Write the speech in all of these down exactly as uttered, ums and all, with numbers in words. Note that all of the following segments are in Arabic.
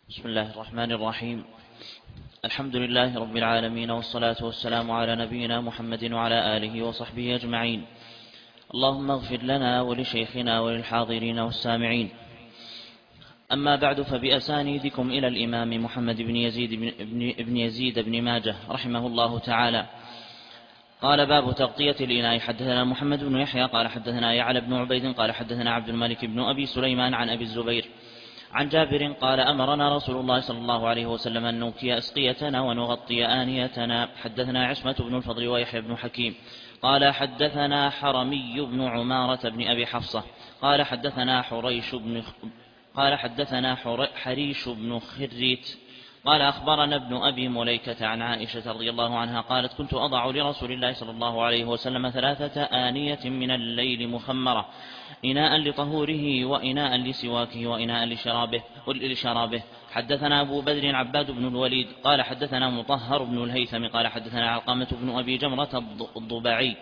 بسم الله الرحمن الرحيم. الحمد لله رب العالمين، والصلاة والسلام على نبينا محمد وعلى آله وصحبه أجمعين. اللهم اغفر لنا ولشيخنا وللحاضرين والسامعين. أما بعد، فبأسانيدكم إلى الإمام محمد بن يزيد بن, بن يزيد بن ماجه رحمه الله تعالى. قال: باب تغطية الإناء. حدثنا محمد بن يحيى قال حدثنا يعلى بن عبيد قال حدثنا عبد الملك بن أبي سليمان عن أبي الزبير عن جابر قال: أمرنا رسول الله صلى الله عليه وسلم أن نوكي أسقيتنا ونغطي آنيتنا. حدثنا عصمة بن الفضل ويحيى بن حكيم قال حدثنا حرمي بن عمارة بن أبي حفصة قال حدثنا حريش بن قال حدثنا حريش بن خريت قال أخبرنا ابن أبي مليكة عن عائشة رضي الله عنها قالت: كنت أضع لرسول الله صلى الله عليه وسلم ثلاثة آنية من الليل مخمرة، إناء لطهوره وإناء لسواكه وإناء لشرابه, لشرابه. حدثنا أبو بدر عباد بن الوليد قال حدثنا مطهر بن الهيثم قال حدثنا علقمة بن أبي جمرة الضبعي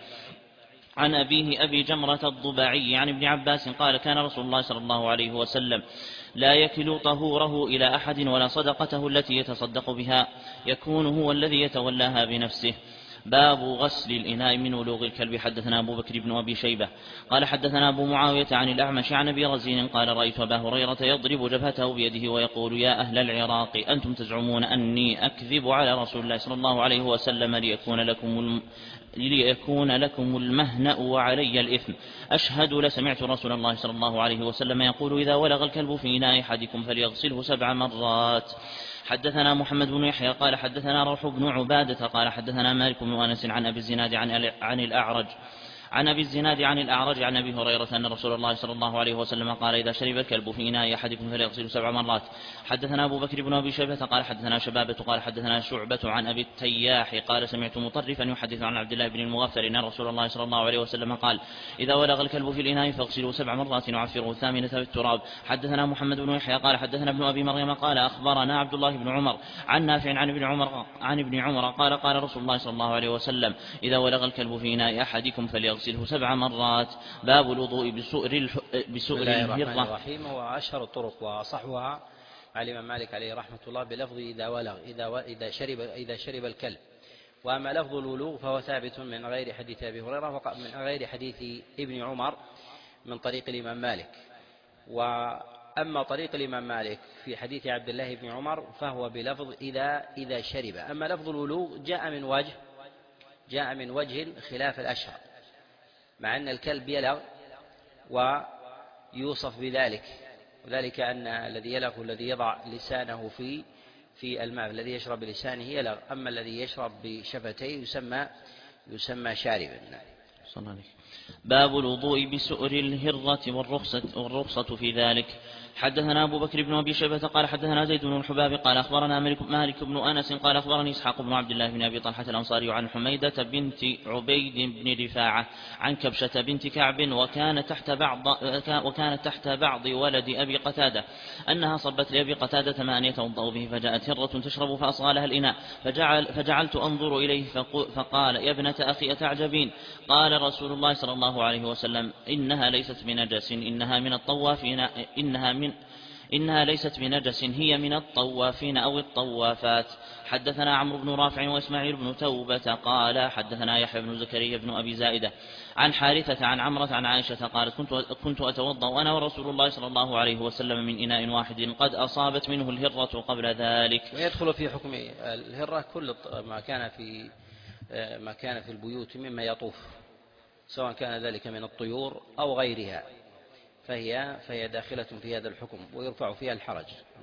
عن أبيه أبي جمرة الضبعي عن ابن عباس قال: كان رسول الله صلى الله عليه وسلم لا يكل طهوره إلى أحد ولا صدقته التي يتصدق بها، يكون هو الذي يتولاها بنفسه. باب غسل الإناء من ولوغ الكلب. حدثنا أبو بكر بن أبي شيبة قال حدثنا أبو معاوية عن الأعمش عن أبي رزين قال: رأيت أبا هريرة يضرب جبهته بيده ويقول: يا أهل العراق، أنتم تزعمون أني أكذب على رسول الله صلى الله عليه وسلم ليكون لكم الم... ليكون لكم المهنأ وعلي الإثم. أشهد لسمعت رسول الله صلى الله عليه وسلم يقول: إذا ولغ الكلب في إناء أحدكم فليغسله سبع مرات. حدثنا محمد بن يحيى قال حدثنا روح بن عبادة قال حدثنا مالك بن أنس عن أبي الزناد عن, عن الأعرج عن أبي الزناد عن الأعرج عن أبي هريرة أن رسول الله صلى الله عليه وسلم قال: إذا شرب الكلب في إناء أحدكم فليغسله سبع مرات. حدثنا أبو بكر بن أبي شيبة قال حدثنا شبابة قال حدثنا شعبة عن أبي التياح قال: سمعت مطرفا يحدث عن عبد الله بن المغفر أن رسول الله صلى الله عليه وسلم قال: إذا ولغ الكلب في الإناء فاغسله سبع مرات وعفره الثامنة بالتراب. حدثنا محمد بن يحيى قال حدثنا ابن أبي مريم قال: أخبرنا عبد الله بن عمر عن نافع عن ابن عمر عن ابن عمر قال: قال رسول الله صلى الله عليه وسلم: إذا ولغ الكلب في إناء أحدكم فليغسله سبع مرات. باب الوضوء بسؤر بسؤر الهرة. الرحيم هو أشهر الطرق وأصحها على الإمام مالك عليه رحمة الله بلفظ إذا ولغ إذا و... إذا شرب إذا شرب الكلب. وأما لفظ الولوغ فهو ثابت من غير حديث أبي هريرة ومن غير حديث ابن عمر من طريق الإمام مالك. وأما طريق الإمام مالك في حديث عبد الله بن عمر فهو بلفظ إذا إذا شرب. أما لفظ الولوغ جاء من وجه جاء من وجه خلاف الأشهر، مع أن الكلب يلغ ويوصف بذلك، وذلك أن الذي يلغ الذي يضع لسانه في في الماء، الذي يشرب بلسانه يلغ، أما الذي يشرب بشفتيه يسمى يسمى شاربا. باب الوضوء بسؤر الهرة والرخصة, والرخصة في ذلك. حدثنا أبو بكر بن أبي شيبة قال حدثنا زيد بن الحباب قال أخبرنا مالك بن أنس قال أخبرني إسحاق بن عبد الله بن أبي طلحة الأنصاري عن حميدة بنت عبيد بن رفاعة عن كبشة بنت كعب وكان تحت بعض وكانت تحت بعض ولد أبي قتادة أنها صبت لأبي قتادة ماء يتوضأ به، فجاءت هرة تشرب فأصغى لها الإناء، فجعل فجعلت أنظر إليه فقال: يا ابنة أخي أتعجبين؟ قال رسول الله صلى الله عليه وسلم: إنها ليست بنجس، إنها من الطوافين إنها من إنها ليست بنجس، هي من الطوافين أو الطوافات. حدثنا عمرو بن رافع وإسماعيل بن توبة قال حدثنا يحيى بن زكريا بن أبي زائدة عن حارثة عن عمرة عن عائشة قالت: كنت, كنت أتوضأ وأنا ورسول الله صلى الله عليه وسلم من إناء واحد قد أصابت منه الهرة قبل ذلك. ويدخل في حكم الهرة كل ما كان في ما كان في البيوت مما يطوف، سواء كان ذلك من الطيور أو غيرها، فهي فهي داخلة في هذا الحكم ويرفع فيها الحرج.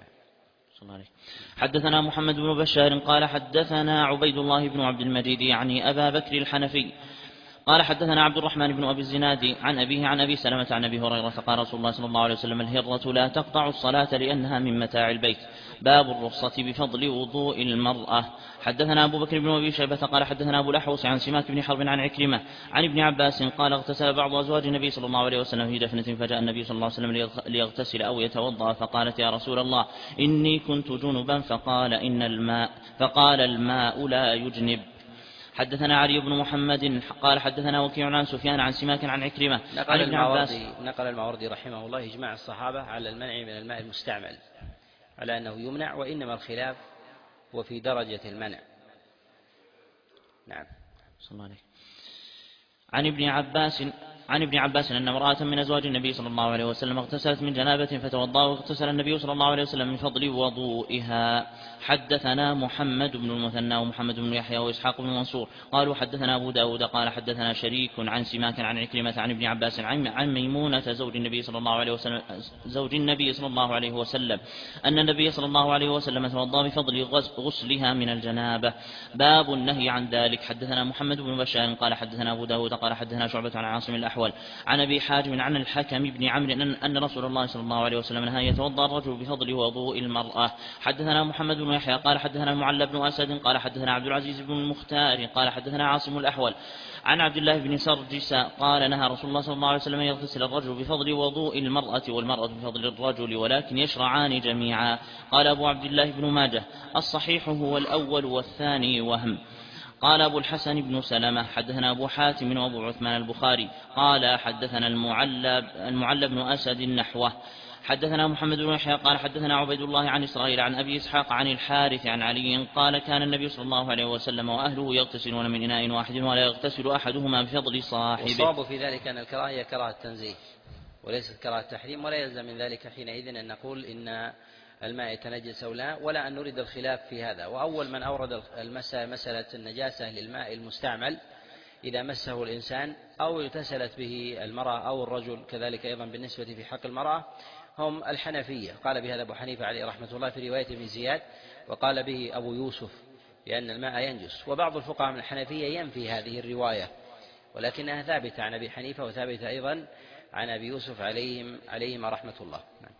حدثنا محمد بن بشار قال حدثنا عبيد الله بن عبد المجيد يعني أبا بكر الحنفي قال حدثنا عبد الرحمن بن أبي الزناد عن أبيه عن أبي سلمة عن أبي هريرة قال رسول الله صلى الله عليه وسلم: الهرة لا تقطع الصلاة لأنها من متاع البيت. باب الرخصة بفضل وضوء المرأة. حدثنا أبو بكر بن أبي شيبة قال حدثنا أبو الأحوص عن سماك بن حرب عن عكرمة عن ابن عباس قال: اغتسل بعض أزواج النبي صلى الله عليه وسلم في دفنة، فجاء النبي صلى الله عليه وسلم ليغتسل أو يتوضأ، فقالت: يا رسول الله إني كنت جنبا، فقال إن الماء فقال الماء لا يجنب. حدثنا علي بن محمد قال حدثنا وكيع عن سفيان عن سماك عن عكرمة عن ابن عباس. نقل الماوردي رحمه الله إجماع الصحابة على المنع من الماء المستعمل على أنه يمنع، وإنما الخلاف هو في درجة المنع. نعم. صلى الله عليه. عن ابن عباس عن ابن عباس أن امرأة من أزواج النبي صلى الله عليه وسلم اغتسلت من جنابة فتوضأ، واغتسل النبي صلى الله عليه وسلم من فضل وضوئها. حدثنا محمد بن المثنى ومحمد بن يحيى وإسحاق بن منصور قالوا حدثنا أبو داود قال حدثنا شريك عن سماك عن عكرمة عن ابن عباس عن ميمونة زوج النبي صلى الله عليه وسلم زوج النبي صلى الله عليه وسلم أن النبي صلى الله عليه وسلم توضأ بفضل غسلها من الجنابة. باب النهي عن ذلك. حدثنا محمد بن بشار قال حدثنا أبو داود قال حدثنا شعبة عن عاصم الأحول عن أبي حاجم عن الحكم بن عمرو أن رسول الله صلى الله عليه وسلم نهى يتوضأ الرجل بفضل وضوء المرأة. حدثنا محمد بن يحيى قال حدثنا المعلى بن أسد قال حدثنا عبد العزيز بن المختار قال حدثنا عاصم الأحول عن عبد الله بن سرجس قال نهى رسول الله صلى الله عليه وسلم يغتسل الرجل بفضل وضوء المرأة والمرأة بفضل الرجل ولكن يشرعان جميعا. قال أبو عبد الله بن ماجه الصحيح هو الأول والثاني وهم. قال أبو الحسن بن سلمة حدثنا أبو حاتم وأبو عثمان البخاري قال حدثنا المعلى المعلى بن أسد نحوه. حدثنا محمد بن يحيى قال حدثنا عبيد الله عن إسرائيل عن أبي إسحاق عن الحارث عن علي قال كان النبي صلى الله عليه وسلم وأهله يغتسلون من إناء واحد ولا يغتسل أحدهما بفضل صاحبه. والصواب في ذلك أن الكراهية كراهة تنزيه وليست كراهة تحريم، ولا يلزم من ذلك حينئذ أن نقول إن الماء يتنجس أو لا، ولا أن نريد الخلاف في هذا. وأول من أورد المسألة مسألة النجاسة للماء المستعمل إذا مسه الإنسان أو اغتسلت به المرأة أو الرجل، كذلك أيضا بالنسبة في حق المرأة، هم الحنفية. قال بهذا أبو حنيفة عليه رحمة الله في رواية ابن زياد، وقال به أبو يوسف لأن الماء ينجس. وبعض الفقهاء من الحنفية ينفي هذه الرواية، ولكنها ثابتة عن أبي حنيفة وثابتة أيضا عن أبي يوسف عليهم عليهم رحمة الله.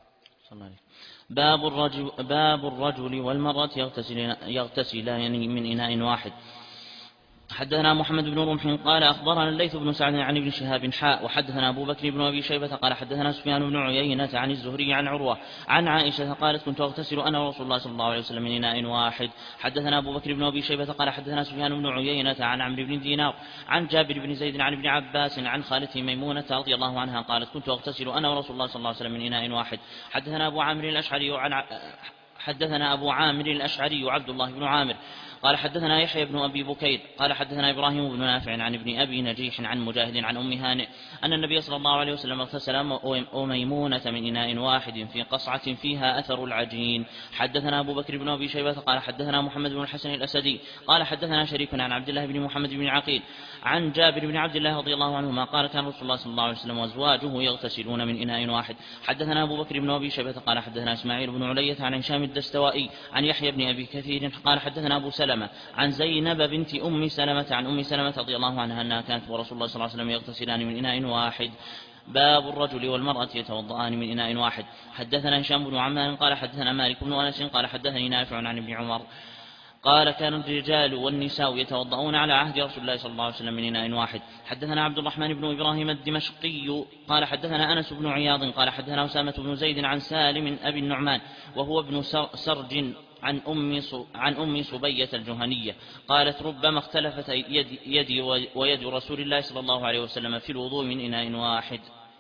باب الرجل, باب الرجل والمرأة يغتسلان من إناء واحد. حدثنا محمد بن رمح قال أخبرنا الليث بن سعد عن ابن شهاب حاء وحدثنا أبو بكر بن أبي شيبة قال حدثنا سفيان بن عيينة عن الزهري عن عروة عن عائشة قالت كنت أغتسل أنا ورسول الله صلى الله عليه وسلم من إناء واحد. حدثنا أبو بكر بن أبي شيبة قال حدثنا سفيان بن عيينة عن عمرو بن دينار عن جابر بن زيد عن ابن عباس عن خالته ميمونة رضي الله عنها قالت كنت أغتسل أنا ورسول الله صلى الله عليه وسلم من إناء واحد. حدثنا أبو عامر الأشعري عن حدثنا أبو عامر الأشعري عبد الله بن عامر قال حدثنا يحيى بن أبي بكير قال حدثنا إبراهيم بن نافع عن ابن أبي نجيح عن مجاهد عن أم هانئ أن النبي صلى الله عليه وسلم اغتسل وميمونة من إناء واحد في قصعة فيها أثر العجين. حدثنا أبو بكر بن أبي شيبة قال حدثنا محمد بن الحسن الأسدي قال حدثنا شريك عن عبد الله بن محمد بن عقيل عن جابر بن عبد الله رضي الله عنهما قال كان رسول الله صلى الله عليه وسلم وأزواجه يغتسلون من إناء واحد. حدثنا أبو بكر بن أبي شيبة قال حدثنا إسماعيل بن علية عن هشام الدستوائي عن يحيى بن أبي كثير قال حدثنا أبو سلمة عن زينب بنت أم سلمة عن أم سلمة رضي الله عنها أنها كانت ورسول الله صلى الله عليه وسلم يغتسلان من إناء واحد. باب الرجل والمرأة يتوضأان من إناء واحد. حدثنا هشام بن عمار قال حدثنا مالك بن أنس قال حدثني نافع عن ابن عمر قال كان الرجال والنساء يتوضؤون على عهد رسول الله صلى الله عليه وسلم من إناء واحد. حدثنا عبد الرحمن بن إبراهيم الدمشقي قال حدثنا أنس بن عياض قال حدثنا أسامة بن زيد عن سالم أبي النعمان وهو ابن سرج عن أم عن أم صبية الجهنية قالت ربما اختلفت يدي, يدي ويد رسول الله صلى الله عليه وسلم في الوضوء من إناء واحد.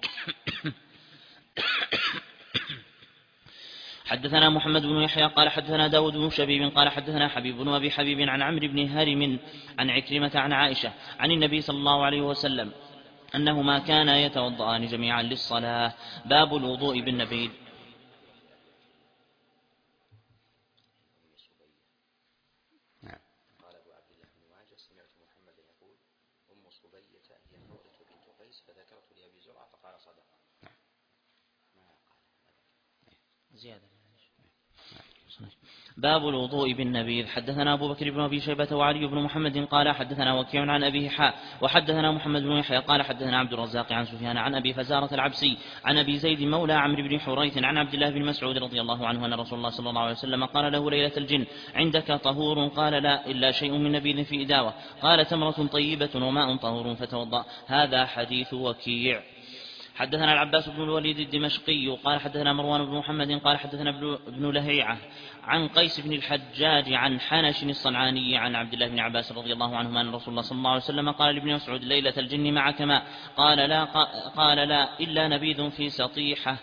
حدثنا محمد بن يحيى قال حدثنا داود بن شبيب قال حدثنا حبيب بن أبي حبيب عن عمرو بن هرم عن عكرمة عن عائشة عن النبي صلى الله عليه وسلم أنهما كانا يتوضأان جميعا للصلاة. باب الوضوء بالنبيذ. باب الوضوء بالنبيذ. حدثنا أبو بكر بن أبي شيبة وعلي بن محمد قال حدثنا وكيع عن أبيه حاء وحدثنا محمد بن يحيى قال حدثنا عبد الرزاق عن سفيان عن أبي فزارة العبسي عن أبي زيد مولى عمرو بن حريث عن عبد الله بن مسعود رضي الله عنه أن رسول الله صلى الله عليه وسلم قال له ليلة الجن عندك طهور؟ قال لا إلا شيء من نبيذ في إداوة. قال تمرة طيبة وماء طهور فتوضأ. هذا حديث وكيع. حدثنا العباس بن الوليد الدمشقي قال حدثنا مروان بن محمد قال حدثنا ابن لهيعة عن قيس بن الحجاج عن حنش الصنعاني عن عبد الله بن عباس رضي الله عنهما أن رسول الله صلى الله عليه وسلم قال لابن مسعود ليلة الجن معك ماء؟ قال لا قال لا إلا نبيذ في سطيحة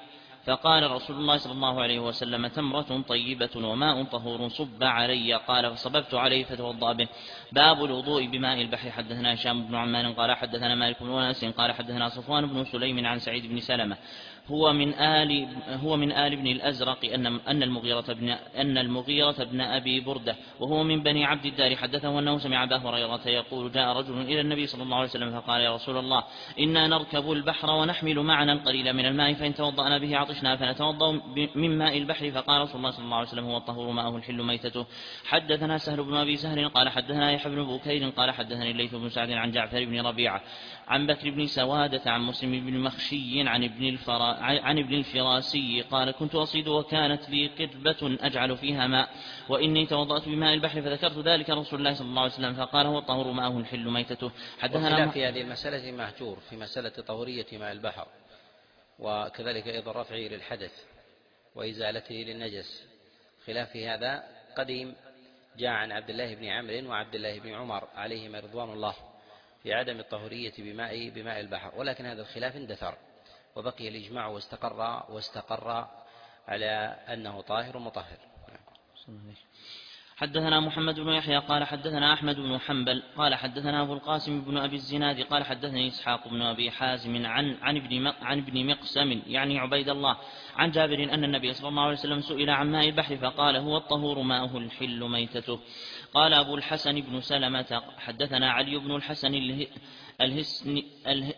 فقال رسول الله صلى الله عليه وسلم: تمرة طيبة وماء طهور صب علي. قال فصببت عليه فتوضأ به. باب الوضوء بماء البحر. حدثنا هشام بن عمار قال حدثنا مالك بن أنس قال حدثنا صفوان بن سليم عن سعيد بن سلمة هو من آل هو من آل بن الأزرق أن أن المغيرة بن أن المغيرة بن أبي بردة وهو من بني عبد الدار حدثه أنه سمع أبا هريرة يقول: جاء رجل إلى النبي صلى الله عليه وسلم فقال: يا رسول الله، إنا نركب البحر ونحمل معنا القليل من الماء، فإن توضأنا به عطشنا فنتوضأ من ماء البحر. فقال رسول الله صلى الله عليه وسلم: هو الطهور ماءه الحل ميتته. حدثنا سهل بن أبي سهل قال حدثنا يحيى بن بكير قال حدثني الليث بن سعد عن جعفر بن ربيعة عن بكر بن سوادة عن مسلم بن مخشي عن ابن الفرا عن ابن الفراسي قال: كنت أصيد وكانت لي قربة أجعل فيها ماء، وإني توضأت بماء البحر فذكرت ذلك رسول الله صلى الله عليه وسلم فقال: هو الطهور ماءه الحل ميتته. حدثنا في هذه المسألة مهجور في مسألة طهورية ماء البحر، وكذلك أيضا رفعه للحدث وإزالته للنجس. خلاف هذا قديم جاء عن عبد الله بن عمرو وعبد الله بن عمر عليهما رضوان الله في عدم الطهورية بماء بماء البحر، ولكن هذا الخلاف اندثر وبقي الإجماع واستقر واستقر على أنه طاهر مطهر. حدثنا محمد بن يحيى قال حدثنا أحمد بن حنبل قال حدثنا أبو القاسم بن أبي الزناد قال حدثني إسحاق بن أبي حازم عن عن ابن عن ابن مقسم يعني عبيد الله عن جابر أن النبي صلى الله عليه وسلم سئل عن ماء البحر فقال: هو الطهور ماءه الحل ميتته. قال أبو الحسن بن سلمة حدثنا علي بن الحسن الهسن اله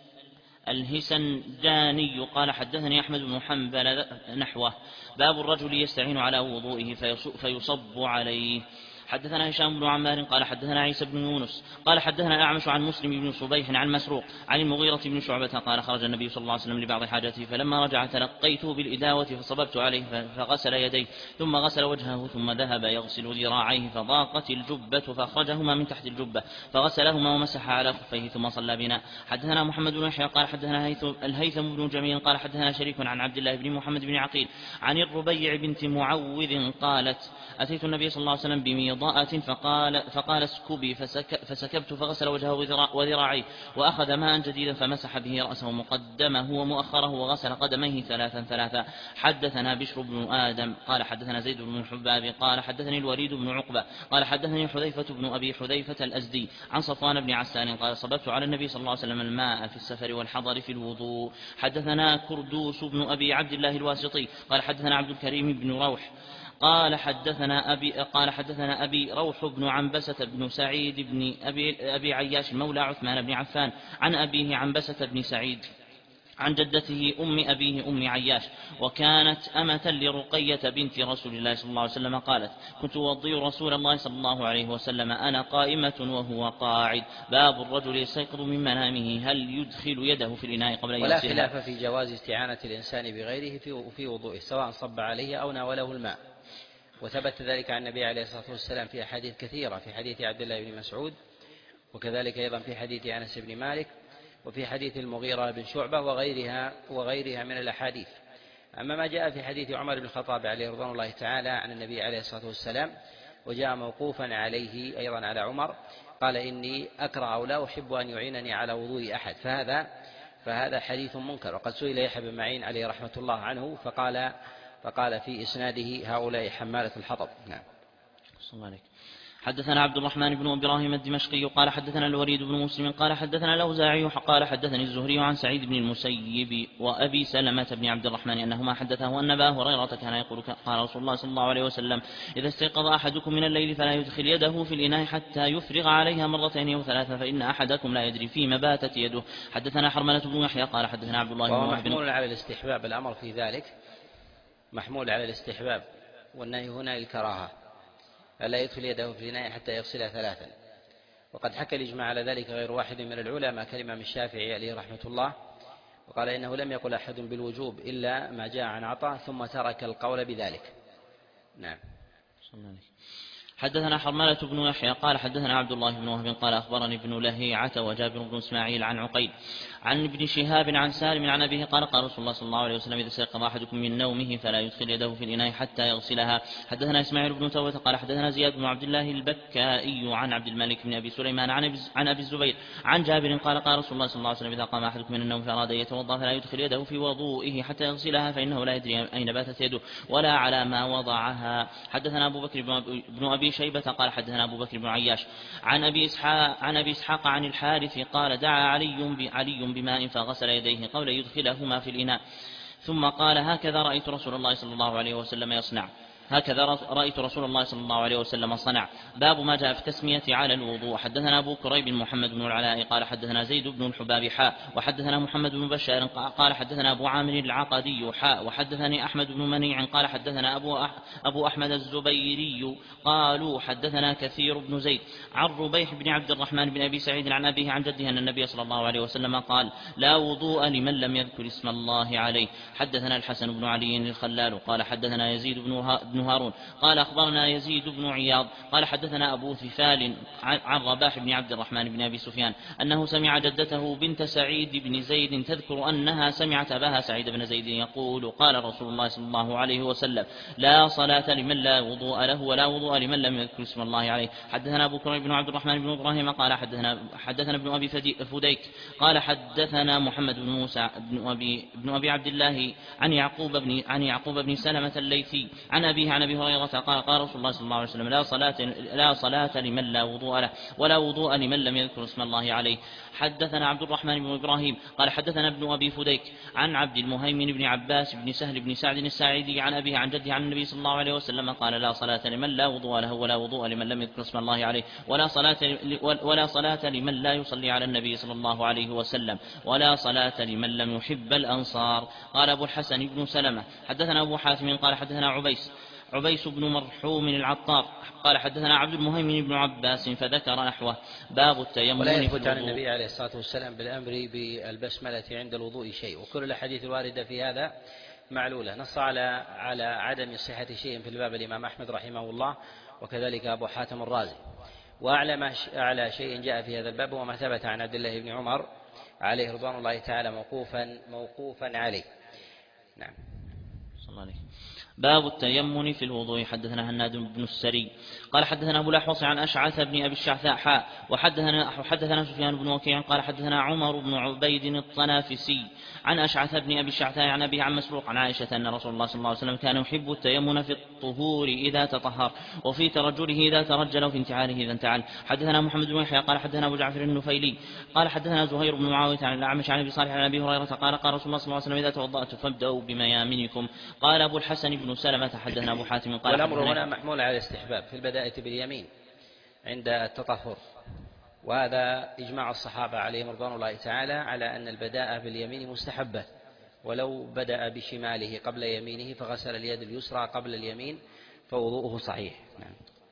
الهسنجاني قال حدثني أحمد بن حنبل نحوه. باب الرجل يستعين على وضوئه فيصب عليه. حدثنا هشام بن عمار قال حدثنا عيسى بن يونس قال حدثنا الأعمش عن مسلم بن صبيح عن مسروق عن المغيرة بن شعبة قال: خرج النبي صلى الله عليه وسلم لبعض حاجته، فلما رجع تلقيته بالإداوة فصببت عليه فغسل يديه ثم غسل وجهه ثم ذهب يغسل ذراعيه فضاقت الجبة فأخرجهما من تحت الجبة فغسلهما ومسح على خفيه ثم صلى بنا. حدثنا محمد بن يحيى قال حدثنا الهيثم بن جميل قال حدثنا شريك عن عبد الله بن محمد بن عقيل عن الربيع بنت معوذ قالت: أتيت النبي صلى الله عليه وسلم بميضاءة فقال, فقال اسكبي فسك فسكبت فغسل وجهه وذراعيه وأخذ ماء جديدا فمسح به رأسه مقدمه ومؤخره وغسل قدميه ثلاثا ثلاثا. حدثنا بشر بن آدم قال حدثنا زيد بن الحباب قال حدثني الوليد بن عقبة قال حدثني حذيفة بن أبي حذيفة الأزدي عن صفوان بن عسان قال: صببت على النبي صلى الله عليه وسلم الماء في السفر والحضر في الوضوء. حدثنا كردوس بن أبي عبد الله الواسطي قال حدثنا عبد الكريم بن روح قال حدثنا أبي قال حدثنا أبي روح بن عنبسة بن سعيد بن أبي, أبي عياش مولى عثمان بن عفان عن أبيه عنبسة بن سعيد عن جدته أم أبيه أم عياش وكانت أمة لرقية بنت رسول الله صلى الله عليه وسلم قالت: كنت أوضي رسول الله صلى الله عليه وسلم أنا قائمة وهو قاعد. باب الرجل يستيقظ من منامه هل يدخل يده في الإناء قبل أن يغسلها. ولا خلاف في جواز استعانة الإنسان بغيره في وضوئه سواء صب عليه أو ناوله الماء، وثبت ذلك عن النبي عليه الصلاة والسلام في أحاديث كثيرة، في حديث عبد الله بن مسعود وكذلك أيضا في حديث أنس بن مالك وفي حديث المغيرة بن شعبة وغيرها وغيرها من الأحاديث. أما ما جاء في حديث عمر بن الخطاب عليه رضوان الله تعالى عن النبي عليه الصلاة والسلام وجاء موقوفا عليه أيضا على عمر قال: إني أكره أو لا أحب أن يعينني على وضوء أحد، فهذا فهذا حديث منكر. وقد سئل يحيى بن معين عليه رحمة الله عنه فقال فقال في إسناده: هؤلاء حمالة الحطب. نعم. حدثنا عبد الرحمن بن إبراهيم الدمشقي قال حدثنا الوليد بن مسلم قال حدثنا الأوزاعي قال حدثني الزهري عن سعيد بن المسيب وأبي سلمة بن عبد الرحمن أنهما حدثه أن أبا هريرة كان يقول: قال رسول الله صلى الله عليه وسلم: إذا استيقظ أحدكم من الليل فلا يدخل يده في الإناء حتى يفرغ عليها مرتين أو ثلاثة، فإن أحدكم لا يدري فيما باتت يده. حدثنا حرملة بن يحيى قال حدثنا عبد الله بن وهو محمول على الاستحباب، الأمر في ذلك محمول على الاستحباب، والنهي هنا الكراهة ألا يدخل يده في الإناء حتى يغسلها ثلاثا. وقد حكى الإجماع على ذلك غير واحد من العلماء كالإمام الشافعي عليه رحمة الله، وقال إنه لم يقل أحد بالوجوب إلا ما جاء عن عطاء ثم ترك القول بذلك. نعم. حدثنا حرملة بن يحيى قال حدثنا عبد الله بن وهب قال أخبرني ابن لهيعة وجابر بن إسماعيل عن عقيل عن ابن شهاب عن سالم عن أبيه قال قال رسول الله صلى الله عليه وسلم إذا استيقظ أحدكم من نومه فلا يدخل يده في الإناء حتى يغسلها. حدثنا إسماعيل بن توبة قال حدثنا زياد بن عبد الله البكائي عن عبد الملك بن أبي سليمان عن أبي الزبير عن جابر قال قال رسول الله صلى الله عليه وسلم إذا قام أحدكم من النوم فأراد أن يتوضأ فلا يدخل يده في وضوئه حتى يغسلها فإنه لا يدري أين باتت يده ولا على ما وضعها. حدثنا أبو بكر بن أبي شيبة قال حدثنا أبو بكر بن عياش عن أبي إسحاق عن أبي إسحاق عن الحارث قال دعا علي علي بماء فغسل يديه قبل يدخلهما في الإناء ثم قال هكذا رأيت رسول الله صلى الله عليه وسلم يصنع هكذا رأيت رسول الله صلى الله عليه وسلم صنع. باب ما جاء في التسمية على الوضوء. حدثنا أبو كريب محمد بن العلاء قال حدثنا زيد بن الحباب حاء وحدثنا محمد بن بشار قال حدثنا أبو عامر العقدي حاء وحدثني أحمد بن منيع قال حدثنا أبو, أح أبو أحمد الزبيري قالوا حدثنا كثير بن زيد عن ربيح بن عبد الرحمن بن أبي سعيد عن أبيه عن جده أن النبي صلى الله عليه وسلم قال لا وضوء لمن لم يذكر اسم الله عليه. حدثنا الحسن بن علي الخلال قال حدثنا يزيد بن بن هارون قال أخبرنا يزيد بن عياض قال حدثنا أبو ثفال عن رباح بن عبد الرحمن بن أبي سفيان أنه سمع جدته بنت سعيد بن زيد تذكر أنها سمعت أباها سعيد بن زيد يقول قال رسول الله صلى الله عليه وسلم لا صلاة لمن لا وضوء له ولا وضوء لمن لم يذكر اسم الله عليه. حدثنا أبو كريب بن عبد الرحمن بن إبراهيم قال حدثنا حدثنا ابن أبي فديك قال حدثنا محمد بن موسى بن أبي, بن أبي عبد الله عن يعقوب بن عن يعقوب بن سلمة الليثي عن أبيه عن أبي هريرة قال قال رسول الله صلى الله عليه وسلم لا صلاة لا صلاة لمن لا وضوء له ولا وضوء لمن لم يذكر اسم الله عليه. حدثنا عبد الرحمن بن إبراهيم قال حدثنا ابن أبي فديك عن عبد المهيمن بن عباس بن سهل بن سعد الساعدي عن أبيه عن جده عن النبي صلى الله عليه وسلم قال لا صلاة لمن لا وضوء له ولا وضوء لمن لم يذكر اسم الله عليه ولا صلاة ولا صلاة لمن لا يصلي على النبي صلى الله عليه وسلم ولا صلاة لمن لم يحب الأنصار. قال أبو الحسن بن سلمة حدثنا أبو حاتم قال حدثنا عبيس عبيس بن مرحوم العطار قال حدثنا عبد المهيمن بن عباس فذكر نحوه. باب التيمم. ولا يثبت عن النبي عليه الصلاة والسلام بالأمر بالبسملة عند الوضوء شيء وكل الأحاديث الواردة في هذا معلولة. نص على على عدم صحة شيء في الباب الإمام أحمد رحمه الله وكذلك أبو حاتم الرازي. وأعلى أعلى شيء جاء في هذا الباب وما ثبت عن عبد الله بن عمر عليه رضوان الله تعالى موقوفا موقوفا عليه. نعم. صلى الله عليه. باب التيمم في الوضوء. حدثنا هناد بن السري قال حدثنا أبو الأحوص عن أشعث بن أبي الشعثاء حاء وحدثنا حدثنا سفيان بن وكيع قال حدثنا عمر بن عبيد الطنافسي عن أشعث بن أبي الشعثاء عن أبيه عن مسروق عن عائشة أن رسول الله صلى الله عليه وسلم كان يحب التيمم في الطهور إذا تطهر وفي ترجله إذا ترجل وفي انتعاله إذا انتعل. حدثنا محمد بن يحيى قال حدثنا أبو جعفر النفيلي قال حدثنا زهير بن معاوية عن الأعمش عن أبي صالح عن أبي هريرة قال قال رسول الله صلى الله عليه وسلم إذا توضأت فابدأوا بميامنكم. قال أبو الحسن بن سلمة حدثنا أبو حاتم قال والأمر هنا محمول على الاستحباب في البداءة باليمين عند التطهر وهذا إجماع الصحابة عليهم رضوان الله تعالى على أن البداء باليمين مستحبة ولو بدأ بشماله قبل يمينه فغسل اليد اليسرى قبل اليمين فوضوءه صحيح. نعم.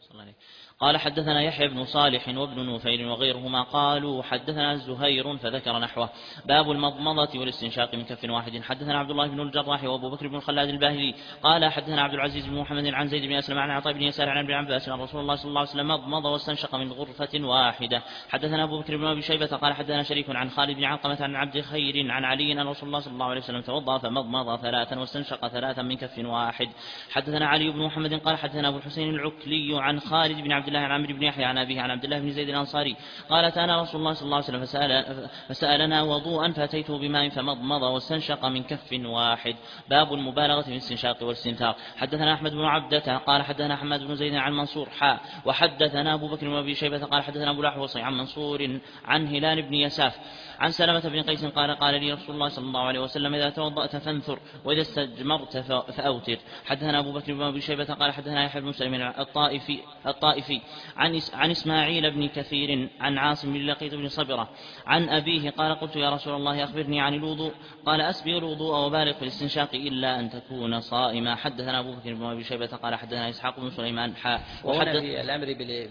قال حدثنا يحيى بن صالح وابن نفير وغيرهما قالوا حدثنا زهير فذكر نحوه. باب المضمضة والاستنشاق من كف واحد. حدثنا عبد الله بن الجراح وابو بكر بن خلاد الباهلي قال حدثنا عبد العزيز بن محمد عن زيد بن اسلم عن عطاء بن يسار عن ابن عباس عن رسول الله صلى الله عليه وسلم مضمض واستنشق من غرفة واحدة. حدثنا ابو بكر بن ابي شيبة قال حدثنا شريك عن خالد بن علقمة عن عبد خير عن علي ان رسول الله صلى الله عليه وسلم توضأ فمضمض ثلاثا واستنشق ثلاثا من كف واحد. حدثنا علي بن محمد قال حدثنا ابو الحسين العكلي عن خالد بن عبد الله عن عمرو بن يحيى عن أبيه عن عبد الله بن زيد الأنصاري قال أتانا رسول الله صلى الله عليه وسلم فسأل فسألنا وضوءا فأتيته بماء فمضمض واستنشق من كف واحد. باب المبالغة في الاستنشاق والاستنثار. حدثنا أحمد بن عبدة قال حدثنا حماد بن زيد عن منصور حاء وحدثنا أبو بكر بن أبي شيبة قال حدثنا أبو الأحوص عن منصور عن هلال بن يساف عن سلمة بن قيس قال قال لي رسول الله صلى الله عليه وسلم إذا توضأت فانثر وإذا استجمرت فأوتر. حدثنا أبو بكر بن أبي شيبة قال حدثنا يحيى بن سليم الطائفي الطائفي عن عن إسماعيل بن كثير عن عاصم بن لقيط بن صبرة عن أبيه قال قلت يا رسول الله أخبرني عن الوضوء قال أسبغ الوضوء وبالغ في الاستنشاق إلا أن تكون صائما. حدثنا أبو بكر بن أبي شيبة قال حدثنا إسحاق بن سليمان حاء. وحدث في الأمر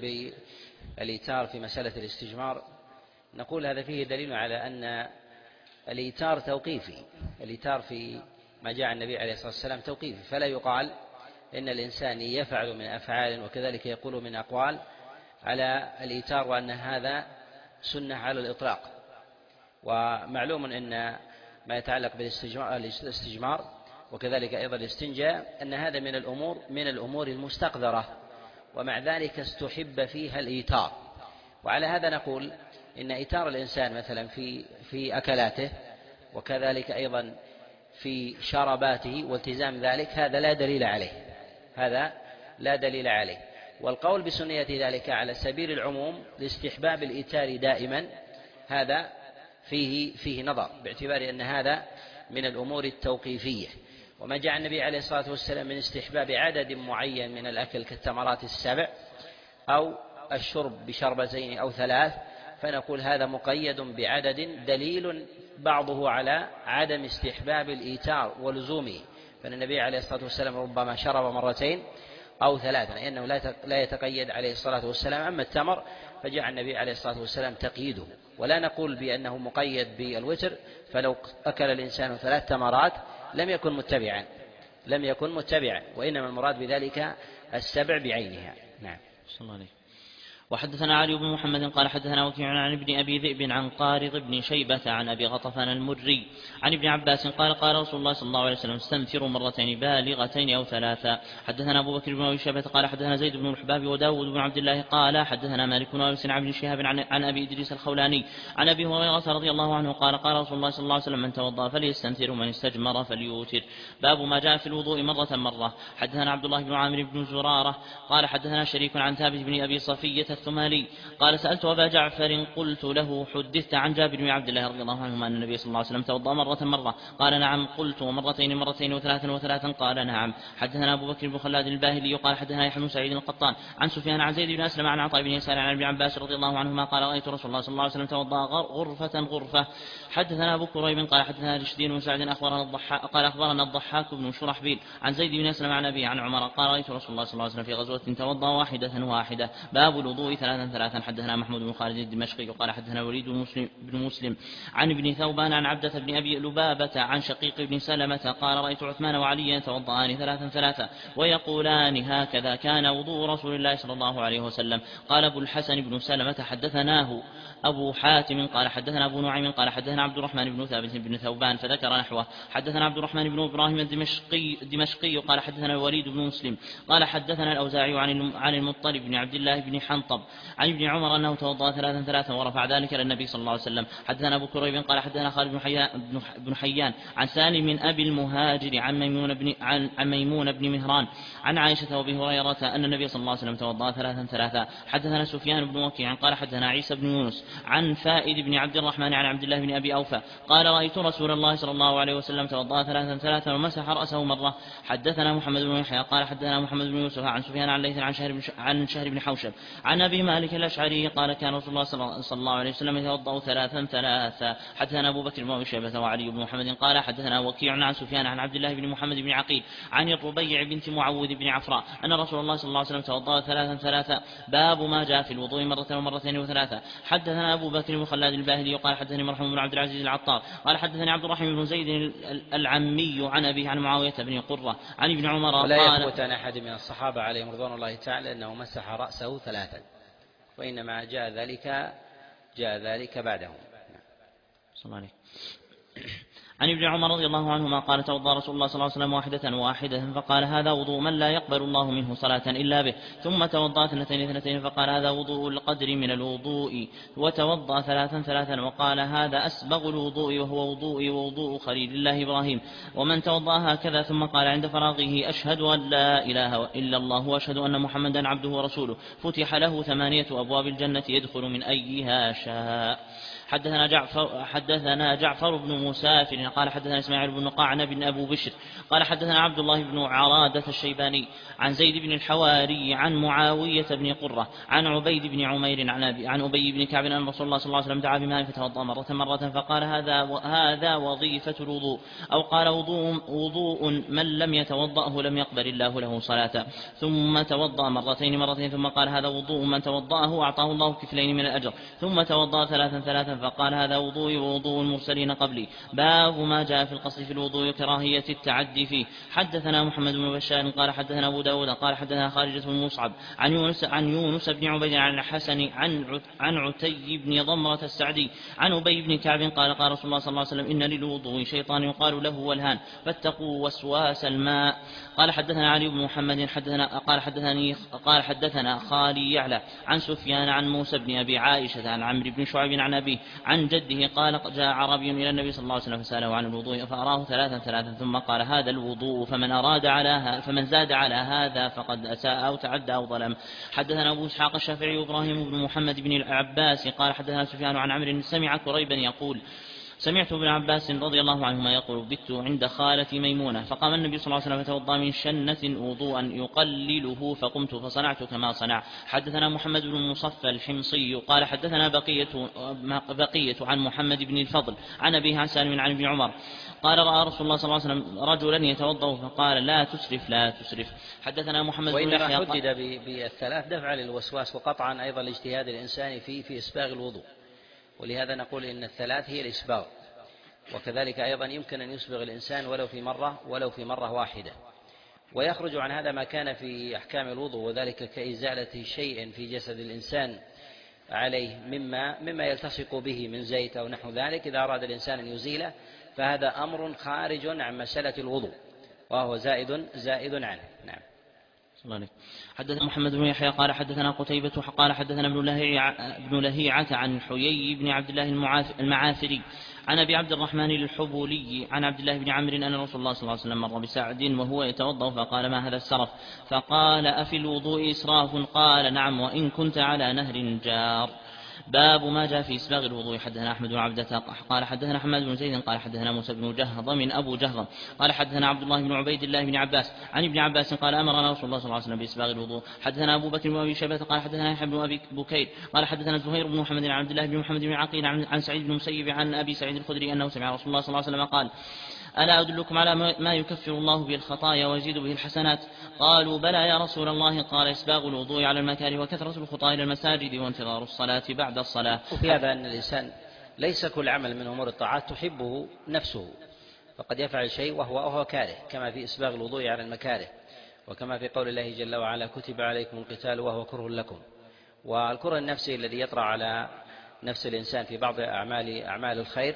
بالإيتار في مسألة الاستجمار نقول هذا فيه دليل على أن الإيتار توقيفي. الإيتار في ما جاء النبي عليه الصلاة والسلام توقيفي فلا يقال إن الإنسان يفعل من أفعال وكذلك يقول من أقوال على الإيتار، وأن هذا سنة على الإطلاق. ومعلوم أن ما يتعلق بالاستجمار وكذلك أيضا الاستنجاء أن هذا من الأمور من الأمور المستقذرة، ومع ذلك استحب فيها الإيتار. وعلى هذا نقول إن إيتار الإنسان مثلا في في أكلاته وكذلك أيضا في شرباته والتزام ذلك هذا لا دليل عليه، هذا لا دليل عليه. والقول بسنية ذلك على سبيل العموم لاستحباب الإيتار دائما هذا فيه فيه نظر، باعتبار أن هذا من الأمور التوقيفية. وما جاء النبي عليه الصلاة والسلام من استحباب عدد معين من الأكل كالتمرات السبع أو الشرب بشربتين أو ثلاث، فنقول هذا مقيد بعدد دليل بعضه على عدم استحباب الإيتار ولزومه، فإن النبي عليه الصلاة والسلام ربما شرب مرتين أو ثلاثا، لأنه لا يتقيد عليه الصلاة والسلام. أما التمر فجاء النبي عليه الصلاة والسلام تقييده، ولا نقول بأنه مقيد بالوتر، فلو أكل الإنسان ثلاث تمرات لم يكن متبعا لم يكن متبعا وإنما المراد بذلك السبع بعينها. نعم. صلى الله عليه. وحدثنا علي بن محمد قال حدثنا وكيع عن ابن أبي ذئب عن قارض بن شيبة عن أبي غطفان المري عن ابن عباس قال قال رسول الله صلى الله عليه وسلم استنثروا مرتين بالغتين أو ثلاثا. حدثنا أبو بكر بن أبي شيبة قال حدثنا زيد بن الحباب وداود بن عبد الله قال حدثنا مالك بن أنس عن ابن شهاب عن, عن أبي إدريس الخولاني عن أبي هريرة رضي الله عنه قال قال رسول الله صلى الله عليه وسلم من توضأ فليستنثر ومن استجمر فليوتر. باب ما جاء في الوضوء مرة مرة. حدثنا عبد الله بن عامر بن زرارة قال حدثنا شريك عن ثابت بن أبي صفية الثمالي قال سألت أبا جعفر قلت له حدثت عن جابر بن عبد الله رضي الله عنهما أن النبي صلى الله عليه وسلم توضأ مرة مرة؟ قال نعم. قلت ومرتين مرتين وثلاثا وثلاثا؟ قال نعم. حدثنا أبو بكر بن خلاد الباهلي قال حدثنا يحيى بن سعيد القطان عن سفيان عن زيد بن أسلم عن عطاء بن يسار عن ابن عباس رضي الله عنهما قال رأيت رسول الله صلى الله عليه وسلم توضأ غرفة غرفة. حدثنا أبو كريب قال حدثنا رشدين بن سعد أخبرنا الضحاك قال أخبرنا الضحاك بن شرحبيل عن زيد بن أسلم عن أبي عن عمر قال رأيت رسول الله صلى الله عليه وسلم في غزوة توضأ واحدة واحدة. باب الوضوء ثلاثا ثلاثا. حدثنا محمود بن خالد الدمشقي قال حدثنا وليد بن مسلم عن ابن ثوبان عن عبدة بن أبي لبابة عن شقيق بن سلمة قال رأيت عثمان وعليا يتوضأان ثلاثا ثلاثا ويقولان هكذا كان وضوء رسول الله صلى الله عليه وسلم. قال أبو الحسن بن سلمة حدثناه أبو حاتم قال حدثنا أبو نعيم قال حدثنا عبد الرحمن بن ثابت بن ثوبان فذكر نحوه. حدثنا عبد الرحمن بن إبراهيم الدمشقي, الدمشقي قال حدثنا الوليد بن مسلم قال حدثنا الأوزاعي عن المطلب بن عبد الله بن حنطب عن ابن عمر أنه توضأ ثلاثا ثلاثا ورفع ذلك إلى النبي صلى الله عليه وسلم. حدثنا أبو كريب قال حدثنا خالد بن حيان عن سالم من أبي المهاجر عن ميمون بن عن, عن ميمون بن مهران عن عائشة وأبي هريرة أن النبي صلى الله عليه وسلم توضأ ثلاثا ثلاثا. حدثنا سفيان بن وكيع قال حدثنا عيسى بن يونس عن فائد بن عبد الرحمن عن عبد الله بن أبي أوفى قال رأيت رسول الله صلى الله عليه وسلم توضأ ثلاثا ثلاثا ومسح رأسه مرة. حدثنا محمد بن يحيى قال حدثنا محمد بن يوسف عن سفيان عن ليث عن شهر بن عن شهر بن حوشب عن أبي مالك الأشعري قال كان رسول الله صلى الله عليه وسلم يتوضأ ثلاثا ثلاثا. حدثنا أبو بكر بن أبي شيبة وعلي بن محمد قال حدثنا وكيع عن سفيان عن عبد الله بن محمد بن عقيل عن الربيع بنت معوذ بن عفراء أن رسول الله صلى الله عليه وسلم توضأ ثلاثا ثلاثا. باب ما جاء في الوضوء مرة ومرتين وثلاثا. حدثنا أبو بكر بن خلاد الباهلي قال حدثني مرحوم بن عبد العزيز العطار قال حدثني عبد الرحيم بن زيد العمي عن أبيه عن معاوية بن قرة عن ابن عمر قال ولا يثبت عن أحد من الصحابة عليهم رضوان الله تعالى أنه مسح رأسه ثلاثا، وإنما جاء ذلك جاء ذلك بعدهم. صلى الله عليه. عن ابن عمر رضي الله عنهما قال توضأ رسول الله صلى الله عليه وسلم واحدة واحدة فقال هذا وضوء من لا يقبل الله منه صلاة إلا به. ثم توضأ اثنتين اثنتين فقال هذا وضوء القدر من الوضوء. وتوضأ ثلاثا ثلاثا وقال هذا أسبغ الوضوء وهو وضوء ووضوء خليل الله إبراهيم. ومن توضأ هكذا ثم قال عند فراغه أشهد أن لا إله إلا الله وأشهد أن محمدا عبده ورسوله فتح له ثمانية أبواب الجنة يدخل من أيها شاء. حدثنا جعفر حدثنا جعفر بن مسافر قال حدثنا إسماعيل بن قعنب بن أبو بشر قال حدثنا عبد الله بن عرادة الشيباني عن زيد بن الحواري عن معاوية بن قرة عن عبيد بن عمير عن أبي عن أبي بن كعب أن رسول الله صلى الله عليه وسلم دعا بماء فتوضأ مرة مرة فقال هذا هذا وظيفة الوضوء أو قال وضوء وضوء من لم يتوضأه لم يقبل الله له صلاة. ثم توضأ مرتين مرتين ثم قال هذا وضوء من توضأه أعطاه الله كفلين من الأجر. ثم توضأ ثلاثا ثلاثا فقال هذا وضوء ووضوء المرسلين قبلي. باب ما جاء في القصد في الوضوء كراهية التعدي فيه. حدثنا محمد بن بشار قال حدثنا أبو داود قال حدثنا خارجة بن مصعب عن يونس, عن يونس بن عبيد عن الحسن عن عن عتي بن ضمرة السعدي عن أبي بن كعب قال قال رسول الله صلى الله عليه وسلم إن للوضوء شيطان يقال له والهان فاتقوا وسواس الماء. قال حدثنا علي بن محمد حدثنا قال حدثني قال حدثنا خالي يعلى عن سفيان عن موسى بن أبي عائشة عن عمرو بن شعيب عن أبيه عن جده قال جاء عربي إلى النبي صلى الله عليه وسلم فسأله عن الوضوء فأراه ثلاثا ثلاثا ثم قال هذا الوضوء فمن أراد على فمن زاد على هذا فقد أساء أو تعدى أو ظلم. حدثنا أبو إسحاق الشافعي وإبراهيم بن محمد بن العباس قال حدثنا سفيان عن عمرو سمع كريبا يقول سمعت ابن عباس رضي الله عنهما يقول بت عند خالة ميمونة فقام النبي صلى الله عليه وسلم فتوضأ من شنة وضوءا يقلله فقمت فصنعت كما صنع. حدثنا محمد بن مصفى الحمصي قال حدثنا بقية, بقية عن محمد بن الفضل عن أبيه عن سالم عن ابن عمر قال رأى رسول الله صلى الله عليه وسلم رجلا يتوضأ فقال لا تسرف لا تسرف. حدثنا محمد بن يحيى وإنما حدد بالثلاث دفع للوسواس وقطعا أيضا لاجتهاد الإنسان في في إسباغ الوضوء، ولهذا نقول إن الثلاث هي الإسباغ، وكذلك أيضا يمكن أن يسبغ الإنسان ولو في مرة ولو في مرة واحدة. ويخرج عن هذا ما كان في أحكام الوضوء وذلك كإزالة شيء في جسد الإنسان عليه مما مما يلتصق به من زيت أو نحو ذلك، إذا أراد الإنسان أن يزيله فهذا أمر خارج عن مسألة الوضوء وهو زائد زائد عنه. نعم. حدثنا محمد بن يحيى قال حدثنا قتيبة قال حدثنا ابن لهيعة عن حيي بن عبد الله المعافري عن أبي عبد الرحمن الحبولي عن عبد الله بن عمرو أن رسول الله صلى الله عليه وسلم مر بسعد وهو يتوضأ فقال ما هذا السرف؟ فقال أفي الوضوء إسراف؟ قال نعم وإن كنت على نهر جار. باب ما جاء في إسباغ الوضوء. حدثنا أحمد بن عبدة قال حدثنا حماد بن زيد قال حدثنا موسى بن جهضم أبو جهضم قال حدثنا عبد الله بن عبيد الله بن عباس عن ابن عباس قال أمرنا رسول الله صلى الله عليه وسلم بإسباغ الوضوء. حدثنا أبو بكر بن أبي شيبة قال حدثنا يحيى بن أبي بكير قال حدثنا زهير بن محمد عن عبد الله بن محمد بن عقيل عن سعيد بن مسيب عن أبي سعيد الخدري أنه سمع رسول الله صلى الله عليه وسلم قال ألا أدلكم على ما يكفر الله به الخطايا ويزيد به الحسنات؟ قالوا بلى يا رسول الله. قال إسباغ الوضوء على المكاره وكثرة الخطى إلى المساجد وانتظار الصلاة بعد الصلاة. وفي هذا أن الإنسان ليس كل عمل من أمور الطاعات تحبه نفسه، فقد يفعل شيء وهو وهو كاره، كما في إسباغ الوضوء على المكاره، وكما في قول الله جل وعلا كتب عليكم القتال وهو كره لكم. والكره النفسي الذي يطرأ على نفس الإنسان في بعض أعمال أعمال الخير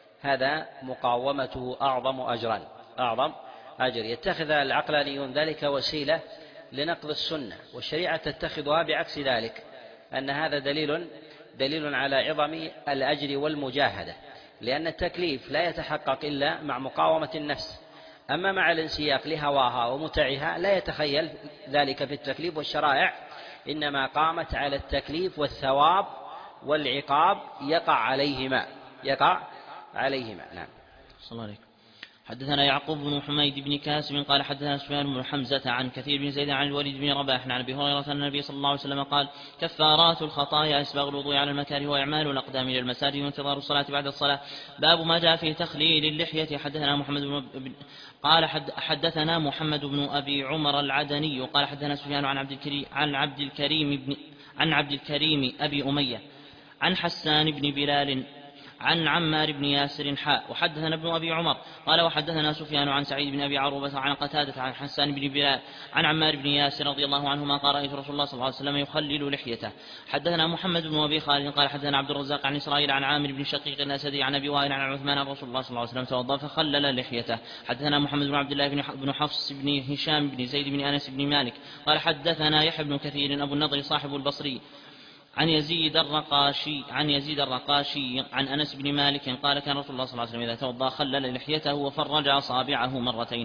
هذا مقاومته أعظم أجرا أعظم أجر. يتخذ العقلانيون ذلك وسيلة لنقض السنة، والشريعة تتخذها بعكس ذلك، أن هذا دليل دليل على عظم الأجر والمجاهدة، لأن التكليف لا يتحقق إلا مع مقاومة النفس، أما مع الانسياق لهواها ومتعها لا يتخيل ذلك في التكليف، والشرائع إنما قامت على التكليف والثواب والعقاب يقع عليهما يقع عليهما. نعم. صلى الله عليه. حدثنا يعقوب بن حميد بن كاسب قال حدثنا سفيان بن حمزة عن كثير بن زيد عن الوليد بن رباح عن أبي هريرة أن النبي صلى الله عليه وسلم قال كفارات الخطايا إسباغ الوضوء على المكاره وإعمال الأقدام إلى المساجد وانتظار الصلاة بعد الصلاة. باب ما جاء في تخليل اللحية. حدثنا محمد بن قال حدثنا محمد بن أبي عمر العدني قال حدثنا سفيان عن عبد الكريم عن عبد الكريم بن عن عبد الكريم أبي أمية عن حسان بن بلال عن عمار بن ياسر حاء. وحدثنا ابن أبي عمر قال وحدثنا سفيان عن سعيد بن أبي عروبة عن قتادة عن حسان بن بلال عن عمار بن ياسر رضي الله عنهما قال رأيت رسول الله صلى الله عليه وسلم يخلل لحيته. حدثنا محمد بن أبي خالد قال حدثنا عبد الرزاق عن إسرائيل عن عامر بن شقيق الأسدي عن أبي وائل عن عثمان عن رسول الله صلى الله عليه وسلم توضأ فخلل لحيته. حدثنا محمد بن عبد الله بن حفص بن هشام بن زيد بن أنس بن مالك قال حدثنا يحيى بن كثير أبو النضر صاحب البصري عن يزيد الرقاشي عن يزيد الرقاشي عن أنس بن مالك قال كان رسول الله صلى الله عليه وسلم إذا توضأ خلل لحيته وفرج أصابعه مرتين.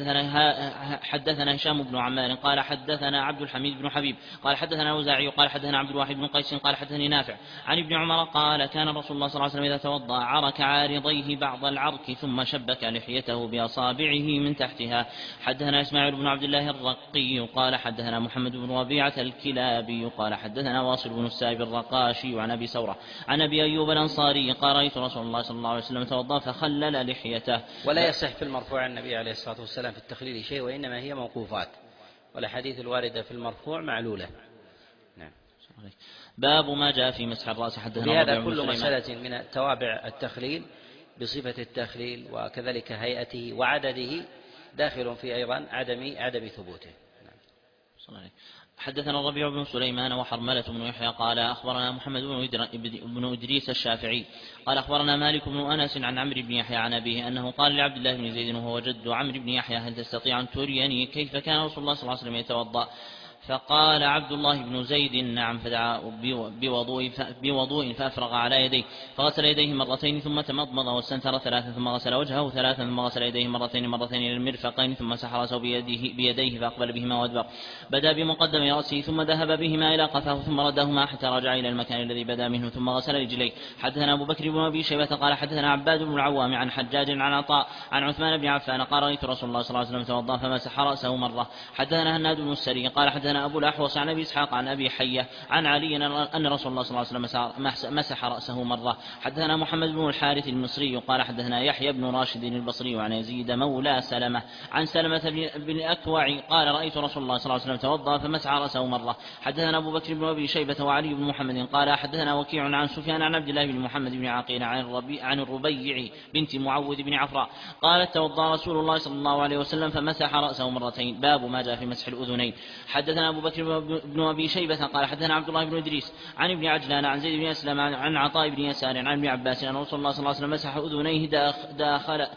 حدثنا حدثنا هشام بن عمار قال حدثنا عبد الحميد بن حبيب قال حدثنا أوزاعي قال حدثنا عبد الواحد بن قيس قال حدثني نافع عن ابن عمر قال كان رسول الله صلى الله عليه وسلم إذا توضأ عرك عارضيه بعض العرك ثم شبك لحيته بأصابعه من تحتها. حدثنا إسماعيل بن عبد الله الرقي قال حدثنا محمد بن ربيعة الكلابي قال حدثنا واصل بن السائب الرقاشي عن أبي سورة عن أبي أيوب الأنصاري قال رأيت رسول الله صلى الله عليه وسلم توضأ فخلل لحيته. ولا يصح في المرفوع عن النبي عليه الصلاة والسلام في التخليل شيء، وإنما هي موقوفات، والأحاديث الواردة في المرفوع معلولة. نعم. باب ما جاء في مسح الرأس. حدثنا بهذا كل مسألة من توابع التخليل بصفة التخليل وكذلك هيئته وعدده داخل في أيضا عدم عدم ثبوته. نعم. حدثنا الربيع بن سليمان وحرملة بن يحيى قال أخبرنا محمد بن إدريس الشافعي قال أخبرنا مالك بن أنس عن عمرو بن يحيى عن أبيه أنه قال لعبد الله بن زيد وهو جد عمرو بن يحيى هل تستطيع أن تريني كيف كان رسول الله صلى الله عليه وسلم يتوضأ؟ فقال عبد الله بن زيد نعم، فدعا بوضوء, بوضوء فأفرغ على يديه فغسل يديه مرتين ثم تمضمض واستنثر ثلاثا ثم غسل وجهه ثلاثا ثم غسل يديه مرتين مرتين إلى المرفقين ثم مسح رأسه بيديه, بيديه فأقبل بهما وأدبر، بدأ بمقدم رأسه ثم ذهب بهما إلى قفاه ثم ردهما حتى رجع إلى المكان الذي بدأ منه ثم غسل رجليه. حدثنا أبو بكر بن أبي شيبة قال حدثنا عباد بن العوام عن حجاج عن عطاء عن عثمان بن عفان قال رأيت رسول الله صلى الله عليه وسلم توضأ فمسح رأسه مرة. حدثنا هناد بن السري قال حدثنا أبو الأحوص عن أبي إسحاق عن أبي حية عن علي أن رسول الله صلى الله عليه وسلم مسح رأسه مرة. حدثنا محمد بن الحارث المصري قال حدثنا يحيى بن راشد البصري عن يزيد مولى سلمة عن سلمة بن الأكوع قال رأيت رسول الله صلى الله عليه وسلم توضأ فمسح رأسه مرة. حدثنا أبو بكر بن أبي شيبة وعلي بن محمد قال حدثنا وكيع عن سفيان عن عبد الله بن محمد بن عقيل عن الربيع عن الربيع بنت معوذ بن عفراء قالت توضأ رسول الله صلى الله عليه وسلم فمسح رأسه مرتين. باب ما جاء في مسح الأذنين. حدثنا أبو بكر بن أبي شيبة قال حدثنا عبد الله بن إدريس عن ابن عجلان عن زيد بن أسلم عن عطاء بن يسار عن ابن عباس أن رسول الله صلى الله عليه وسلم مسح أذنيه داخل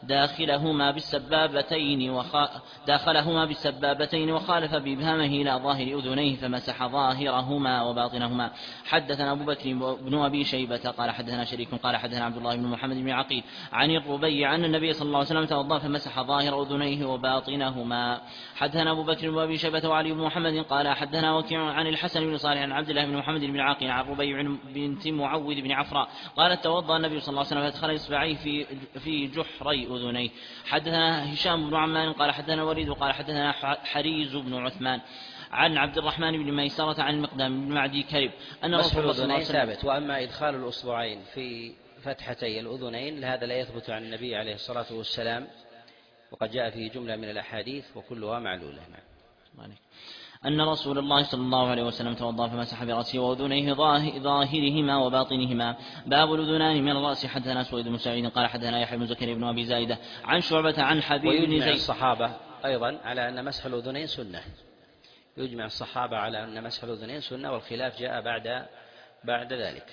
داخلهما بالسبابتين وخ... داخلهما بالسبابتين وخالف بإبهامه إلى ظاهر أذنيه فمسح ظاهرهما وباطنهما. حدثنا أبو بكر بن أبي شيبة قال حدثنا شريك قال حدثنا عبد الله بن محمد بن عقيل عن الربيع أن النبي صلى الله عليه وسلم توضأ فمسح ظاهر أذنيه وباطنهما. حدثنا أبو بكر بن أبي شيبة وعلي بن محمد قال حدثنا وكيع عن الحسن بن صالح عن عبد الله بن محمد بن عقيل عن الربيع بنت معوذ بن عفراء قالت توضأ النبي صلى الله عليه وسلم فادخل إصبعيه في في جحري أذنيه. حدثنا هشام بن عمان قال حدثنا وليد قال حدثنا حريز بن عثمان عن عبد الرحمن بن ميسرة عن المقدام بن معدي كرب أن رسول الله صلى الله عليه وسلم ثابت. وأما إدخال الأصبعين في فتحتي الأذنين هذا لا يثبت عن النبي عليه الصلاة والسلام، وقد جاء فيه جملة من الأحاديث وكلها معلولة. أن رسول الله صلى الله عليه وسلم توضأ فمسح برأسه وأذنيه ظاهرهما وباطنهما. باب الأذنان من الرأس. حدثنا سويد بن سعيد قال حدثنا يحيى بن زكريا بن أبي زايدة عن شعبة عن حبيب بن زيد. الصحابة أيضا على أن مسح الأذنين سنة، يجمع الصحابة على أن مسح الأذنين سنة، والخلاف جاء بعد بعد ذلك.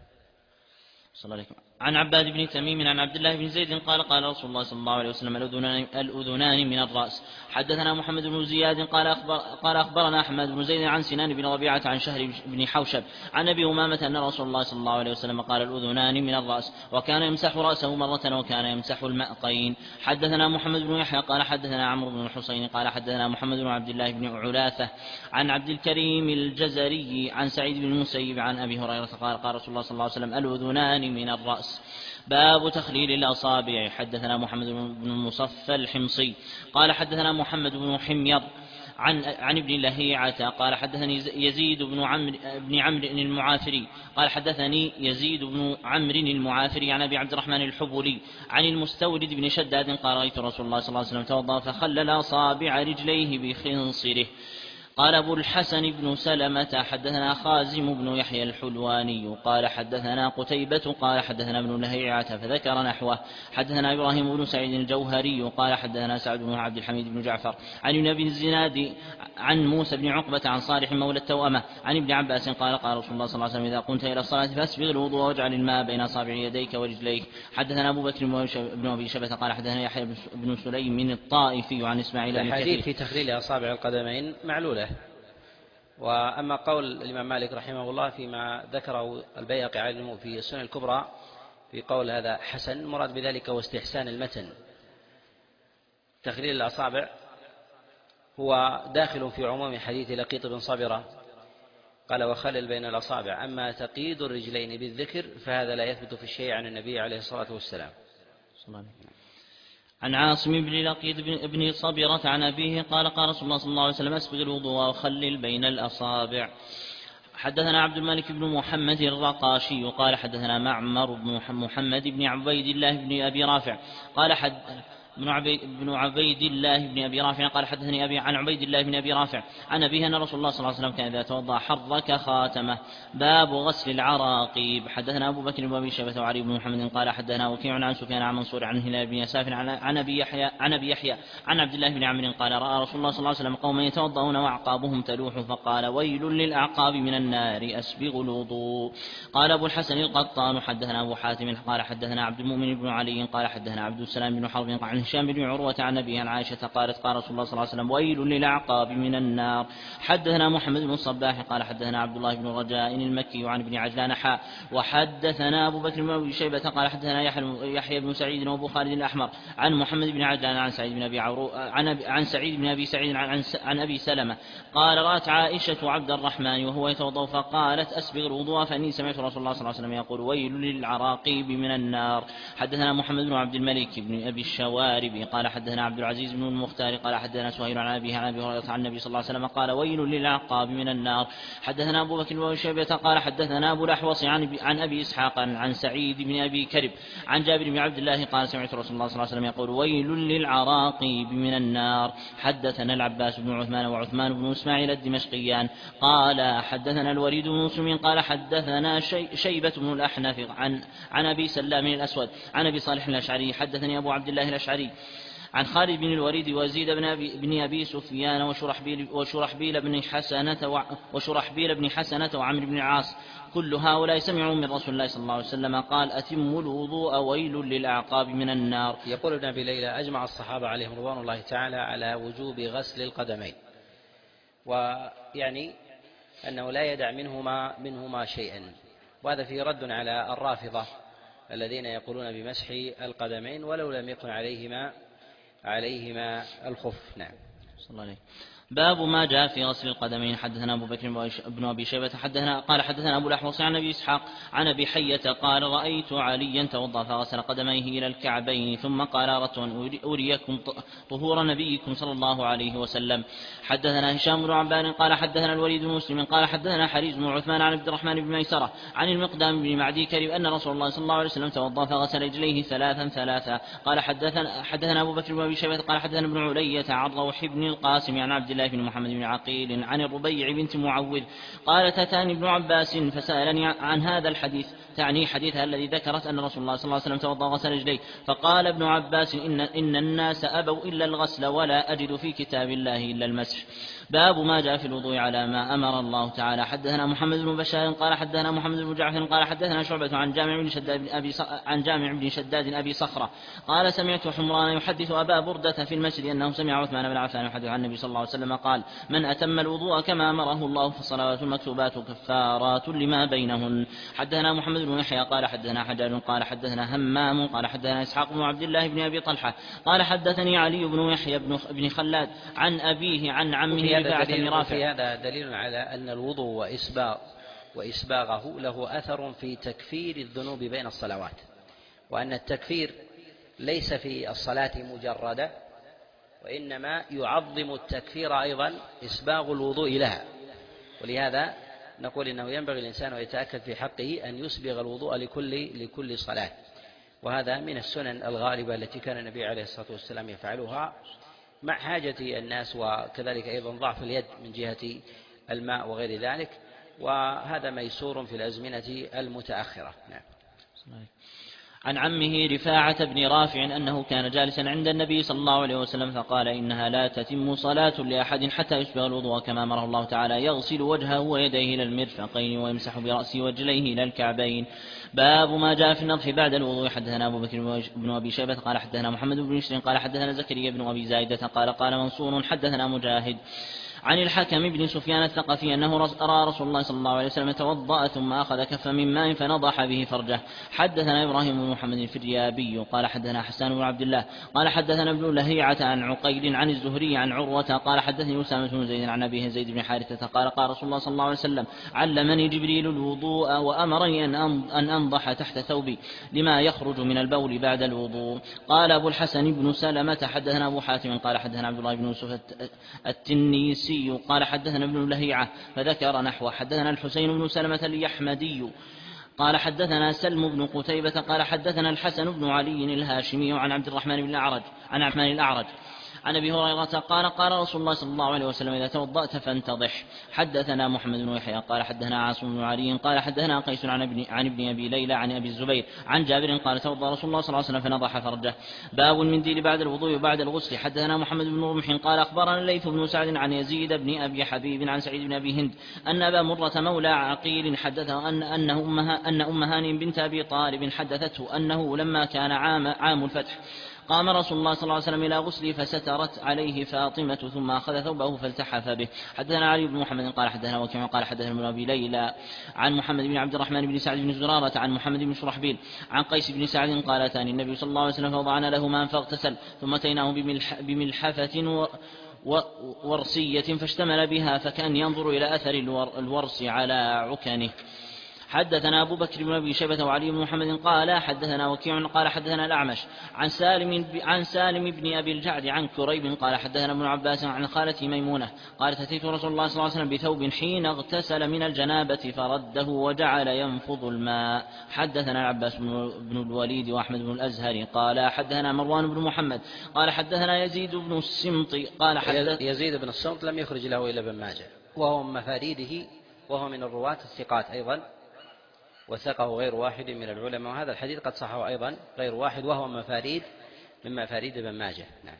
صلى الله عليه وسلم. عن عباد بن تميم عن عبد الله بن زيد قال قال رسول الله صلى الله عليه وسلم الأذنان, الأذنان من الرأس. حدثنا محمد بن زياد قال, أخبر قال أخبرنا أحمد بن زيد عن سنان بن ربيعة عن شهر بن حوشب عن أبي أمامة أن رسول الله صلى الله عليه وسلم قال الأذنان من الرأس، وكان يمسح رأسه مرة وكان يمسح المأقين. حدثنا محمد بن يحيى قال حدثنا عمرو بن الحسين قال حدثنا محمد بن عبد الله بن علاثة عن عبد الكريم الجزري عن سعيد بن المسيب عن أبي هريرة قال قال رسول الله صلى الله عليه وسلم الأذنان من الرأس. باب تخليل الأصابع. حدثنا محمد بن المصفى الحمصي قال حدثنا محمد بن حمير عن عن ابن لهيعة قال حدثني يزيد بن عمرو بن عمرو المعافري قال حدثني يزيد بن عمرو المعافري عن ابي عبد الرحمن الحبولي عن المستورد بن شداد قال رأيت رسول الله صلى الله عليه وسلم توضأ فخلل أصابع رجليه بخنصره. قال أبو الحسن بن سلمة حدثنا خازم بن يحيى الحلواني قال حدثنا قتيبة قال حدثنا ابن لهيعة فذكر نحوه. حدثنا إبراهيم بن سعيد الجوهري قال حدثنا سعد بن عبد الحميد بن جعفر عن ابن الزناد عن موسى بن عقبة عن صالح مولى التوأمة عن ابن عباس قال قال رسول الله صلى الله عليه وسلم إذا قمت إلى الصلاة فاسبغ الوضوء واجعل الماء بين أصابع يديك ورجليك. حدثنا أبو بكر بن أبي شيبة قال حدثنا يحيى بن سليم من الطائفي عن إسماعيل بن الحديث في تخليل أصابع القدمين معلولة. وأما قول الإمام مالك رحمه الله فيما ذكره البيهقي عنه في السنن الكبرى في قول هذا حسن، مراد بذلك هو استحسان المتن. تخليل الأصابع هو داخل في عموم حديث لقيط بن صبرة قال وخلل بين الأصابع. أما تقييد الرجلين بالذكر فهذا لا يثبت في الشيء عن النبي عليه الصلاة والسلام. عن عاصم بن لقيط بن صبرة عن أبيه قال قال رسول الله صلى الله عليه وسلم اسبغ الوضوء وخلل بين الأصابع. حدثنا عبد الملك بن محمد الرقاشي قال حدثنا معمر بن محمد بن عبيد الله بن أبي رافع قال حد بن عبيد, بن عبيد الله بن أبي رافع قال حدثني أبي عن عبيد الله بن أبي رافع عن أبيه أن رسول الله صلى الله عليه وسلم كان إذا توضأ حرك خاتمه. باب غسل العراقيب. حدثنا أبو بكر بن أبي شيبة وعلي بن محمد قال حدثنا وكيع عن سفيان عن منصور عن هلال بن يساف عن أبي يحيى عن أبي يحيى عن عبد الله بن عمرو قال رأى رسول الله صلى الله عليه وسلم قوما يتوضؤون وأعقابهم تلوح فقال ويل للأعقاب من النار أسبغوا الوضوء. قال أبو الحسن القطان حدثنا أبو حاتم قال حدثنا عبد المؤمن بن علي قال حدثنا عبد السلام بن حرب عن هشام بن عروة عن أبيه عن عائشة قالت قال رسول الله صلى الله عليه وسلم ويل للأعقاب من النار. حدثنا محمد بن الصباح قال حدثنا عبد الله بن رجاء المكي عن ابن عجلان حاء وحدثنا أبو بكر بن أبي شيبة قال حدثنا يحيى بن سعيد وأبو خالد الأحمر عن محمد بن عجلان عن سعيد بن أبي عرو عن, عن سعيد بن أبي سعيد عن, عن أبي سلمة قال رأت عائشة عبد الرحمن وهو يتوضأ فقالت أسبغ الوضوء فإني سمعت رسول الله صلى الله عليه وسلم يقول ويل للعراقيب من النار. حدثنا محمد بن عبد الملك بن أبي الشوارب قال حدثنا عبد العزيز بن المختار قال حدثنا سهيل عن أبيه عن أبي هريرة عن النبي صلى الله عليه وسلم قال ويل للعقاب من النار. حدثنا أبو بكر بن شيبة قال حدثنا أبو الأحوص عن, عن أبي إسحاق عن سعيد بن أبي كرب عن جابر بن عبد الله قال سمعت رسول الله صلى الله عليه وسلم يقول ويل للعراقيب من النار. حدثنا العباس بن عثمان وعثمان بن إسماعيل الدمشقيان قال حدثنا الوليد بن مسلم قال حدثنا شي شيبة بن الأحنف عن, عن أبي سلام الأسود عن أبي صالح الأشعري حدثني أبو عبد الله الأشعري عن خالد بن الوليد وزيد بن أبي, بن أبي سفيان وشرحبيل, وشرحبيل بن حسنة وشرحبيل بن حسنة وعمرو بن العاص كل هؤلاء سمعوا من رسول الله صلى الله عليه وسلم قال أتموا الوضوء ويل للأعقاب من النار. يقول ابن أبي ليلى أجمع الصحابة عليهم رضوان الله تعالى على وجوب غسل القدمين ويعني أنه لا يدع منهما, منهما شيئا وهذا فيه رد على الرافضة الذين يقولون بمسح القدمين ولو لم يكن عليهما عليهما الخف. نعم. صلى الله عليه. باب ما جاء في غسل القدمين. حدثنا أبو بكر بن أبي شيبة حدثنا قال حدثنا أبو الأحوص عن أبي إسحاق عن أبي حية قال رأيت عليا توضأ فغسل قدميه إلى الكعبين ثم قال أردت أن أريكم طهور نبيكم صلى الله عليه وسلم. حدثنا هشام بن عبان قال حدثنا الوليد بن مسلم قال حدثنا حريز بن عثمان عن عبد الرحمن بن ميسرة عن المقدام بن معدي كريم أن رسول الله صلى الله عليه وسلم توضأ فغسل رجليه ثلاثا ثلاثا. قال حدثنا, حدثنا أبو بكر بن أبي شيبة قال حدثنا ابن علية عن روح بن القاسم عن عبد الله بن محمد بن عقيل عن الربيع بنت معوذ قالت أتاني ابن عباس فسألني عن هذا الحديث تعني حديثها الذي ذكرت أن رسول الله صلى الله عليه وسلم توضأ غسل رجليه فقال ابن عباس إن, إن الناس أبوا إلا الغسل ولا أجد في كتاب الله إلا المسح. باب ما جاء في الوضوء على ما أمر الله تعالى. حدثنا محمد بن بشار قال حدثنا محمد بن جعفر قال حدثنا شعبة عن جامع بن شداد بن أبي عن جامع بن شداد أبي صخرة قال سمعت حمران يحدث أبا بردة في المسجد أنه سمع عثمان بن عفان يحدث عن النبي صلى الله عليه وسلم قال من أتم الوضوء كما أمره الله فالصلوات المكتوبات كفارات لما بينهن. حدثنا محمد بن يحيى قال حدثنا حجاج قال حدثنا همام قال حدثنا إسحاق بن عبد الله بن أبي طلحة قال حدثني علي بن يحيى بن خلاد عن أبيه عن عمه رفاعة بن رافع. في هذا دليل على أن الوضوء وإسباغ وإسباغه له أثر في تكفير الذنوب بين الصلوات وأن التكفير ليس في الصلاة مجردة وإنما يعظم التكفير أيضا إسباغ الوضوء لها ولهذا نقول إنه ينبغي الإنسان ويتأكد في حقه أن يسبغ الوضوء لكل, لكل صلاة وهذا من السنن الغالبة التي كان النبي عليه الصلاة والسلام يفعلها مع حاجة الناس وكذلك أيضا ضعف اليد من جهة الماء وغير ذلك وهذا ميسور في الأزمنة المتأخرة. نعم. عن عمه رفاعة بن رافع أنه كان جالسا عند النبي صلى الله عليه وسلم فقال إنها لا تتم صلاة لأحد حتى يسبغ الوضوء كما أمره الله تعالى يغسل وجهه ويديه إلى المرفقين ويمسح برأسه ورجليه إلى الكعبين. باب ما جاء في النضح بعد الوضوء. حدثنا أبو بكر بن أبي شيبة قال حدثنا محمد بن بشر قال حدثنا زكريا بن أبي زايدة قال قال منصور حدثنا مجاهد عن الحكم بن سفيان الثقفي أنه رأى رسول الله صلى الله عليه وسلم توضأ ثم أخذ كفا من ماء فنضح به فرجه. حدثنا إبراهيم بن محمد الفريابي قال حدثنا حسان بن عبد الله قال حدثنا ابن لهيعة عن عقيل عن الزهري عن عروة قال حدثني أسامة بن زيد عن أبيه زيد بن حارثة قال قال رسول الله صلى الله عليه وسلم علمني جبريل الوضوء وأمرني أن أنضح تحت ثوبي لما يخرج من البول بعد الوضوء. قال أبو الحسن بن سلمة حدثنا أبو حاتم قال حدثنا عبد الله بن يوسف التنيسي قال حدثنا ابن لهيعة فذكر نحوه. حدثنا الحسين بن سلمة اليحمدي قال حدثنا سلم بن قتيبة قال حدثنا الحسن بن علي الهاشمي عن عبد الرحمن بن الأعرج عن عبد الرحمن الأعرج عن ابي هريره قال قال رسول الله صلى الله عليه وسلم اذا توضأت فانتضح. حدثنا محمد بن يحيى قال حدثنا عاصم بن علي قال حدثنا قيس عن ابن عن ابن ابي ليلى عن ابي الزبير عن جابر قال توضأ رسول الله صلى الله عليه وسلم فنضح فرجه. باب المنديل بعد الوضوء وبعد الغسل. حدثنا محمد بن رمح قال اخبرنا الليث بن سعد عن يزيد بن ابي حبيب عن سعيد بن ابي هند ان ابا مرة مولى عقيل حدثه ان ان امها ان ام هانئ بنت ابي طالب حدثته انه لما كان عام عام الفتح قام رسول الله صلى الله عليه وسلم إلى غسله فسترت عليه فاطمة ثم أخذ ثوبه فالتحف به. حدثنا علي بن محمد قال حدثنا وكيع قال حدثنا ابن أبي ليلى عن محمد بن عبد الرحمن بن سعد بن زرارة عن محمد بن شرحبيل عن قيس بن سعد قال أتاني النبي صلى الله عليه وسلم فوضعنا له ماء فاغتسل ثم أتيناه بملح بملحفة و ورسية فاشتمل بها فكان ينظر إلى أثر الورس على عكنه. حدثنا أبو بكر بن أبي شيبة وعلي بن محمد قال حدثنا وكيع قال حدثنا الأعمش عن سالم عن سالم بن أبي الجعد عن كريب قال حدثنا ابن عباس عن خالتي ميمونة قالت أتيت رسول الله صلى الله عليه وسلم بثوب حين اغتسل من الجنابة فرده وجعل ينفض الماء. حدثنا العباس بن الوليد وأحمد بن الأزهري قال حدثنا مروان بن محمد قال حدثنا يزيد بن السمط قال حدث يزيد بن السمط لم يخرج له إلا ابن ماجه وهو من مفاريده وهو من الرواة الثقات أيضا وثقه غير واحد من العلماء وهذا الحديث قد صحه أيضا غير واحد وهو مفاريد من مفاريد ابن ماجه. نعم.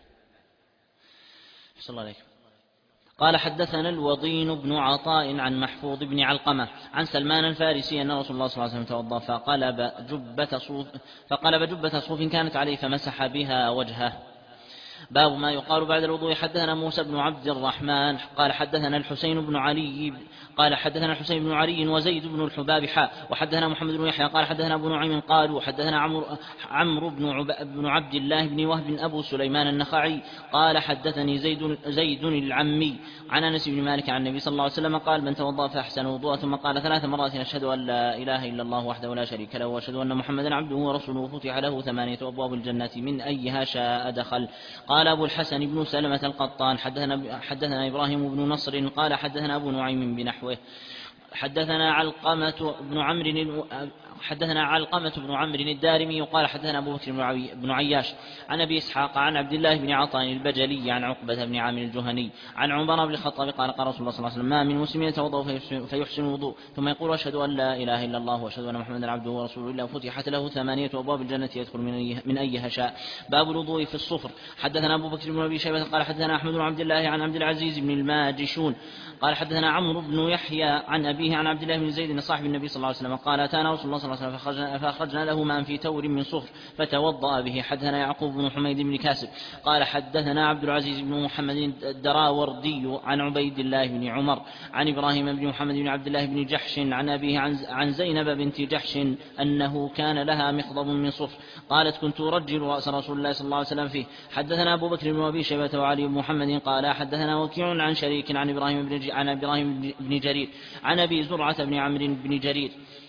صلى الله عليه. قال حدثنا الوضين بن عطاء عن محفوظ بن علقمة عن سلمان الفارسي أن رسول الله صلى الله عليه وسلم توضأ فقلب جبة صوف فقلب جبة صوف كانت عليه فمسح بها وجهه. باب ما يقال بعد الوضوء. حدثنا موسى بن عبد الرحمن قال حدثنا الحسين بن علي قال حدثنا الحسين بن علي وزيد بن الحباب حاء وحدثنا محمد بن يحيى قال حدثنا ابو نعيم قالوا حدثنا عمرو عمرو بن, بن عبد الله بن وهب ابو سليمان النخعي قال حدثني زيد زيد العمي عن انس بن مالك عن النبي صلى الله عليه وسلم قال من توضأ فاحسن وضوءه ثم قال ثلاث مرات اشهد ان لا اله الا الله وحده لا شريك له واشهد ان محمدا عبده ورسوله فتح له ثمانية ابواب الجنة من ايها شاء دخل. قال ابو الحسن بن سلمة القطان حدثنا, حدثنا إبراهيم بن نصر قال حدثنا أبو نعيم بنحوه. حدثنا علقمة بن عمرو حدثنا علقمة بن عمرو الدارمي قال حدثنا أبو بكر بن عياش عن أبي إسحاق عن عبد الله بن عطاء البجلي عن عقبة بن عامر الجهني عن عمر بن الخطاب قال قال رسول الله صلى الله عليه وسلم ما من مسلم يتوضأ فيحسن الوضوء ثم يقول أشهد أن لا إله إلا الله وأشهد أن محمدا عبده ورسوله إلا فتحت له ثمانية أبواب الجنة يدخل من أيها شاء. باب الوضوء في الصفر. حدثنا أبو بكر بن أبي شيبة قال حدثنا أحمد بن عبد الله عن عبد العزيز بن الماجشون قال حدثنا عمرو بن يحيى عن أبيه عن عبد الله بن زيد صاحب النبي صلى الله عليه وسلم قال أتانا رسول الله صلى الله عليه وسلم فأخرجنا له ماء في تور من صفر فتوضأ به. حدثنا يعقوب بن حميد بن كاسب قال حدثنا عبد العزيز بن محمد الدراوردي عن عبيد الله بن عمر عن إبراهيم بن محمد بن عبد الله بن جحش عن أبيه عن زينب بنت جحش أنه كان لها مخضب من صفر قالت كنت أرجل رأس رسول الله صلى الله عليه وسلم فيه. حدثنا أبو بكر بن أبي شيبة وعلي بن محمد قال حدثنا وكيع عن شريك عن إبراهيم بن عن إبراهيم بن جرير عن أبي زرعة بن عمرو بن جرير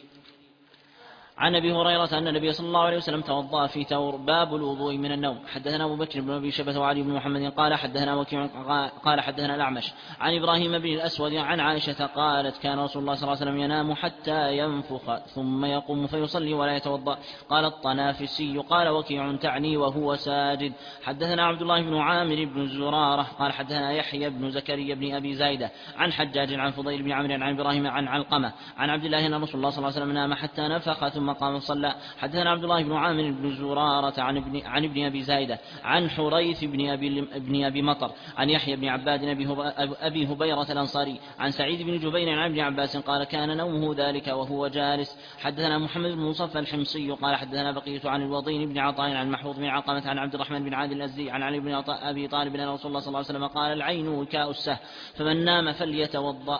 عن أبي هريرة أن النبي صلى الله عليه وسلم توضأ في تور. باب الوضوء من النوم. حدثنا أبو بكر بن أبي شيبة وعلي بن محمد قال حدثنا وكيع قال حدثنا الأعمش عن إبراهيم بن الأسود عن عائشة قالت كان رسول الله صلى الله عليه وسلم ينام حتى ينفخ ثم يقوم فيصلي ولا يتوضأ. قال الطنافسي قال وكيع تعني وهو ساجد. حدثنا عبد الله بن عامر بن زرارة قال حدثنا يحيى بن زكريا بن أبي زايدة عن حجاج عن فضيل بن عمرو عن إبراهيم عن علقمة عن عبد الله أن رسول الله صلى الله عليه وسلم نام حتى نفخ ثم قام صلى. حدثنا عبد الله بن عامر بن زرارة عن ابن, عن ابن أبي زايدة عن حريث بن أبي, بن أبي مطر عن يحيى بن عباد أبي هبيرة الأنصاري عن سعيد بن جبير عن ابن عباس قال كان نومه ذلك وهو جالس. حدثنا محمد بن مصفى الحمصي قال حدثنا بقية عن الوضين بن عطاء عن محفوظ بن علقمة عن عبد الرحمن بن عادل الأزدي عن علي بن أبي طالب أن رسول الله صلى الله عليه وسلم قال العين وكاء السه فمن نام فليتوضأ.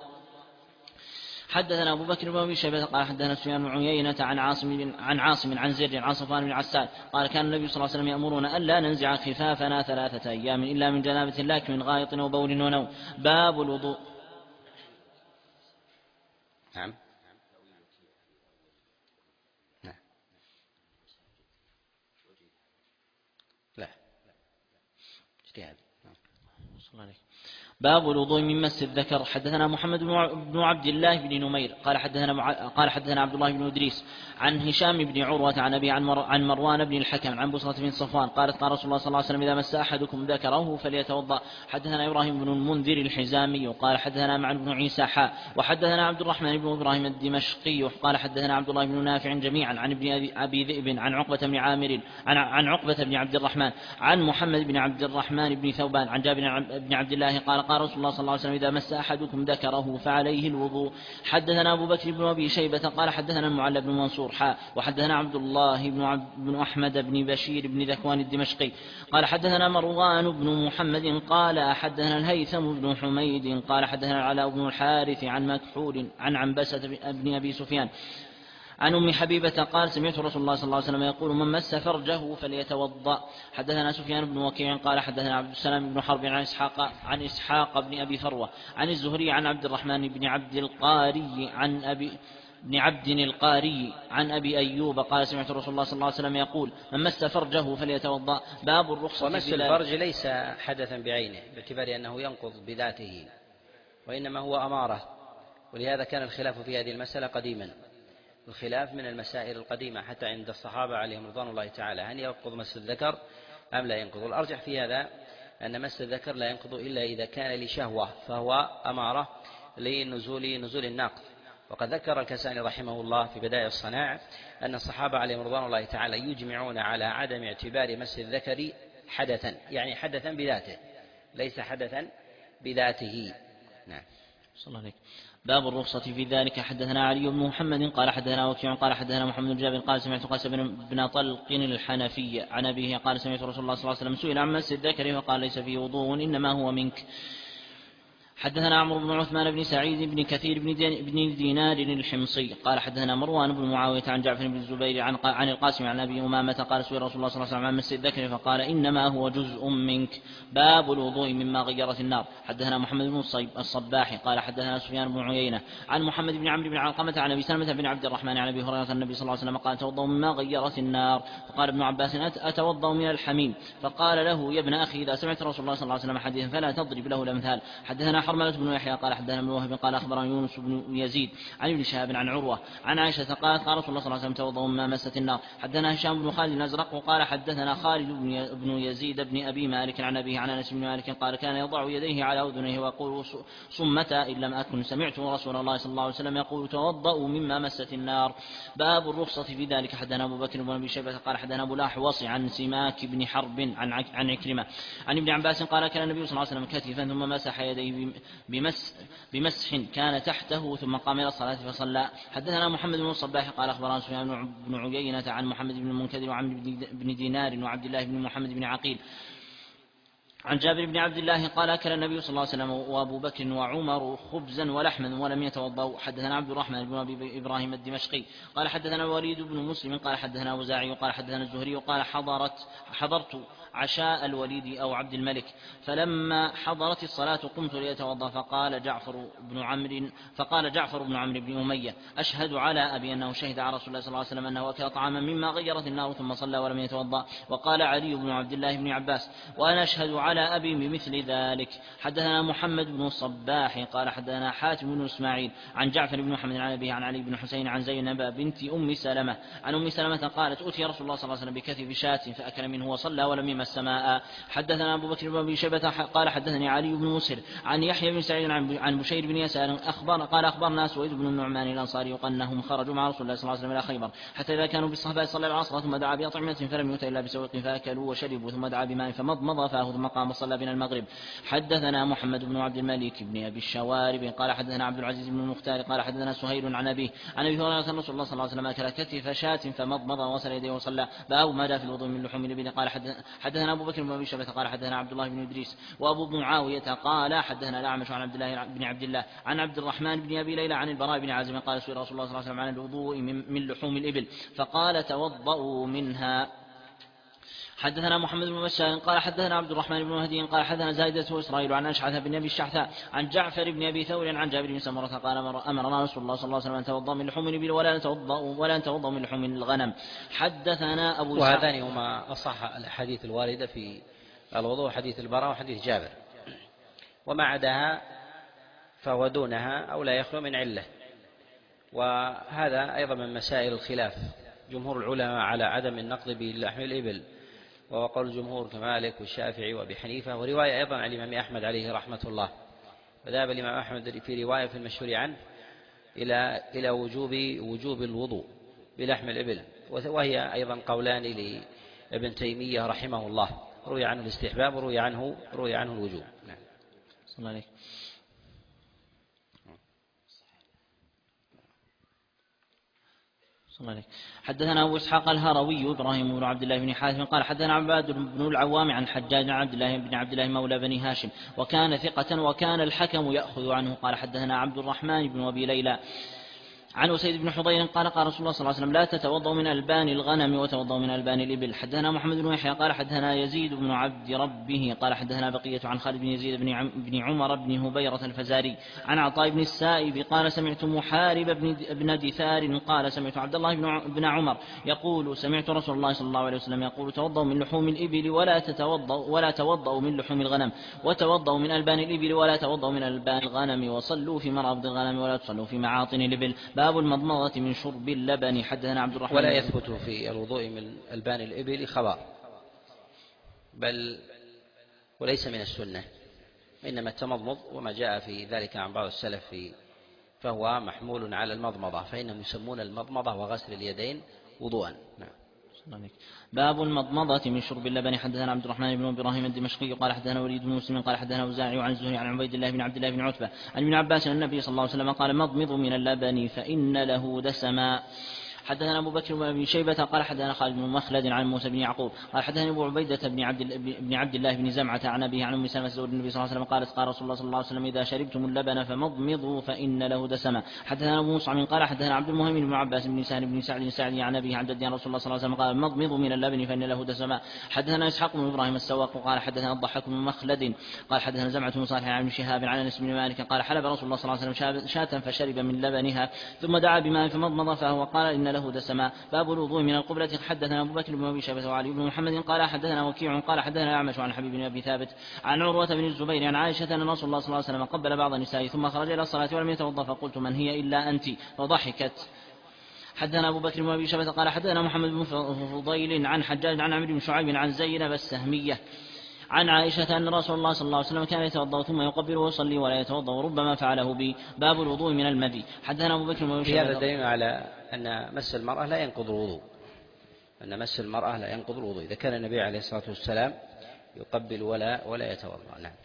حدثنا أبو بكر بن أبي شيبة قال حدثنا سفيان بن عيينة عن عاصم بن عن عاصم عن زيد عن صفوان بن عسال قال كان النبي صلى الله عليه وسلم يأمرنا ألا ننزع خفافنا ثلاثة أيام إلا من جنابة لكن من غائط وبول ونوم. باب الوضوء. نعم نعم لا اجتهاد. باب الوضوء من مس الذكر. حدثنا محمد بن عبد الله بن نمير قال حدثنا قال حدثنا عبد الله بن إدريس عن هشام بن عروة عن أبي عن مروان بن الحكم عن بصرة بن صفوان قالت قال رسول الله صلى الله عليه وسلم إذا مس أحدكم ذكره فليتوضأ. حدثنا إبراهيم بن المنذر الحزامي قال حدثنا معن بن عيسى حاء وحدثنا عبد الرحمن بن إبراهيم الدمشقي قال حدثنا عبد الله بن نافع جميعا عن ابن أبي ذئب عن عقبة بن عامر عن, عن عقبة بن عبد الرحمن عن محمد بن عبد الرحمن بن ثوبان عن جابر بن عبد الله قال قال رسول الله صلى الله عليه وسلم إذا مس أحدكم ذكره فعليه الوضوء. حدثنا أبو بكر بن أبي شيبة قال حدثنا المعلى بن منصور حاء وحدثنا عبد الله بن, عبد بن أحمد بن بشير بن ذكوان الدمشقي قال حدثنا مروان بن محمد قال حدثنا الهيثم بن حميد قال حدثنا العلاء بن الحارث عن مكحول عن عنبسة بن أبي سفيان عن أم حبيبة قال سمعت رسول الله صلى الله عليه وسلم يقول من مس فرجه فليتوضأ. حدثنا سفيان بن وكيع قال حدثنا عبد السلام بن حرب عن إسحاق عن إسحاق بن أبي فروة عن الزهري عن عبد الرحمن بن عبد القاري عن أبي بن عبد القاري عن أبي أيوب قال سمعت رسول الله صلى الله عليه وسلم يقول من مس فرجه فليتوضأ. باب الرخصة. ومس الفرج ليس حدثا بعينه باعتبار أنه ينقض بذاته وإنما هو أمارة، ولهذا كان الخلاف في هذه المسألة قديما. الخلاف من المسائل القديمة حتى عند الصحابة عليهم رضوان الله تعالى هل ينقض مس الذكر أم لا ينقض. الأرجح في هذا أن مس الذكر لا ينقض إلا إذا كان لشهوة فهو أمارة لنزول نزول الناقض. وقد ذكر الكساني رحمه الله في بداية الصناع أن الصحابة عليهم رضوان الله تعالى يجمعون على عدم اعتبار مس الذكر حدثا، يعني حدثا بذاته ليس حدثا بذاته. نعم. صلى الله عليك. باب الرخصة في ذلك. حدثنا علي بن محمد قال حدثنا وكيع قال حدثنا محمد بن جابر قال سمعت قيس بن طلق الحنفي عن أبيه قال سمعت رسول الله صلى الله عليه وسلم سئل عن مس الذكر فقال ليس فيه وضوء إنما هو منك. حدثنا عمرو بن عثمان بن سعيد بن كثير بن دينار الحمصي قال حدثنا مروان بن معاوية عن جعفر بن الزبير عن, عن القاسم عن أبي أمامة قال سئل رسول الله صلى الله عليه وسلم عن مس الذكر فقال إنما هو جزء منك. باب الوضوء مما غيرت النار. حدثنا محمد بن الصباح قال حدثنا سفيان بن عيينة عن محمد بن عمرو بن علقمة عن أبي سلمة بن عبد الرحمن عن أبي هريرة النبي صلى الله عليه وسلم قال توضأوا مما غيرت النار. فقال ابن عباس أتوضأ من الحميم؟ فقال له يا ابن أخي إذا سمعت رسول الله صلى الله عليه وسلم حديثا فلا تضرب له الأمثال. حدثنا حرملة بن يحيى قال حدثنا ابن وهب قال أخبرنا يونس بن يزيد عن ابن شهاب عن عروة عن عائشة قالت قال رسول الله صلى الله عليه وسلم توضأوا مما مست النار. حدثنا هشام بن خالد الأزرق وقال حدثنا خالد بن يزيد بن أبي مالك عن أبيه عن أنس بن مالك قال كان يضع يديه على أذنيه ويقول صمتا إن لم أكن سمعت رسول الله صلى الله عليه وسلم يقول توضأوا مما مست النار. باب الرخصة في ذلك. حدثنا أبو بكر بن أبي شيبة قال حدثنا أبو الأحوص عن سماك بن حرب عن عن عكرمة عن ابن عباس قال كان النبي صلى الله عليه وسلم كتفا ثم مسح يديه بمس بمسح كان تحته ثم قام إلى الصلاة فصلى. حدثنا محمد بن الصباح قال أخبرنا سفيان بن عيينة عن محمد بن المنكدر وعن بن دينار وعبد الله بن محمد بن عقيل عن جابر بن عبد الله قال أكل النبي صلى الله عليه وسلم وأبو بكر وعمر خبزا ولحما ولم يتوضأوا. حدثنا عبد الرحمن بن أبي إبراهيم الدمشقي قال حدثنا الوليد بن مسلم قال حدثنا وزاعي قال حدثنا الزهري قال حضرت حضرت عشاء الوليد أو عبد الملك فلما حضرت الصلاة قمت ليتوضأ فقال جعفر بن عمرو فقال جعفر بن عمرو بن أمية أشهد على أبي أنه شهد على رسول الله صلى الله عليه وسلم أنه أكل طعاما مما غيرت النار ثم صلى ولم يتوضأ. وقال علي بن عبد الله بن عباس وأنا أشهد على أبي بمثل ذلك. حدثنا محمد بن الصباح قال حدثنا حاتم بن إسماعيل عن جعفر بن محمد عن أبيه عن علي بن حسين عن زينب بنت أم سلمة عن أم سلمة قالت أتي رسول الله صلى الله عليه وسلم بكتف شاة فأكل منه وصلى ولم يمس السماء. حدثنا أبو بكر بن أبي شيبة قال حدثني علي بن مسهر عن يحيى بن سعيد عن بشير بن يسار أخبر قال أخبرنا سويد بن النعمان الأنصاري أنهم خرجوا مع رسول الله صلى الله عليه وسلم إلى خيبر حتى إذا كانوا بالصحبة صلى العصر ثم دعا بأطعمة فلم يؤت إلا بسوق فأكلوا وشربوا ثم دعا بماء فمضمض فاه ثم قام وصلى بنا المغرب. حدثنا محمد بن عبد الملك بن أبي الشوارب قال حدثنا عبد العزيز بن المختار قال حدثنا سهيل عن أبيه عن أبي هريرة رسول الله صلى الله عليه وسلم أكل كتف شاة فمضمض وغسل يديه وصلى. باب ما جاء في الوضوء من لحوم الإبل. قال حدثنا أبو بكر بن أبي شيبة قال حدثنا عبد الله بن إدريس وأبو بن معاوية قال حدثنا الأعمش عن عبد الله بن عبد الله عن عبد الرحمن بن أبي ليلى عن البراء بن عازب قال سئل رسول الله صلى الله عليه وسلم عن الوضوء من لحوم الإبل فقال توضؤوا منها. حدثنا محمد بن بشار قال حدثنا عبد الرحمن بن مهدي قال حدثنا زائدة وإسرائيل عن أشعث بن أبي الشحثاء عن جعفر بن أبي ثور عن جابر بن سمرة قال أمرنا رسول الله صلى الله عليه وسلم أن نتوضأ من لحوم الإبل ولا نتوضأ ولا نتوضأ من لحوم الغنم. حدثنا أبو وهذان هما أصح الأحاديث الواردة في الوضوء حديث البراء وحديث جابر. وما عداها فهو دونها أو لا يخلو من علة. وهذا أيضا من مسائل الخلاف، جمهور العلماء على عدم النقض بلحم الإبل، وهو قول الجمهور كمالك والشافعي وأبي حنيفة، ورواية أيضا عن الإمام أحمد عليه رحمة الله. وذهب الإمام أحمد في رواية في المشهور عنه إلى إلى وجوب وجوب الوضوء بلحم الإبل، وهي أيضا قولان لابن تيمية رحمه الله، روي عنه الاستحباب وروي عنه روي عنه الوجوب. نعم. صلى الله عليه. حدثنا أبو إسحاق الهروي إبراهيم بن عبد الله بن حاتم قال حدثنا عباد بن العوام عن حجاج بن عبد الله بن عبد الله مولى بني هاشم وكان ثقة وكان الحكم يأخذ عنه. قال حدثنا عبد الرحمن بن أبي ليلى عن أسيد بن حضير قال قال رسول الله صلى الله عليه وسلم لا تتوضأوا من ألبان الغنم وتوضأوا من ألبان الإبل. حدثنا محمد بن يحيى قال حدثنا يزيد بن عبد ربه قال حدثنا بقية عن خالد بن يزيد بن, عم بن عمر بن هبيرة الفزاري عن عطاء بن السائب قال سمعت محارب بن, بن دثار قال سمعت عبد الله بن عمر يقول سمعت رسول الله صلى الله عليه وسلم يقول توضأوا من لحوم الإبل ولا تتوضأوا ولا توضأوا من لحوم الغنم وتوضأوا من ألبان الإبل ولا توضأوا من ألبان الغنم وصلوا في مرابض الغنم ولا تصلوا في معاطن الإبل. باب المضمضة من شرب اللبن. حدثنا عبد الرحمن ولا يثبت في الوضوء من ألبان الإبل خبر، بل وليس من السنة، إنما التمضمض وما جاء في ذلك عن بعض السلف في فهو محمول على المضمضة، فإنهم يسمون المضمضة وغسل اليدين وضوءا. نعم. باب المضمضة من شرب اللبن. حدثنا عبد الرحمن بن إبراهيم الدمشقي قال حدثنا وليد بن مسلم قال حدثنا أوزاعي عن الزهري عن عبيد الله بن عبد الله بن عتبة عن ابن عباس النبي صلى الله عليه وسلم قال مضمضوا من اللبن فإن له دسما. حدثنا أبو بكر بن أبي شيبة قال حدثنا خالد بن مخلد عن موسى بن يعقوب قال حدثنا أبو عبيدة بن عبد بن عبد الله بن زمعة عن أبيه عن أم سلمة زوج النبي صلى الله عليه وسلم قالت قال رسول الله صلى الله عليه وسلم إذا شربتم اللبن فمضمضوا فإن له دسما. حدثنا أبو مصعب قال حدثنا عبد المهيمن بن عباس بن سهل بن سعد سعدي عن أبيه عن جده رسول الله صلى الله عليه وسلم قال مضمضوا من اللبن فإن له دسما. حدثنا إسحاق بن إبراهيم السواق قال حدثنا الضحاك بن مخلد قال حدثنا زمعة بن صالح عن ابن شهاب عن أنس بن مالك قال حلب رسول الله صلى الله عليه وسلم شاة فشرب من لبنها ثم دعا بماء فمضمض فهو قال إن له دسما. باب الوضوء من القبلة. حدثنا أبو بكر بن أبي شيبة وعلي بن محمد قال حدثنا وكيع قال حدثنا الأعمش عن حبيب بن أبي ثابت عن عروة بن الزبير عن عائشة أن رسول الله صلى الله عليه وسلم قبل بعض النساء ثم خرج إلى الصلاة ولم يتوضأ فقلت من هي إلا أنت فضحكت. حدثنا أبو بكر بن أبي شيبة قال حدثنا محمد بن فضيل عن حجاج عن عمرو بن شعيب عن زينب السهمية عن عائشة أن رسول الله صلى الله عليه وسلم كان يتوضأ ثم يقبل ويصلي ولا يتوضأ وربما فعله بي. باب الوضوء من المذي. حدثنا أبو بكر بن أبي شيبة. هذا دليل على أن مس المرأة لا ينقض الوضوء، أن مس المرأة لا ينقض الوضوء إذا كان النبي عليه الصلاة والسلام يقبل ولا ولا يتوضأ. نعم.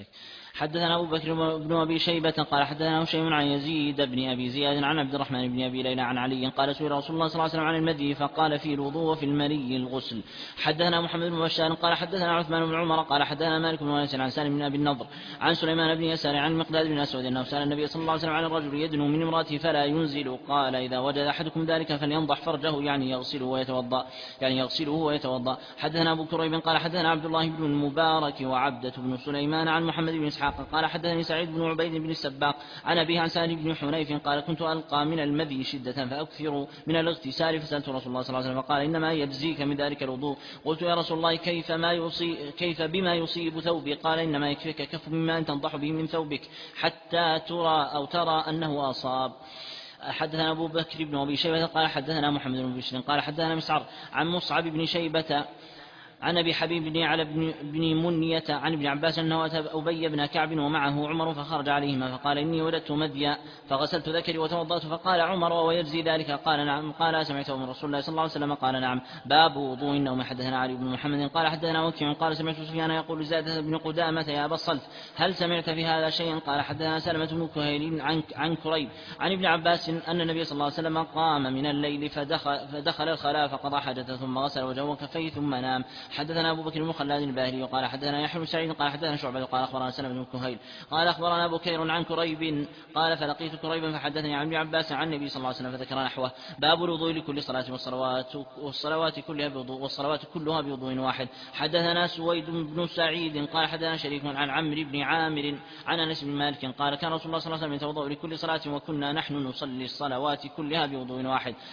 حدثنا أبو بكر بن أبي شيبة قال حدثنا هشيم عن يزيد بن أبي زياد عن عبد الرحمن بن أبي ليلى عن علي قال سئل رسول الله صلى الله عليه وسلم عن المذي فقال في الوضوء وفي المني الغسل. حدثنا محمد بن بشار قال حدثنا عثمان بن عمر قال حدثنا مالك بن انس عن سالم بن أبي النضر عن سليمان بن يسار عن المقداد بن أسود أنه سأل النبي صلى الله عليه وسلم عن الرجل يدنو من امرأته فلا ينزل قال إذا وجد أحدكم ذلك فلينضح فرجه يعني يغسله ويتوضأ يعني يغسله ويتوضأ. حدثنا أبو كريب قال حدثنا عبد الله بن المبارك وعبدة بن سليمان عن محمد بن إسحاق قال حدثني سعيد بن عبيد بن السباق عن أبيه عن سالم بن حنيف قال كنت ألقى من المذي شدة فأكثر من الاغتسال فسألت رسول الله صلى الله عليه وسلم فقال إنما يجزيك من ذلك الوضوء. قلت يا رسول الله كيف ما يصيب كيف بما يصيب ثوبي؟ قال إنما يكفيك كف مما تنضح به من ثوبك حتى ترى أو ترى أنه أصاب. حدثنا أبو بكر بن أبي شيبة قال حدثنا محمد بن بشر قال حدثنا مسعر عن مصعب بن شيبة عن أبي حبيب بن على بن منية عن ابن عباس أنه أتى أبي بن كعب ومعه عمر فخرج عليهما فقال إني ولدت مذيا فغسلت ذكري وتوضأت فقال عمر ويجزي ذلك؟ قال نعم. قال سمعته من رسول الله صلى الله عليه وسلم؟ قال نعم. باب وضوء النوم. حدثنا علي بن محمد قال حدثنا وكيع قال سمعت سفيان يقول زاد بن قدامة يا أبا الصلت هل سمعت في هذا شيئا؟ قال حدثنا سلمة بن كهيل عن, عن كريب عن ابن عباس أن النبي صلى الله عليه وسلم قام من الليل فدخل, فدخل الخلاء فقضى حاجته ثم غسل وجهه وكفيه ثم نام. حدثنا أبو بكر بن خلاد الباهلي وقال حدثنا يحيى بن سعيد قال حدثنا شعبة قال أخبرنا سلمة بن كهيل قال أخبرنا بكير عن كريب قال فلقيت كريبا فحدثني عن ابن عباس عن النبي صلى الله عليه وسلم فذكر نحوه. باب الوضوء لكل صلاة والصلوات والصلوات كلها بوضوء والصلوات كلها بوضوء واحد. حدثنا سويد بن سعيد قال حدثنا شريك عن عمرو بن عامر عن أنس بن مالك قال كان رسول الله صلى الله عليه وسلم يتوضأ لكل صلاة وكنا نحن نصلي الصلوات كلها بوضوء واحد.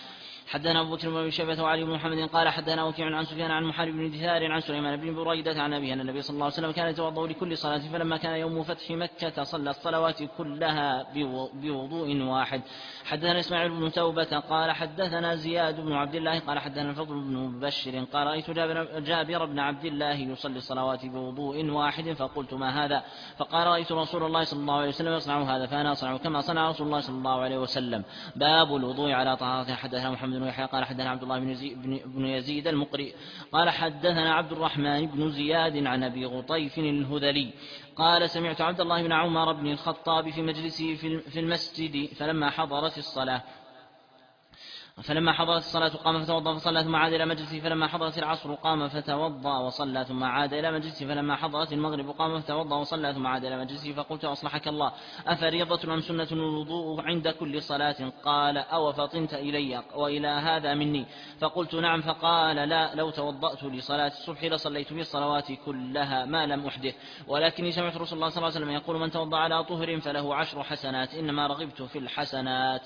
حدثنا أبو بكر بن شيبة وعلي بن محمد قال حدثنا وكيع عن سفيان عن محارب بن دثار عن سليمان بن بريدة عن أبيه أن النبي صلى الله عليه وسلم كان يتوضأ لكل صلاة فلما كان يوم فتح مكة صلى الصلوات كلها بوضوء واحد. حدثنا إسماعيل بن توبة قال حدثنا زياد بن عبد الله قال حدثنا الفضل بن مبشر قال رأيت جابر, جابر بن عبد الله يصلي الصلوات بوضوء واحد فقلت ما هذا؟ فقال رأيت رسول الله صلى الله عليه وسلم يصنع هذا فأنا أصنع كما صنع رسول الله صلى الله عليه وسلم. باب الوضوء على طهارته. حدثنا محمد بن يحيى قال حدثنا عبد الله بن يزيد, بن يزيد المقري قال حدثنا عبد الرحمن بن زياد عن أبي غطيف الهذلي قال سمعت عبد الله بن عمر بن الخطاب في مجلسه في المسجد فلما حضرت الصلاة فلما حضرت الصلاة قام فتوضأ فصلى ثم عاد إلى مجلسه فلما حضرت العصر قام فتوضأ وصلى ثم عاد إلى مجلسه فلما حضرت المغرب قام فتوضأ وصلى ثم عاد إلى مجلسه فقلت أصلحك الله أفريضة أم سنة الوضوء عند كل صلاة؟ قال أو فطنت إلي وإلى هذا مني؟ فقلت نعم. فقال لا لو توضأت لصلاة الصبح لصليت في الصلوات كلها ما لم أحدث ولكني سمعت رسول الله صلى الله عليه وسلم يقول من توضأ على طهر فله عشر حسنات إنما رغبت في الحسنات.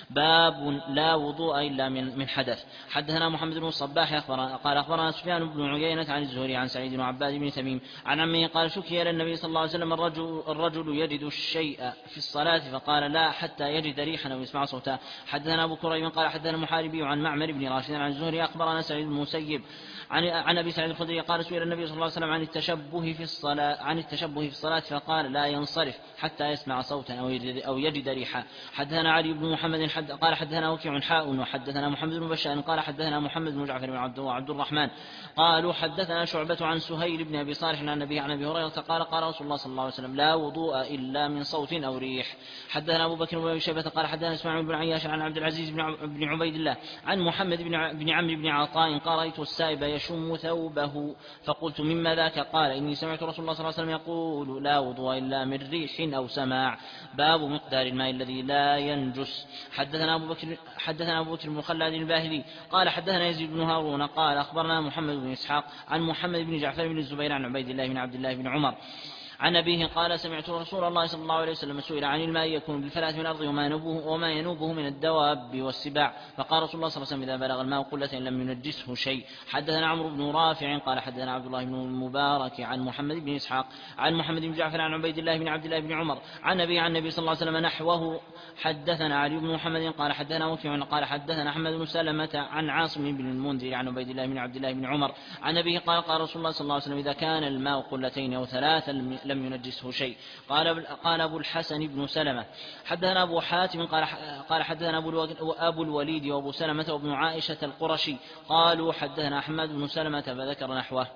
باب لا وضوء إلا من من حدث. حدثنا محمد بن الصباح قال أخبرنا سفيان بن عيينة عن الزهري عن سعيد بن عباد بن تميم عن عمه قال شكي إلى النبي صلى الله عليه وسلم الرجل, الرجل يجد الشيء في الصلاة فقال لا حتى يجد ريحا أو يسمع صوتا. حدثنا أبو كريم قال حدثنا المحاربي عن معمر بن راشد عن الزهري أخبرنا سعيد بن المسيب عن عن أبي سعيد الخدري قال سئل النبي صلى الله عليه وسلم عن التشبه في الصلاة عن التشبه في الصلاة فقال لا ينصرف حتى يسمع صوتا أو يجد, أو يجد ريحا. حدثنا علي بن محمد حد قال حدثنا وكيع حاء وحدثنا محمد بن بشار قال حدثنا محمد بن جعفر بن عبد وعبد الرحمن قالوا حدثنا شعبة عن سهيل بن أبي صالح عن النبي عن أبي هريرة قال قال رسول الله صلى الله عليه وسلم لا وضوء إلا من صوت أو ريح. حدثنا أبو بكر بن شيبة قال حدثنا إسماعيل بن عياش عن عبد العزيز بن عبيد الله عن محمد بن عمرو بن عطاء قال رأيت السائب يشم ثوبه فقلت مما ذاك؟ قال إني سمعت رسول الله صلى الله عليه وسلم يقول لا وضوء إلا من ريح أو سماع. باب مقدار الماء الذي لا ينجس. حدثنا أبو بكر حدثنا أبو بكر بن خلاد الباهلي قال حدثنا يزيد بن هارون قال أخبرنا محمد بن إسحاق عن محمد بن جعفر بن الزبير عن عبيد الله بن عبد الله بن عمر عن أبيه قال سمعت رسول الله صلى الله عليه وسلم سئل عن الماء يكون بالفلاة من الأرض وما ينوبه, وما ينوبه من الدواب والسباع فقال رسول الله صلى الله عليه وسلم إذا بلغ الماء قلة لم ينجسه شيء. حدثنا عمرو بن رافع قال حدثنا عبد الله بن المبارك عن محمد بن إسحاق عن محمد بن جعفر عن عبيد الله بن عبد الله بن عمر عن أبي عن النبي صلى الله عليه وسلم نحوه. حدثنا علي بن محمد قال حدثنا وكيع قال حدثنا أحمد بن سلمة عن عاصم بن المنذر عن عبيد الله بن عبد الله بن عمر عن أبيه قال قال رسول الله صلى الله عليه وسلم إذا كان الماء قلتين أو ثلاثة لم ينجسه شيء. قال قال أبو الحسن بن سلمة حدثنا أبو حاتم قال قال حدثنا أبو الوليد وأبو سلمة وابن عائشة القرشي قالوا حدثنا أحمد بن سلمة فذكر نحوه.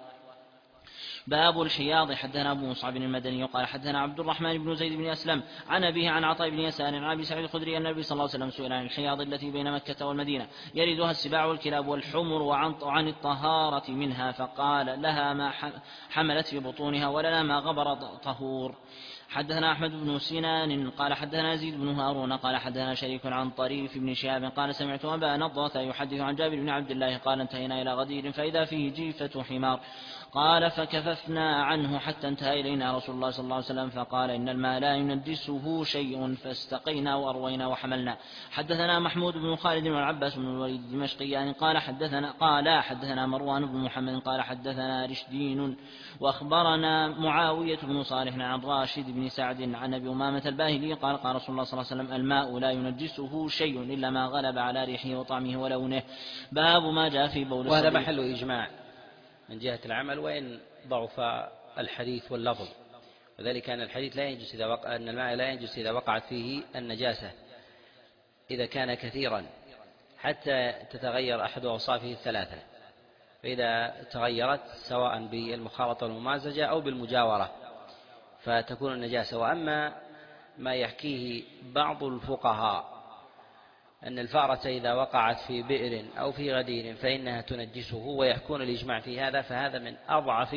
باب الحياض. حدثنا أبو مصعب المدني قال حدثنا عبد الرحمن بن زيد بن أسلم عن أبيه عن عطاء بن يسار عن أبي سعيد الخدري أن النبي صلى الله عليه وسلم سئل عن الحياض التي بين مكة والمدينة يردها السباع والكلاب والحمر وعن الطهارة منها فقال لها ما حملت في بطونها ولنا ما غبر طهور. حدثنا أحمد بن سنان قال حدثنا يزيد بن هارون قال حدثنا شريك عن طريف بن شهاب قال سمعت أبا نضرة يحدث عن جابر بن عبد الله قال انتهينا إلى غدير فإذا فيه جيفة حمار قال فكففنا عنه حتى انتهى إلينا رسول الله صلى الله عليه وسلم فقال إن الماء لا ينجسه شيء فاستقينا وأروينا وحملنا. حدثنا محمود بن خالد والعباس بن الوليد الدمشقيان قال حدثنا قال حدثنا مروان بن محمد قال حدثنا رشدين وأخبرنا معاوية بن صالح عن راشد بن سعد عن أبي أمامة الباهلي قال قال رسول الله صلى الله عليه وسلم الماء لا ينجسه شيء إلا ما غلب على ريحه وطعمه ولونه. باب ما جاء في بول وهذا محل إجماع من جهة العمل وإن ضعف الحديث واللفظ وذلك أن الحديث لا ينجس إذا وقع أن الماء لا ينجس إذا وقعت فيه النجاسة إذا كان كثيرا حتى تتغير أحد أوصافه الثلاثة فإذا تغيرت سواء بالمخالطة والممازجة أو بالمجاورة فتكون النجاسة. وأما ما يحكيه بعض الفقهاء أن الفأرة إذا وقعت في بئر أو في غدير فإنها تنجسه ويحكون الإجماع في هذا فهذا من أضعف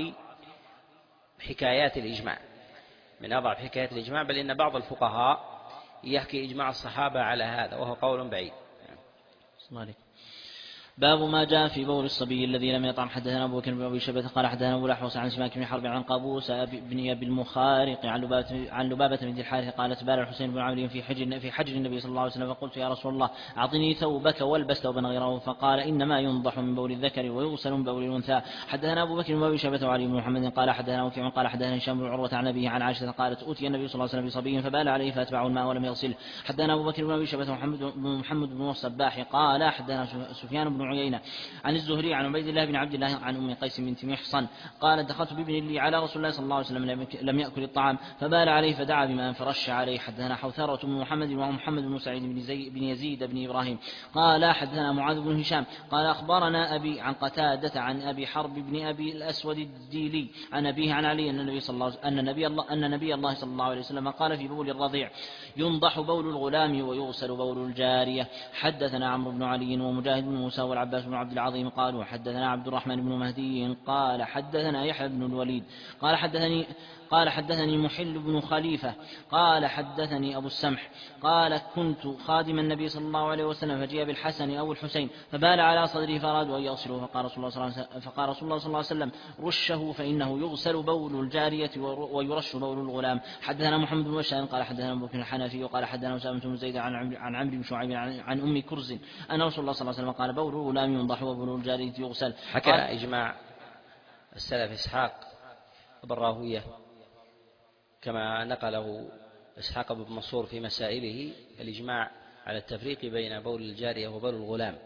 حكايات الإجماع من أضعف حكايات الإجماع بل إن بعض الفقهاء يحكي إجماع الصحابة على هذا وهو قول بعيد. باب ما جاء في بول الصبي الذي لم يطعم. حدثنا أبو بكر بن أبي شيبة قال حدثنا أبو الأحوص عن سماك بن حرب عن قابوس بن أبي المخارق عن لبابة عن لبابة بنت الحارث قالت بال الحسين بن عمرو في حجر في حجر النبي صلى الله عليه وسلم فقلت يا رسول الله أعطني ثوبك والبس ثوبا غيره فقال إنما ينضح من بول الذكر ويغسل من بول الأنثى. حدثنا أبو بكر بن أبي شيبة وعلي بن محمد قال حدثنا وكيع قال حدثنا هشام بن عروة عن أبيه عن عائشة قالت أوتي النبي صلى الله عليه وسلم بصبي فبال عليه فأتبعه الماء ولم يغسله. حدثنا أبو بكر بن أبي شيبة محمد بن محمد بن الصباح قال حدثنا سفيان بن عيينة عن الزهري عن عبيد الله بن عبد الله عن أم قيس بنت محصن قال دخلت بابن لي على رسول الله صلى الله عليه وسلم لم يأكل الطعام فبال عليه فدعا بماء فرش عليه. حدثنا حوثرة بن محمد ومحمد بن سعيد بن, زي بن يزيد بن إبراهيم قال حدثنا معاذ بن هشام قال أخبرنا أبي عن قتادة عن أبي حرب بن أبي الأسود الديلي عن أبيه عن علي أن النبي صلى الله عليه أن نبي الله أن نبي الله صلى الله عليه وسلم قال في بول الرضيع ينضح بول الغلام ويغسل بول الجارية. حدثنا عمرو بن علي ومجاهد بن موسى والعباس بن عبد العظيم قالوا حدثنا عبد الرحمن بن مهدي قال حدثنا يحيى بن الوليد قال حدثني قال حدثني محل بن خليفة قال حدثني أبو السمح قال كنت خادم النبي صلى الله عليه وسلم فجيء بالحسن أو الحسين فبال على صدره فأرادوا أن يغسلوه فقال رسول الله صلى الله عليه وسلم, فقال رسول الله صلى الله عليه وسلم رشه فإنه يغسل بول الجارية ويرش بول الغلام. حدثنا محمد بن بشار قال حدثنا أبو بكر الحنفي وقال حدثنا أسامة بن زيد عن عن عمرو بن شعيب عن, عن أم كرز أن رسول الله صلى الله عليه وسلم قال بول الغلام ينضح وبول الجارية يغسل. حكى إجماع السلف إسحاق بن راهويه كما نقله إسحاق بن منصور في مسائله الإجماع على التفريق بين بول الجارية وبول الغلام.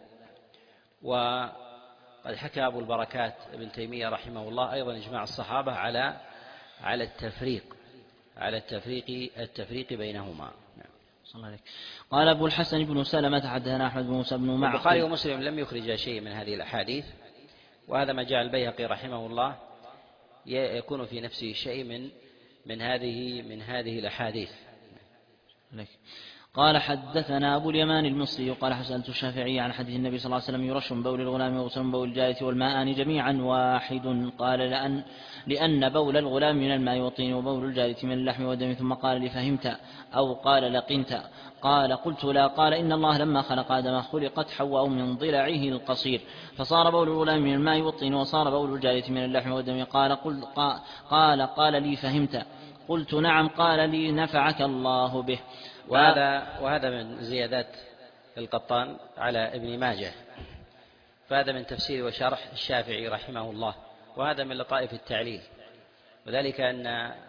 وقد حكى أبو البركات ابن تيمية رحمه الله أيضا إجماع الصحابة على على التفريق على التفريق التفريق بينهما. قال أبو الحسن بن سلمة حدثنا أحمد بن موسى بن معقل. البخاري ومسلم لم يخرج شيء من هذه الأحاديث، وهذا ما جاء البيهقي رحمه الله يكون في نفسه شيء من من هذه من هذه الأحاديث. قال حدثنا أبو اليمان المصري قال سألت الشافعي عن حديث النبي صلى الله عليه وسلم يرش من بول الغلام ويغسل من بول الجارية والماءان جميعا واحد قال لأن, لأن بول الغلام من الماء والطين وبول الجارية من اللحم والدم. ثم قال لي فهمت أو قال لقنت؟ قال قلت لا. قال إن الله لما خلق آدم خلقت حواء من ضلعه القصير فصار بول الغلام من الماء والطين وصار بول الجارية من اللحم والدم. قال قل قال قال لي فهمت؟ قلت نعم. قال لي نفعك الله به. وهذا وهذا من زيادات القطان على ابن ماجه، فهذا من تفسير وشرح الشافعي رحمه الله، وهذا من لطائف التعليل، وذلك أن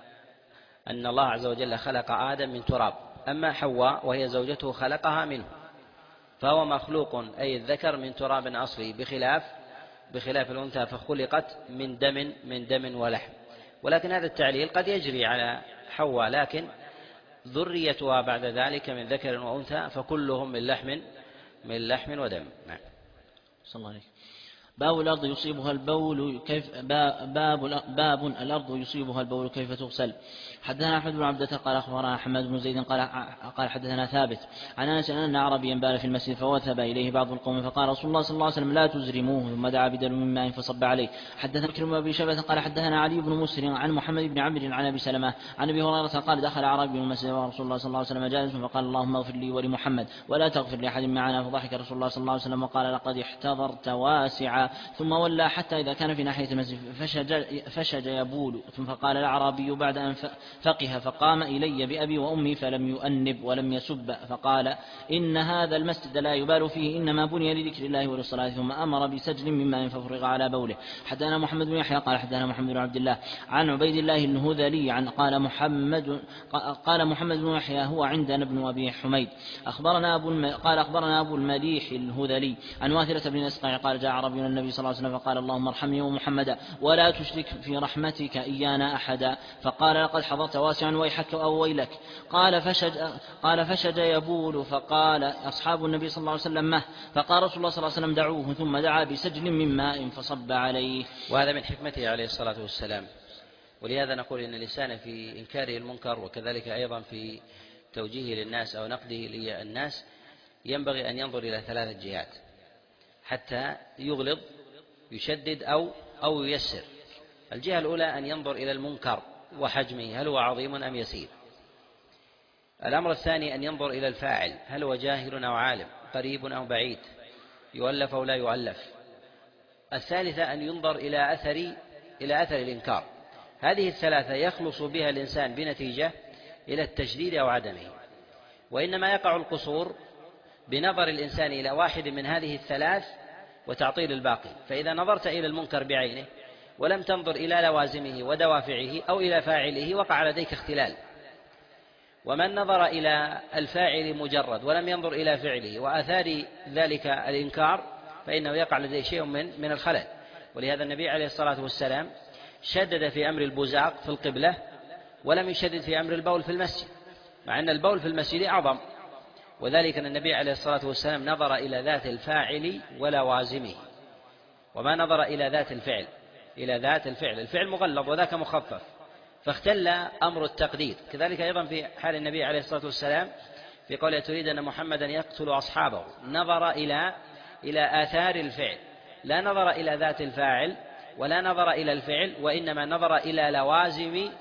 أن الله عز وجل خلق آدم من تراب، أما حواء وهي زوجته خلقها منه، فهو مخلوق أي الذكر من تراب أصلي بخلاف بخلاف الأنثى فخلقت من دم من دم ولحم. ولكن هذا التعليل قد يجري على حواء، لكن ذريتها بعد ذلك من ذكر وأنثى فكلهم من لحم من لحم ودم. نعم. صلى الله عليه. باب الأرض يصيبها البول كيف باب باب الأرض يصيبها البول كيف تغسل. حدثنا أحمد بن عبدة قال أخبرنا حماد بن زيد قال قال حدثنا ثابت عن أنس أن أعرابيا بال في المسجد فوثب إليه بعض القوم فقال رسول الله صلى الله عليه وسلم لا تزرموه، ثم دعا بدلو من ماء فصب عليه. حدثنا بكر بن أبي شيبة قال حدثنا علي بن مسلم عن محمد بن عمرو عن أبي سلمة عن أبي هريرة قال دخل أعرابي المسجد ورسول الله صلى الله عليه وسلم جالس فقال اللهم اغفر لي ولمحمد ولا تغفر لأحد معنا، فضحك رسول الله صلى الله عليه وسلم وقال لقد احتضرت واسعا، ثم ولى حتى إذا كان في ناحية المسجد فشج, فشج يبول، ثم فقال الأعرابي بعد أن فقه فقام إلي بأبي وأمي فلم يؤنب ولم يسب، فقال إن هذا المسجد لا يبال فيه إنما بني لذكر الله وللصلاة، ثم أمر بسجل من ماء ففرغ على بوله. حدثنا محمد بن يحيى قال حدثنا محمد بن عبد الله عن عبيد الله الهذلي عن قال محمد قال محمد بن يحيى هو عندنا ابن أبي حميد أخبرنا أبو الم... قال أخبرنا أبو المليح الهذلي عن واثلة بن أسقع قال جاء عربي النبي صلى الله عليه وسلم فقال اللهم ارحمني ومحمدا ولا تشرك في رحمتك إيانا أحدا، فقال لقد حضرت واسعا ويحك أو ويلك. قال فشج قال فشج يبول، فقال أصحاب النبي صلى الله عليه وسلم مه، فقال رسول الله صلى الله عليه وسلم دعوه، ثم دعا بسجل من ماء فصب عليه. وهذا من حكمته عليه الصلاة والسلام، ولهذا نقول إن الإنسان في إنكاره المنكر وكذلك أيضا في توجيهه للناس أو نقده للناس ينبغي أن ينظر إلى ثلاثة جهات حتى يغلظ يشدد أو أو ييسر. الجهة الأولى أن ينظر إلى المنكر وحجمه هل هو عظيم أم يسير. الأمر الثاني أن ينظر إلى الفاعل هل هو جاهل أو عالم قريب أو بعيد. يؤلف أو لا يؤلف. الثالثة أن ينظر إلى أثر إلى أثر الإنكار. هذه الثلاثة يخلص بها الإنسان بنتيجة إلى التشديد أو عدمه، وإنما يقع القصور بنظر الإنسان إلى واحد من هذه الثلاث وتعطيل الباقي. فإذا نظرت إلى المنكر بعينه ولم تنظر إلى لوازمه ودوافعه أو إلى فاعله وقع لديك اختلال. ومن نظر إلى الفاعل مجرد ولم ينظر إلى فعله وآثار ذلك الإنكار فإنه يقع لديه شيء من من الخلل. ولهذا النبي عليه الصلاة والسلام شدد في أمر البزاق في القبلة ولم يشدد في أمر البول في المسجد، مع أن البول في المسجد أعظم، وذلك أن النبي عليه الصلاة والسلام نظر إلى ذات الفاعل ولوازمه وما نظر إلى ذات الفعل إلى ذات الفعل الفعل مغلظ وذاك مخفف، فاختل أمر التقدير. كذلك أيضا في حال النبي عليه الصلاة والسلام في قوله تريد أن محمدا يقتل أصحابه، نظر إلى إلى آثار الفعل، لا نظر إلى ذات الفاعل ولا نظر إلى الفعل، وإنما نظر إلى لوازم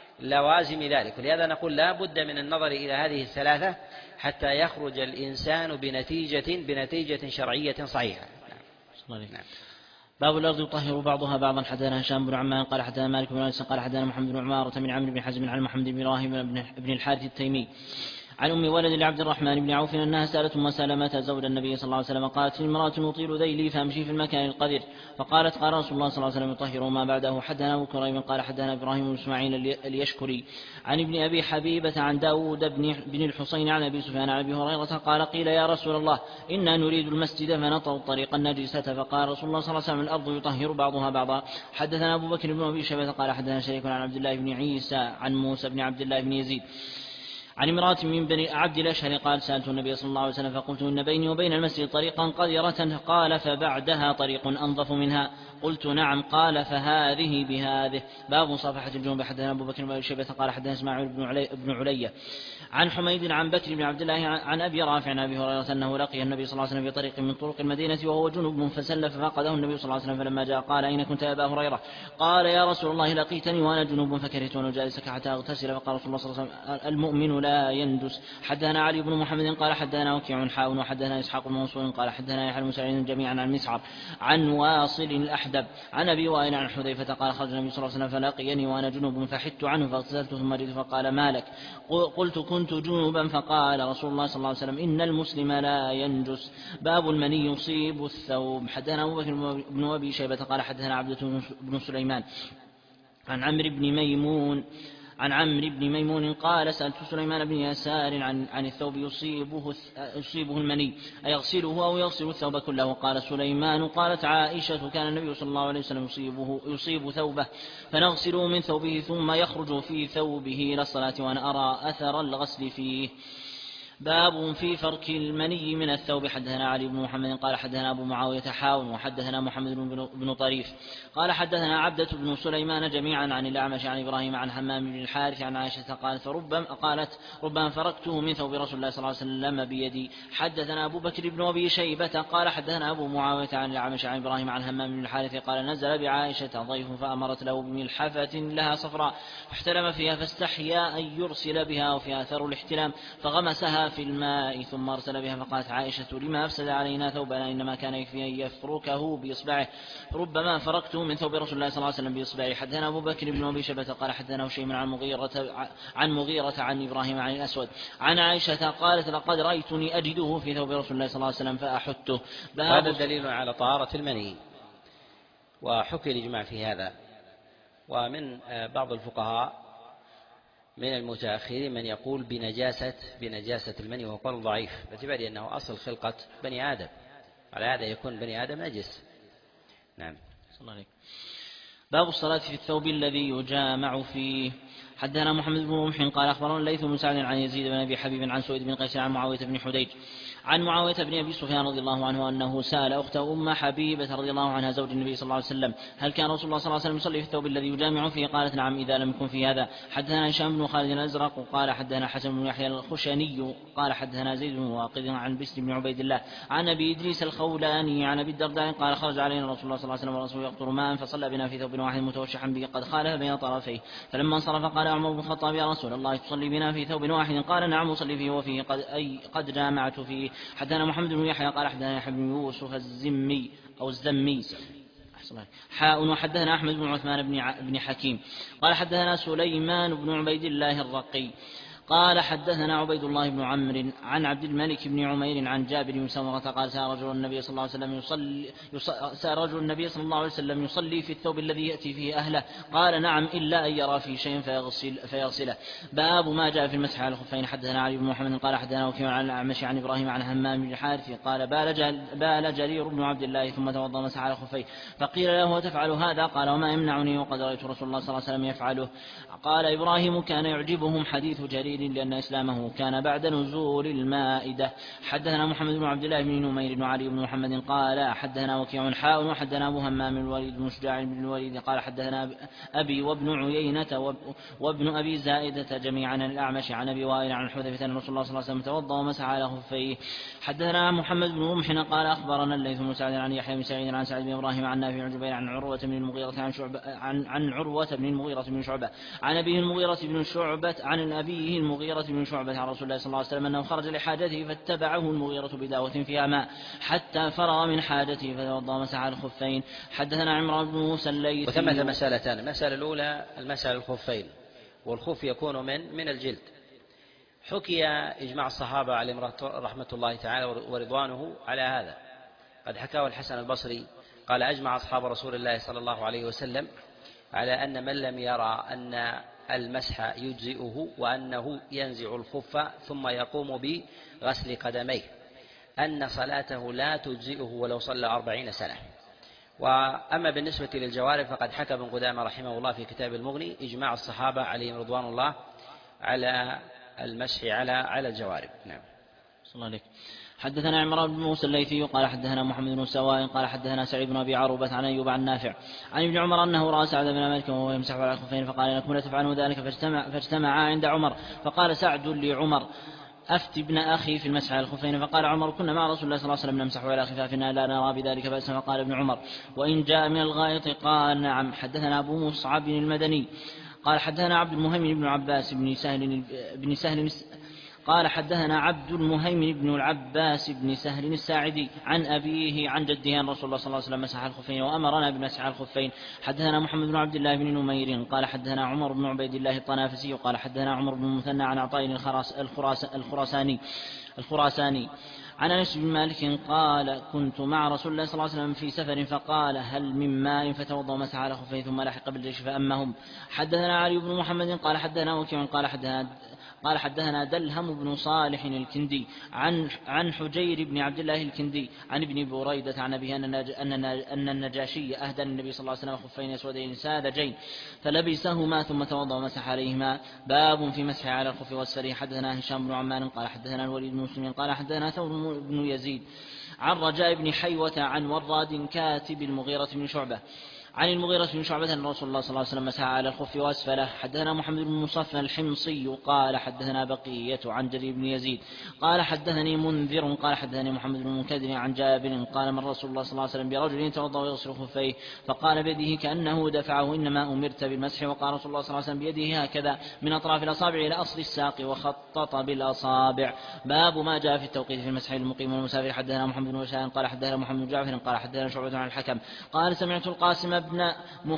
لوازم ذلك. ولهذا نقول لا بد من النظر إلى هذه الثلاثة حتى يخرج الإنسان بنتيجة بنتيجة شرعية صحيحة. نعم. باب الأرض يطهر بعضها بعضا. حدثنا هشام بن عمان قال حدثنا مالك بن أنس قال حدثنا محمد بن عمارة من عمرو بن حزم عن محمد بن إبراهيم بن الحارث التيمي عن أم ولد لعبد الرحمن بن عوف أنها سألت أم سلمة زوج النبي صلى الله عليه وسلم قالت امرأة أطيل ذيلي فأمشي في المكان القذر، فقالت قال رسول الله صلى الله عليه وسلم يطهر ما بعده. حدثنا أبو كريم قال حدثنا إبراهيم بن إسماعيل اليشكري عن ابن أبي حبيبة عن داود بن الحسين عن أبي سفيان عن أبي هريرة قال قيل يا رسول الله إنا نريد المسجد فنطأ الطريق النجسة، فقال رسول الله صلى الله عليه وسلم الأرض يطهر بعضها بعضا. حدثنا أبو بكر بن أبي شيبة قال حدثنا شريك عن عبد الله بن عيسى عن موسى بن عبد الله بن يزيد عن امرأة من بني عبد الأشهر قال سألت النبي صلى الله عليه وسلم فقلت إن بيني وبين المسجد طريقا قذرة، قال فبعدها طريق أنظف منها، قلت نعم، قال فهذه بهذه. باب مصافحة الجنوب. حدثنا أبو بكر بن أبي شيبة قال حدثنا إسماعيل بن علي بن علي عن حميد عن بكر بن عبد الله عن أبي رافع عن أبي هريرة أنه لقي النبي صلى الله عليه وسلم في طريق من طرق المدينة وهو جنوب فسل ففقده النبي صلى الله عليه وسلم، فلما جاء قال أين كنت يا أبا هريرة؟ قال يا رسول الله لقيتني وأنا جنوب فكرهت أن أجالسك حتى أغتسل، فقال رسول الله صلى الله عليه وسلم المؤمن لا يندس. حدثنا علي بن محمد قال حدثنا وكيع حاء وحدثنا إسحاق بن منصور قال حدثنا يحيى بن سعيد جميعا عن مسعر عن واصل الأحدب عن أبي وائل عن حذيفة قال خرج النبي صلى الله عليه وسلم فلقيني وأنا جنوب فحدت عنه فاغتسلت ثم رجعت فقال ما لك؟ قلت كنت جنوبا، فقال رسول الله صلى الله عليه وسلم إن المسلم لا ينجس. باب المني يصيب الثوب. حدثنا أبو بكر بن أبي شيبة قال حدثنا عبدة بن سليمان عن عمرو بن ميمون عن عمرو بن ميمون قال سألت سليمان بن يسار عن, عن الثوب يصيبه, يصيبه المني أيغسله أو يغسل الثوب كله؟ قال سليمان قالت عائشة كان النبي صلى الله عليه وسلم يصيبه يصيب ثوبه فنغسله من ثوبه ثم يخرج في ثوبه إلى الصلاة وأنا أرى أثر الغسل فيه. باب في فرك المني من الثوب. حدثنا علي بن محمد قال حدثنا أبو معاوية حاول وحدثنا محمد بن طريف قال حدثنا عبدة بن سليمان جميعا عن الأعمش عن إبراهيم عن حمام بن الحارث عن عائشة قالت فربما قالت ربما فركته من ثوب رسول الله صلى الله عليه وسلم بيدي. حدثنا أبو بكر بن أبي شيبة قال حدثنا أبو معاوية عن الأعمش عن إبراهيم عن حمام بن الحارث قال نزل بعائشة ضيف فأمرت له بملحفة لها صفراء فاحتلم فيها فاستحيا أن يرسل بها وفيها أثر الاحتلام فغمسها في الماء ثم أرسل بها، فقالت عائشة لما أفسد علينا ثوبنا إنما كان يكفي أن يفركه بإصبعه ربما فركته من ثوب رسول الله صلى الله عليه وسلم بإصبعه. حدثنا أبو بكر بن أبي شيبة قال حدثنا شيء عن مغيرة عن مغيرة عن إبراهيم عن الأسود عن عائشة قالت لقد رأيتني أجده في ثوب رسول الله صلى الله عليه وسلم فأحته. هذا دليل على طهارة المني وحكي الإجماع في هذا. ومن بعض الفقهاء من المتأخرين من يقول بنجاسة بنجاسة المني وهو قول ضعيف باعتبار أنه أصل خلقة بني آدم، على هذا يكون بني آدم نجس. نعم. صلى الله عليه. باب الصلاة في الثوب الذي يجامع فيه. حدثنا محمد بن رمح قال أخبرنا الليث بن سعد عن يزيد بن أبي حبيب عن سويد بن قيس عن معاوية بن حديج عن معاوية بن أبي سفيان رضي الله عنه أنه سأل أخته أم حبيبة رضي الله عنها زوج النبي صلى الله عليه وسلم هل كان رسول الله صلى الله عليه وسلم يصلي في الثوب الذي يجامع فيه؟ قالت نعم إذا لم يكن في هذا. حدثنا هشام بن خالد الأزرق قال حدثنا حسن بن يحيى الخشني قال حدثنا زيد بن واقد عن بسر بن عبيد الله عن أبي إدريس الخولاني عن أبي الدرداء قال خرج علينا رسول الله صلى الله عليه وسلم ورسوله يقطر ماء فصلى بنا في ثوب واحد متوشحا به قد خالف بين طرفيه، فلما انصرف قال عمر بن الخطاب يا رسول الله تصلي بنا في ثوب واحد؟ قال نعم أصلي فيه وفيه قد, أي قد جامعت فيه. حدثنا محمد بن يحيى قال حدثنا يحيى بن يوسف الزمي أو الزمي حاء وحدثنا أحمد بن عثمان بن بن حكيم قال حدثنا سليمان بن عبيد الله الرقي قال حدثنا عبيد الله بن عمرو عن عبد الملك بن عمير عن جابر بن سمرة قال سأل رجل النبي صلى الله عليه وسلم يصلي سأل رجل النبي صلى الله عليه وسلم يصلي في الثوب الذي يأتي فيه أهله قال نعم إلا أن يرى فيه شيء فيغسل فيغسله. باب ما جاء في المسح على الخفين. حدثنا علي بن محمد قال حدثنا وكيع عن الأعمش عن إبراهيم عن همام بن الحارث قال بال جرير بن عبد الله ثم توضأ مسح على الخفين فقيل له تفعل هذا قال وما يمنعني وقد رأيت رسول الله صلى الله عليه وسلم يفعله. قال إبراهيم كان يعجبهم حديث جرير لأن إسلامه كان بعد نزول المائدة. حدثنا محمد بن عبد الله بن نمير وعلي بن محمد قال حدثنا وكيع حاء وحدثنا أبو همام الوليد بن شجاع بن الوليد قال حدثنا أبي وابن عيينة وابن أبي زائدة جميعا الأعمش عن أبي وائل عن حذيفة أن رسول الله صلى الله عليه وسلم توضأ ومسح على خفيه. حدثنا محمد بن رمح قال أخبرنا الليث بن سعد عن يحيى بن سعيد عن سعد بن إبراهيم عن نافع عن جبير عن عروة بن المغيرة عن شعبة عن, عن عروة بن المغيرة بن شعبة عن أبيه المغيرة بن شعبة عن أبيه المغيرة بن شعبة عن رسول الله صلى الله عليه وسلم أنه خرج لحاجته فاتبعه المغيرة بداوة فيها ماء حتى فرغ من حاجته فتوضأ ومسح على الخفين. حدثنا عمران بن موسى الليثي. وثمة مسألتان. المسألة الأولى المسح على الخفين والخف يكون من من الجلد. حكي إجماع الصحابة عليهم رحمة الله تعالى ورضوانه على هذا. قد حكاه الحسن البصري قال أجمع أصحاب رسول الله صلى الله عليه وسلم على أن من لم يرى أن المسح يجزئه وأنه ينزع الخف ثم يقوم بغسل قدميه أن صلاته لا تجزئه ولو صلى أربعين سنة. وأما بالنسبة للجوارب فقد حكى ابن قدامة رحمه الله في كتاب المغني إجماع الصحابة عليهم رضوان الله على المسح على على الجوارب. نعم. صلى الله عليك. حدثنا عمران بن موسى الليثي قال حدثنا محمد بن سواء قال حدثنا سعيد بن أبي عروبة عن أيوب عن نافع عن ابن عمر أنه رأى سعد بن مالك وهو يمسح على الخفين فقال إنكم لا تفعلون ذلك فاجتمع فاجتمعا عند عمر فقال سعد لعمر أفت ابن أخي في المسح على الخفين فقال عمر كنا مع رسول الله صلى الله عليه وسلم نمسح على خفافنا لا نرى بذلك بأسا فقال ابن عمر وإن جاء من الغائط قال نعم. حدثنا أبو مصعب المدني قال حدثنا عبد المهيمن بن عباس بن سهل بن سهل قال حدثنا عبد المهيمن بن العباس بن سهل الساعدي عن أبيه عن جده أن رسول الله صلى الله عليه وسلم مسح على الخفين وأمرنا بمسح على الخفين. حدثنا محمد بن عبد الله بن نمير قال حدثنا عمر بن عبيد الله الطنافسي قال حدثنا عمر بن المثنى عن عطاء الخراساني الخراساني عن أنس بن مالك قال كنت مع رسول الله صلى الله عليه وسلم في سفر فقال هل من ماء فتوضأ ومسح على خفين ثم لحق بالجيش فأمهم. حدثنا علي بن محمد قال حدثنا وكيع قال حدثنا قال حدثنا دلهم بن صالح الكندي عن عن حجير بن عبد الله الكندي عن ابن بريدة عن أبيه أن أن النجاشي أهدى النبي صلى الله عليه وسلم خفين أسودين ساذجين فلبسهما ثم توضأ ومسح عليهما. باب في مسح على الخف واسفله. حدثنا هشام بن عمان قال حدثنا الوليد بن مسلم قال حدثنا ثور بن يزيد عن رجاء بن حيوة عن وراد كاتب المغيرة بن شعبة عن المغيرة بن شعبة أن رسول الله صلى الله عليه وسلم مسح على الخف وأسفله. حدثنا محمد بن مصفى الحمصي قال حدثنا بقية عن جرير بن يزيد قال حدثني منذر قال حدثني محمد بن منكدر عن جابر قال من رسول الله صلى الله عليه وسلم برجل يتوضأ ويغسل خفيه فقال بيده كأنه دفعه إنما أمرت بالمسح وقال رسول الله صلى الله عليه وسلم بيده هكذا من أطراف الأصابع إلى أصل الساق وخطط بالأصابع. باب ما جاء في التوقيت في المسح المقيم والمسافر. حدثنا محمد بن بشار قال حدثنا محمد بن جعفر قال حدثنا شعبة عن الحكم قال سمعت القاسم بن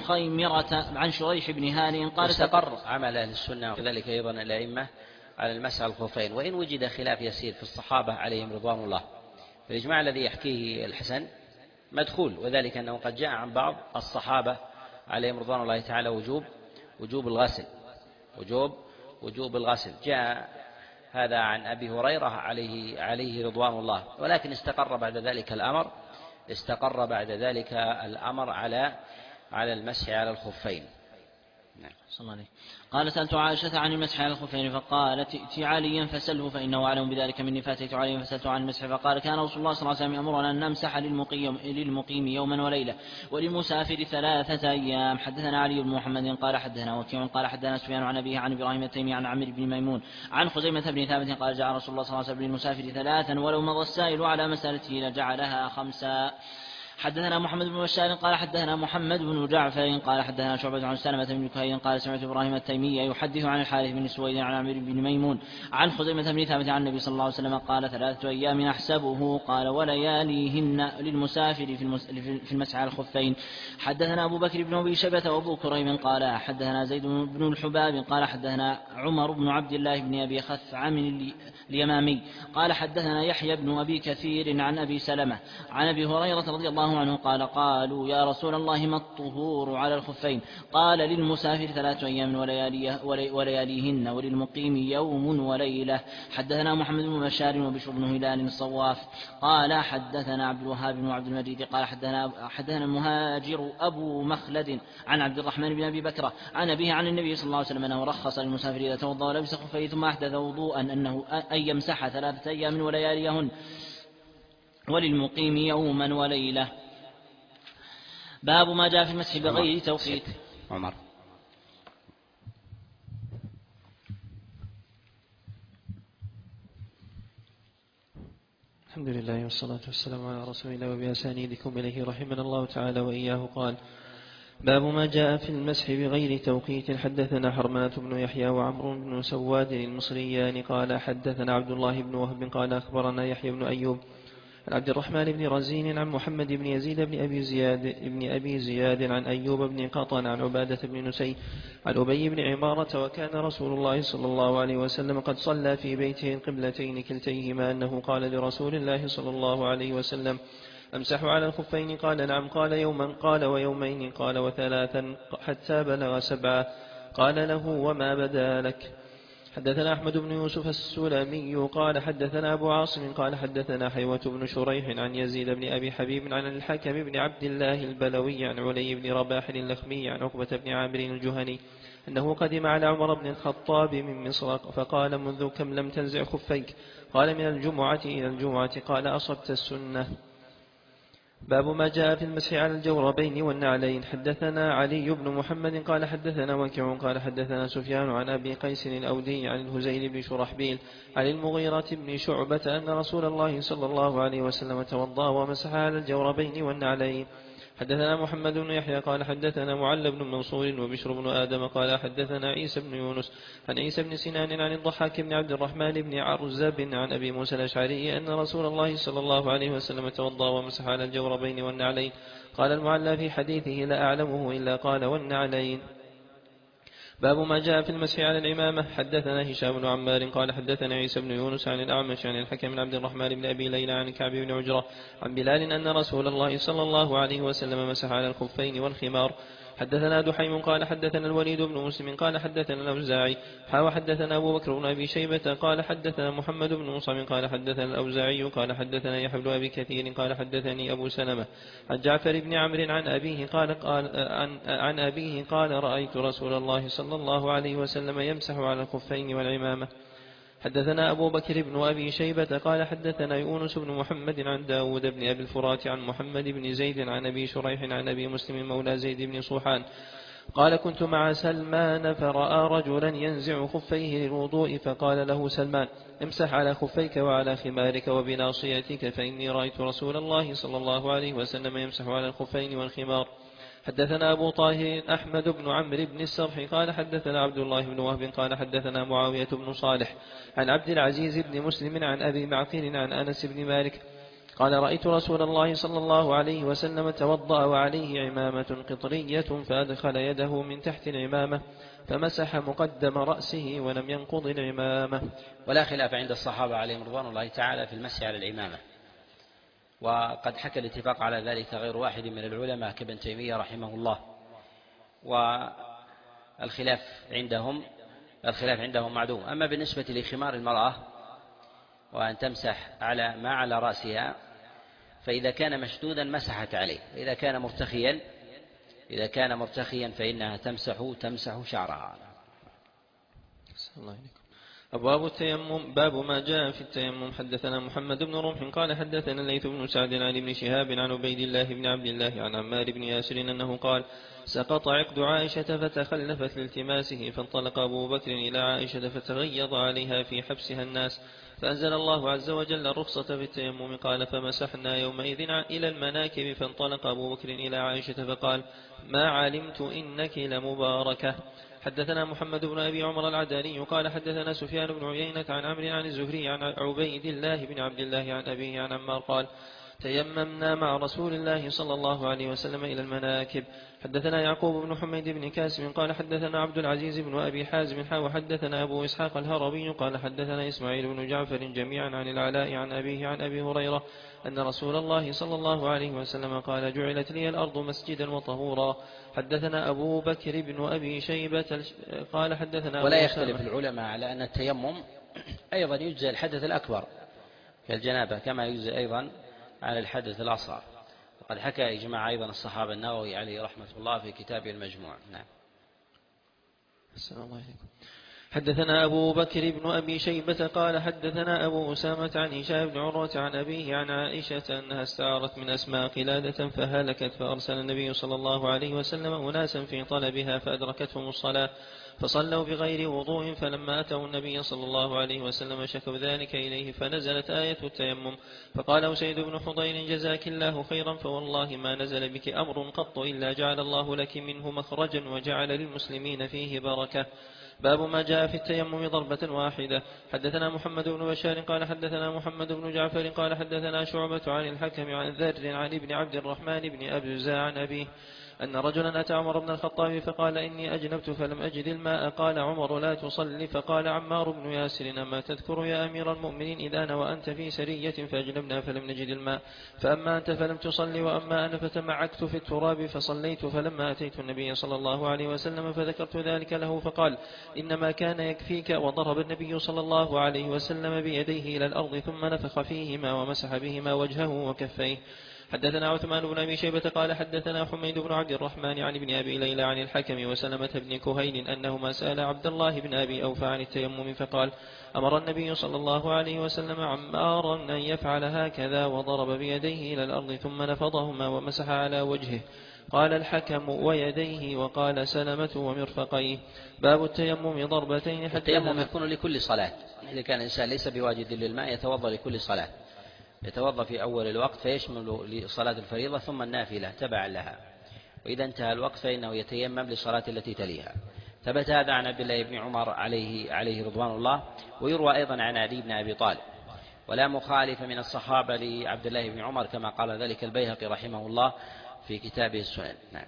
مخيمرة عن شريح بن هاني قال استقر عمل أهل السنة وكذلك أيضا الأئمة على المسح على الخفين وإن وجد خلاف يسير في الصحابة عليهم رضوان الله. فالإجماع الذي يحكيه الحسن مدخول وذلك أنه قد جاء عن بعض الصحابة عليهم رضوان الله تعالى وجوب وجوب الغسل وجوب وجوب الغسل. جاء هذا عن أبي هريرة عليه عليه رضوان الله ولكن استقر بعد ذلك الأمر استقر بعد ذلك الأمر على على المسح على الخفين. نعم. صلى الله عليه. قال سألت عائشة عن المسح على الخفين فقالت ائت عليا فسله فإنه أعلم بذلك مني فأتيت عليا فسألت عن المسح فقال كان رسول الله صلى الله عليه وسلم يأمرنا أن نمسح للمقيم, للمقيم يوما وليلة وللمسافر ثلاثة أيام. حدثنا علي بن محمد قال حدثنا وكيع قال حدثنا سفيان عن أبيه عن إبراهيم التيمي عن عمرو بن ميمون عن خزيمة بن ثابت قال جعل رسول الله صلى الله عليه وسلم للمسافر ثلاثا ولو مضى السائل على مسألته لجعلها خمسا. حدثنا محمد بن بشار قال حدثنا محمد بن جعفر قال حدثنا شعبة عن سلمة بن كهيل قال سمعت إبراهيم التيمي يحدث عن الحارث بن سويد عن عامر بن ميمون عن خزيمة بن ثابت عن النبي صلى الله عليه وسلم قال ثلاثة أيام أحسبه قال ولياليهن للمسافر في المسح على الخفين. حدثنا أبو بكر بن أبي شيبة وأبو كريم قال حدثنا زيد بن الحباب قال حدثنا عمر بن عبد الله بن أبي خثعم اليمامي قال حدثنا يحيى بن أبي كثير عن أبي سلمة عن أبي هريرة رضي الله عنه قال قالوا يا رسول الله ما الطهور على الخفين؟ قال للمسافر ثلاثة أيام ولياليهن وللمقيم يوم وليلة. حدثنا محمد بن بشار وبشر بن هلال الصواف قال حدثنا عبد الوهاب وعبد المجيد قال حدثنا حدثنا المهاجر أبو مخلد عن عبد الرحمن بن أبي بكر عن أبيه عن النبي صلى الله عليه وسلم أنه رخص للمسافر إذا توضأ ولبس خفيه ثم أحدث وضوءا أنه أن يمسح ثلاثة أيام ولياليهن وللمقيم يوما وليلة. باب ما جاء في المسح بغير توقيت. عمر. الحمد لله والصلاة والسلام على رسول الله وبأسانيدكم إليه رحمنا الله تعالى وإياه. قال باب ما جاء في المسح بغير توقيت. حدثنا حرملة بن يحيى وعمرو بن سواد المصريان قال حدثنا عبد الله بن وهب قال أخبرنا يحيى بن أيوب عن عبد الرحمن بن رزين عن محمد بن يزيد بن أبي زياد بن أبي زياد عن أيوب بن قطن عن عبادة بن نسي عن أبي بن عمارة وكان رسول الله صلى الله عليه وسلم قد صلى في بيته القبلتين كلتيهما أنه قال لرسول الله صلى الله عليه وسلم أمسح على الخفين؟ قال نعم. قال يوما؟ قال ويومين؟ قال وثلاثا حتى بلغ سبعة. قال له وما بدا لك؟ حدثنا أحمد بن يوسف السلمي قال حدثنا أبو عاصم قال حدثنا حيوة بن شريح عن يزيد بن أبي حبيب عن الحكم بن عبد الله البلوي عن علي بن رباح اللخمي عن عقبة بن عامر الجهني أنه قدم على عمر بن الخطاب من مصر فقال منذ كم لم تنزع خفيك؟ قال من الجمعة إلى الجمعة. قال أصبت السنة. باب ما جاء في المسح على الجوربين والنعلين. حدثنا علي بن محمد قال حدثنا وكيع قال حدثنا سفيان عن أبي قيس الأودي عن الهزيل بن شرحبيل عن المغيرة بن شعبة أن رسول الله صلى الله عليه وسلم توضأ ومسح على الجوربين والنعلين. حدثنا محمد بن يحيى قال حدثنا معل بن منصور وبشر بن آدم قال حدثنا عيسى بن يونس عن عيسى بن سنان عن الضحاك بن عبد الرحمن بن عرزب عن أبي موسى الأشعري أن رسول الله صلى الله عليه وسلم توضأ ومسح على الجوربين والنعلين. قال المعلى في حديثه لا أعلمه إلا قال والنعلين. باب ما جاء في المسح على العمامة. حدثنا هشام بن عمار قال حدثنا عيسى بن يونس عن الأعمش عن الحكم بن عبد الرحمن بن أبي ليلى عن كعب بن عجرة عن بلال أن رسول الله صلى الله عليه وسلم مسح على الخفين والخمار. حدثنا دحيم قال حدثنا الوليد بن مسلم قال حدثنا الأوزاعي حاو حدثنا أبو بكر بن أبي شيبة قال حدثنا محمد بن مصعب قال حدثنا الأوزاعي قال حدثنا يحيى بن أبي كثير قال حدثني أبو سلمة عن جعفر بن عمرو عن أبيه قال, قال عن, عن أبيه قال رأيت رسول الله صلى الله عليه وسلم يمسح على الخفين والعمامة. حدثنا أبو بكر بن أبي شيبة قال حدثنا يونس بن محمد عن داود بن أبي الفرات عن محمد بن زيد عن أبي شريح عن أبي مسلم مولى زيد بن صوحان قال كنت مع سلمان فرأى رجلا ينزع خفيه للوضوء فقال له سلمان امسح على خفيك وعلى خمارك وبناصيتك فإني رأيت رسول الله صلى الله عليه وسلم يمسح على الخفين والخمار. حدثنا أبو طاهر أحمد بن عمرو بن السرح قال حدثنا عبد الله بن وهب قال حدثنا معاوية بن صالح عن عبد العزيز بن مسلم عن أبي معقل عن أنس بن مالك قال رأيت رسول الله صلى الله عليه وسلم توضأ وعليه عمامة قطرية فأدخل يده من تحت العمامة فمسح مقدم رأسه ولم ينقض العمامة. ولا خلاف عند الصحابة عليهم رضوان الله تعالى في المسح على العمامة، وقد حكى الاتفاق على ذلك غير واحد من العلماء كابن تيمية رحمه الله. والخلاف عندهم الخلاف عندهم معدوم. أما بالنسبة لخمار المرأة وأن تمسح على ما على رأسها فإذا كان مشدودا مسحت عليه، إذا كان مرتخيا إذا كان مرتخيا فإنها تمسح تمسح شعرها. الله عليكم. أبواب التيمم. باب ما جاء في التيمم. حدثنا محمد بن رمح قال حدثنا الليث بن سعد عن ابن شهاب عن عبيد الله بن عبد الله عن عمار بن ياسر أنه قال سقط عقد عائشة فتخلفت لالتماسه فانطلق أبو بكر إلى عائشة فتغيظ عليها في حبسها الناس فأنزل الله عز وجل الرخصة في التيمم. قال فمسحنا يومئذ إلى المناكب. فانطلق أبو بكر إلى عائشة فقال ما علمت إنك لمباركة. حدثنا محمد بن أبي عمر العداني قال حدثنا سفيان بن عيينة عن عمرو عن الزهري عن عبيد الله بن عبد الله عن أبيه عن عمار قال تيممنا مع رسول الله صلى الله عليه وسلم إلى المناكب. حدثنا يعقوب بن حميد بن كاسم قال حدثنا عبد العزيز بن أبي حازم حا وحدثنا أبو إسحاق الهروي قال حدثنا إسماعيل بن جعفر جميعا عن العلاء عن أبيه عن أبي هريرة أن رسول الله صلى الله عليه وسلم قال جعلت لي الأرض مسجدا وطهورا. حدثنا أبو بكر بن أبي شيبة قال حدثنا ولا يختلف العلماء على أن التيمم أيضا يجزي الحدث الأكبر كالجنابة كما يجزي أيضا على الحدث الأصغر. وقد حكى إجماع أيضا الصحابة النووي عليه رحمة الله في كتابه المجموع. نعم. السلام عليكم. حدثنا أبو بكر بن أبي شيبة قال حدثنا أبو أسامة عن هشام بن عروة عن أبيه عن عائشة أنها استعارت من أسماء قلادة فهلكت فأرسل النبي صلى الله عليه وسلم أناسا في طلبها فأدركتهم الصلاة فصلوا بغير وضوء فلما أتوا النبي صلى الله عليه وسلم شكوا ذلك إليه فنزلت آية التيمم فقال أسيد بن حضير جزاك الله خيرا فوالله ما نزل بك أمر قط إلا جعل الله لك منه مخرجا وجعل للمسلمين فيه بركة. باب ما جاء في التيمم ضربة واحدة. حدثنا محمد بن بشار قال حدثنا محمد بن جعفر قال حدثنا شعبة عن الحكم عن ذر عن ابن عبد الرحمن بن أبزة عن أبيه أن رجلا أتى عمر بن الخطاب فقال إني أجنبت فلم أجد الماء. قال عمر لا تصلي. فقال عمار بن ياسر أما تذكر يا أمير المؤمنين إذا أنا وأنت في سرية فأجنبنا فلم نجد الماء فأما أنت فلم تصلي وأما أنا فتمعكت في التراب فصليت فلما أتيت النبي صلى الله عليه وسلم فذكرت ذلك له فقال إنما كان يكفيك. وضرب النبي صلى الله عليه وسلم بيديه إلى الأرض ثم نفخ فيهما ومسح بهما وجهه وكفيه. حدثنا عثمان بن أبي شيبة قال حدثنا حميد بن عبد الرحمن عن ابن أبي ليلى عن الحكم وسلمة بن كهيل أنهما سأل عبد الله بن أبي أوفى عن التيمم فقال أمر النبي صلى الله عليه وسلم عمارا أن يفعل هكذا وضرب بيديه إلى الأرض ثم نفضهما ومسح على وجهه. قال الحكم ويديه وقال سلمة ومرفقيه. باب التيمم ضربتين. التيمم يكون لكل صلاة. إذا كان الإنسان ليس بواجد للماء يتوضأ لكل صلاة يتوضأ في أول الوقت فيشمل لصلاة الفريضة ثم النافلة تبعا لها وإذا انتهى الوقت فإنه يتيمم للصلاة التي تليها. ثبت هذا عن عبد الله بن عمر عليه, عليه رضوان الله ويروى أيضا عن علي بن أبي طالب ولا مخالف من الصحابة لعبد الله بن عمر كما قال ذلك البيهقي رحمه الله في كتابه السنن. نعم.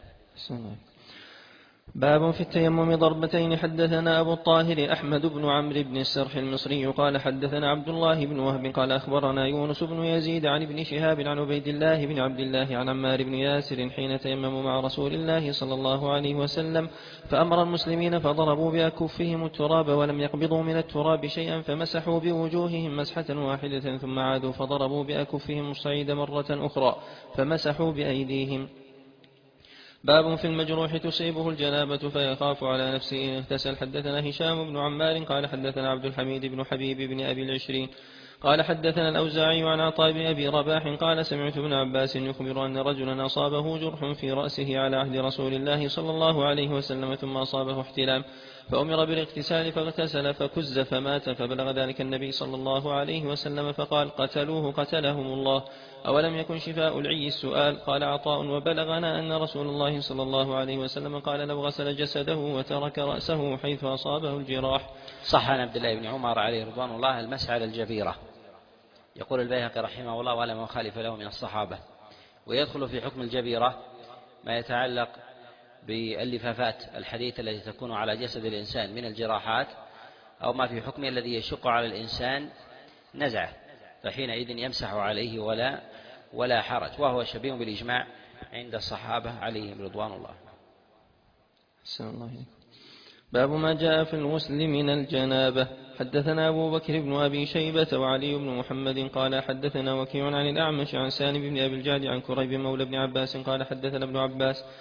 باب في التيمم ضربتين. حدثنا أبو الطاهر أحمد بن عمرو بن السرح المصري قال حدثنا عبد الله بن وهب قال أخبرنا يونس بن يزيد عن ابن شهاب عن عبيد الله بن عبد الله عن عمار بن ياسر حين تيمموا مع رسول الله صلى الله عليه وسلم فأمر المسلمين فضربوا بأكفهم التراب ولم يقبضوا من التراب شيئا فمسحوا بوجوههم مسحة واحدة ثم عادوا فضربوا بأكفهم الصعيد مرة أخرى فمسحوا بأيديهم. باب في المجروح تصيبه الجنابة فيخاف على نفسه إن اغتسل. حدثنا هشام بن عمار قال حدثنا عبد الحميد بن حبيب بن أبي العشرين قال حدثنا الأوزاعي عن عطاء بن أبي رباح قال سمعت ابن عباس يخبر أن رجلا أصابه جرح في رأسه على عهد رسول الله صلى الله عليه وسلم ثم أصابه احتلام فأمر بالاغتسال فاغتسل فكز فمات فبلغ ذلك النبي صلى الله عليه وسلم فقال قتلوه قتلهم الله. أولم يكن شفاء العي السؤال؟ قال عطاء وبلغنا أن رسول الله صلى الله عليه وسلم قال لو غسل جسده وترك رأسه حيث أصابه الجراح. صح عن عبد الله بن عمر عليه رضوان الله المسح على الجبيرة. يقول البيهقي رحمه الله ولا مخالف له من الصحابة. ويدخل في حكم الجبيرة ما يتعلق باللفافات الحديث التي تكون على جسد الإنسان من الجراحات أو ما في حكم الذي يشق على الإنسان نزعه فحينئذ يمسح عليه ولا ولا حرج وهو شبيه بالإجماع عند الصحابة عليهم رضوان الله. السلام الله عليكم. باب ما جاء في الغسل من الجنابة. حدثنا أبو بكر بن أبي شيبة وعلي بن محمد قال حدثنا وكيع عن الأعمش عن سالم بن أبي الجعد عن كريب مولى بن عباس قال حدثنا ابن عباس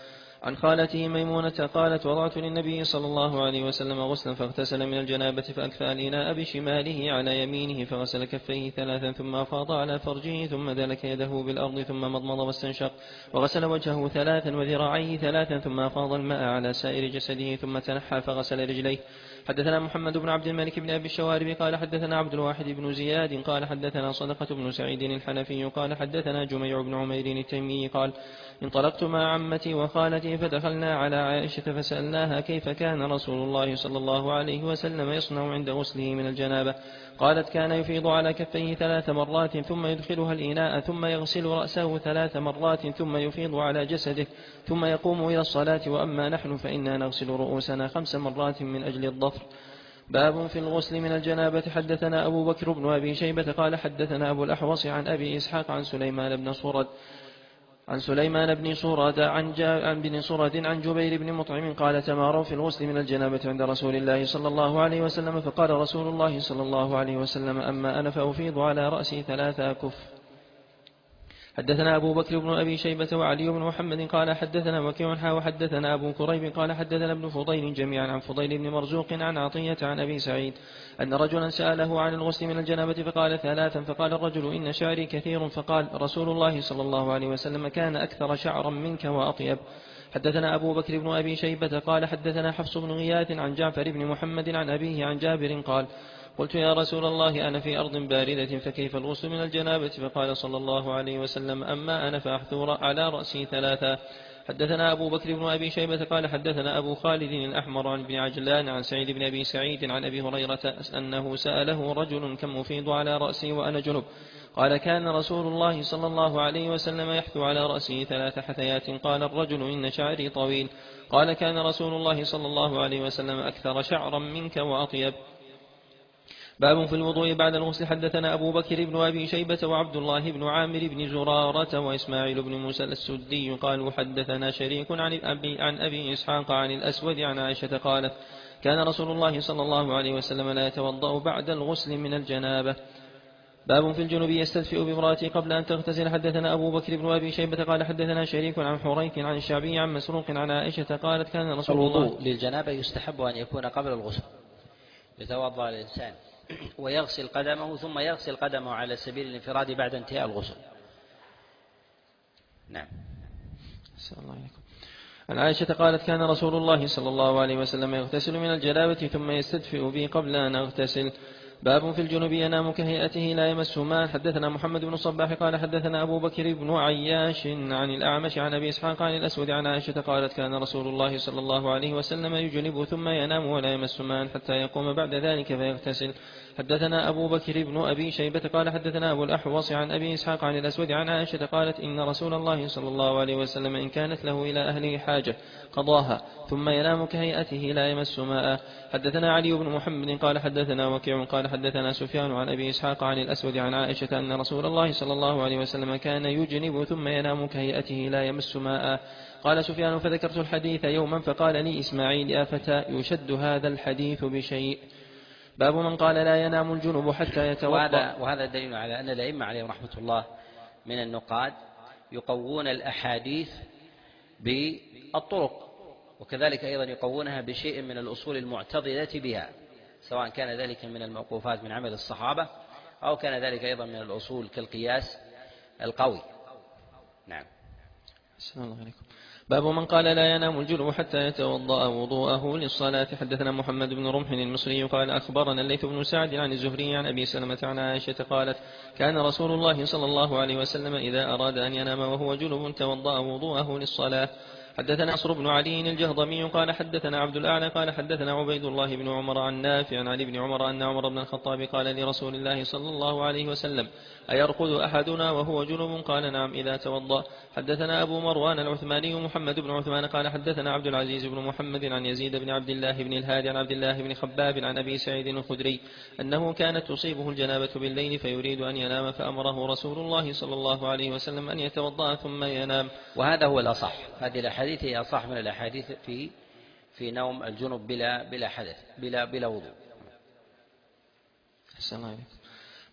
عن خالته ميمونة قالت وضعت للنبي صلى الله عليه وسلم غسلا فاغتسل من الجنابة فأكفأ الإناء بشماله على يمينه فغسل كفيه ثلاثا ثم أفاض على فرجه ثم دلك يده بالأرض ثم مضمض واستنشق وغسل وجهه ثلاثا وذراعيه ثلاثا ثم أفاض الماء على سائر جسده ثم تنحى فغسل رجليه. حدثنا محمد بن عبد الملك بن أبي الشوارب قال حدثنا عبد الواحد بن زياد قال حدثنا صدقة بن سعيد الحنفي قال حدثنا جميع بن عمير التيمي قال انطلقت مع عمتي وخالتي فدخلنا على عائشة فسألناها كيف كان رسول الله صلى الله عليه وسلم يصنع عند غسله من الجنابة. قالت كان يفيض على كفيه ثلاث مرات ثم يدخلها الإناء ثم يغسل رأسه ثلاث مرات ثم يفيض على جسده ثم يقوم إلى الصلاة وأما نحن فإنا نغسل رؤوسنا خمس مرات من أجل الضفر. باب في الغسل من الجنابة. حدثنا أبو بكر بن أبي شيبة قال حدثنا أبو الأحوص عن أبي إسحاق عن سليمان بن صورد عن سليمان بن صورد عن, عن بن صورد عن جبير بن مطعم قال تماروا في الغسل من الجنابة عند رسول الله صلى الله عليه وسلم فقال رسول الله صلى الله عليه وسلم أما أنا فأفيض على رأسي ثلاثة كف. حدثنا أبو بكر بن أبي شيبة وعلي بن محمد قال حدثنا وكيع حا وحدثنا أبو كريب قال حدثنا ابن فضيل جميعا عن فضيل بن مرزوق عن عطية عن أبي سعيد أن رجلا سأله عن الغسل من الجنابة فقال ثلاثا فقال الرجل إن شعري كثير فقال رسول الله صلى الله عليه وسلم كان أكثر شعرا منك وأطيب. حدثنا أبو بكر بن أبي شيبة قال حدثنا حفص بن غياث عن جعفر بن محمد عن أبيه عن جابر قال قلت يا رسول الله أنا في أرض باردة فكيف الغسل من الجنابة فقال صلى الله عليه وسلم أما أنا فأحثور على رأسي ثلاثا. حدثنا أبو بكر بن أبي شيبة قال حدثنا أبو خالد الأحمر عن ابن عجلان عن سعيد بن أبي سعيد عن أبي هريرة أنه سأله رجل كم أفيض على رأسي وأنا جنب قال كان رسول الله صلى الله عليه وسلم يحثو على رأسه ثلاث حثيات. قال الرجل إن شعري طويل قال كان رسول الله صلى الله عليه وسلم أكثر شعرا منك وأطيب. باب في الوضوء بعد الغسل. حدثنا أبو بكر بن أبي شيبة وعبد الله بن عامر بن زرارة وإسماعيل بن موسى السدي قالوا حدثنا شريك عن أبي, عن أبي إسحاق عن الأسود عن عائشة قالت كان رسول الله صلى الله عليه وسلم لا يتوضأ بعد الغسل من الجنابة. باب في الجنوب يستدفئ بامرأته قبل أن تغتسل. حدثنا أبو بكر بن أبي شيبة قال حدثنا شريك عن حريث عن الشعبي عن مسروق عن عائشة قالت كان رسول الله الوضوء للجنابة يستحب أن يكون قبل الغسل يتوضأ الإنسان ويغسل قدمه ثم يغسل قدمه على سبيل الانفراد بعد انتهاء الغسل. نعم. السلام عليكم. عن عائشة قالت كان رسول الله صلى الله عليه وسلم يغتسل من الجنابة ثم يستدفئ به قبل أن أغتسل. باب في الجنوب ينام كهيئته لا يمس ماء. حدثنا محمد بن الصباح قال حدثنا أبو بكر بن عياش عن الأعمش عن أبي إسحاق عن الأسود عن عائشة قالت كان رسول الله صلى الله عليه وسلم يجنب ثم ينام ولا يمس ماء حتى يقوم بعد ذلك فيغتسل. حدثنا أبو بكر بن أبي شيبة قال حدثنا أبو الأحوص عن أبي إسحاق عن الأسود عن عائشة قالت إن رسول الله صلى الله عليه وسلم إن كانت له إلى أهله حاجة قضاها ثم ينام كهيئته لا يمس ماء. حدثنا علي بن محمد قال حدثنا وكيع قال حدثنا سفيان عن أبي إسحاق عن الأسود عن عائشة أن رسول الله صلى الله عليه وسلم كان يجنب ثم ينام كهيئته لا يمس ماء. قال سفيان فذكرت الحديث يوما فقال لي إسماعيل يا فتى يشد هذا الحديث بشيء. باب من قال لا ينام الجنب حتى يتوضأ. وهذا, وهذا دليل على أن الأئمة عليهم رحمة الله من النقاد يقوون الأحاديث بالطرق وكذلك أيضا يقوونها بشيء من الأصول المعتضدة بها سواء كان ذلك من الموقوفات من عمل الصحابة أو كان ذلك أيضا من الأصول كالقياس القوي. نعم. السلام عليكم. باب من قال لا ينام الجنب حتى يتوضأ وضوءه للصلاة. حدثنا محمد بن رمح المصري قال أخبرنا الليث بن سعد عن الزهري عن أبي سلمة عن عائشة قالت كان رسول الله صلى الله عليه وسلم إذا أراد أن ينام وهو جنب توضأ وضوءه للصلاة. حدثنا عصر بن علي الجهضمي قال حدثنا عبد الأعلى قال حدثنا عبيد الله بن عمر عن نافع عن ابن عمر أن عمر بن الخطاب قال لرسول الله صلى الله عليه وسلم أيرقد أحدنا وهو جنب قال نعم إذا توضأ. حدثنا أبو مروان العثماني محمد بن عثمان قال حدثنا عبد العزيز بن محمد عن يزيد بن عبد الله بن الهادي عن عبد الله بن خباب عن أبي سعيد الخدري أنه كانت تصيبه الجنابة بالليل فيريد أن ينام فأمره رسول الله صلى الله عليه وسلم أن يتوضأ ثم ينام. وهذا هو الأصح. هذه الأحاديث هي أصح من الأحاديث في في نوم الجنب بلا بلا حدث بلا بلا وضوء. السلام عليكم.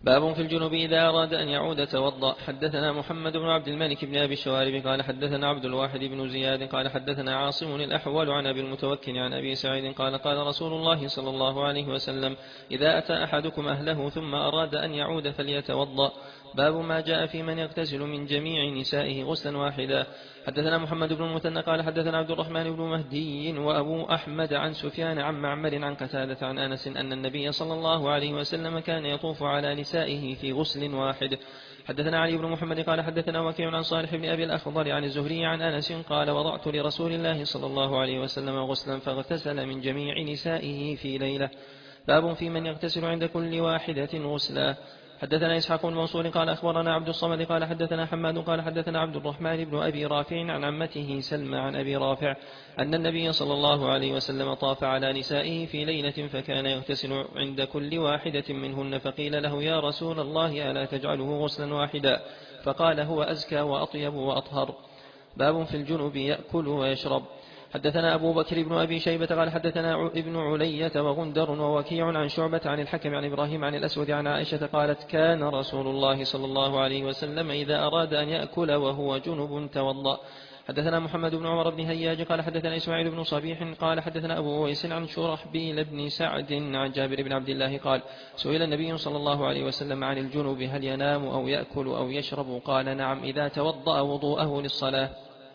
باب في الجنوب إذا أراد أن يعود توضأ. حدثنا محمد بن عبد الملك بن أبي الشوارب قال حدثنا عبد الواحد بن زياد قال حدثنا عاصم الأحول عن أبي المتوكل عن أبي سعيد قال قال رسول الله صلى الله عليه وسلم إذا أتى أحدكم أهله ثم أراد أن يعود فليتوضأ. باب ما جاء في من يغتسل من جميع نسائه غسلا واحدا. حدثنا محمد بن المثنى قال حدثنا عبد الرحمن بن مهدي وأبو أحمد عن سفيان عن معمر عن قتادة عن أنس أن النبي صلى الله عليه وسلم كان يطوف على نسائه في غسل واحد. حدثنا علي بن محمد قال حدثنا وكيع عن صالح بن أبي الأخضر عن الزهري عن أنس قال وضعت لرسول الله صلى الله عليه وسلم غسلا فاغتسل من جميع نسائه في ليلة. باب في من يغتسل عند كل واحدة غسلا. حدثنا إسحاق بن منصور قال أخبرنا عبد الصمد قال حدثنا حماد قال حدثنا عبد الرحمن بن أبي رافع عن عمته سلمى عن أبي رافع أن النبي صلى الله عليه وسلم طاف على نسائه في ليلة فكان يغتسل عند كل واحدة منهن فقيل له يا رسول الله ألا تجعله غسلا واحدا فقال هو أزكى وأطيب وأطهر. باب في الجنب يأكل ويشرب. حدثنا أبو بكر بن أبي شيبة قال حدثنا ابن علية وغندر ووكيع عن شعبة عن الحكم عن إبراهيم عن الأسود عن عائشة قالت كان رسول الله صلى الله عليه وسلم إذا أراد أن يأكل وهو جنب توضأ. حدثنا محمد بن عمر بن هياج قال حدثنا إسماعيل بن صبيح قال حدثنا أبو أويس عن شرحبيل بن سعد عن جابر بن عبد الله قال سئل النبي صلى الله عليه وسلم عن الجنب هل ينام أو يأكل أو يشرب قال نعم إذا توضأ وضوءه للصلاة.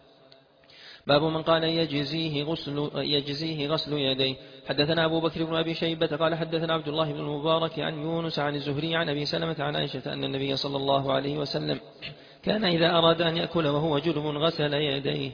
باب من قال يجزيه غسل, يجزيه غسل يديه. حدثنا أبو بكر بن أبي شيبة قال حدثنا عبد الله بن المبارك عن يونس عن الزهري عن أبي سلمة عن عائشة أن النبي صلى الله عليه وسلم كان إذا أراد أن يأكل وهو جنب غسل يديه.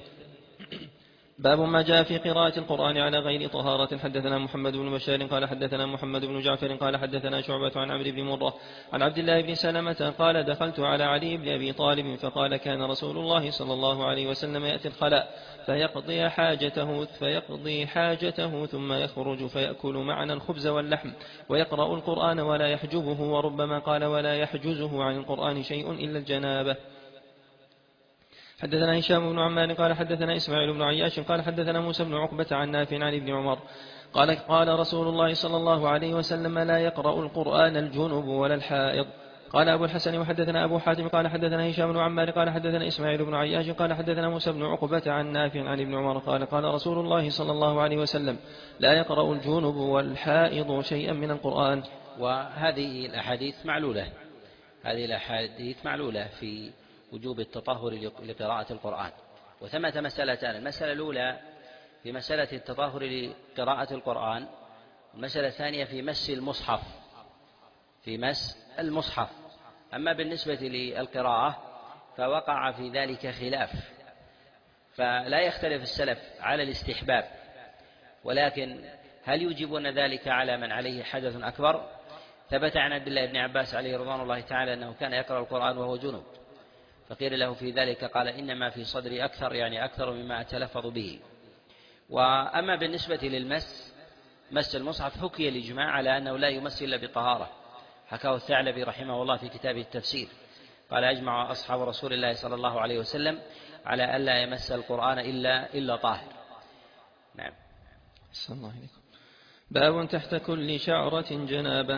باب ما جاء في قراءة القرآن على غير طهارة. حدثنا محمد بن بشار قال حدثنا محمد بن جعفر قال حدثنا شعبة عن عمرو بن مرة عن عبد الله بن سلمة قال دخلت على علي بن أبي طالب فقال كان رسول الله صلى الله عليه وسلم يأتي الخلاء فيقضي حاجته, فيقضي حاجته ثم يخرج فيأكل معنا الخبز واللحم ويقرأ القرآن ولا يحجبه وربما قال ولا يحجزه عن القرآن شيء إلا الجنابة. حدثنا هشام بن عمار قال حدثنا إسماعيل بن عياش قال حدثنا موسى بن عقبة عن نافع عن ابن عمر قال قال رسول الله صلى الله عليه وسلم لا يقرأ القرآن الجنب ولا الحائض. قال أبو الحسن وحدثنا أبو حاتم قال حدثنا هشام بن عمار قال حدثنا إسماعيل بن عياش قال حدثنا موسى بن عقبة عن نافع عن ابن عمر قال قال رسول الله صلى الله عليه وسلم لا يقرأ الجنب والحائض شيئا من القرآن. وهذه الأحاديث معلولة هذه الأحاديث معلولة في وجوب التطهر لقراءة القرآن. وثمة مسألتان: المسألة الأولى في مسألة التطهر لقراءة القرآن، والمسألة الثانية في مس المصحف في مس المصحف. أما بالنسبة للقراءة فوقع في ذلك خلاف، فلا يختلف السلف على الاستحباب، ولكن هل يوجبون ذلك على من عليه حدث أكبر؟ ثبت عن عبد الله بن عباس عليه رضوان الله تعالى أنه كان يقرأ القرآن وهو جنوب، فقيل له في ذلك قال إنما في صدري أكثر، يعني أكثر مما أتلفظ به. وأما بالنسبة للمس مس المصحف حكي الإجماع على أنه لا يمس إلا بطهارة، حكاه الثعلبي رحمه الله في كتابه التفسير قال أجمع أصحاب رسول الله صلى الله عليه وسلم على ألا يمس القرآن إلا, إلا طاهر. نعم. السلام عليكم. باب تحت كل شعرة جنابة.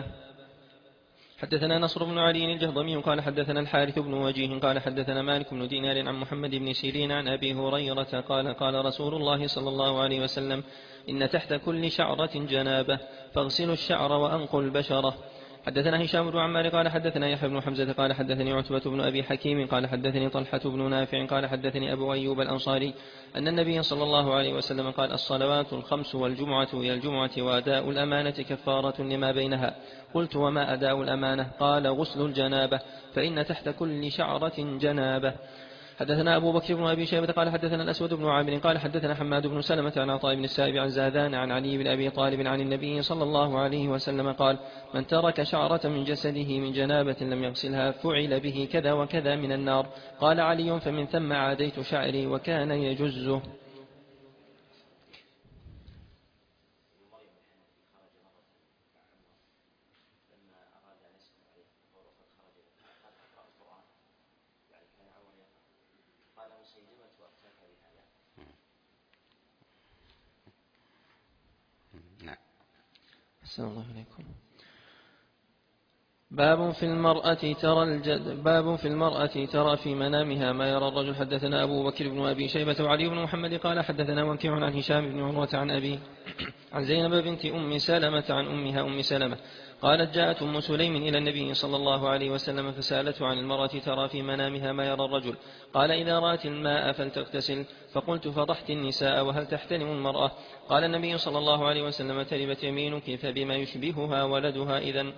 حدثنا نصر بن علي الجهضمي قال حدثنا الحارث بن وجيه قال حدثنا مالك بن دينار عن محمد بن سيرين عن أبي هريرة قال قال رسول الله صلى الله عليه وسلم إن تحت كل شعرة جنابة فاغسلوا الشعر وأنقوا البشرة. حدثنا هشام بن عمار قال حدثنا يحيى بن حمزة قال حدثني عتبة بن أبي حكيم قال حدثني طلحة بن نافع قال حدثني أبو أيوب الأنصاري أن النبي صلى الله عليه وسلم قال الصلوات الخمس والجمعة إلى الجمعة وأداء الأمانة كفارة لما بينها. قلت وما أداء الأمانة؟ قال غسل الجنابة، فإن تحت كل شعرة جنابة. حدثنا أبو بكر بن أبي شيبة قال حدثنا الأسود بن عامر قال حدثنا حماد بن سلمة عن عطاء بن السائب عن زادان عن علي بن أبي طالب عن النبي صلى الله عليه وسلم قال من ترك شعرة من جسده من جنابة لم يغسلها فعل به كذا وكذا من النار. قال علي فمن ثم عاديت شعري وكان يجزه. السلام عليكم. باب في المرأة ترى الجد باب في المرأة ترى في منامها ما يرى الرجل. حدثنا أبو بكر بن أبي شيبة وعلي بن محمد قال حدثنا وكيع عن هشام بن عروة عن أبي عن زينب بنت أم سلمة عن أمها أم سلمة قالت جاءت أم سليم إلى النبي صلى الله عليه وسلم فسألته عن المرأة ترى في منامها ما يرى الرجل. قال إذا رأت الماء فلتغتسل. فقلت فضحت النساء وهل تحتلم المرأة؟ قال النبي صلى الله عليه وسلم تربت يمينك فبما يشبهها ولدها إذن.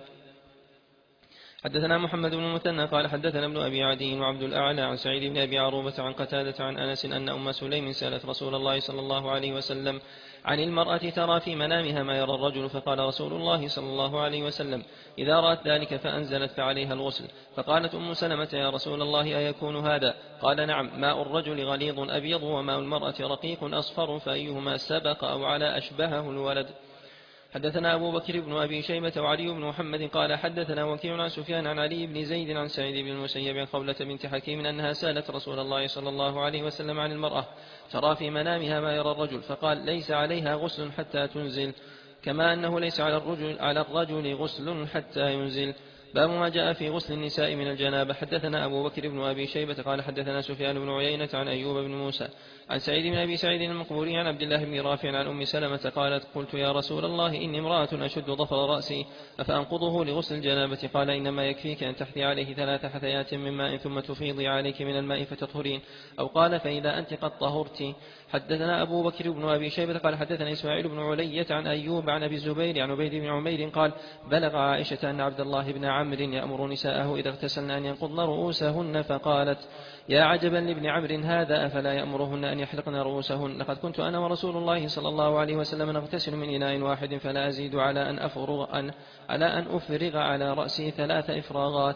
حدثنا محمد بن المثنى قال حدثنا ابن أبي عدي وعبد الأعلى عن سعيد بن أبي عروبة عن قتادة عن أنس أن أم سليم سألت رسول الله صلى الله عليه وسلم عن المرأة ترى في منامها ما يرى الرجل. فقال رسول الله صلى الله عليه وسلم إذا رأت ذلك فأنزلت فعليها الغسل. فقالت أم سلمة يا رسول الله أيكون هذا؟ قال نعم، ماء الرجل غليظ أبيض وماء المرأة رقيق أصفر فأيهما سبق أو على أشبهه الولد. حدثنا أبو بكر بن أبي شيبة وعلي بن محمد قال حدثنا وكيع عن سفيان عن علي بن زيد عن سعيد بن المسيب عن خولة بنت حكيم أنها سألت رسول الله صلى الله عليه وسلم عن المرأة ترى في منامها ما يرى الرجل. فقال ليس عليها غسل حتى تنزل كما أنه ليس على الرجل, على الرجل غسل حتى ينزل. باب ما جاء في غسل النساء من الجنابة. حدثنا أبو بكر بن أبي شيبة قال حدثنا سفيان بن عيينة عن أيوب بن موسى عن سعيد بن أبي سعيد المقبوري عن عبد الله بن رافع عن أم سلمة قالت قلت يا رسول الله إني امرأة أشد ظفر رأسي أفأنقضه لغسل الجنابة؟ قال إنما يكفيك أن تحثي عليه ثلاث حثيات من ماء ثم تفيضي عليك من الماء فتطهرين، أو قال فإذا أنت قد طهرت. حدثنا أبو بكر بن أبي شيبة قال حدثنا إسماعيل بن علية عن أيوب عن أبي الزبير عن عبيد بن عمير قال بلغ عائشة أن عبد الله بن عمرو يأمر نساءه إذا اغتسلن أن ينقضن رؤوسهن فقالت يا عجبا لابن عمرو هذا أفلا يأمرهن أن يحلقن رؤوسهن؟ لقد كنت أنا ورسول الله صلى الله عليه وسلم نغتسل من إناء واحد فلا أزيد على أن أفرغ, أن على, أن أفرغ على رأسي ثلاث إفراغات.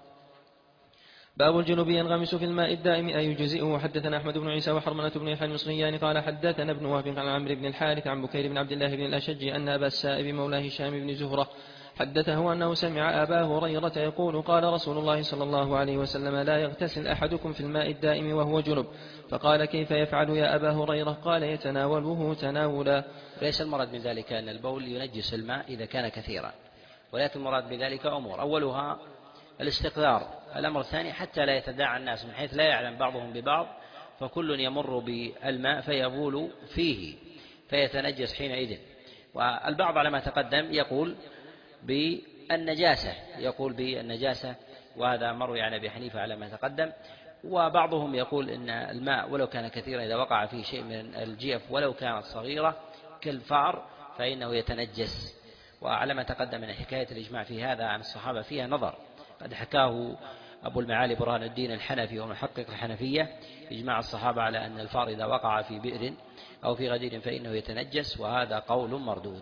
باب الجنوب ينغمس في الماء الدائم أي يجزئه. حدثنا أحمد بن عيسى وحرملة بن يحيى المصريان قال حدثنا ابن وهب عن عمرو بن الحارث عن بكير بن عبد الله بن الأشج أن أبا السائب مولى هشام بن زهرة حدثه أنه سمع أبا هريرة يقول قال رسول الله صلى الله عليه وسلم لا يغتسل أحدكم في الماء الدائم وهو جنب. فقال كيف يفعل يا أبا هريرة؟ قال يتناوله تناولا. ليس المراد من ذلك أن البول ينجس الماء إذا كان كثيرا، ولكن المراد بذلك أمور، أولها الاستقذار. الأمر الثاني حتى لا يتداعى الناس من حيث لا يعلم بعضهم ببعض، فكل يمر بالماء فيبول فيه فيتنجس حينئذ. والبعض على ما تقدم يقول بالنجاسة يقول بالنجاسة وهذا مروي عن أبي حنيفة على ما تقدم. وبعضهم يقول إن الماء ولو كان كثيرا إذا وقع فيه شيء من الجيف ولو كانت صغيرة كالفار فإنه يتنجس. وعلى ما تقدم من حكاية الإجماع في هذا عن الصحابة فيها نظر، قد حكاه أبو المعالي برهان الدين الحنفي ومحقق الحنفية إجماع الصحابة على أن الفار إذا وقع في بئر أو في غدير فإنه يتنجس، وهذا قول مردود.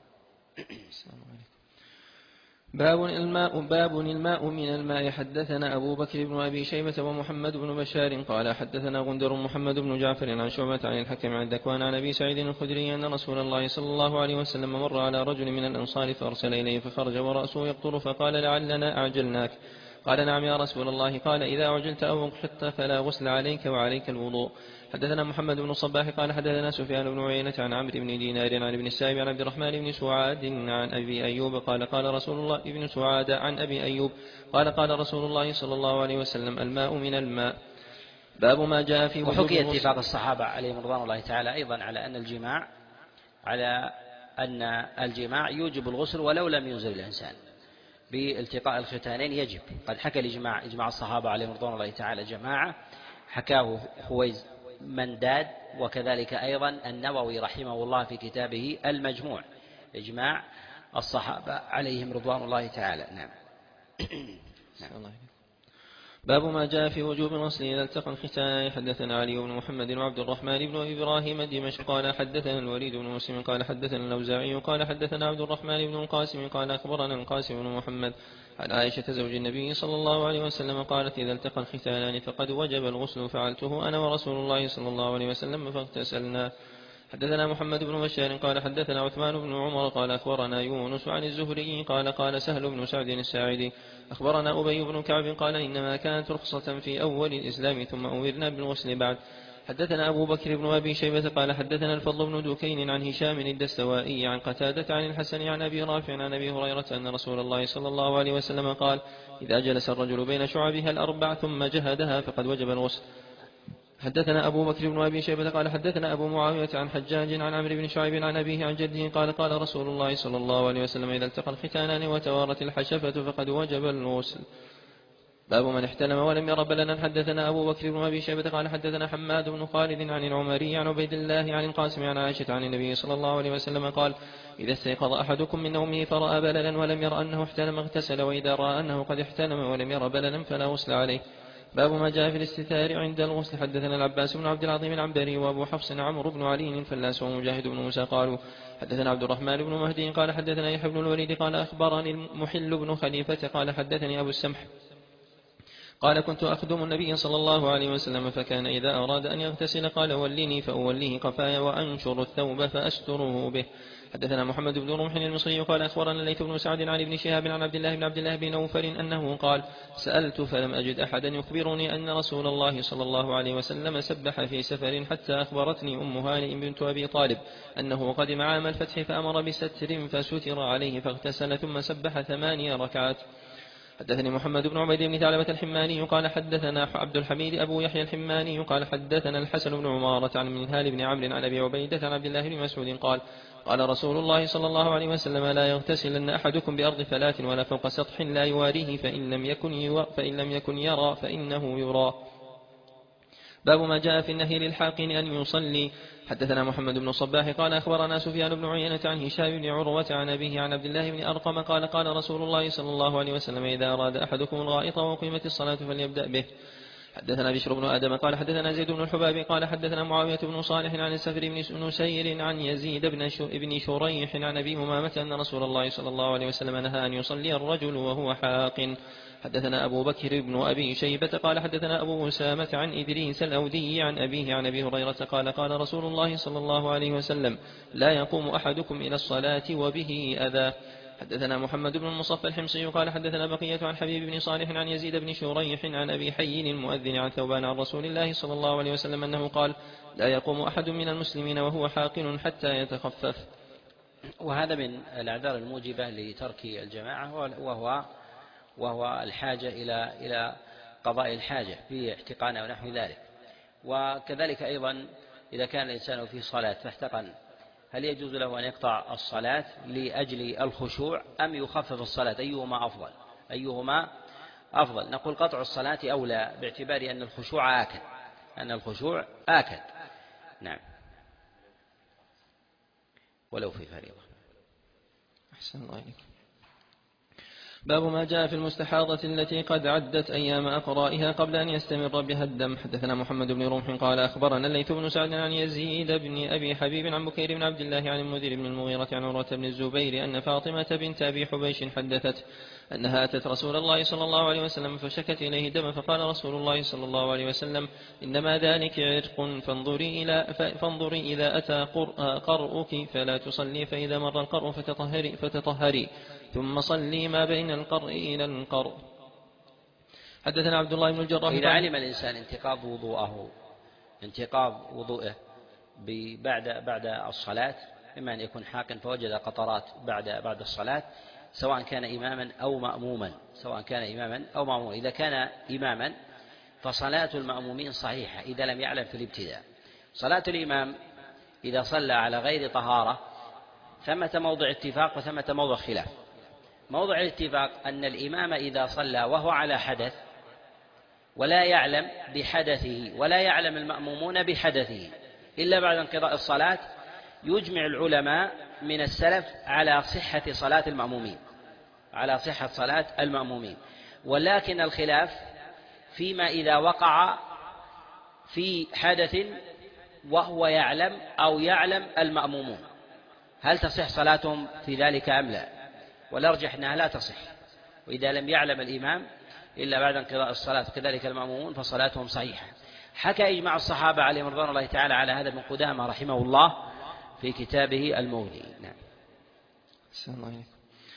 باب الماء باب الماء من الماء. حدثنا أبو بكر بن أبي شيبة ومحمد بن بشار قال حدثنا غندر محمد بن جعفر عن شعبة عن الحكم عن ذكوان عن أبي سعيد الخدري أن رسول الله صلى الله عليه وسلم مر على رجل من الأنصار فأرسل إليه فخرج ورأسه يقطر فقال لعلنا أعجلناك. قال نعم يا رسول الله. قال إذا عجلت أو انقحطت فلا غسل عليك وعليك الوضوء. حدثنا محمد بن الصباح قال حدثنا سفيان بن عيينة عن عمرو بن دينار عن ابن السائب عن عبد الرحمن بن سعاد عن أبي أيوب قال قال رسول الله ابن سعاد عن أبي أيوب قال قال رسول الله صلى الله عليه وسلم الماء من الماء. باب ما جاء في وحكي اتفاق الصحابة عليهم رضوان الله تعالى أيضا على أن الجماع على أن الجماع يوجب الغسل ولو لم ينزل الإنسان بالتقاء الختانين يجب. قد حكى الإجماع إجماع الصحابة عليهم رضوان الله تعالى جماعة، حكاه خويز منداد وكذلك أيضا النووي رحمه الله في كتابه المجموع إجماع الصحابة عليهم رضوان الله تعالى. نعم. نعم. باب ما جاء في وجوب الغسل إذا التقى الختان. حدثنا علي بن محمد وعبد الرحمن بن إبراهيم الدمشقي قال حدثنا الوليد بن مسلم قال حدثنا الأوزاعي قال حدثنا عبد الرحمن بن القاسم قال أخبرنا القاسم بن محمد عن عائشة زوج النبي صلى الله عليه وسلم قالت إذا التقى الختانان فقد وجب الغسل فعلته أنا ورسول الله صلى الله عليه وسلم فاغتسلنا. حدثنا محمد بن بشار قال حدثنا عثمان بن عمر قال أخبرنا يونس عن الزهري قال قال سهل بن سعد الساعدي أخبرنا أبي بن كعب قال إنما كانت رخصة في أول الإسلام ثم أمرنا بالغسل بعد. حدثنا أبو بكر بن أبي شيبة قال حدثنا الفضل بن دكين عن هشام الدستوائي عن قتادة عن الحسن عن أبي رافع عن أبي هريرة أن رسول الله صلى الله عليه وسلم قال إذا جلس الرجل بين شعبها الأربع ثم جهدها فقد وجب الغسل. حدثنا أبو بكر بن أبي شيبة قال حدثنا أبو معاوية عن حجاج عن عمرو بن شعيب عن أبيه عن جده قال قال رسول الله صلى الله عليه وسلم إذا التقى الختانان وتوارت الحشفة فقد وجب الغسل. باب من احتلم ولم ير بللا. حدثنا أبو بكر بن أبي شيبة قال حدثنا حماد بن خالد عن العمري عن عبيد الله عن القاسم عن عائشة عن النبي صلى الله عليه وسلم قال إذا استيقظ أحدكم من نومه فرأى بللا ولم ير أنه احتلم اغتسل، وإذا رأى أنه قد احتلم ولم ير بللا فلا غسل عليه. باب ما جاء في الاستثار عند الغسل. حدثنا العباس بن عبد العظيم العنبري وأبو حفص عمرو بن علي الفلاس ومجاهد بن موسى قالوا حدثنا عبد الرحمن بن مهدي قال حدثنا يحيى بن الوليد قال أخبرني المحل بن خليفة قال حدثني أبو السمح قال كنت أخدم النبي صلى الله عليه وسلم فكان إذا أراد أن يغتسل قال ولني فأوليه قفايا وأنشر الثوب فأستره به. حدثنا محمد بن رمح المصري قال أخبرنا الليث بن سعد عن ابن شهاب عن عبد الله بن عبد الله بن نوفل أنه قال سألت فلم أجد أحدا يخبرني أن رسول الله صلى الله عليه وسلم سبح في سفر حتى أخبرتني أم هانئ بنت أبي طالب أنه قدم عام الفتح فأمر بستر فستر عليه فاغتسل ثم سبح ثمانية ركعات. حدثني محمد بن عبيد بن ثعلبة الحماني قال حدثنا عبد الحميد أبو يحيى الحماني قال حدثنا الحسن بن عمارة عن منهال بن عمرو عن أبي عبيدة عن عبد الله بن مسعود قال قال رسول الله صلى الله عليه وسلم لا يغتسلن أحدكم بأرض فلاة ولا فوق سطح لا يواريه فإن لم يكن يرى, فإن لم يكن يرى فإنه يرى. باب ما جاء في النهي للحاقن أن يصلي. حدثنا محمد بن الصباح قال أخبرنا سفيان بن عيينة عن هشام بن عروة عن أبيه عن عبد الله بن أرقم قال قال رسول الله صلى الله عليه وسلم إذا أراد أحدكم الغائط وقيمت الصلاة فليبدأ به. حدثنا بشر بن آدم قال حدثنا زيد بن الحباب قال حدثنا معاوية بن صالح عن السفر بن نسير عن يزيد بن شريح عن أبي أمامة أن رسول الله صلى الله عليه وسلم نهى أن يصلي الرجل وهو حاق. حدثنا أبو بكر بن أبي شيبة قال حدثنا أبو أسامة عن إدريس الأودي عن أبيه عن أبي هريرة قال قال رسول الله صلى الله عليه وسلم لا يقوم أحدكم إلى الصلاة وبه أذى. حدثنا محمد بن المصفى الحمصي قال حدثنا بقية عن حبيب بن صالح عن يزيد بن شريح عن أبي حي المؤذن عن ثوبان عن رسول الله صلى الله عليه وسلم أنه قال لا يقوم أحد من المسلمين وهو حاقن حتى يتخفف. وهذا من الأعذار الموجبة لترك الجماعة وهو وهو الحاجة إلى إلى قضاء الحاجة في احتقان ونحو ذلك. وكذلك أيضا إذا كان الإنسان في صلاة فاحتقن هل يجوز له أن يقطع الصلاة لأجل الخشوع أم يخفف الصلاة؟ أيهما أفضل؟ أيهما أفضل؟ نقول قطع الصلاة أولى باعتبار أن الخشوع آكد أن الخشوع آكد نعم ولو في فريضة. أحسن الله عليك. باب ما جاء في المستحاضة التي قد عدت أيام أقرائها قبل أن يستمر بها الدم. حدثنا محمد بن رمح قال أخبرنا الليث بن سعد عن يزيد بن أبي حبيب عن بكير بن عبد الله عن المنذر بن المغيرة عن عروة بن الزبير أن فاطمة بنت أبي حبيش حدثت أنها أتت رسول الله صلى الله عليه وسلم فشكت إليه دم فقال رسول الله صلى الله عليه وسلم إنما ذلك عرق فانظري, إلى فانظري إذا أتى قرؤك فلا تصلي فإذا مر القرء فتطهري, فتطهري ثم صلي ما بين القرء إلى القرء. حدثنا عبد الله بن الجراح إذا علم الإنسان انتقاض وضوءه انتقاض وضوءه بعد بعد الصلاة إما أن يكون حاقن فوجد قطرات بعد بعد الصلاة سواء كان إماما أو مأموما سواء كان إماما أو مأموما إذا كان إماما فصلاة المأمومين صحيحة إذا لم يعلم في الابتداء. صلاة الإمام إذا صلى على غير طهارة ثمة موضع اتفاق وثمة موضع خلاف. موضع الاتفاق أن الإمام إذا صلى وهو على حدث ولا يعلم بحدثه ولا يعلم المأمومون بحدثه إلا بعد انقضاء الصلاة يجمع العلماء من السلف على صحة صلاة المأمومين على صحة صلاة المأمومين ولكن الخلاف فيما إذا وقع في حدث وهو يعلم أو يعلم المأمومون هل تصح صلاتهم في ذلك أم لا؟ والأرجح أنها لا تصح. وإذا لم يعلم الإمام إلا بعد انقضاء الصلاة كذلك المأمومون فصلاتهم صحيحة. حكى إجماع الصحابة عليهم رضوان الله تعالى على هذا ابن قدامة رحمه الله في كتابه المغني. نعم.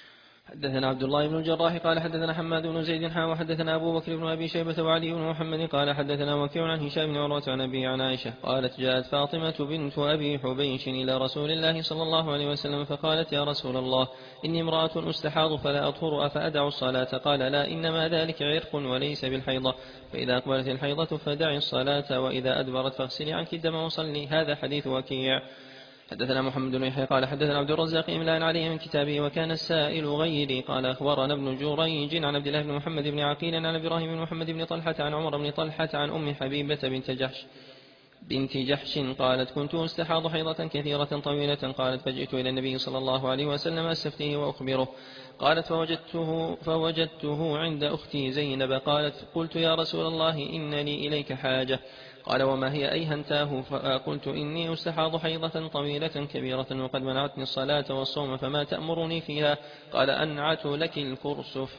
حدثنا عبد الله بن الجراح قال حدثنا حماد بن زيد حا وحدثنا أبو بكر بن أبي شيبة وعلي بن محمد قال حدثنا وكيع عن هشام بن عروة عن أبي عن عائشة قالت جاءت فاطمة بنت أبي حبيش إلى رسول الله صلى الله عليه وسلم فقالت يا رسول الله إني امرأة أستحاض فلا أطهر أفأدع الصلاة قال لا إنما ذلك عرق وليس بالحيضة فإذا أقبلت الحيضة فدعي الصلاة وإذا أدبرت فاغسلي عنك الدم وصلي. هذا حديث وكيع. حدثنا محمد بن يحيى قال حدثنا عبد الرزاق إملاء عليه من كتابه وكان السائل غيري قال أخبرنا ابن جريج عن عبد الله بن محمد بن عقيل عن إبراهيم بن محمد بن طلحة عن عمر بن طلحة عن أم حبيبة بنت جحش بنت جحش قالت كنت أستحاض حيضة كثيرة طويلة قالت فجئت إلى النبي صلى الله عليه وسلم أستفتيه وأخبره قالت فوجدته, فوجدته عند أختي زينب قالت قلت يا رسول الله إن لي إليك حاجة قال وما هي أيهنتاه فقلت إني أستحاض حيضة طويلة كبيرة وقد منعتني الصلاة والصوم فما تأمرني فيها قال أنعت لك الكرسف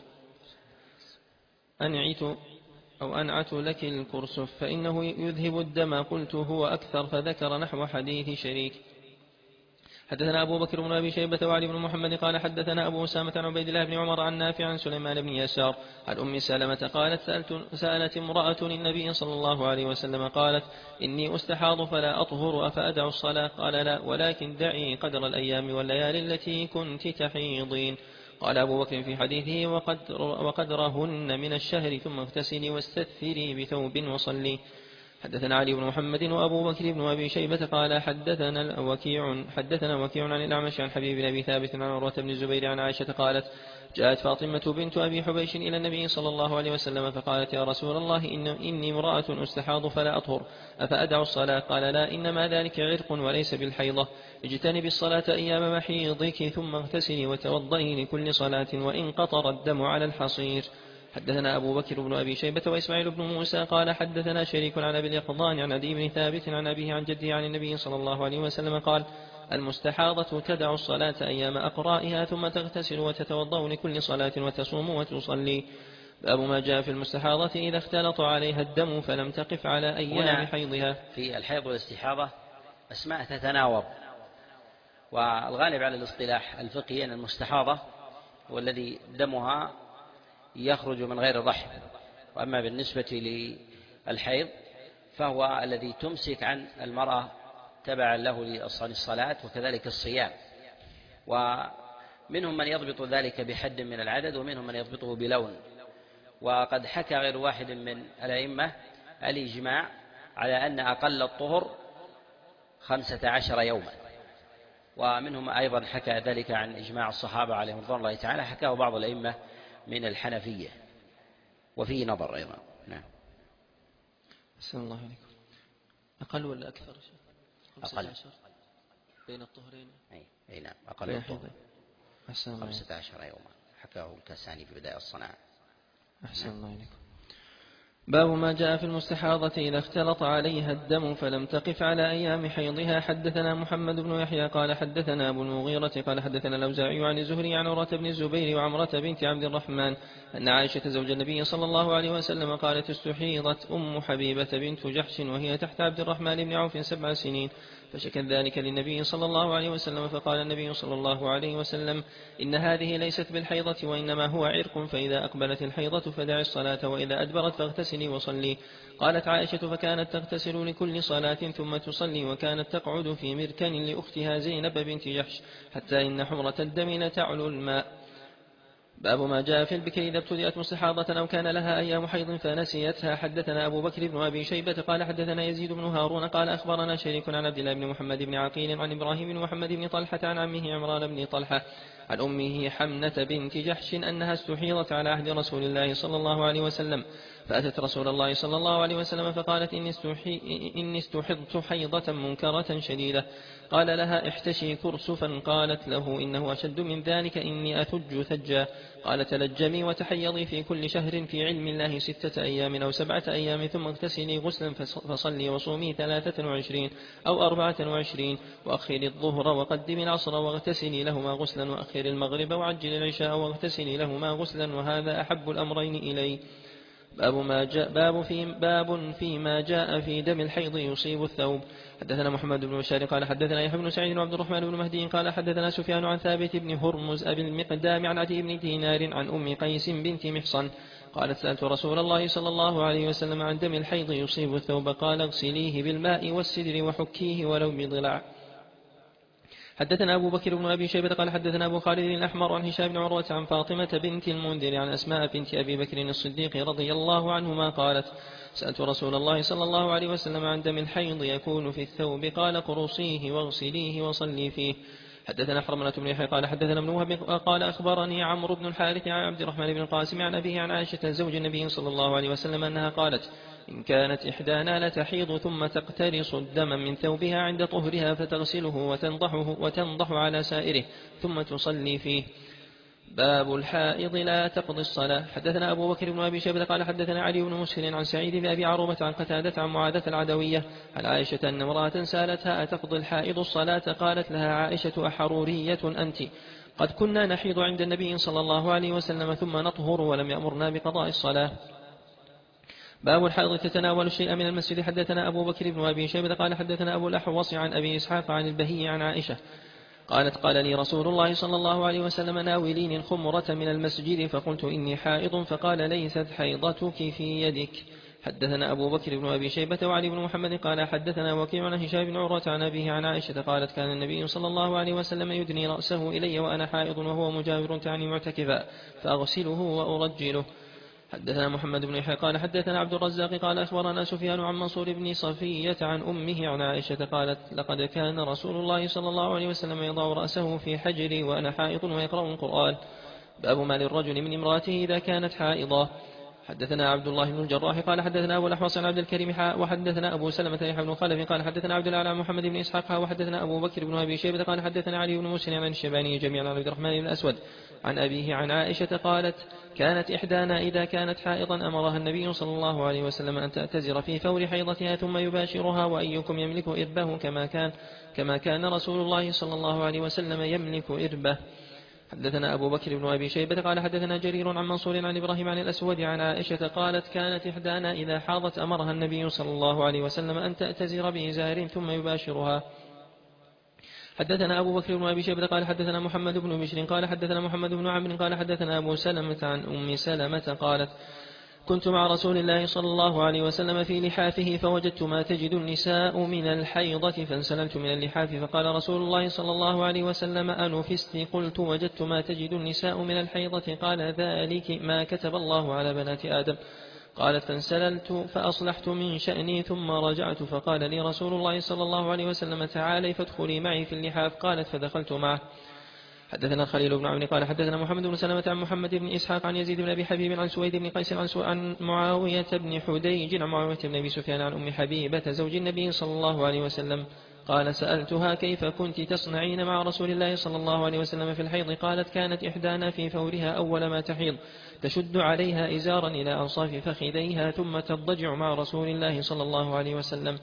أنعت أو أنعت لك الكرسف فإنه يذهب الدم قلت هو أكثر فذكر نحو حديث شريك. حدثنا أبو بكر بن أبي شيبة وعلي بن محمد قال حدثنا أبو أسامة عن عبيد الله بن عمر عن نافع عن سليمان بن يسار عن أم سلمة قالت سألت سألت امرأة النبي صلى الله عليه وسلم قالت إني أستحاض فلا أطهر أفأدع الصلاة قال لا ولكن دعي قدر الأيام والليالي التي كنت تحيضين. قال أبو بكر في حديثه وقدر وقدرهن من الشهر ثم اغتسلي واستثري بثوب وصلي. حدثنا علي بن محمد وأبو بكر بن أبي شيبة قال حدثنا وكيع حدثنا وكيع عن الأعمش عن حبيب بن أبي ثابت عن عروة بن الزبير عن عائشة قالت جاءت فاطمة بنت أبي حبيش إلى النبي صلى الله عليه وسلم فقالت يا رسول الله إن إني امرأة أستحاض فلا أطهر أفأدع الصلاة قال لا إنما ذلك عرق وليس بالحيضة اجتنبي الصلاة أيام محيضك ثم اغتسلي وتوضئي لكل صلاة وإن قطر الدم على الحصير. حدثنا أبو بكر بن أبي شيبة وإسماعيل بن موسى قال حدثنا شريك عن أبي اليقظان عن عدي بن ثابت عن أبيه عن جده عن النبي صلى الله عليه وسلم قال المستحاضة تدع الصلاة أيام أقرائها ثم تغتسل وتتوضأ لكل صلاة وتصوم وتصلي. باب ما جاء في المستحاضة إذا اختلط عليها الدم فلم تقف على أيام حيضها. في الحيض والاستحاضة أسماء تتناوب، والغالب على الاصطلاح الفقهي أن المستحاضة هو الذي دمها يخرج من غير رحم، وأما بالنسبة للحيض فهو الذي تمسك عن المرأة تبعا له للصلاة وكذلك الصيام، ومنهم من يضبط ذلك بحد من العدد ومنهم من يضبطه بلون. وقد حكى غير واحد من الأئمة الإجماع على أن أقل الطهر خمسة عشر يوما، ومنهم أيضا حكى ذلك عن إجماع الصحابة عليهم رضوان الله تعالى، حكاه بعض الأئمة من الحنفية وفيه نظر أيضا. نعم. أحسن الله عليكم. أقل ولا أكثر؟ أقل بين الطهرين. أي, أي نعم أقل الطهر خمسة عشر يوما، حكاه الكساني في بداية الصناعة. أحسن الله عليكم. باب ما جاء في المستحاضة إذا اختلط عليها الدم فلم تقف على أيام حيضها. حدثنا محمد بن يحيى قال حدثنا أبو المغيرة قال حدثنا الأوزاعي عن الزهري عن عروة بن الزبير وعمرة بنت عبد الرحمن أن عائشة زوج النبي صلى الله عليه وسلم قالت استحيضت أم حبيبة بنت جحش وهي تحت عبد الرحمن بن عوف سبع سنين، فشكت ذلك للنبي صلى الله عليه وسلم، فقال النبي صلى الله عليه وسلم إن هذه ليست بالحيضة وإنما هو عرق، فإذا أقبلت الحيضة فدع الصلاة وإذا أدبرت فاغتسلي وصلي. قالت عائشة فكانت تغتسل لكل صلاة ثم تصلي، وكانت تقعد في مركن لأختها زينب بنت جحش حتى إن حمرة الدم لتعلو الماء. باب ما جاء في البكر إذا ابتدأت مستحاضة أو كان لها أيام حيض فنسيتها. حدثنا أبو بكر بن أبي شيبة قال حدثنا يزيد بن هارون قال أخبرنا شريك عن عبد الله بن محمد بن عقيل عن إبراهيم بن محمد بن طلحة عن عمه عمران بن طلحة عن أمه حمنة بنت جحش أنها استحيضت على عهد رسول الله صلى الله عليه وسلم، فأتت رسول الله صلى الله عليه وسلم فقالت إني, استحي إني استحضت حيضة منكرة شديدة. قال لها احتشي كرسفا، قالت له إنه أشد من ذلك، إني أثج ثجا. قال تلجمي وتحيضي في كل شهر في علم الله ستة أيام أو سبعة أيام، ثم اغتسلي غسلا فصلي وصومي ثلاثة وعشرين أو أربعة وعشرين، وأخري الظهر وقدمي العصر واغتسلي لهما غسلا، وأخري المغرب وعجل العشاء واغتسلي لهما غسلا، وهذا أحب الأمرين إلي. باب ما جاء باب في باب فيما جاء في دم الحيض يصيب الثوب. حدثنا محمد بن بشار قال حدثنا يحيى بن سعيد وعبد الرحمن بن مهدي قال حدثنا سفيان عن ثابت بن هرمز أبي المقدام عن عدي بن دينار عن أم قيس بنت محصن قالت سألت رسول الله صلى الله عليه وسلم عن دم الحيض يصيب الثوب قال اغسليه بالماء والسدر وحكيه ولو بضلع. حدثنا أبو بكر بن أبي شيبة قال حدثنا أبو خالد الأحمر عن هشام بن عروة عن فاطمة بنت المنذر عن أسماء بنت أبي بكر الصديق رضي الله عنهما قالت سألت رسول الله صلى الله عليه وسلم عن دم الحيض يكون في الثوب قال قرصيه واغسليه وصلي فيه. حدثنا حرملة بن يحيى قال حدثنا ابن وهب قال أخبرني عمرو بن الحارث عن عبد الرحمن بن القاسم عن أبيه عن عائشة زوج النبي صلى الله عليه وسلم أنها قالت إن كانت إحدانا لتحيض ثم تقترص الدم من ثوبها عند طهرها فتغسله وتنضحه وتنضح على سائره ثم تصلي فيه. باب الحائض لا تقضي الصلاة. حدثنا أبو بكر بن أبي شيبة قال حدثنا علي بن مسهر عن سعيد بن أبي عروبة عن قتادة عن معاذة العدوية عن عائشة أن امرأة سألتها أتقضي الحائض الصلاة قالت لها عائشة أحرورية أنت قد كنا نحيض عند النبي صلى الله عليه وسلم ثم نطهر ولم يأمرنا بقضاء الصلاة. باب الحائض تتناول الشيء من المسجد. حدثنا أبو بكر بن أبي شيبة قال حدثنا أبو الأحوص عن أبي إسحاق عن البهي عن عائشة قالت قال لي رسول الله صلى الله عليه وسلم ناوليني الخمرة من المسجد فقلت إني حائض فقال ليست حيضتك في يدك. حدثنا أبو بكر بن أبي شيبة وعلي بن محمد قال حدثنا وكيع عن هشام بن عروة عن أبيه عن عائشة قالت كان النبي صلى الله عليه وسلم يدني رأسه إلي وأنا حائض وهو مجاور تعني معتكفا فأغسله وأرجله. حدثنا محمد بن يحيى قال حدثنا عبد الرزاق قال أخبرنا سفيان عن منصور بن صفية عن أمه عن عائشة قالت لقد كان رسول الله صلى الله عليه وسلم يضع رأسه في حجري وأنا حائض ويقرأ القرآن. باب ما للرجل من امرأته إذا كانت حائضة. حدثنا عبد الله بن الجراح قال حدثنا أبو الأحوص عن عبد الكريم وحدثنا أبو سلمة يحيى بن خلف قال حدثنا عبد الأعلى محمد بن إسحاق وحدثنا أبو بكر بن أبي شيبة قال حدثنا علي بن مسلم عن الشيباني جميعا عن عبد الرحمن بن الأسود عن أبيه عن عائشة قالت كانت إحدانا إذا كانت حائضا أمرها النبي صلى الله عليه وسلم أن تعتذر في فور حيضتها ثم يباشرها وأيكم يملك إربه كما كان كما كان رسول الله صلى الله عليه وسلم يملك إربه. حدثنا أبو بكر بن أبي شيبة قال حدثنا جرير عن منصور عن إبراهيم عن الأسود عن عائشة قالت كانت إحدانا إذا حاضت أمرها النبي صلى الله عليه وسلم أن تعتذر بإزار ثم يباشرها. حدثنا أبو بكر بن أبي شيبة قال حدثنا محمد بن بشر قال حدثنا محمد بن عمرو قال حدثنا أبو سلمة عن أم سلمة قالت كنت مع رسول الله صلى الله عليه وسلم في لحافه فوجدت ما تجد النساء من الحيضة فانسللت من اللحاف فقال رسول الله صلى الله عليه وسلم أنفست قلت وجدت ما تجد النساء من الحيضة قال ذلك ما كتب الله على بنات آدم. قالت فانسللت فأصلحت من شأني ثم رجعت فقال لي رسول الله صلى الله عليه وسلم تعالي فادخلي معي في اللحاف قالت فدخلت معه. حدثنا خليل بن عمرو قال حدثنا محمد بن سلمة عن محمد بن إسحاق عن يزيد بن أبي حبيب عن سويد بن قيس عن, عن معاوية بن حديج عن معاوية بن أبي سفيان عن أم حبيبة زوج النبي صلى الله عليه وسلم قال سألتها كيف كنت تصنعين مع رسول الله صلى الله عليه وسلم في الحيض قالت كانت إحدانا في فورها أول ما تحيض تشد عليها إزارا إلى أنصاف فخذيها ثم تضجع مع رسول الله صلى الله عليه وسلم.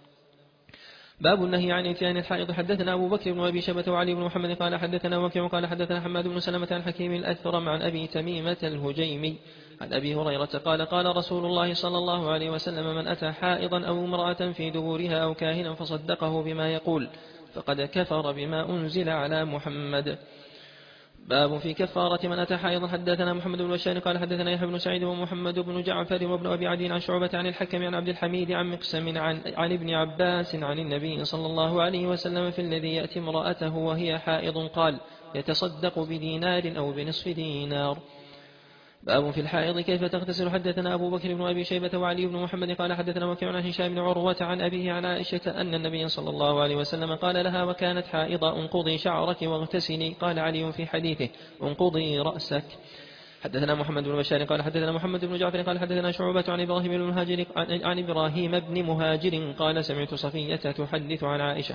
باب النهي عن إتيان الحائض. حدثنا أبو بكر بن أبي شيبة وعلي بن محمد قال حدثنا وكيع قال حدثنا حماد بن سلمة عن حكيم الأثرم عن أبي تميمة الهجيمي عن أبي هريرة قال قال رسول الله صلى الله عليه وسلم من أتى حائضا أو امرأة في دبورها أو كاهنا فصدقه بما يقول فقد كفر بما أنزل على محمد. باب في كفارة من أتى حائضا. حدثنا محمد بن بشار قال حدثنا يحيى بن سعيد ومحمد بن جعفر وابن أبي عدي عن شعبة عن الحكم عن عبد الحميد عن مقسم عن, عن ابن عباس عن النبي صلى الله عليه وسلم في الذي يأتي امرأته وهي حائض قال يتصدق بدينار أو بنصف دينار. باب في الحائض كيف تغتسل. حدثنا أبو بكر بن أبي شيبة وعلي بن محمد قال حدثنا وكيع عن هشام بن عروة عن أبيه عن عائشة أن النبي صلى الله عليه وسلم قال لها وكانت حائضة انقضي شعرك واغتسلي قال علي في حديثه انقضي رأسك. حدثنا محمد بن بشار قال حدثنا محمد بن جعفر قال حدثنا شعبة عن إبراهيم بن مهاجر عن إبراهيم بن مهاجر قال سمعت صفية تحدث عن عائشة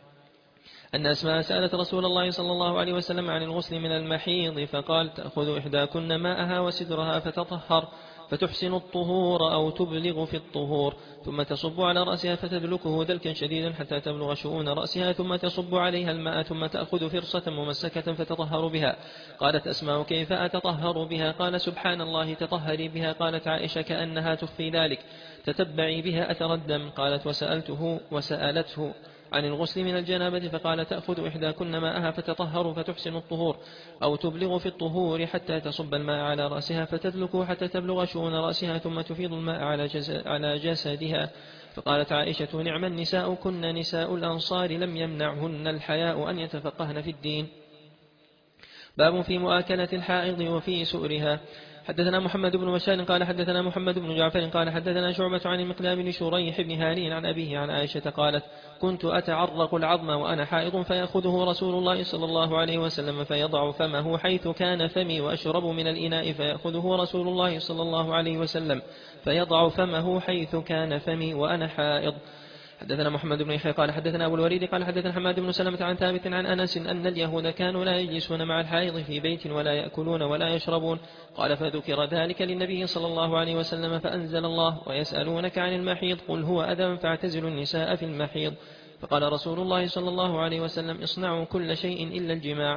أن أسماء سألت رسول الله صلى الله عليه وسلم عن الغسل من المحيض فقال تأخذ إحداكن ماءها وسدرها فتطهر فتحسن الطهور أو تبلغ في الطهور، ثم تصب على رأسها فتدلكه دلكا شديدا حتى تبلغ شؤون رأسها، ثم تصب عليها الماء، ثم تأخذ فرصة ممسكة فتطهر بها. قالت أسماء: كيف أتطهر بها؟ قال: سبحان الله تطهري بها. قالت عائشة: كأنها تخفي ذلك، تتبعي بها أثر الدم. قالت: وسألته وسألته عن الغسل من الجنابة فقال: تأخذ إحداكن ماءها فتطهر فتحسن الطهور، أو تبلغ في الطهور حتى تصب الماء على رأسها فتدلك حتى تبلغ شؤون رأسها، ثم تفيض الماء على جسدها. فقالت عائشة: نعم النساء كن نساء الأنصار لم يمنعهن الحياء أن يتفقهن في الدين. باب في مؤاكلة الحائض وفي سؤرها. حدثنا محمد بن بشار قال حدثنا محمد بن جعفر قال حدثنا شعبة عن المقدام بن شريح بن هاني عن أبيه عن عائشة قالت: كنت أتعرق العظم وأنا حائض فيأخذه رسول الله صلى الله عليه وسلم فيضع فمه حيث كان فمي وأشرب من الإناء فيأخذه رسول الله صلى الله عليه وسلم فيضع فمه حيث كان فمي وأنا حائض. حدثنا محمد بن يحيى قال حدثنا أبو الوليد قال حدثنا حماد بن سلمة عن ثابت عن أنس أن اليهود كانوا لا يجلسون مع الحائض في بيت ولا يأكلون ولا يشربون. قال: فذكر ذلك للنبي صلى الله عليه وسلم فأنزل الله: ويسألونك عن المحيض قل هو أذى فاعتزلوا النساء في المحيض. فقال رسول الله صلى الله عليه وسلم: اصنعوا كل شيء إلا الجماع.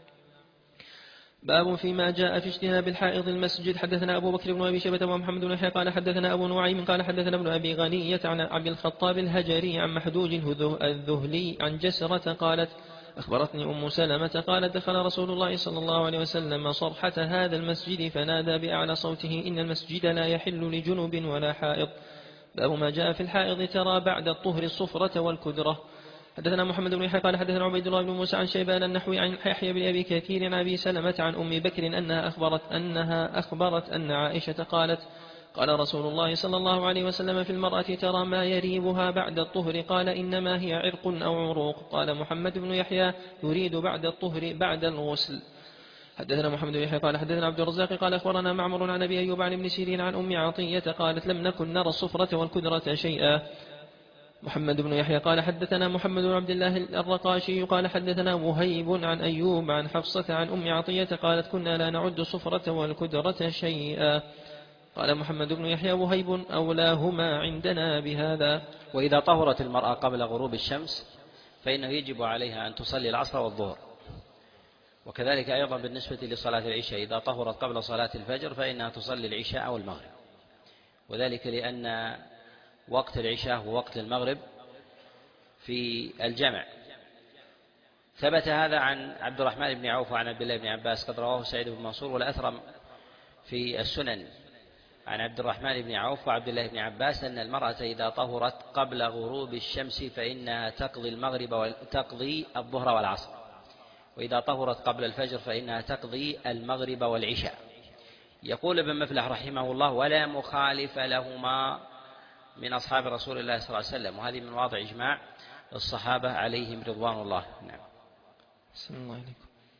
باب فيما جاء في اجتناب الحائض المسجد. حدثنا أبو بكر بن أبي شيبة ومحمد بن يحيى قال حدثنا أبو نعيم قال حدثنا ابن أبي غنية عن عبد الخطاب الهجري عن محدوج الذهلي عن جسرة قالت: أخبرتني أم سلمة قالت: دخل رسول الله صلى الله عليه وسلم صرحة هذا المسجد فنادى بأعلى صوته: إن المسجد لا يحل لجنب ولا حائض. باب ما جاء في الحائض ترى بعد الطهر الصفرة والكدرة. حدثنا محمد بن يحيى قال حدثنا عبيد الله بن موسى عن شيبان النحوي عن يحيى بن أبي كثير عن أبي سلمة عن أم بكر أنها أخبرت أنها أخبرت أن عائشة قالت: قال رسول الله صلى الله عليه وسلم في المرأة ترى ما يريبها بعد الطهر. قال: إنما هي عرق أو عروق. قال محمد بن يحيى: يريد بعد الطهر بعد الغسل. حدثنا محمد بن يحيى قال حدثنا عبد الرزاق قال أخبرنا معمر عن أبي أيوب عن ابن سيرين عن أم عطية قالت: لم نكن نرى الصفرة والكدرة شيئا. محمد بن يحيى قال حدثنا محمد بن عبد الله الرقاشي قال حدثنا وهيب عن أيوب عن حفصة عن أم عطية قالت: كنا لا نعد الصفرة والكدرة شيئا. قال محمد بن يحيى: وهيب أولاهما عندنا بهذا. وإذا طهرت المرأة قبل غروب الشمس فإنه يجب عليها أن تصلي العصر والظهر، وكذلك أيضا بالنسبة لصلاة العشاء إذا طهرت قبل صلاة الفجر فإنها تصلي العشاء والمغرب، وذلك لأن وقت العشاء هو وقت المغرب في الجمع. ثبت هذا عن عبد الرحمن بن عوف وعن عبد الله بن عباس قد رواه سعيد بن منصور والأثرم في السنن عن عبد الرحمن بن عوف وعبد الله بن عباس أن المرأة إذا طهرت قبل غروب الشمس فإنها تقضي المغرب وتقضي الظهر والعصر، وإذا طهرت قبل الفجر فإنها تقضي المغرب والعشاء. يقول ابن مفلح رحمه الله: ولا مخالف لهما من أصحاب رسول الله صلى الله عليه وسلم، وهذه من واضع إجماع الصحابة عليهم رضوان الله. نعم. بسم الله عليكم.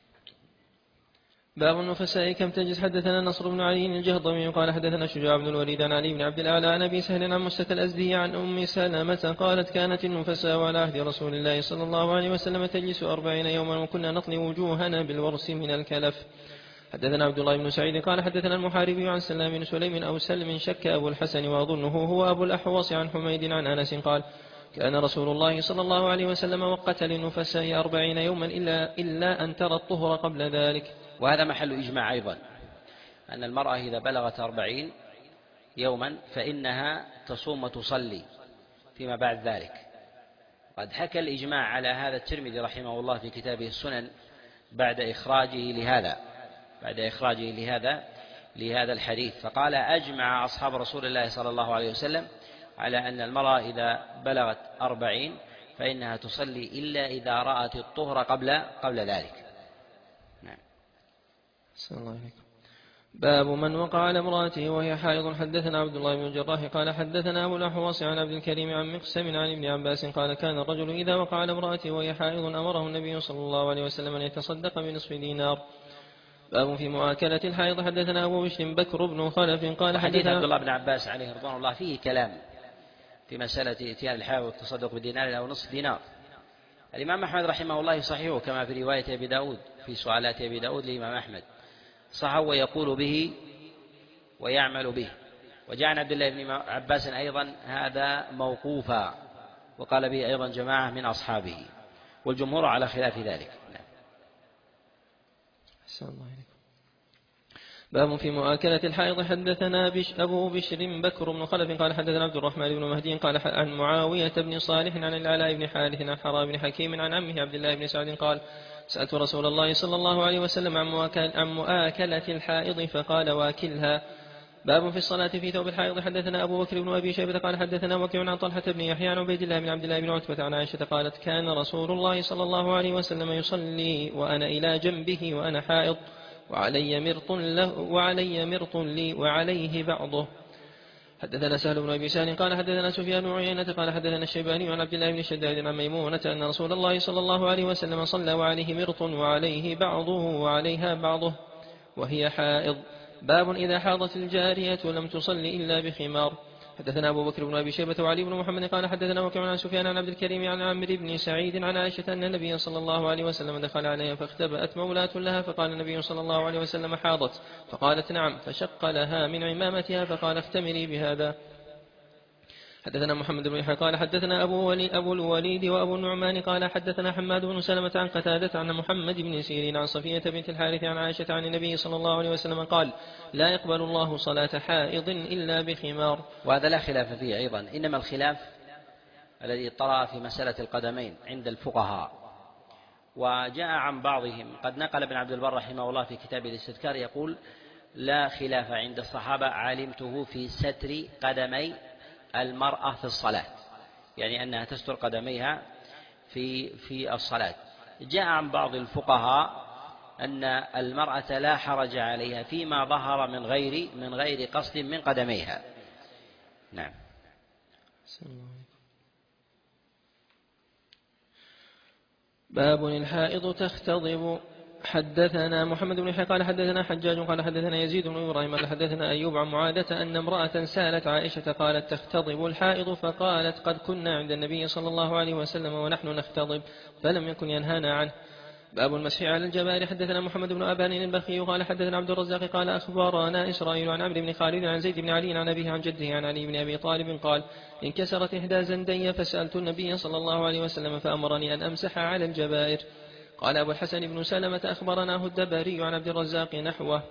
باب النفساء كم تجلس. حدثنا نصر بن علي الجهضمي قال حدثنا شجاع بن الوليد عن علي بن عبد الأعلى عن أبي سهل عن مشتكى الأزدي عن أم سلمة قالت: كانت النفساء على عهد رسول الله صلى الله عليه وسلم تجلس أربعين يوما وكنا نطلي وجوهنا بالورس من الكلف. حدثنا عبد الله بن سعيد قال حدثنا المحاربي عن سلام بن سليم أو سلم شك أبو الحسن وأظنه هو أبو الأحوص عن حميد عن أنس قال: كان رسول الله صلى الله عليه وسلم وقت للنفساء أربعين يوما إلا, إلا أن ترى الطهر قبل ذلك. وهذا محل إجماع أيضا أن المرأة إذا بلغت أربعين يوما فإنها تصوم وتصلي فيما بعد ذلك. قد حكى الإجماع على هذا الترمذي رحمه الله في كتابه السنن بعد إخراجه لهذا بعد إخراجه لهذا لهذا الحديث، فقال: أجمع أصحاب رسول الله صلى الله عليه وسلم على أن المرأة إذا بلغت أربعين فإنها تصلي إلا إذا رأت الطهر قبل قبل ذلك. نعم. صلى الله عليكم. باب من وقع على امرأته وهي حائض. حدثنا عبد الله بن الجراح قال حدثنا أبو الأحوص عن عبد الكريم عن مقسم عن ابن عباس قال: كان الرجل إذا وقع على امرأته وهي حائض أمره النبي صلى الله عليه وسلم أن يتصدق بنصف دينار. باب في مؤاكلة الحائض. حدثنا أبو بشر بكر بن خلف قال حديث عبد الله بن عباس عليه رضوان الله فيه كلام في مسألة إتيان الحائض والتصدق بدينار أو نصف دينار. الإمام أحمد رحمه الله صحيحه كما في رواية أبي داود في سؤالات أبي داود للإمام أحمد، صح ويقول به ويعمل به. وجاء عن عبد الله بن عباس أيضا هذا موقوفا، وقال به أيضا جماعة من أصحابه، والجمهور على خلاف ذلك. باب في مؤاكلة الحائض. حدثنا بش أبو بشر بكر بن خلف قال حدثنا عبد الرحمن بن مهدي قال عن معاوية بن صالح عن العلاء بن حارث عن حرام بن حكيم عن عمه عبد الله بن سعد قال سألت رسول الله صلى الله عليه وسلم عن مؤاكلة الحائض فقال واكلها. باب في الصلاة في ثوب الحائض. حدثنا أبو بكر بن أبي شيبة قال حدثنا وكيع عن طلحة بن يحيى عن عبيد الله بن عبد الله بن عتبة عن عائشة قالت كان رسول الله صلى الله عليه وسلم يصلي وأنا إلى جنبه وأنا حائض وعلي مرط له وعلي مرط لي وعليه بعضه. حدثنا سهل بن أبي سهل قال حدثنا سفيان بن عيينة قال حدثنا الشيباني عن عبد الله بن شداد عن ميمونة أن رسول الله صلى الله عليه وسلم صلى وعليه مرط وعليه بعضه وعليها بعضه وهي حائض. باب إذا حاضت الجارية لم تصلي إلا بخمار. حدثنا أبو بكر بن أبي شيبة وعلي بن محمد قال حدثنا وكيع عن سفيان عن عبد الكريم عن عمرو بن سعيد عن عائشة أن النبي صلى الله عليه وسلم دخل عليها فاختبأت مولاة لها فقال النبي صلى الله عليه وسلم حاضت؟ فقالت نعم، فشق لها من عمامتها فقال اختمري بهذا. حدثنا محمد بن يحيى قال حدثنا أبو, ولي أبو الوليد وأبو النعمان قال حدثنا حماد بن سلمة عن قتادة عن محمد بن سيرين عن صفية بنت الحارث عن عائشة عن النبي صلى الله عليه وسلم قال لا يقبل الله صلاة حائض إلا بخمار. وهذا لا خلاف فيه أيضا، إنما الخلاف الذي طرأ في مسألة القدمين عند الفقهاء. وجاء عن بعضهم قد نقل ابن عبد البر رحمه الله في كتاب الاستذكار يقول لا خلاف عند الصحابة علمته في ستر قدمي المرأة في الصلاة، يعني أنها تستر قدميها في في الصلاة. جاء عن بعض الفقهاء أن المرأة لا حرج عليها فيما ظهر من غير من غير قصد من قدميها. نعم. باب الحائض تختضب. حدثنا محمد بن يحيى قال حدثنا حجاج قال حدثنا يزيد بن إبراهيم قال حدثنا أيوب عن معاذة أن امرأة سألت عائشة قالت تختضب الحائض؟ فقالت قد كنا عند النبي صلى الله عليه وسلم ونحن نختضب فلم يكن ينهانا عنه. باب المسح على الجبائر. حدثنا محمد بن أبان البخي قال حدثنا عبد الرزاق قال أخبرنا إسرائيل عن عمرو بن خالد عن زيد بن علي عن أبيه عن جده عن علي بن أبي طالب قال انكسرت إحدى زندي فسألت النبي صلى الله عليه وسلم فأمرني أن أمسح على الجبائر. قال أبو الحسن بن سلمة أخبرناه الدبري عن عبد الرزاق نحوه.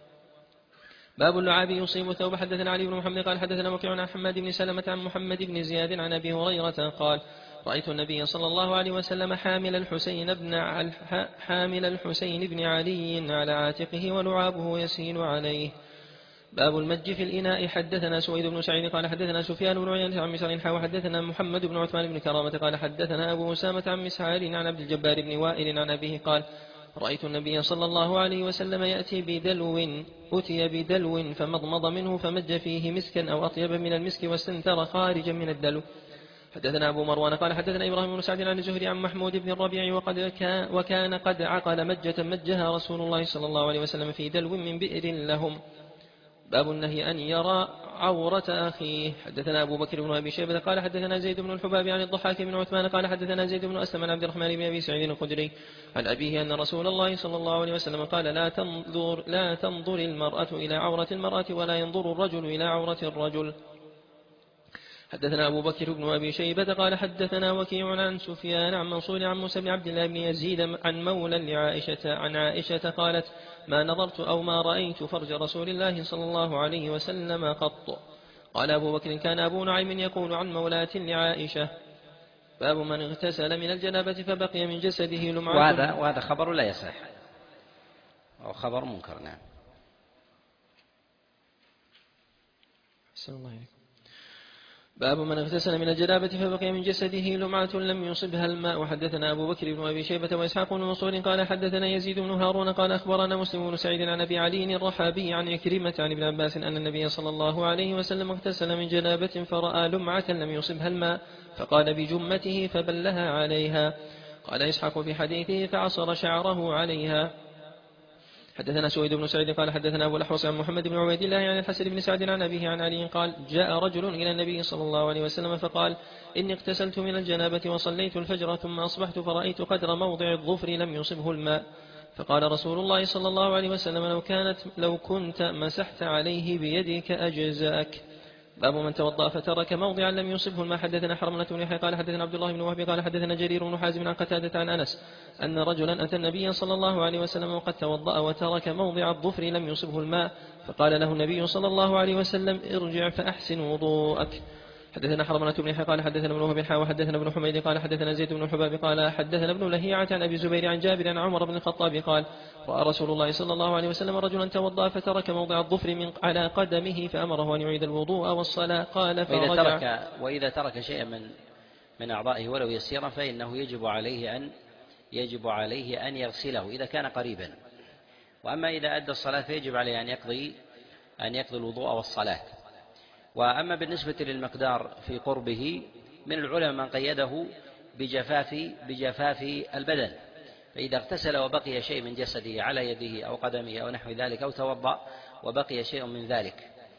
باب اللعاب يصيب ثوب. حدثنا علي بن محمد قال حدثنا وكيع عن حماد بن سلمة عن محمد بن زياد عن أبي هريرة قال رأيت النبي صلى الله عليه وسلم حامل الحسين بن حامل الحسين بن علي على عاتقه ولعابه يسيل عليه. باب المج في الإناء. حدثنا سويد بن سعيد قال حدثنا سفيان بن عيينة عن مسعر حاوى حدثنا محمد بن عثمان بن كرامة قال حدثنا أبو أسامة عن مسعر عن عبد الجبار بن وائل عن أبيه قال رأيت النبي صلى الله عليه وسلم يأتي بدلو أتي بدلو فمضمض منه فمج فيه مسكا أو أطيب من المسك واستنثر خارجا من الدلو. حدثنا أبو مروان قال حدثنا إبراهيم بن سعد عن الزهري عن محمود بن الربيع وقد كان وكان قد عقل مجة مجها رسول الله صلى الله عليه وسلم في دلو من بئر لهم. باب النهي أن يرى عورة أخيه. حدثنا أبو بكر بن أبي شيبة قال حدثنا زيد بن الحباب عن الضحاك بن عثمان قال حدثنا زيد بن أسلم عن عبد الرحمن بن أبي سعيد الخدري عن أبيه أن رسول الله صلى الله عليه وسلم قال لا تنظر, لا تنظر المرأة إلى عورة المرأة ولا ينظر الرجل إلى عورة الرجل. حدثنا أبو بكر بن أبي شيبة قال حدثنا وكيع عن سفيان عن منصور عن موسى بن عبد الله بن يزيد عن مولى لعائشة عن عائشة قالت ما نظرت أو ما رأيت فرج رسول الله صلى الله عليه وسلم قط. قال أبو بكر كان أبو نعيم يقول عن مولاة لعائشة باب من اغتسل من الجنابة فبقي من جسده لمعة. وهذا, وهذا خبر لا يصح أو خبر منكر. نعم. أحسن الله عليكم. باب من اغتسل من الجنابة فبقي من جسده لمعة لم يصبها الماء. وحدثنا أبو بكر بن أبي شيبة وإسحاق بن منصور قال حدثنا يزيد بن هارون قال أخبرنا مسلم بن سعيد عن أبي علي الرحابي عن عكرمة عن ابن عباس أن النبي صلى الله عليه وسلم اغتسل من جنابة فرأى لمعة لم يصبها الماء فقال بجمته فبلها عليها. قال إسحاق في حديثه فعصر شعره عليها. حدثنا سويد بن سعيد قال حدثنا أبو الأحوص عن محمد بن عبيد الله عن الحسن بن سعد عن أبيه عن علي قال جاء رجل إلى النبي صلى الله عليه وسلم فقال إني اغتسلت من الجنابة وصليت الفجر ثم أصبحت فرأيت قدر موضع الظفر لم يصبه الماء فقال رسول الله صلى الله عليه وسلم لو, كانت لو كنت مسحت عليه بيدك أجزاك. باب من توضأ فترك موضعا لم يصبه الماء. حدثنا حرملة بن يحيى قال حدثنا عبد الله بن وهب قال حدثنا جرير بن حازم عن قتادة عن أنس أن رجلا أتى النبي صلى الله عليه وسلم وقد توضأ وترك موضع الظفر لم يصبه الماء، فقال له النبي صلى الله عليه وسلم ارجع فأحسن وضوءك. حدثنا حرملة بن يحيى قال حدثنا ابن وهب وحدثنا ابن حميد قال حدثنا زيد بن الحباب قال حدثنا ابن لهيعة عن أبي زبير عن جابر عن عمر بن الخطاب قال رأى رسول الله صلى الله عليه وسلم رجلا توضأ فترك موضع الظفر من على قدمه فأمره أن يعيد الوضوء والصلاة قال وإذا ترك, وإذا ترك شيئا من من أعضائه ولو يسيرا فإنه يجب عليه أن يجب عليه أن يغسله إذا كان قريبا. وأما إذا أدى الصلاة فيجب عليه أن يقضي أن يقضي الوضوء والصلاة. وأما بالنسبة للمقدار في قربه من العلماء من قيده بجفاف بجفاف البدن، فإذا اغتسل وبقي شيء من جسده على يده أو قدمه أو نحو ذلك أو توضأ وبقي شيء من ذلك،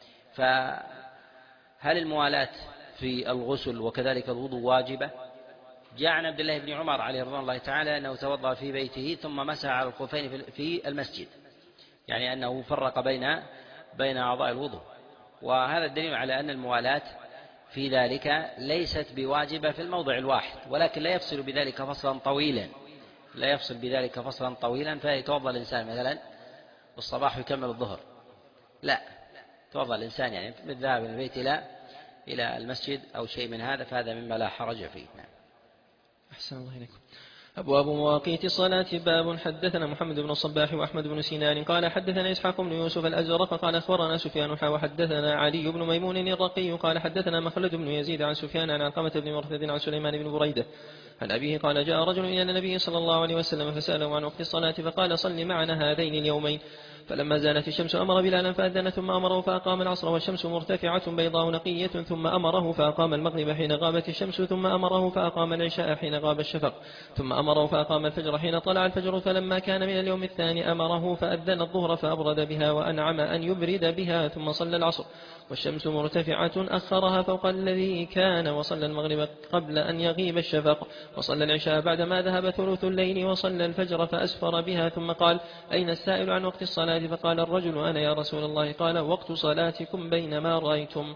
فهل الموالاة في الغسل وكذلك الوضوء واجبة؟ جاء عن عبد الله بن عمر عليه رضوان الله تعالى أنه توضأ في بيته ثم مسح على الخفين في المسجد، يعني أنه فرق بين بين أعضاء الوضوء. وهذا الدليل على أن الموالاة في ذلك ليست بواجبة في الموضع الواحد، ولكن لا يفصل بذلك فصلا طويلا لا يفصل بذلك فصلا طويلا فيتوضأ الإنسان مثلا الصباح يكمل الظهر، لا، توضأ الإنسان يعني بالذهاب من البيت إلى إلى المسجد أو شيء من هذا، فهذا مما لا حرج فيه. نعم. أحسن الله إليكم. أبواب مواقيت الصلاة. باب. حدثنا محمد بن الصباح وأحمد بن سنان قال حدثنا إسحاق بن يوسف الأزرق قال أخبرنا سفيان وحدثنا علي بن ميمون الرقي قال حدثنا مخلد بن يزيد عن سفيان عن علقمة بن مرثد عن سليمان بن بريدة عن أبيه قال جاء رجل إلى النبي صلى الله عليه وسلم فسأله عن وقت الصلاة فقال صل معنا هذين اليومين. فلما زالت الشمس أمر بلالا فأذن ثم أمره فأقام العصر والشمس مرتفعة بيضاء نقية ثم أمره فأقام المغرب حين غابت الشمس ثم أمره فأقام العشاء حين غاب الشفق ثم أمره فأقام الفجر حين طلع الفجر. فلما كان من اليوم الثاني أمره فأذن الظهر فأبرد بها وأنعم أن يبرد بها ثم صلى العصر والشمس مرتفعة أخرها فوق الذي كان وصلى المغرب قبل أن يغيب الشفق وصلى العشاء بعدما ذهب ثلث الليل وصلى الفجر فأسفر بها ثم قال أين السائل عن وقت الصلاة؟ فقال الرجل أنا يا رسول الله. قال وقت صلاتكم بينما رأيتم.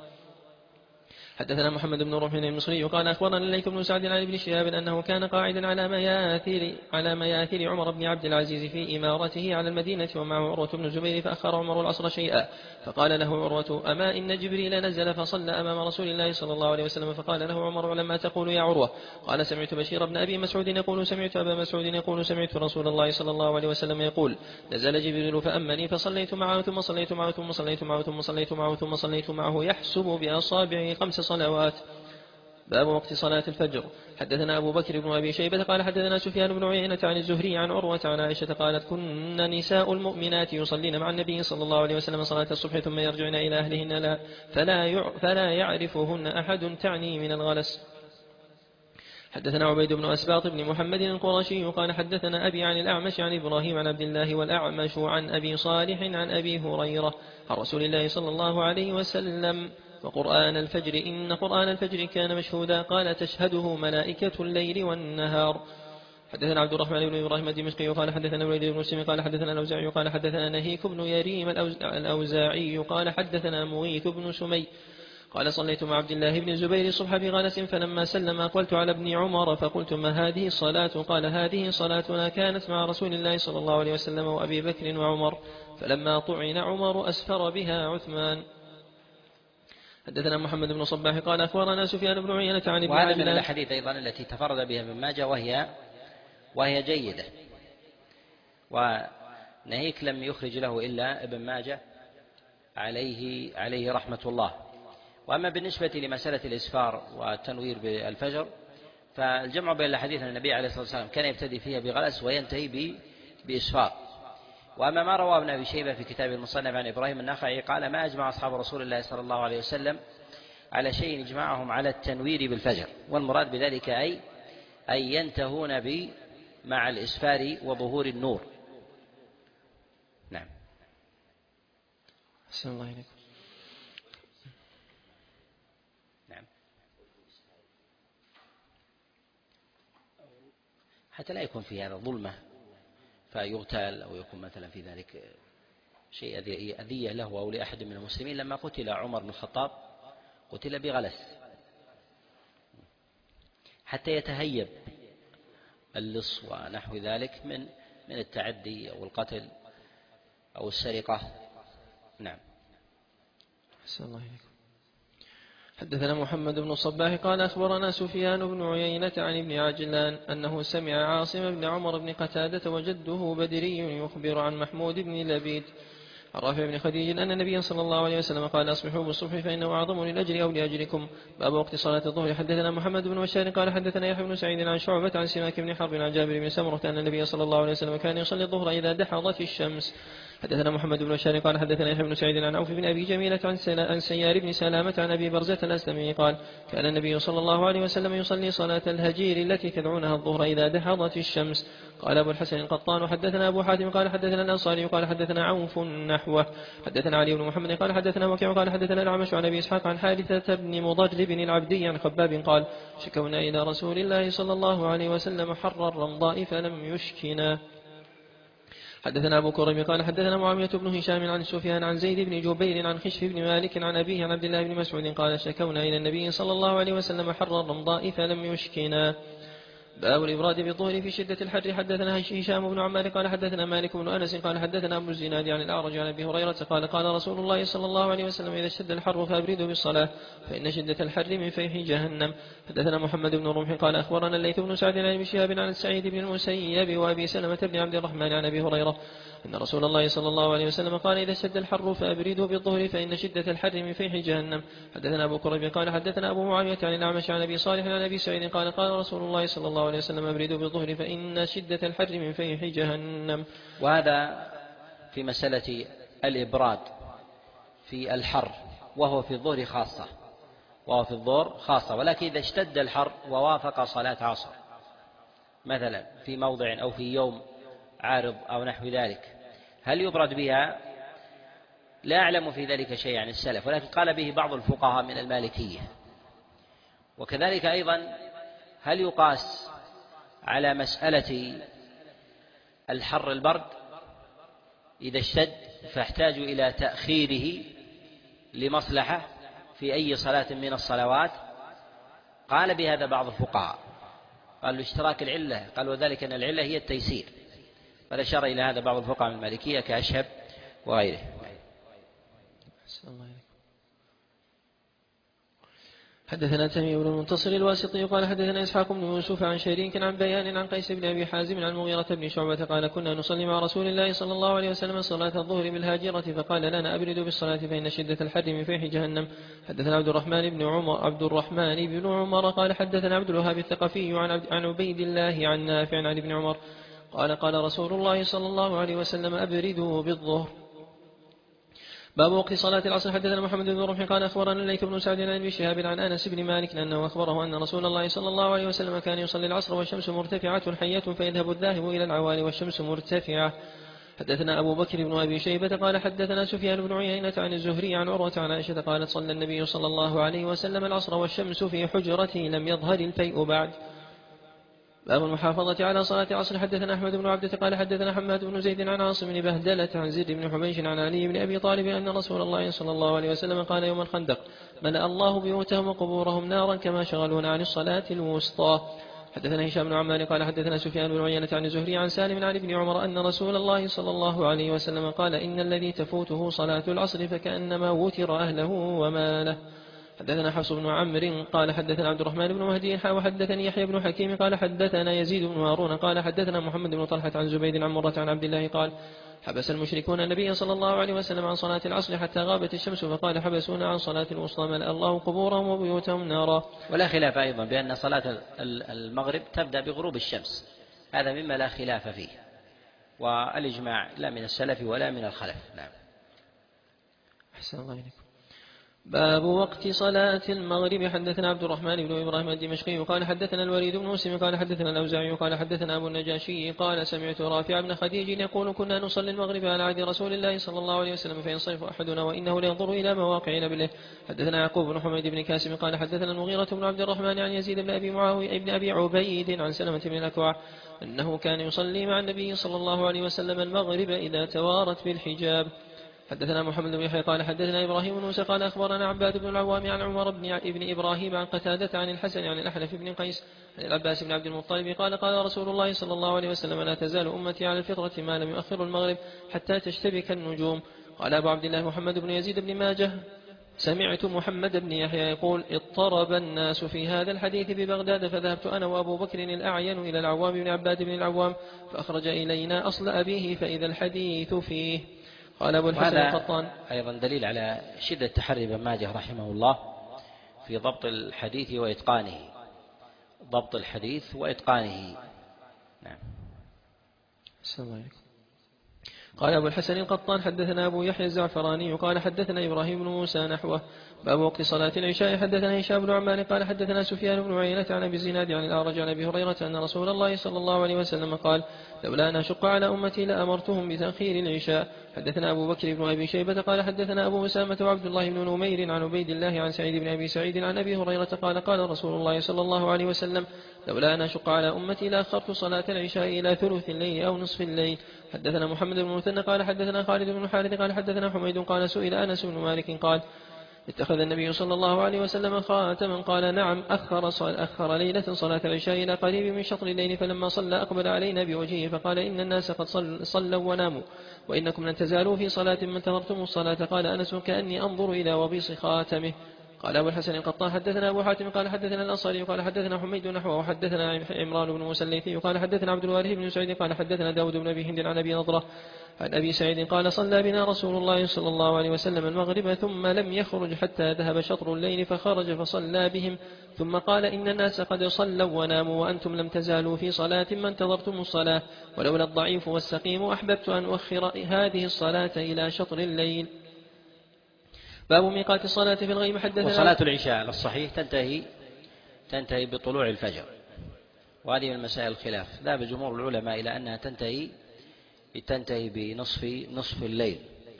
حدثنا محمد بن رمح المصري قال أخبرنا الليث بن سعد عن ابن شهاب أنه كان قاعدا على مياثر على مياثر عمر بن عبد العزيز في إمارته على المدينة ومعه عروة بن الزبير فأخر عمر العصر شيئا فقال له عروة أما إن جبريل نزل فصلى أمام رسول الله صلى الله عليه وسلم فقال له عمر لما تقول يا عروة؟ قال سمعت بشير بن أبي مسعود يقول سمعت أبا مسعود يقول سمعت رسول الله صلى الله عليه وسلم يقول نزل جبريل فأمني فصليت معه ثم صليت معه ثم صليت معه ثم صليت معه ثم صليت معه يحسب بأصابعه خمس صلوات. باب وقت صلاة الفجر. حدثنا أبو بكر بن أبي شيبة قال حدثنا سفيان بن عيينة عن الزهري عن عروة عن عائشة قالت كنا نساء المؤمنات يصلين مع النبي صلى الله عليه وسلم صلاة الصبح ثم يرجعن إلى أهلهن لا فلا, فلا يعرفهن أحد تعني من الغلس. حدثنا عبيد بن أسباط بن محمد القرشي قال حدثنا أبي عن الأعمش عن إبراهيم عن عبد الله والأعمش عن أبي صالح عن أبي هريرة عن رسول الله صلى الله عليه وسلم وقرآن الفجر إن قرآن الفجر كان مشهودا قال تشهده ملائكة الليل والنهار. حدثنا عبد الرحمن بن إبراهيم الدمشقي قال حدثنا الوليد بن مسلم قال حدثنا الأوزاعي قال حدثنا نهيك بن يريم الأوزاعي قال حدثنا مغيث بن سمي قال صليت مع عبد الله بن الزبير الصبح بغلس فلما سلم أقبلت على ابن عمر فقلت ما هذه الصلاة؟ قال هذه صلاتنا كانت مع رسول الله صلى الله عليه وسلم وأبي بكر وعمر فلما طعن عمر أسفر بها عثمان. حدثنا محمد بن صباح قال أخبرنا سفيان بن عيينة عن ابن وهذا من الأحاديث أيضا التي تفرد بها ابن ماجه وهي وهي جيدة، ونهيك لم يخرج له إلا ابن ماجه عليه عليه رحمة الله. وأما بالنسبة لمسألة الإسفار والتنوير بالفجر فالجمع بين الحديث أن النبي عليه الصلاة والسلام كان يبتدي فيها بغلس وينتهي بإسفار. وأما ما رواه ابن أبي شيبة في كتاب المصنف عن إبراهيم النخعي قال ما أجمع أصحاب رسول الله صلى الله عليه وسلم على شيء يجمعهم على التنوير بالفجر، والمراد بذلك أي أي ينتهون ب مع الإسفار وظهور النور. نعم. أحسن الله إليكم. نعم. حتى لا يكون في هذا ظلمة فيغتال أو يكون مثلا في ذلك شيء أذية له أو لأحد من المسلمين. لما قتل عمر بن الخطاب قتل بغلس حتى يتهيب اللص ونحو ذلك من من التعدي أو القتل أو السرقة. نعم. أحسن الله إليكم. حدثنا محمد بن الصباح قال أخبرنا سفيان بن عيينة عن ابن عجلان أنه سمع عاصم بن عمر بن قتادة وجده بدري يخبر عن محمود بن لبيد عن رافع بن خديج أن النبي صلى الله عليه وسلم قال أصبحوا بالصبح فإنه أعظم للأجر أو لأجركم. باب وقت صلاة الظهر. حدثنا محمد بن بشار قال حدثنا يحيى بن سعيد عن شعبة عن سماك بن حرب عن جابر بن سمرة أن النبي صلى الله عليه وسلم كان يصلي الظهر إذا دحضت الشمس. حدثنا محمد بن بشار قال حدثنا يحيى بن سعيد عن عوف بن أبي جميلة عن سيار بن سلامة عن أبي برزة الأسلمي قال كان النبي صلى الله عليه وسلم يصلي صلاة الهجير التي تدعونها الظهر إذا دحضت الشمس. قال أبو الحسن القطان حدثنا أبو حاتم قال حدثنا الأنصاري قال حدثنا عوف نحوه. حدثنا علي بن محمد قال حدثنا وكيع قال حدثنا الأعمش عن أبي إسحاق عن حارثة بن مضرب العبدي عن خباب قال شكونا إلى رسول الله صلى الله عليه وسلم حر الرمضاء فلم يشكنا. حدثنا أبو كريم قال حدثنا معاوية بن هشام عن سفيان عن زيد بن جبير عن خشف بن مالك عن أبيه عن عبد الله بن مسعود قال شكونا إلى النبي صلى الله عليه وسلم حر الرمضاء فلم يشكنا. باب الإبراد بالظهر في شدة الحر. حدثنا هشام بن عمار قال حدثنا مالك بن أنس قال حدثنا أبو الزناد عن الأعرج عن أبي هريرة قال قال رسول الله صلى الله عليه وسلم إذا اشتد الحر فأبردوا بالصلاة فإن شدة الحر من فيح جهنم. حدثنا محمد بن رمح قال أخبرنا الليث بن سعد عن ابن شهاب عن السعيد بن المسيب وأبي سلمة بن عبد الرحمن عن أبي هريرة أن رسول الله صلى الله عليه وسلم قال إذا اشتد الحر فأبردوا بالظهر فإن شدة الحر من فيح جهنم. حدثنا أبو كريب قال حدثنا أبو معاوية عن الأعمش عن أبي صالح عن أبي سعيد قال قال رسول الله صلى الله عليه وسلم أبردوا بالظهر فإن شدة الحر من فيح جهنم. وهذا في مسألة الإبراد في الحر وهو في الظهر خاصة وهو في الظهر خاصة ولكن إذا اشتد الحر ووافق صلاة عصر مثلا في موضع أو في يوم عارض أو نحو ذلك هل يبرد بها؟ لا أعلم في ذلك شيء عن السلف ولكن قال به بعض الفقهاء من المالكية. وكذلك أيضا هل يقاس على مسألة الحر البرد إذا اشتد فاحتاج إلى تأخيره لمصلحة في أي صلاة من الصلوات؟ قال بهذا بعض الفقهاء قالوا اشتراك العلة قال وذلك أن العلة هي التيسير فأشار إلى هذا بعض الفقهاء من المالكية كأشهب وغيره. حدثنا تميم بن المنتصر الواسطي قال حدثنا إسحاق بن يوسف عن شريك عن بيان عن قيس بن أبي حازم عن مغيرة بن شعبة قال كنا نصلي مع رسول الله صلى الله عليه وسلم صلاة الظهر بالهاجرة فقال لنا أبردوا بالصلاة فإن شدة الحر من فيح جهنم. حدثنا عبد الرحمن بن عمر عبد الرحمن بن عمر قال حدثنا عبد الوهاب الثقفي عن عن عبيد الله عن نافع عن ابن عمر قال قال رسول الله صلى الله عليه وسلم أبردوا بالظهر. باب وقت صلاة العصر. حدثنا محمد بن رمح قال أخبرنا الليث بن سعد عن ابن شهاب عن أنس بن مالك أنه أخبره أن رسول الله صلى الله عليه وسلم كان يصلي العصر والشمس مرتفعة حية فيذهب الذاهب إلى العوالي والشمس مرتفعة. حدثنا أبو بكر بن أبي شيبة قال حدثنا سفيان بن عيينة عن الزهري عن عروة عن عائشة قالت صلى النبي صلى الله عليه وسلم العصر والشمس في حجرتي لم يظهر الفيء بعد. باب المحافظة على صلاة العصر. حدثنا أحمد بن عبدة قال حدثنا حماد بن زيد عن عاصم بن بهدلة عن زيد بن حبيش عن علي بن أبي طالب أن رسول الله صلى الله عليه وسلم قال يوم الخندق ملأ الله بيوتهم وقبورهم نارا كما شغلون عن الصلاة الوسطى. حدثنا هشام بن عمار قال حدثنا سفيان بن عيينة عن الزهري عن سالم عن ابن عمر أن رسول الله صلى الله عليه وسلم قال إن الذي تفوته صلاة العصر فكأنما وتر أهله وماله. حدثنا حفص بن عمرو قال حدثنا عبد الرحمن بن مهدي وحدثني يحيى بن حكيم قال حدثنا يزيد بن هارون قال حدثنا محمد بن طلحة عن زبيد عن مرة عن عبد الله قال حبس المشركون النبي صلى الله عليه وسلم عن صلاة العصر حتى غابت الشمس فقال حبسونا عن صلاة الوسطى ملأ الله قبورهم وبيوتهم نارا. ولا خلاف أيضا بأن صلاة المغرب تبدأ بغروب الشمس هذا مما لا خلاف فيه والإجماع لا من السلف ولا من الخلف. نعم. أحسن الله إليكم. باب وقت صلاة المغرب. حدثنا عبد الرحمن بن إبراهيم الدمشقي قال حدثنا الوليد بن مسلم قال حدثنا الأوزاعي قال حدثنا أبو النجاشي قال سمعت رافع بن خديج يقول كنا نصلي المغرب على عهد رسول الله صلى الله عليه وسلم فينصرف أحدنا وإنه لينظر إلى مواقع نبله. حدثنا يعقوب بن حميد بن كاسم قال حدثنا المغيرة بن عبد الرحمن عن يزيد بن أبي معاوية بن أبي عبيد عن سلمة بن الأكوع أنه كان يصلي مع النبي صلى الله عليه وسلم المغرب إذا توارت بالحجاب. حدثنا محمد بن يحيى قال حدثنا إبراهيم بن موسى قال أخبرنا عباد بن العوام عن عمر بن ابن إبراهيم عن قتادة عن الحسن عن الأحنف بن قيس عن العباس بن عبد المطلب قال قال رسول الله صلى الله عليه وسلم لا تزال أمتي على الفطرة ما لم يؤخر المغرب حتى تشتبك النجوم. قال أبو عبد الله محمد بن يزيد بن ماجه سمعت محمد بن يحيى يقول اضطرب الناس في هذا الحديث ببغداد فذهبت أنا وأبو بكر الأعين إلى العوام بن عباد بن العوام فأخرج إلينا أصل أبيه فإذا الحديث فيه. قال أبو الحسن القطان أيضا دليل على شدة تحري ابن ماجه رحمه الله في ضبط الحديث وإتقانه ضبط الحديث وإتقانه. نعم. السلام عليكم. قال أبو الحسن القطان حدثنا أبو يحيى الزعفراني قال حدثنا إبراهيم بن موسى نحوه. باب وقت صلاة العشاء. حدثنا هشام بن عمار قال حدثنا سفيان بن عيينة عن أبي الزناد عن الأعرج عن أبي هريرة أن رسول الله صلى الله عليه وسلم قال لولا أن أشق على أمتي لأمرتهم بتأخير العشاء. حدثنا أبو بكر بن أبي شيبة قال حدثنا أبو أسامة وعبد الله بن نمير عن عبيد الله عن سعيد بن أبي سعيد عن أبي هريرة قال قال رسول الله صلى الله عليه وسلم لولا أن أشق على أمتي لأخرت صلاة العشاء إلى ثلث الليل أو نصف الليل. حدثنا محمد بن مثنى قال حدثنا خالد بن حارث قال حدثنا حميد قال سئل أنس بن مالك قال اتخذ النبي صلى الله عليه وسلم خاتما قال نعم أخر, أخر ليلة صلاة العشاء إلى قريب من شطر الليل فلما صلى أقبل علينا بوجهه فقال إن الناس قد صلوا وناموا وإنكم لن تزالوا في صلاة من انتظرتم الصلاة. قال أنس كأني أنظر إلى وبيص خاتمه. قال أبو الحسن القطان حدثنا أبو حاتم قال حدثنا الأنصاري قال حدثنا حميد نحوه وحدثنا عمران بن موسى الليثي قال حدثنا عبد الوارث بن سعيد قال حدثنا داود بن أبي هند عن أبي نضرة عن أبي سعيد قال صلى بنا رسول الله صلى الله عليه وسلم المغرب ثم لم يخرج حتى ذهب شطر الليل فخرج فصلى بهم ثم قال إن الناس قد صلوا وناموا وأنتم لم تزالوا في صلاة ما انتظرتم الصلاة ولولا الضعيف والسقيم أحببت أن أؤخر هذه الصلاة إلى شطر الليل. باب ميقات الصلاة في الغيم. حدثنا وصلاة العشاء على الصحيح تنتهي تنتهي بطلوع الفجر وهذه من مسائل الخلاف. ذهب جمهور العلماء إلى أنها تنتهي تنتهي بنصف نصف الليل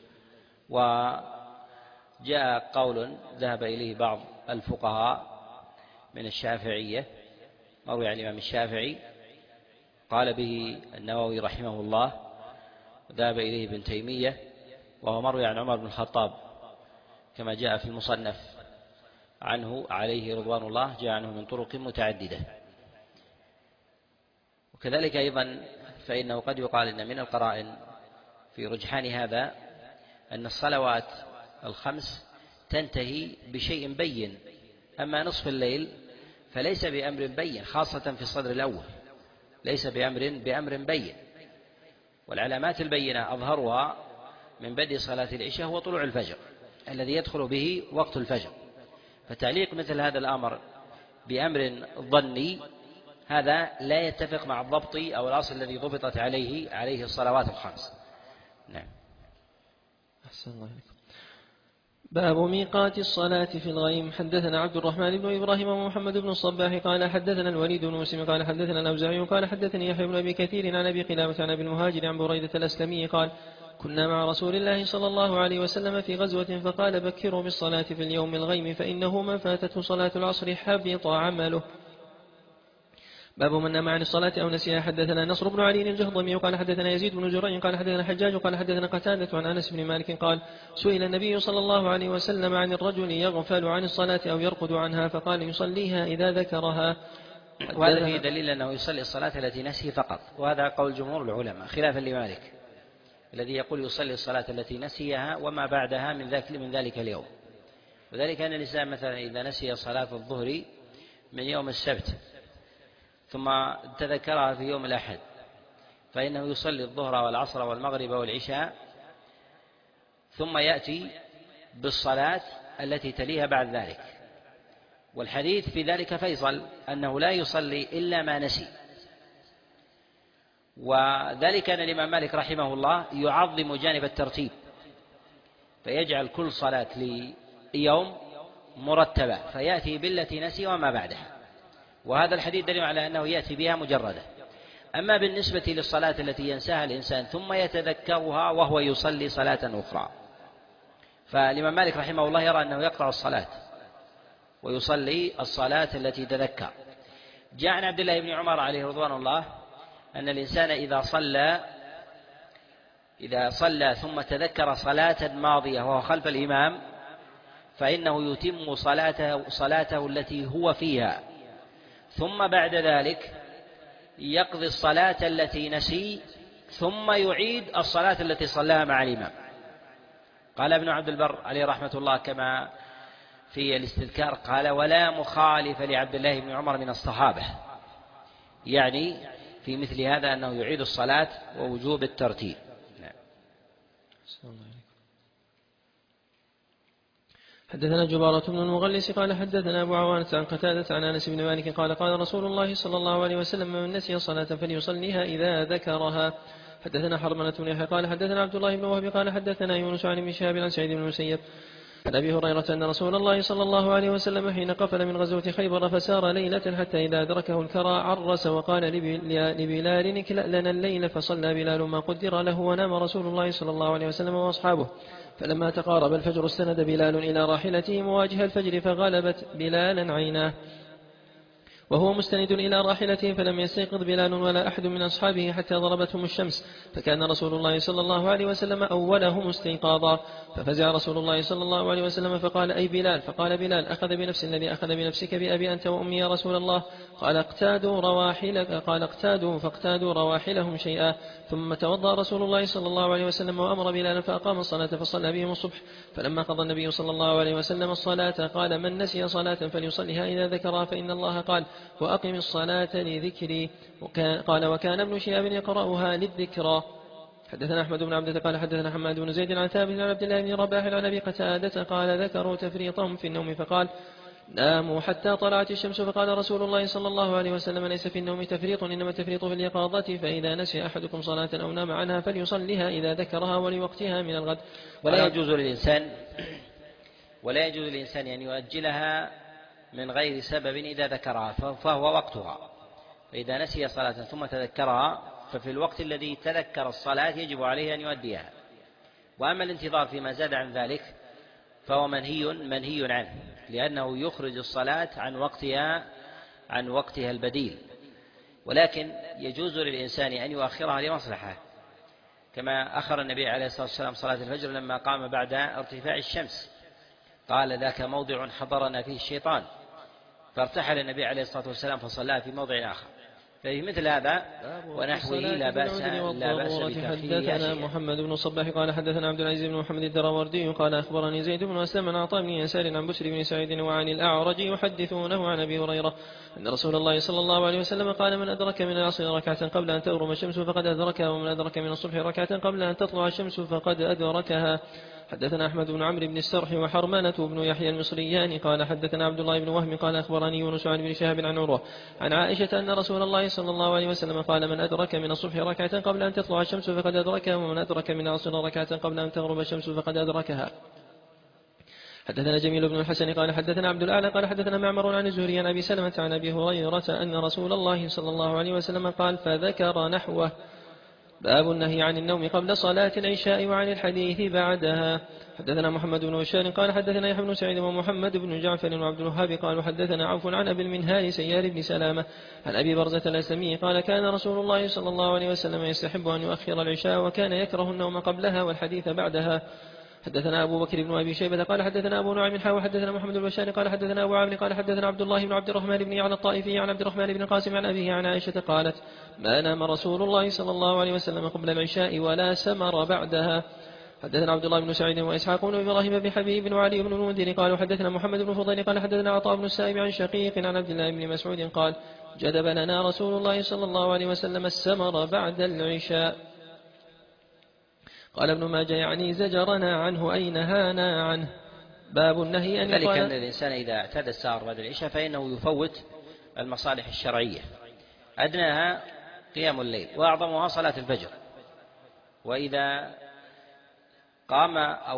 وجاء قول ذهب إليه بعض الفقهاء من الشافعية مروي عن الإمام الشافعي قال به النووي رحمه الله ذهب إليه ابن تيمية وهو مروي عن عمر بن الخطاب كما جاء في المصنف عنه عليه رضوان الله جاء عنه من طرق متعددة. وكذلك أيضا فإنه قد يقال إن من القرائن في رجحان هذا أن الصلوات الخمس تنتهي بشيء بين أما نصف الليل فليس بأمر بين خاصة في الصدر الأول ليس بأمر بأمر بين. والعلامات البينة أظهرها من بدء صلاة العشاء هو طلوع الفجر الذي يدخل به وقت الفجر. فتعليق مثل هذا الأمر بأمر ظني هذا لا يتفق مع الضبط أو الأصل الذي ضبطت عليه عليه الصلوات الخمس. نعم. أحسن الله عليكم. باب ميقات الصلاة في الغيم. حدثنا عبد الرحمن بن إبراهيم ومحمد بن الصباح قال حدثنا الوليد بن مسلم قال حدثنا الأوزاعي قال حدثني يحيى بن أبي كثير عن أبي قلابة عن أبي المهاجر عن بريدة الأسلمي قال كنا مع رسول الله صلى الله عليه وسلم في غزوة فقال بكروا بالصلاة في اليوم الغيم فإنه من فاتته صلاة العصر حبط عمله. باب من نام عن الصلاة أو نسيها. حدثنا نصر بن علي الجهضمي قال حدثنا يزيد بن جريج قال حدثنا حجاج قال حدثنا قتادة عن أنس بن مالك قال سئل النبي صلى الله عليه وسلم عن الرجل يغفل عن الصلاة أو يرقد عنها فقال يصليها إذا ذكرها. وهذا فيه دليل أنه يصلي الصلاة التي نسي فقط وهذا قول جمهور العلماء خلافا لمالك الذي يقول يصلي الصلاة التي نسيها وما بعدها من ذلك من ذلك اليوم. وذلك أن الإنسان مثلا إذا نسي صلاة الظهر من يوم السبت ثم تذكرها في يوم الأحد فإنه يصلي الظهر والعصر والمغرب والعشاء ثم يأتي بالصلاة التي تليها بعد ذلك. والحديث في ذلك فيصل أنه لا يصلي إلا ما نسي. وذلك أن الإمام مالك رحمه الله يعظم جانب الترتيب فيجعل كل صلاة يوم مرتبة فيأتي بالتي نسي وما بعدها، وهذا الحديث دليل على أنه يأتي بها مجردة. أما بالنسبة للصلاة التي ينساها الإنسان ثم يتذكرها وهو يصلي صلاة أخرى، فالإمام مالك رحمه الله يرى أنه يقطع الصلاة ويصلي الصلاة التي تذكر. جاء عن عبد الله بن عمر عليه رضوان الله أن الإنسان إذا صلى إذا صلى ثم تذكر صلاة ماضية وهو خلف الإمام فإنه يتم صلاته, صلاته التي هو فيها، ثم بعد ذلك يقضي الصلاة التي نسي ثم يعيد الصلاة التي صلاها مع الإمام. قال ابن عبد البر عليه رحمة الله كما في الاستذكار قال: ولا مخالف لعبد الله بن عمر من الصحابة، يعني في مثل هذا أنه يعيد الصلاة ووجوب الترتيب. حدثنا جبارة بن المغلس قال حدثنا أبو عوانة عن قتادة عن أنس بن مالك قال قال رسول الله صلى الله عليه وسلم: من نسي صلاة فليصليها إذا ذكرها. حدثنا حرملة بن يحيى قال حدثنا عبد الله بن وهب قال حدثنا يونس عن ابن شهاب عن سعيد بن المسيب عن أبي هريرة أن رسول الله صلى الله عليه وسلم حين قفل من غزوة خيبر فسار ليلة حتى إذا أدركه الكرى عرس وقال لبلال: اكلأ لنا الليل، فصلى بلال ما قدر له ونام رسول الله صلى الله عليه وسلم وأصحابه. فلما تقارب الفجر استند بلال إلى راحلته مواجه الفجر فغلبت بلالا عيناه وهو مستند إلى راحلته، فلم يستيقظ بلال ولا أحد من أصحابه حتى ضربتهم الشمس، فكان رسول الله صلى الله عليه وسلم أولهم استيقاظا. ففزع رسول الله صلى الله عليه وسلم فقال: أي بلال؟ فقال بلال: أخذ بنفس الذي أخذ بنفسك بأبي أنت وأمي يا رسول الله. قال: اقتادوا رواحلك قال اقتادوا فاقتادوا رواحلهم شيئا. ثم توضأ رسول الله صلى الله عليه وسلم وأمر بلالا فأقام الصلاة فصلى بهم الصبح. فلما قضى النبي صلى الله عليه وسلم الصلاة قال: من نسي صلاة فليصلها إذا ذكرها، فإن الله قال: وأقم الصلاة لذكري. وكان قال: وكان ابن شهاب يقرأها للذكرى. حدثنا أحمد بن عبدة قال حدثنا حماد بن زيد عن ثابت عن عبد الله بن رباح عن أبي قتادة قال: ذكروا تفريطهم في النوم فقال: ناموا حتى طلعت الشمس. فقال رسول الله صلى الله عليه وسلم: ليس في النوم تفريط، إنما التفريط في اليقظة، فإذا نسي أحدكم صلاة أو نام عنها فليصليها إذا ذكرها ولوقتها من الغد. ولا يجوز للإنسان ولا يجوز للإنسان أن يؤجلها من غير سبب إذا ذكرها فهو وقتها، فإذا نسي صلاة ثم تذكرها ففي الوقت الذي تذكر الصلاة يجب عليه أن يؤديها. وأما الانتظار فيما زاد عن ذلك فهو منهي منهي عنه، لأنه يخرج الصلاة عن وقتها عن وقتها البديل. ولكن يجوز للإنسان أن يؤخرها لمصلحة، كما أخر النبي عليه الصلاة والسلام صلاة الفجر لما قام بعد ارتفاع الشمس، قال: ذاك موضع حضرنا فيه الشيطان، فارتحل النبي عليه الصلاة والسلام فصلى في موضع آخر. ففي مثل هذا ونحوه لا بأس لا بأس بتأخيرها. حدثنا محمد بن الصباح قال حدثنا عبد العزيز بن محمد الدراوردي قال أخبرني زيد بن أسلم عن عطاء بن يسار عن بشر بن سعيد وعن الأعرج يحدثونه عن أبي هريرة أن رسول الله صلى الله عليه وسلم قال: من أدرك من العصر ركعة قبل أن تغرب الشمس فقد أدركها، ومن أدرك من الصبح ركعة قبل أن تطلع الشمس فقد أدركها. حدثنا أحمد بن عمرو بن السرح وحرمانة بن يحيى المصريان قال حدثنا عبد الله بن وهب قال أخبرني يونس عن بن شهاب عن عروة عن عائشة أن رسول الله صلى الله عليه وسلم قال: من أدرك من الصبح ركعة قبل أن تطلع الشمس فقد أدركها، ومن أدرك من العصر ركعة قبل أن تغرب الشمس فقد أدركها. حدثنا جميل بن الحسن قال حدثنا عبد الأعلى قال حدثنا معمر عن الزهري عن أبي سلمة عن أبي هريرة أن رسول الله صلى الله عليه وسلم قال فذكر نحوه. باب النهي عن النوم قبل صلاة العشاء وعن الحديث بعدها. حدثنا محمد بن بشار قال حدثنا يحيى بن سعيد ومحمد بن جعفر وعبد الوهاب قالوا حدثنا عوف عن أبي المنهال سيار بن سلامة عن أبي برزة الأسلمي قال كان رسول الله صلى الله عليه وسلم يستحب أن يؤخر العشاء وكان يكره النوم قبلها والحديث بعدها. حدثنا أبو بكر بن أبي شيبة قال حدثنا أبو نعيم حاوى حدثنا محمد بن بشار قال حدثنا أبو عامر قال حدثنا عبد الله بن عبد الرحمن بن يعلى الطائفي عن عبد الرحمن بن القاسم عن أبيه عن عائشة قالت ما نام رسول الله صلى الله عليه وسلم قبل العشاء ولا سمر بعدها. حدثنا عبد الله بن سعيد وإسحاق بن إبراهيم بن حبيب وعلي بن المنذر قالوا حدثنا محمد بن فضيل قال حدثنا عطاء بن السائب عن شقيق عن عبد الله بن مسعود قال جدب لنا رسول الله صلى الله عليه وسلم السمر بعد العشاء. قال ابن ماجه يعني زجرنا عنه أي نهانا عنه. باب النهي أن ذلك أن الإنسان إذا اعتاد السهر بعد العشاء فإنه يفوت المصالح الشرعية، أدناها قيام الليل وأعظمها صلاة الفجر، وإذا قام أو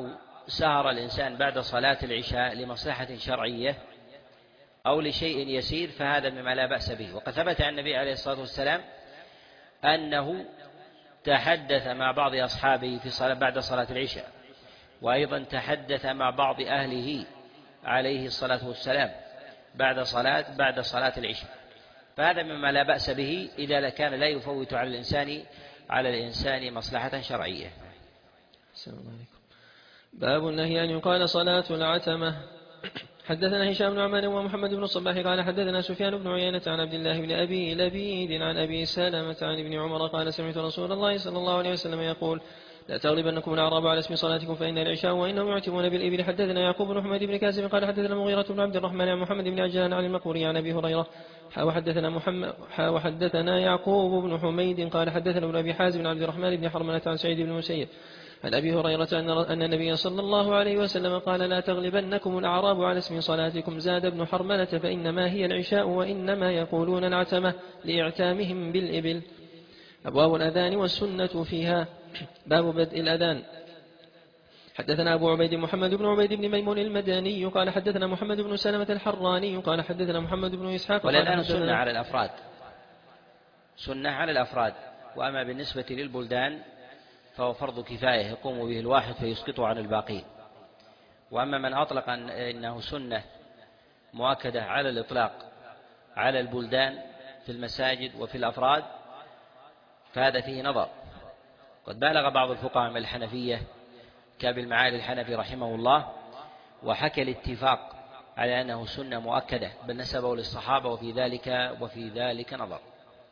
سهر الإنسان بعد صلاة العشاء لمصلحة شرعية أو لشيء يسير فهذا مما لا بأس به. وقد ثبت عن النبي عليه الصلاة والسلام أنه تحدث مع بعض أصحابه في صلاة بعد صلاة العشاء، وأيضا تحدث مع بعض أهله عليه الصلاة والسلام بعد صلاة بعد صلاة العشاء، فهذا مما لا بأس به إذا كان لا يفوت على الإنسان على الإنسان مصلحة شرعية. السلام عليكم. باب النهي أن يقال صلاة العتمة. حدثنا هشام بن عمار ومحمد بن الصباح قال حدثنا سفيان بن عيينة عن عبد الله بن أبي لبيد عن أبي سلمة عن ابن عمر قال سمعت رسول الله صلى الله عليه وسلم يقول لا تغلبنكم الأعراب على اسم صلاتكم فإن العشاء وإنهم يعتمون بالإبل. حدثنا يعقوب بن حميد بن كاسب قال حدثنا المغيرة بن عبد الرحمن عن محمد بن عجلان عن المقبوري عن أبي هريرة وحدثنا محمد وحدثنا يعقوب بن حميد قال حدثنا ابن أبي حازم بن عبد الرحمن بن حرملة عن سعيد بن المسيب عن أبي هريرة أن النبي صلى الله عليه وسلم قال لا تغلبنكم الأعراب على اسم صلاتكم. زاد ابن حرملة فإنما هي العشاء وإنما يقولون العتمة لإعتامهم بالإبل. أبواب الأذان والسنة فيها. باب بدء الأذان. حدثنا أبو عبيد محمد بن عبيد بن ميمون المدني قال حدثنا محمد بن سلمة الحراني قال حدثنا محمد بن إسحاق. والأذان سنة على الأفراد، سنة على الأفراد، وأما بالنسبة للبلدان فهو فرض كفاية يقوم به الواحد فيسقطه عن الباقين. وأما من أطلق أنه سنة مؤكدة على الإطلاق على البلدان في المساجد وفي الأفراد فهذا فيه نظر. قد بالغ بعض الفقهاء من الحنفية كأبي المعالي الحنفي رحمه الله وحكى الاتفاق على أنه سنة مؤكدة بل نسبه للصحابة وفي ذلك وفي ذلك نظر.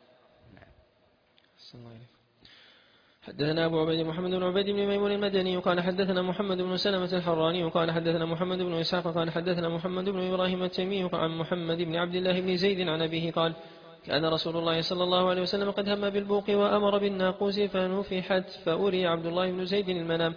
حدثنا أبو عبيد محمد بن عبيد بن ميمون المدني قال حدثنا محمد بن سلمة الحراني قال حدثنا محمد بن إسحاق قال حدثنا محمد بن إبراهيم التيمي عن محمد بن عبد الله بن زيد عن أبيه قال كان رسول الله صلى الله عليه وسلم قد هم بالبوق وأمر بالناقوس فنفحت فأري عبد الله بن زيد المنام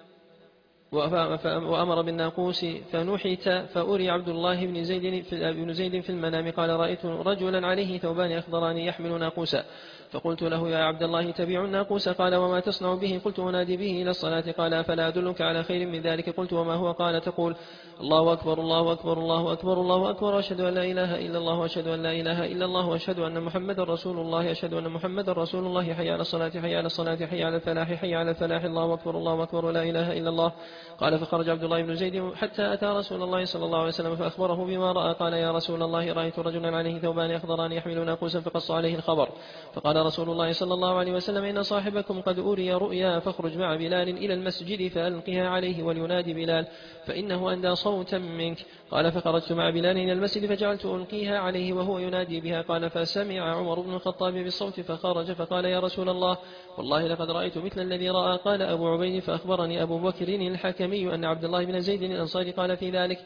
وأمر بالناقوس فنحت فأري عبد الله بن زيد بن زيد في المنام قال رأيت رجلا عليه ثوبان أخضران يحمل ناقوسا فقلت له يا عبد الله تبيع الناقوس قال وما تصنع به قلت أنادي به إلى الصلاة قال فلا أدلك على خير من ذلك قلت وما هو قال تقول الله أكبر الله أكبر الله أكبر الله أكبر أشهد أن لا إله إلا الله وأشهد أن لا إله إلا الله وأشهد أن محمد رسول الله أشهد أن محمد رسول الله حي على الصلاة حي على الصلاة حي على الفلاح حي على الفلاح الله أكبر الله أكبر لا إله إلا الله. قال فخرج عبد الله بن زيد حتى أتى رسول الله صلى الله عليه وسلم فأخبره بما رأى قال يا رسول الله رأيت رجلا عليه ثوبان أخضران يحمل ناقوسا فقص عليه الخبر فقال رسول الله صلى الله عليه وسلم إن صاحبكم قد أري رؤيا فاخرج مع بلال إلى المسجد فألقها عليه ولينادي بلال فإنه أندى صوتا منك. قال فخرجت مع بلال إلى المسجد فجعلت ألقيها عليه وهو ينادي بها. قال فسمع عمر بن الخطاب بالصوت فخرج فقال يا رسول الله والله لقد رأيت مثل الذي رأى. قال أبو عبيد فأخبرني أبو بكر الحكمي أن عبد الله بن زيد الأنصاري قال في ذلك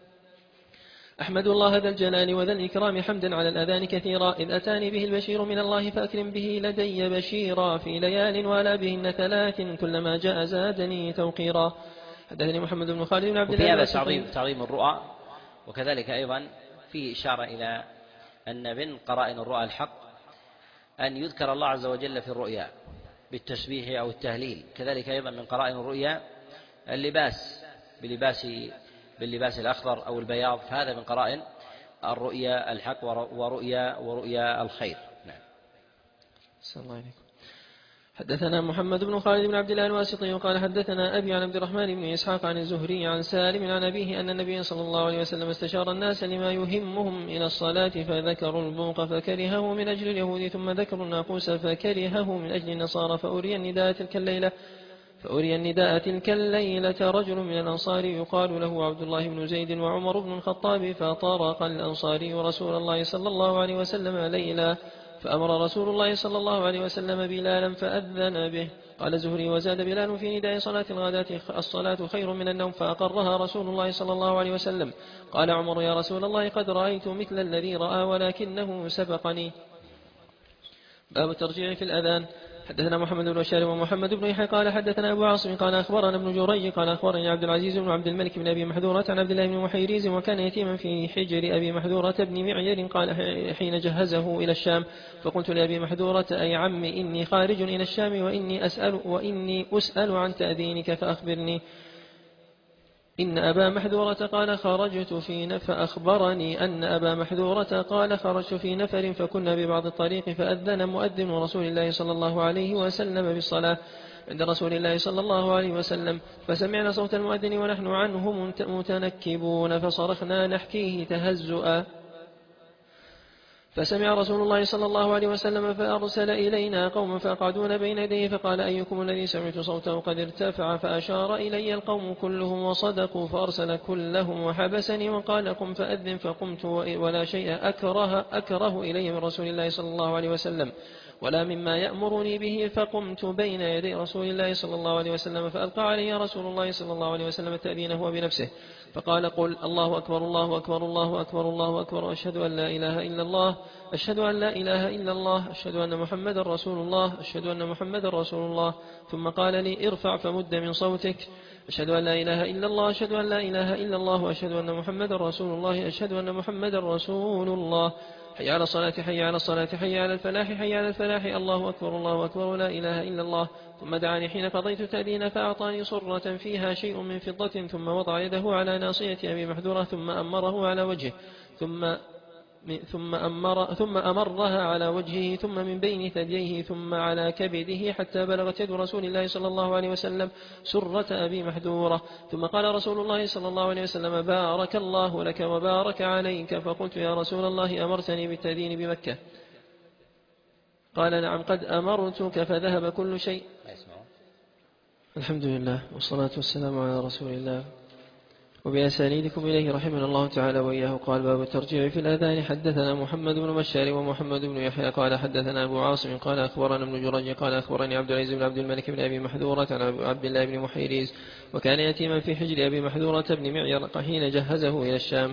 أحمد الله ذا الجلال وذا الإكرام حمدا على الأذان كثيرا إذ أتاني به البشير من الله فأكرم به لدي بشيرا في ليال ولا بهن ثلاث كلما جاء زادني توقيرا. حدثني محمد بن خالد بن عبد الله. وفي هذا تعظيم تعظيم الرؤى، وكذلك أيضا في إشارة إلى أن من قرائن الرؤى الحق أن يذكر الله عز وجل في الرؤيا بالتسبيح أو التهليل. كذلك أيضا من قرائن الرؤيا اللباس بلباس باللباس الأخضر أو البياض، فهذا من قرائن الرؤيا الحق ورؤيا ورؤيا الخير. نعم. السلام عليكم. حدثنا محمد بن خالد بن عبد الله الواسطي قال حدثنا أبي عن عبد الرحمن بن إسحاق عن الزهري عن سالم عن أبيه أن النبي صلى الله عليه وسلم استشار الناس لما يهمهم إلى الصلاة فذكروا البوق فكرهه من أجل اليهود ثم ذكروا الناقوس فكرهه من أجل النصارى فأري النداء تلك الليلة فأري النداء تلك الليلة رجل من الأنصار يقال له عبد الله بن زيد وعمر بن الخطاب فطرق الأنصاري رسول الله صلى الله عليه وسلم ليلا فأمر رسول الله صلى الله عليه وسلم بلالا فأذن به. قال زهري وزاد بلال في نداء صلاة الغداة الصلاة خير من النوم فأقرها رسول الله صلى الله عليه وسلم. قال عمر يا رسول الله قد رأيت مثل الذي رأى ولكنه سبقني. باب الترجيع في الأذان. حدثنا محمد بن بشار ومحمد بن يحيى قال حدثنا أبو عاصم قال أخبرنا ابن جريج قال أخبرني عبد العزيز بن عبد الملك بن أبي محذورة عن عبد الله بن محيريز وكان يتيما في حجر أبي محذورة بن معير قال حين جهزه إلى الشام فقلت لأبي محذورة أي عم إني خارج إلى الشام وإني أسأل وإني أسأل عن تأذينك فأخبرني إن أبا محذورة قال خرجت في نفر أخبرني أن أبا محذورة قال خرجت في نفر فكنا ببعض الطريق فأذن مؤذن رسول الله صلى الله عليه وسلم بالصلاة عند رسول الله صلى الله عليه وسلم فسمعنا صوت المؤذن ونحن عنه متنكبون فصرخنا نحكيه تهزؤا فسمع رسول الله صلى الله عليه وسلم فأرسل إلينا قوما فأقعدون بين يديه فقال أيكم الذي سمعت صوته قد ارتفع فأشار إلي القوم كلهم وصدقوا فأرسل كلهم وحبسني وقال قم فأذن فقمت ولا شيء أكره, أكره إلي من رسول الله صلى الله عليه وسلم ولا مما يأمرني به فقمت بين يدي رسول الله صلى الله عليه وسلم فألقى علي رسول الله صلى الله عليه وسلم التأذين هو بنفسه فقال قل الله أكبر الله أكبر الله أكبر الله أكبر أشهد أن لا إله إلا الله أشهد أن لا إله إلا الله أشهد أن محمد رسول الله أشهد أن محمد رسول الله ثم قال لي ارفع فمد من صوتك أشهد أن لا إله إلا الله أشهد أن لا إله إلا الله وأشهد أن محمد رسول الله أشهد أن محمد رسول الله حي على الصلاة حي على الصلاة حي على الفلاح حي على الفلاح الله أكبر الله أكبر لا إله إلا الله ثم دعاني حين قضيت تأذين فأعطاني صرة فيها شيء من فضة ثم وضع يده على ناصية أبي محذورة ثم أمره على وجهه ثم ثم أمر ثم أمرها على وجهه ثم من بين ثدييه ثم على كبده حتى بلغت يد رسول الله صلى الله عليه وسلم سرة أبي محذورة ثم قال رسول الله صلى الله عليه وسلم بارك الله لك وبارك عليك فقلت يا رسول الله أمرتني بالتأذين بمكة قال نعم قد أمرتك فذهب كل شيء. الحمد لله والصلاة والسلام على رسول الله وبأسانيدكم إليه رحمنا الله تعالى وإياه. قال باب الترجيع في الأذان. حدثنا محمد بن بشار ومحمد بن يحيى قال حدثنا أبو عاصم قال أخبرنا ابن جريج قال أخبرني عبد العزيز بن عبد الملك بن أبي محذورة عن عبد الله بن محيريز وكان يتيما في حجر أبي محذورة بن معير حين جهزه إلى الشام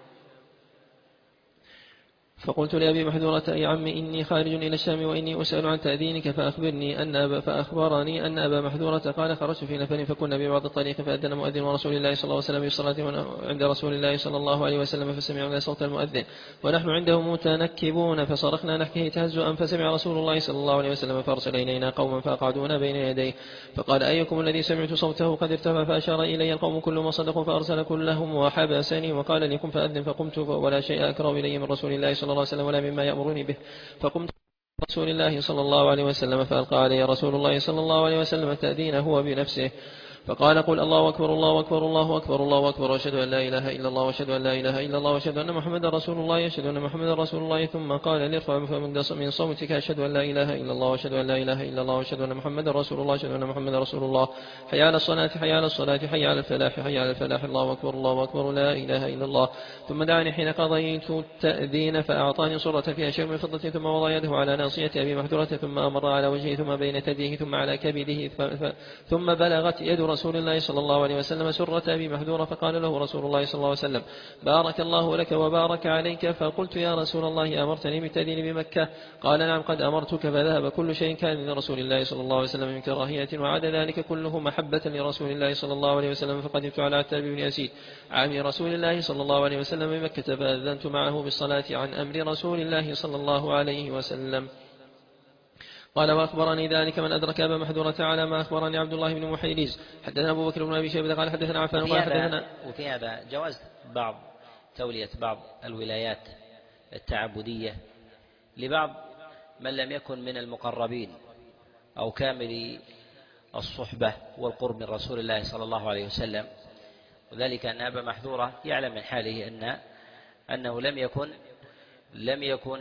فقلت لأبي محذورة يا عم إني خارج إلى الشام وإني أسأل عن تأذينك فأخبرني أن أبا فأخبرني أن أبا محذورة قال خرجت في نفر فكنا ببعض الطريق فأذن مؤذن ورسول الله صلى الله عليه وسلم بالصلاة عند رسول الله صلى الله عليه وسلم فسمعنا صوت المؤذن ونحن عنده متنكبون فصرخنا نحكيه تهزؤا فسمع رسول الله صلى الله عليه وسلم فأرسل إلينا قوما فأقعدونا بين يديه فقال أيكم الذي سمعت صوته قد ارتفع فأشار إلي القوم كلهم وصدقوا فأرسل كلهم وحبسني وقال لي قم فأذن فقمت ولا شيء أكره إلي من رسول الله صلى الله عليه وسلم ولا مما يأمرني به فقمت رسول الله صلى الله عليه وسلم فألقى علي رسول الله صلى الله عليه وسلم التأذين هو بنفسه فقال قل الله أكبر الله أكبر الله أكبر الله أكبر وأشهد أن لا إله إلا الله وأشهد أن لا إله إلا الله وأشهد أن محمدا رسول الله أشهد أن محمدا رسول الله ثم قال لارفع من صوتك أشهد أن لا إله إلا الله وأشهد أن لا إله إلا الله وأشهد أن محمدا رسول الله أشهد أن محمدا رسول الله حي على الصلاة حي على الصلاة حي على الفلاح حي على الفلاح الله أكبر الله أكبر لا إله إلا الله ثم دعاني حين قضيت التأذين فأعطاني صرة فيها شيء من فضة ثم وضع يده على ناصية أبي محذورة ثم أمر على وجهه ثم بين ثديه ثم على كبده ثم بلغت يد رسول الله صلى الله عليه وسلم سرة أبي محذورة فقال له رسول الله صلى الله عليه وسلم بارك الله لك وبارك عليك فقلت يا رسول الله أمرتني بالتأذين بمكة قال نعم قد أمرتك فذهب كل شيء كان لرسول الله صلى الله عليه وسلم من كراهية وعاد ذلك كله محبة لرسول الله صلى الله عليه وسلم فقدمت على عتاب بن يزيد عام رسول الله صلى الله عليه وسلم بمكة فأذنت معه بالصلاة عن أمر رسول الله صلى الله عليه وسلم. قال وأخبرني ذلك من أدرك أبا محذورة على ما أخبرني عبد الله بن محيريز حدثنا أبو بكر بن أبي شيبة قال حدثنا عفان قال حدثنا وفي هذا جواز بعض تولية بعض الولايات التعبدية لبعض من لم يكن من المقربين أو كامل الصحبة والقرب من رسول الله صلى الله عليه وسلم وذلك أن أبا محذورة يعلم من حاله أن أنه لم يكن لم يكن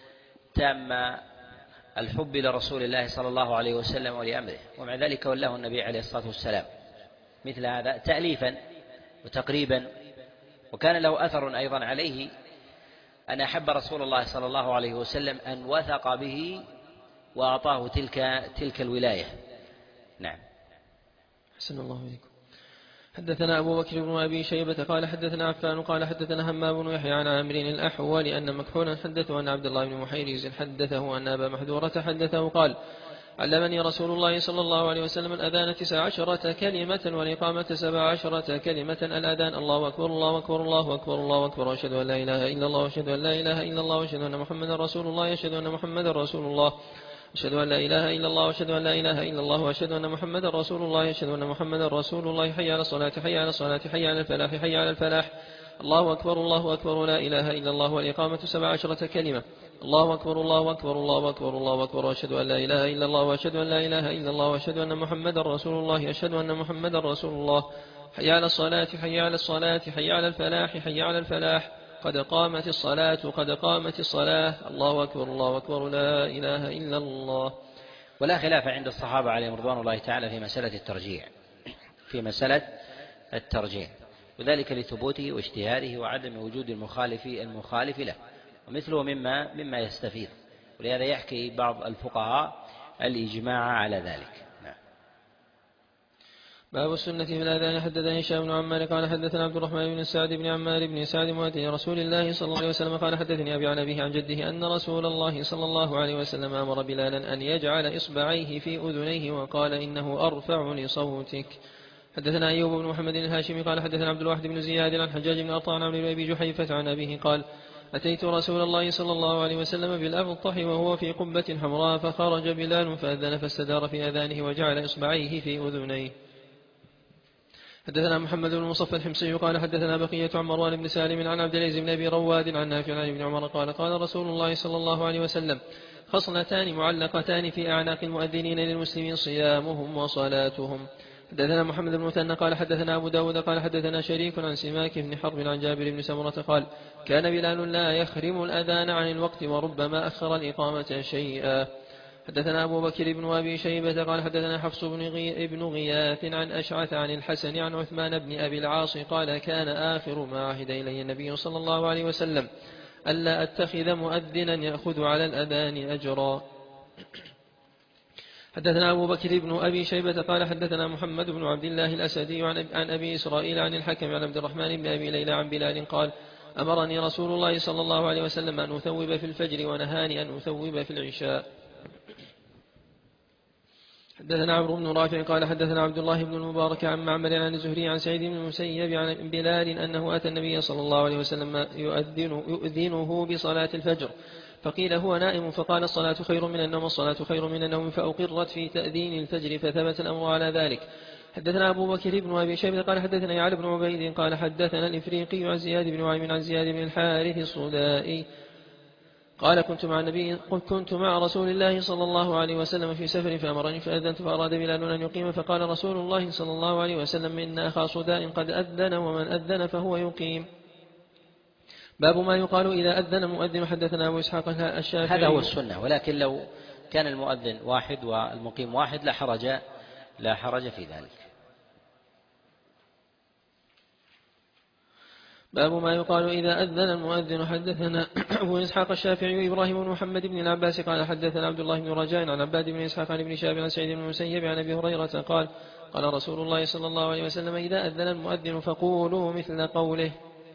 تام الحب لرسول الله صلى الله عليه وسلم ولأمره ومع ذلك ولاه النبي عليه الصلاة والسلام مثل هذا تأليفا وتقريبا وكان له أثر أيضا عليه أن أحب رسول الله صلى الله عليه وسلم أن وثق به وأعطاه تلك تلك الولاية. نعم. حسن الله إليكم. حدثنا أبو بكر بن أبي شيبة قال حدثنا عفان قال حدثنا همام بن يحيى عن عامر الأحول أن مكحولا حدثه أن عبد الله بن محيريز حدثه أن أبا محذورة حدثه قال علمني رسول الله صلى الله عليه وسلم الأذان تسع عشرة كلمة والإقامة سبع عشرة كلمة الأذان الله أكبر الله أكبر الله أكبر الله أكبر وأشهد أن لا إله إلا الله وأشهد أن لا إله إلا الله وأشهد أن محمدا رسول الله أشهد أن محمدا رسول الله أشهد أن لا إله إلا الله أشهد أن لا إله إلا الله وأشهد أن محمدا رسول الله أشهد أن محمدا رسول الله حي على الصلاة حي على الصلاة حي على الفلاح حي على الفلاح الله أكبر الله أكبر لا إله إلا الله والإقامة سبع عشرة كلمة الله أكبر الله أكبر الله أكبر الله أكبر وأشهد أن لا إله إلا الله وأشهد أن لا إله إلا الله وأشهد أن محمدا رسول الله أشهد أن محمدا رسول الله حي على الصلاة حي على الصلاة حي على الفلاح حي على الفلاح قد قامت الصلاة قد قامت الصلاة الله أكبر الله أكبر لا إله إلا الله. ولا خلاف عند الصحابة عليهم رضوان الله تعالى في مسألة الترجيع في مسألة الترجيع وذلك لثبوته واجتهاده وعدم وجود المخالف المخالف له ومثله مما مما يستفيد ولهذا يحكي بعض الفقهاء الإجماع على ذلك. باب السنة في الأذان. حدثنا هشام بن عمار قال حدثنا عبد الرحمن بن سعد بن عمار بن سعد مؤذن رسول الله صلى الله عليه وسلم قال حدثني أبي عن أبيه عن جده أن رسول الله صلى الله عليه وسلم أمر بلالا أن يجعل إصبعيه في أذنيه وقال إنه أرفع لصوتك. حدثنا أيوب بن محمد الهاشمي قال حدثنا عبد الواحد بن زياد عن حجاج بن أرطان عن أبي جحيفة عن أبيه قال أتيت رسول الله صلى الله عليه وسلم بالأبطح وهو في قبة حمراء فخرج بلال فأذن فاستدار في أذانه وجعل إصبعيه في أذنيه. حدثنا محمد بن مصفى الحمصي قال حدثنا بقية عن مروان بن سالم عن عبد العزيز بن أبي رواد عن نافع عن ابن عمر قال قال رسول الله صلى الله عليه وسلم خصلتان معلقتان في أعناق المؤذنين للمسلمين صيامهم وصلاتهم. حدثنا محمد بن مثنى قال حدثنا أبو داود قال حدثنا شريك عن سماك بن حرب عن جابر بن سمرة قال كان بلال لا يخرم الأذان عن الوقت وربما أخر الإقامة شيئا. حدثنا أبو بكر بن أبي شيبة قال حدثنا حفص بن, غي... بن غياث عن أشعث عن الحسن عن عثمان بن أبي العاص قال كان آخر ما عهد إلي النبي صلى الله عليه وسلم ألا أتخذ مؤذنا يأخذ على الأذان أجرا. حدثنا أبو بكر بن أبي شيبة قال حدثنا محمد بن عبد الله الأسدي عن أبي إسرائيل عن الحكم عن عبد الرحمن بن أبي ليلى عن بلال قال أمرني رسول الله صلى الله عليه وسلم أن أثوب في الفجر ونهاني أن أثوب في العشاء. حدثنا عمرو بن رافع قال حدثنا عبد الله بن المبارك عن معمر عن الزهري عن سعيد بن المسيب عن بلال أنه أتى النبي صلى الله عليه وسلم يؤذن يؤذنه بصلاة الفجر فقيل هو نائم فقال الصلاة خير من النوم الصلاة خير من النوم فأقرت في تأذين الفجر فثبت الأمر على ذلك. حدثنا أبو بكر بن أبي شيبة قال حدثنا يعلى بن عبيد قال حدثنا الإفريقي عن زياد بن وعيم عن زياد بن الحارث الصدائي قال كنت مع النبي كنت مع رسول الله صلى الله عليه وسلم في سفر فأمرني فأذنت فأراد بلال أن يقيم فقال رسول الله صلى الله عليه وسلم إن أخا صداء قد أذن ومن أذن فهو يقيم. باب ما يقال إذا أذن المؤذن. حدثنا أبو إسحاق الشافعي. هذا هو السنة ولكن لو كان المؤذن واحد والمقيم واحد لا حرج لا حرج في ذلك. باب ما يقال إذا أذن المؤذن. حدثنا أبو إسحاق الشافعي وإبراهيم بن محمد بن العباس قال حدثنا عبد الله بن رجاء عن عباد بن إسحاق عن ابن شهاب عن سعيد بن المسيب عن أبي هريرة قال قال رسول الله صلى الله عليه وسلم إذا أذن المؤذن فقولوا مثل قوله.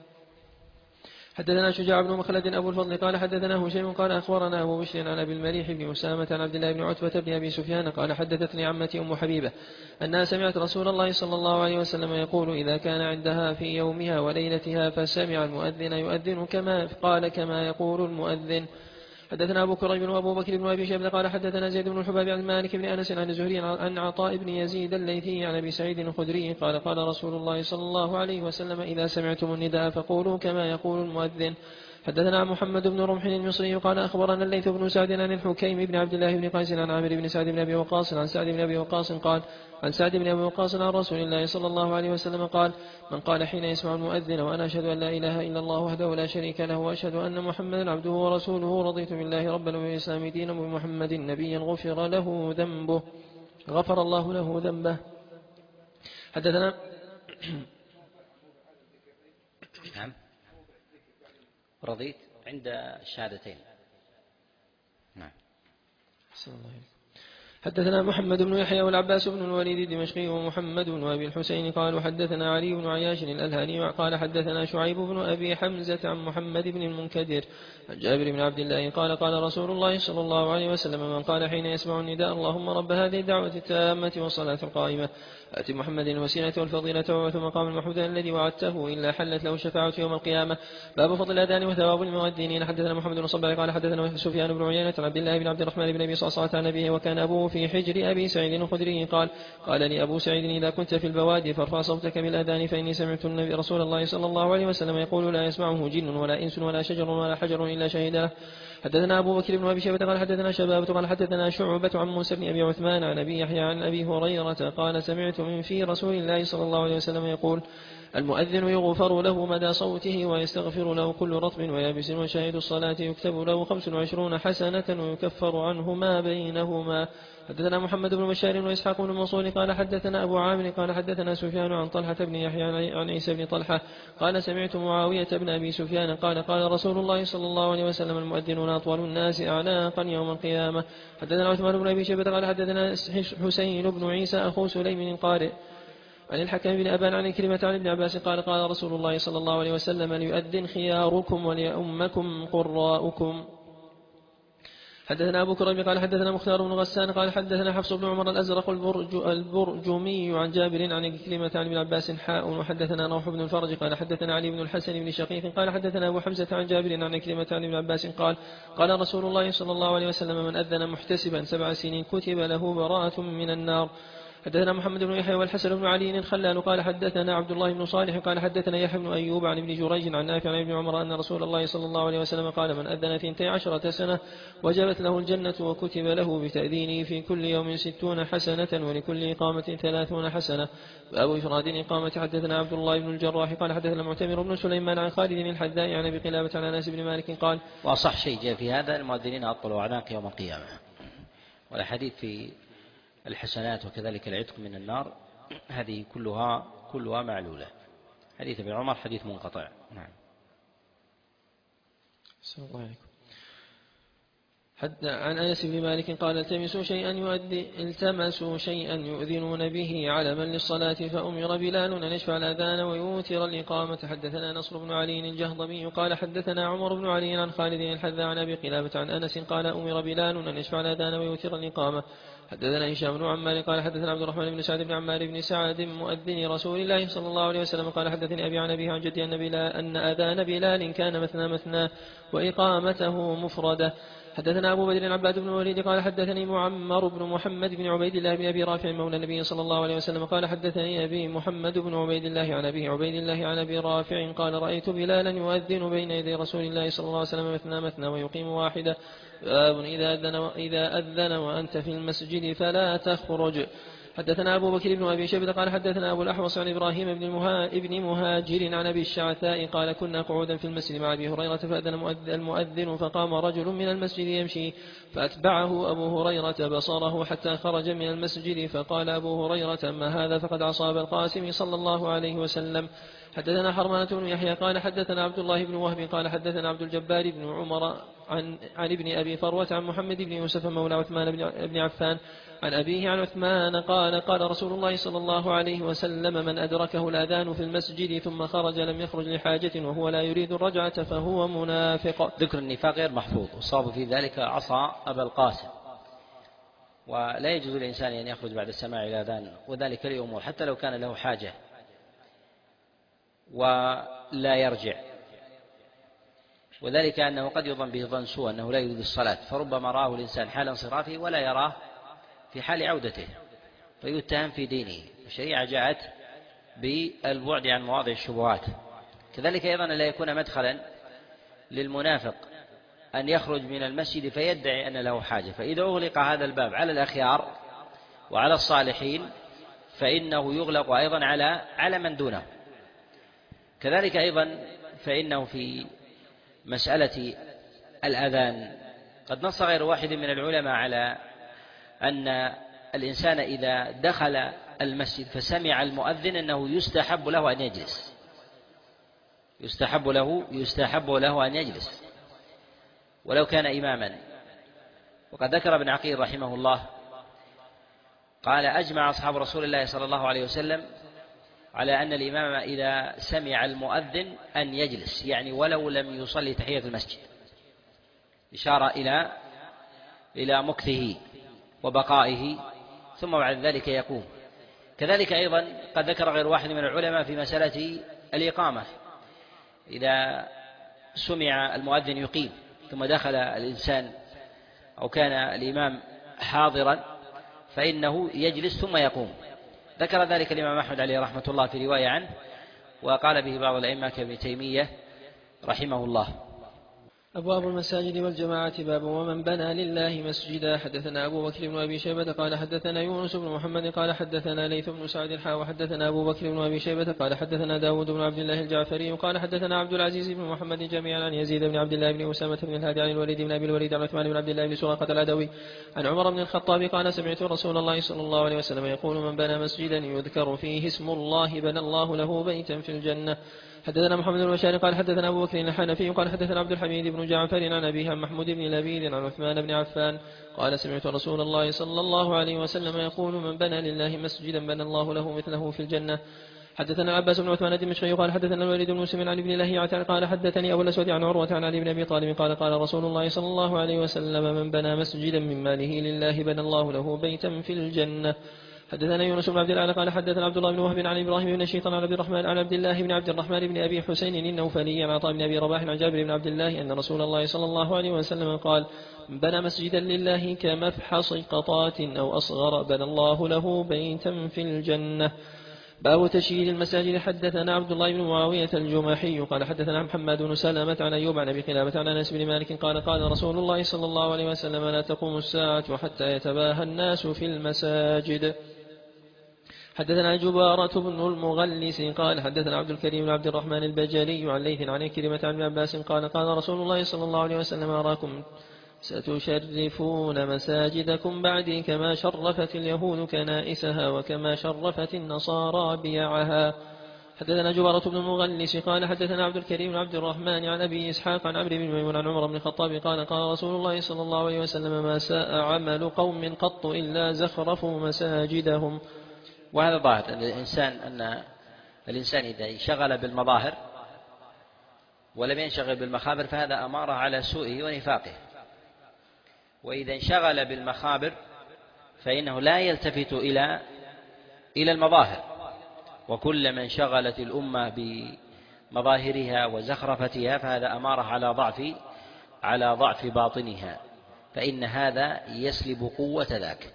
حدثنا شجاع بن مخلد أبو الفضل قال حدثنا هشيم قال أخبرنا أبو بشر عن أبي المليح بن أسامة عن عبد الله بن عتبة بن أبي سفيان قال حدثتني عمتي أم حبيبة أنها سمعت رسول الله صلى الله عليه وسلم يقول إذا كان عندها في يومها وليلتها فسمع المؤذن يؤذن كما قال كما يقول المؤذن. حدثنا أبو كريب وأبو بكر بن أبي شيبة قال حدثنا زيد بن الحباب عن مالك بن أنس عن الزهري عن عطاء بن يزيد الليثي عن أبي سعيد الخدري قال قال رسول الله صلى الله عليه وسلم إذا سمعتم النداء فقولوا كما يقول المؤذن. حدثنا محمد بن رمح المصري قال أخبرنا الليث بن سعد عن الحكيم بن عبد الله بن قيس عن عامر بن سعد بن أبي وقاص عن سعد بن أبي وقاص قال عن سعد بن أبي وقاص عن رسول الله صلى الله عليه وسلم قال من قال حين يسمع المؤذن وأنا أشهد أن لا إله إلا الله وحده لا شريك له وأشهد أن محمدا عبده ورسوله رضيت بالله ربا وبالإسلام دينا وبمحمد نبيا غفر له ذنبه غفر الله له ذنبه. حدثنا نعم رضيت عند الشهادتين. نعم. حدثنا محمد بن يحيى والعباس بن الوليد الدمشقي ومحمد بن أبي الحسين قالوا حدثنا علي بن عياش الألهاني قال حدثنا شعيب بن أبي حمزة عن محمد بن المنكدر عن جابر بن عبد الله قال قال رسول الله صلى الله عليه وسلم من قال حين يسمع النداء اللهم رب هذه الدعوة التامة والصلاة القائمة آت محمد الوسيلة والفضيلة وبعث مقام المحمود الذي وعدته إلا حلت له شفاعة يوم القيامة. باب فضل الأذان وثواب المؤذنين. حدثنا محمد بن صباح قال حدثنا سفيان بن عيينة عن عبد الله بن عبد الرحمن بن أبي صعصعة عن أبيه وكان أبوه في حجر أبي سعيد الخدري قال قال لي أبو سعيد إذا كنت في البوادي فارفع صوتك بالأذان فإني سمعت النبي رسول الله صلى الله عليه وسلم يقول لا يسمعه جن ولا إنس ولا شجر ولا حجر إلا شهد له. حدثنا أبو بكر بن أبي شيبة قال حدثنا شبابة قال حدثنا شعبة عن موسى بن أبي عثمان عن أبي يحيى عن أبي هريرة قال سمعت من في رسول الله صلى الله عليه وسلم يقول المؤذن يغفر له مدى صوته ويستغفر له كل رطب ويابس وشاهد الصلاة يكتب له خمس وعشرون حسنة ويكفر عنه ما بينهما. حدثنا محمد بن بشار وإسحاق بن منصور قال حدثنا أبو عامر قال حدثنا سفيان عن طلحة بن يحيى عن عيسى بن طلحة قال سمعت معاوية بن أبي سفيان قال قال رسول الله صلى الله عليه وسلم المؤذنون أطول الناس أعناقا يوم القيامة. حدثنا عثمان بن أبي شيبة قال حدثنا حسين بن عيسى أخو سليم القارئ عن الحكم بن أبان عن كلمة عن ابن عباس قال قال رسول الله صلى الله عليه وسلم ليؤذن خياركم وليؤمكم قراؤكم. حدثنا أبو كريم قال حدثنا مختار بن غسان قال حدثنا حفص بن عمر الأزرق البرج البرجمي عن جابر عن كلمة عن ابن عباس حاء. وحدثنا روح بن الفرج قال حدثنا علي بن الحسن بن شقيق قال حدثنا أبو حمزة عن جابر عن كلمة عن ابن عباس قال قال رسول الله صلى الله عليه وسلم من أذن محتسبا سبع سنين كتب له براءة من النار. حدثنا محمد بن يحيى والحسن بن علي الخلال قال حدثنا عبد الله بن صالح قال حدثنا يحيى بن أيوب عن ابن جريج عن نافع عن ابن عمر أن رسول الله صلى الله عليه وسلم قال من أذن ثنتي عشرة سنة وجبت له الجنة وكتب له بتأذينه في كل يوم ستون حسنة ولكل إقامة ثلاثون حسنة. باب إفراد الإقامة. حدثنا عبد الله بن الجراح قال حدثنا معتمر بن سليمان عن خالد الحذاء عن أبي قلابة عن أنس بن مالك قال وأصح شيء جاء في هذا المؤذنين أطلوا أعناق يوم القيامة. والحديث في الحسنات وكذلك العتق من النار هذه كلها كلها معلولة. حديث ابن عمر حديث منقطع. نعم. السلام عليكم. حتى عن أنس بن مالك قال التمسوا شيئا يؤذي التمسوا شيئا يؤذنون به علما للصلاة فأمر بلال أن يشفع الأذان ويوتر الإقامة. حدثنا نصر بن علي الجهضمي قال حدثنا عمر بن علي عن خالد الحذاء عن أبي قلابة عن أنس قال أمر بلال أن يشفع الأذان ويوتر الإقامة. حدثنا هشام بن عمار قال حدثنا عبد الرحمن بن سعد بن عمار بن سعد مؤذن رسول الله صلى الله عليه وسلم قال حدثني أبي عن أبيه عن جدي أن بلال أن أذان بلال كان مثنى مثنى وإقامته مفردة. حدثنا أبو بدر عباد بن الوليد قال حدثني معمر بن محمد بن عبيد الله بن أبي رافع مولى النبي صلى الله عليه وسلم قال حدثني أبي محمد بن عبيد الله عن أبي عبيد الله عن أبي رافع قال رأيت بلالا يؤذن بين يدي رسول الله صلى الله عليه وسلم مثنى مثنى ويقيم واحدة. باب إذا أذن, إذا أذن وأنت في المسجد فلا تخرج. حدثنا أبو بكر بن أبي شيبة قال حدثنا أبو الأحوص عن إبراهيم بن, المها... ابن مهاجر عن أبي الشعثاء قال كنا قعودا في المسجد مع أبي هريرة فأذن المؤذن فقام رجل من المسجد يمشي فأتبعه أبو هريرة بصره حتى خرج من المسجد فقال أبو هريرة أما هذا فقد عصى القاسم صلى الله عليه وسلم. حدثنا حرمانة بن يحيى قال حدثنا عبد الله بن وهب قال حدثنا عبد الجبار بن عمر عن, عن ابن أبي فروة عن محمد بن يوسف مولى عثمان بن عفان عن أبيه عن عثمان قال قال رسول الله صلى الله عليه وسلم من أدركه الأذان في المسجد ثم خرج لم يخرج لحاجة وهو لا يريد الرجعة فهو منافق. ذكر النفاق غير محفوظ والصواب في ذلك عصى أبا القاسم. ولا يجوز للإنسان أن يخرج بعد السماع الأذان وذلك لأمور حتى لو كان له حاجة ولا يرجع وذلك أنه قد يظن به ظن سوء أنه لا يريد الصلاة فربما رآه الإنسان حال انصرافه ولا يراه في حال عودته فيتهم في دينه. الشريعة جاءت بالبعد عن مواضع الشبهات. كذلك أيضا لا يكون مدخلا للمنافق أن يخرج من المسجد فيدعي أن له حاجة فإذا أغلق هذا الباب على الأخيار وعلى الصالحين فإنه يغلق أيضا على على من دونه. كذلك أيضا فإنه في مسألة الأذان قد نص غير واحد من العلماء على أن الإنسان إذا دخل المسجد فسمع المؤذن أنه يستحب له أن يجلس يستحب له يستحب له أن يجلس ولو كان إماما. وقد ذكر ابن عقيل رحمه الله قال أجمع أصحاب رسول الله صلى الله عليه وسلم على أن الإمام إذا سمع المؤذن أن يجلس، يعني ولو لم يصلي تحية المسجد، إشارة إلى إلى مكثه وبقائه، ثم بعد ذلك يقوم. كذلك أيضا قد ذكر غير واحد من العلماء في مسألة الإقامة، إذا سمع المؤذن يقيم ثم دخل الإنسان أو كان الإمام حاضرا فإنه يجلس ثم يقوم. ذكر ذلك الإمام أحمد عليه رحمة الله في رواية عنه، وقال به بعض الأئمة كابن تيمية رحمه الله. أبواب المساجد والجماعة. باب ومن بنى لله مسجدا. حدثنا أبو بكر بن أبي شيبة قال حدثنا يونس بن محمد قال حدثنا ليث بن سعد حا وحدثنا أبو بكر بن أبي شيبة قال حدثنا داود بن عبد الله الجعفري قال حدثنا عبد العزيز بن محمد جميعا عن يزيد بن عبد الله بن أسامة بن الهادي عن الوليد بن أبي الوليد عن عثمان بن عبد الله بن سراقة العدوي عن عمر بن الخطاب قال سمعت رسول الله صلى الله عليه وسلم يقول من بنى مسجدا يذكر فيه اسم الله بنى الله له بيتا في الجنة. حدثنا محمد بن بشار قال حدثنا أبو بكر الحنفي قال حدثنا عبد الحميد بن جعفر عن أبيه عن محمود بن لبيد عن عثمان بن عفان قال سمعت رسول الله صلى الله عليه وسلم يقول من بنى لله مسجدا بنى الله له مثله في الجنة. حدثنا العباس بن عثمان الدمشقي قال حدثنا الوليد بن مسلم عن ابن لهيعة قال حدثني أبو الأسود عن عروة عن علي بن أبي طالب قال قال رسول الله صلى الله عليه وسلم من بنى مسجدا من ماله لله بنى الله له بيتا في الجنة. حدثنا يونس بن عبد الأعلى قال حدثنا عبد الله بن وهب عن إبراهيم بن شيطان عن عبد الرحمن عن عبد الله بن عبد الرحمن بن أبي حسين النوفلي عن عطاء بن أبي رباح عن جابر بن عبد الله أن رسول الله صلى الله عليه وسلم قال من بنى مسجدا لله كمفحص قطات أو أصغر بنى الله له بيتا في الجنة. باب تشييد المساجد. حدثنا عبد الله بن معاوية الجماحي قال حدثنا محمد بن سلمة عن أيوب عن أبي قلابة عن أنس بن مالك قال قال رسول الله صلى الله عليه وسلم لا تقوم الساعة حتى يتباهى الناس في المساجد. حدثنا جبارة بن المغلس قال حدثنا عبد الكريم بن عبد الرحمن البجلي عن ليث عن كريمة عن ابن عباس قال قال رسول الله صلى الله عليه وسلم أراكم ستشرفون مساجدكم بعدي كما شرفت اليهود كنائسها وكما شرفت النصارى بيعها. حدثنا جبارة بن المغلس قال حدثنا عبد الكريم بن عبد الرحمن عن أبي إسحاق عن عمرو بن ميمون عن عمر بن الخطاب قال قال رسول الله صلى الله عليه وسلم ما ساء عمل قوم قط إلا زخرفوا مساجدهم. وهذا ظاهر أن الإنسان أن الإنسان إذا انشغل بالمظاهر ولم ينشغل بالمخابر فهذا أمارة على سوءه ونفاقه، وإذا انشغل بالمخابر فإنه لا يلتفت إلى إلى المظاهر، وكلما انشغلت الأمة بمظاهرها وزخرفتها فهذا أمارة على ضعف على ضعف باطنها، فإن هذا يسلب قوة ذاك.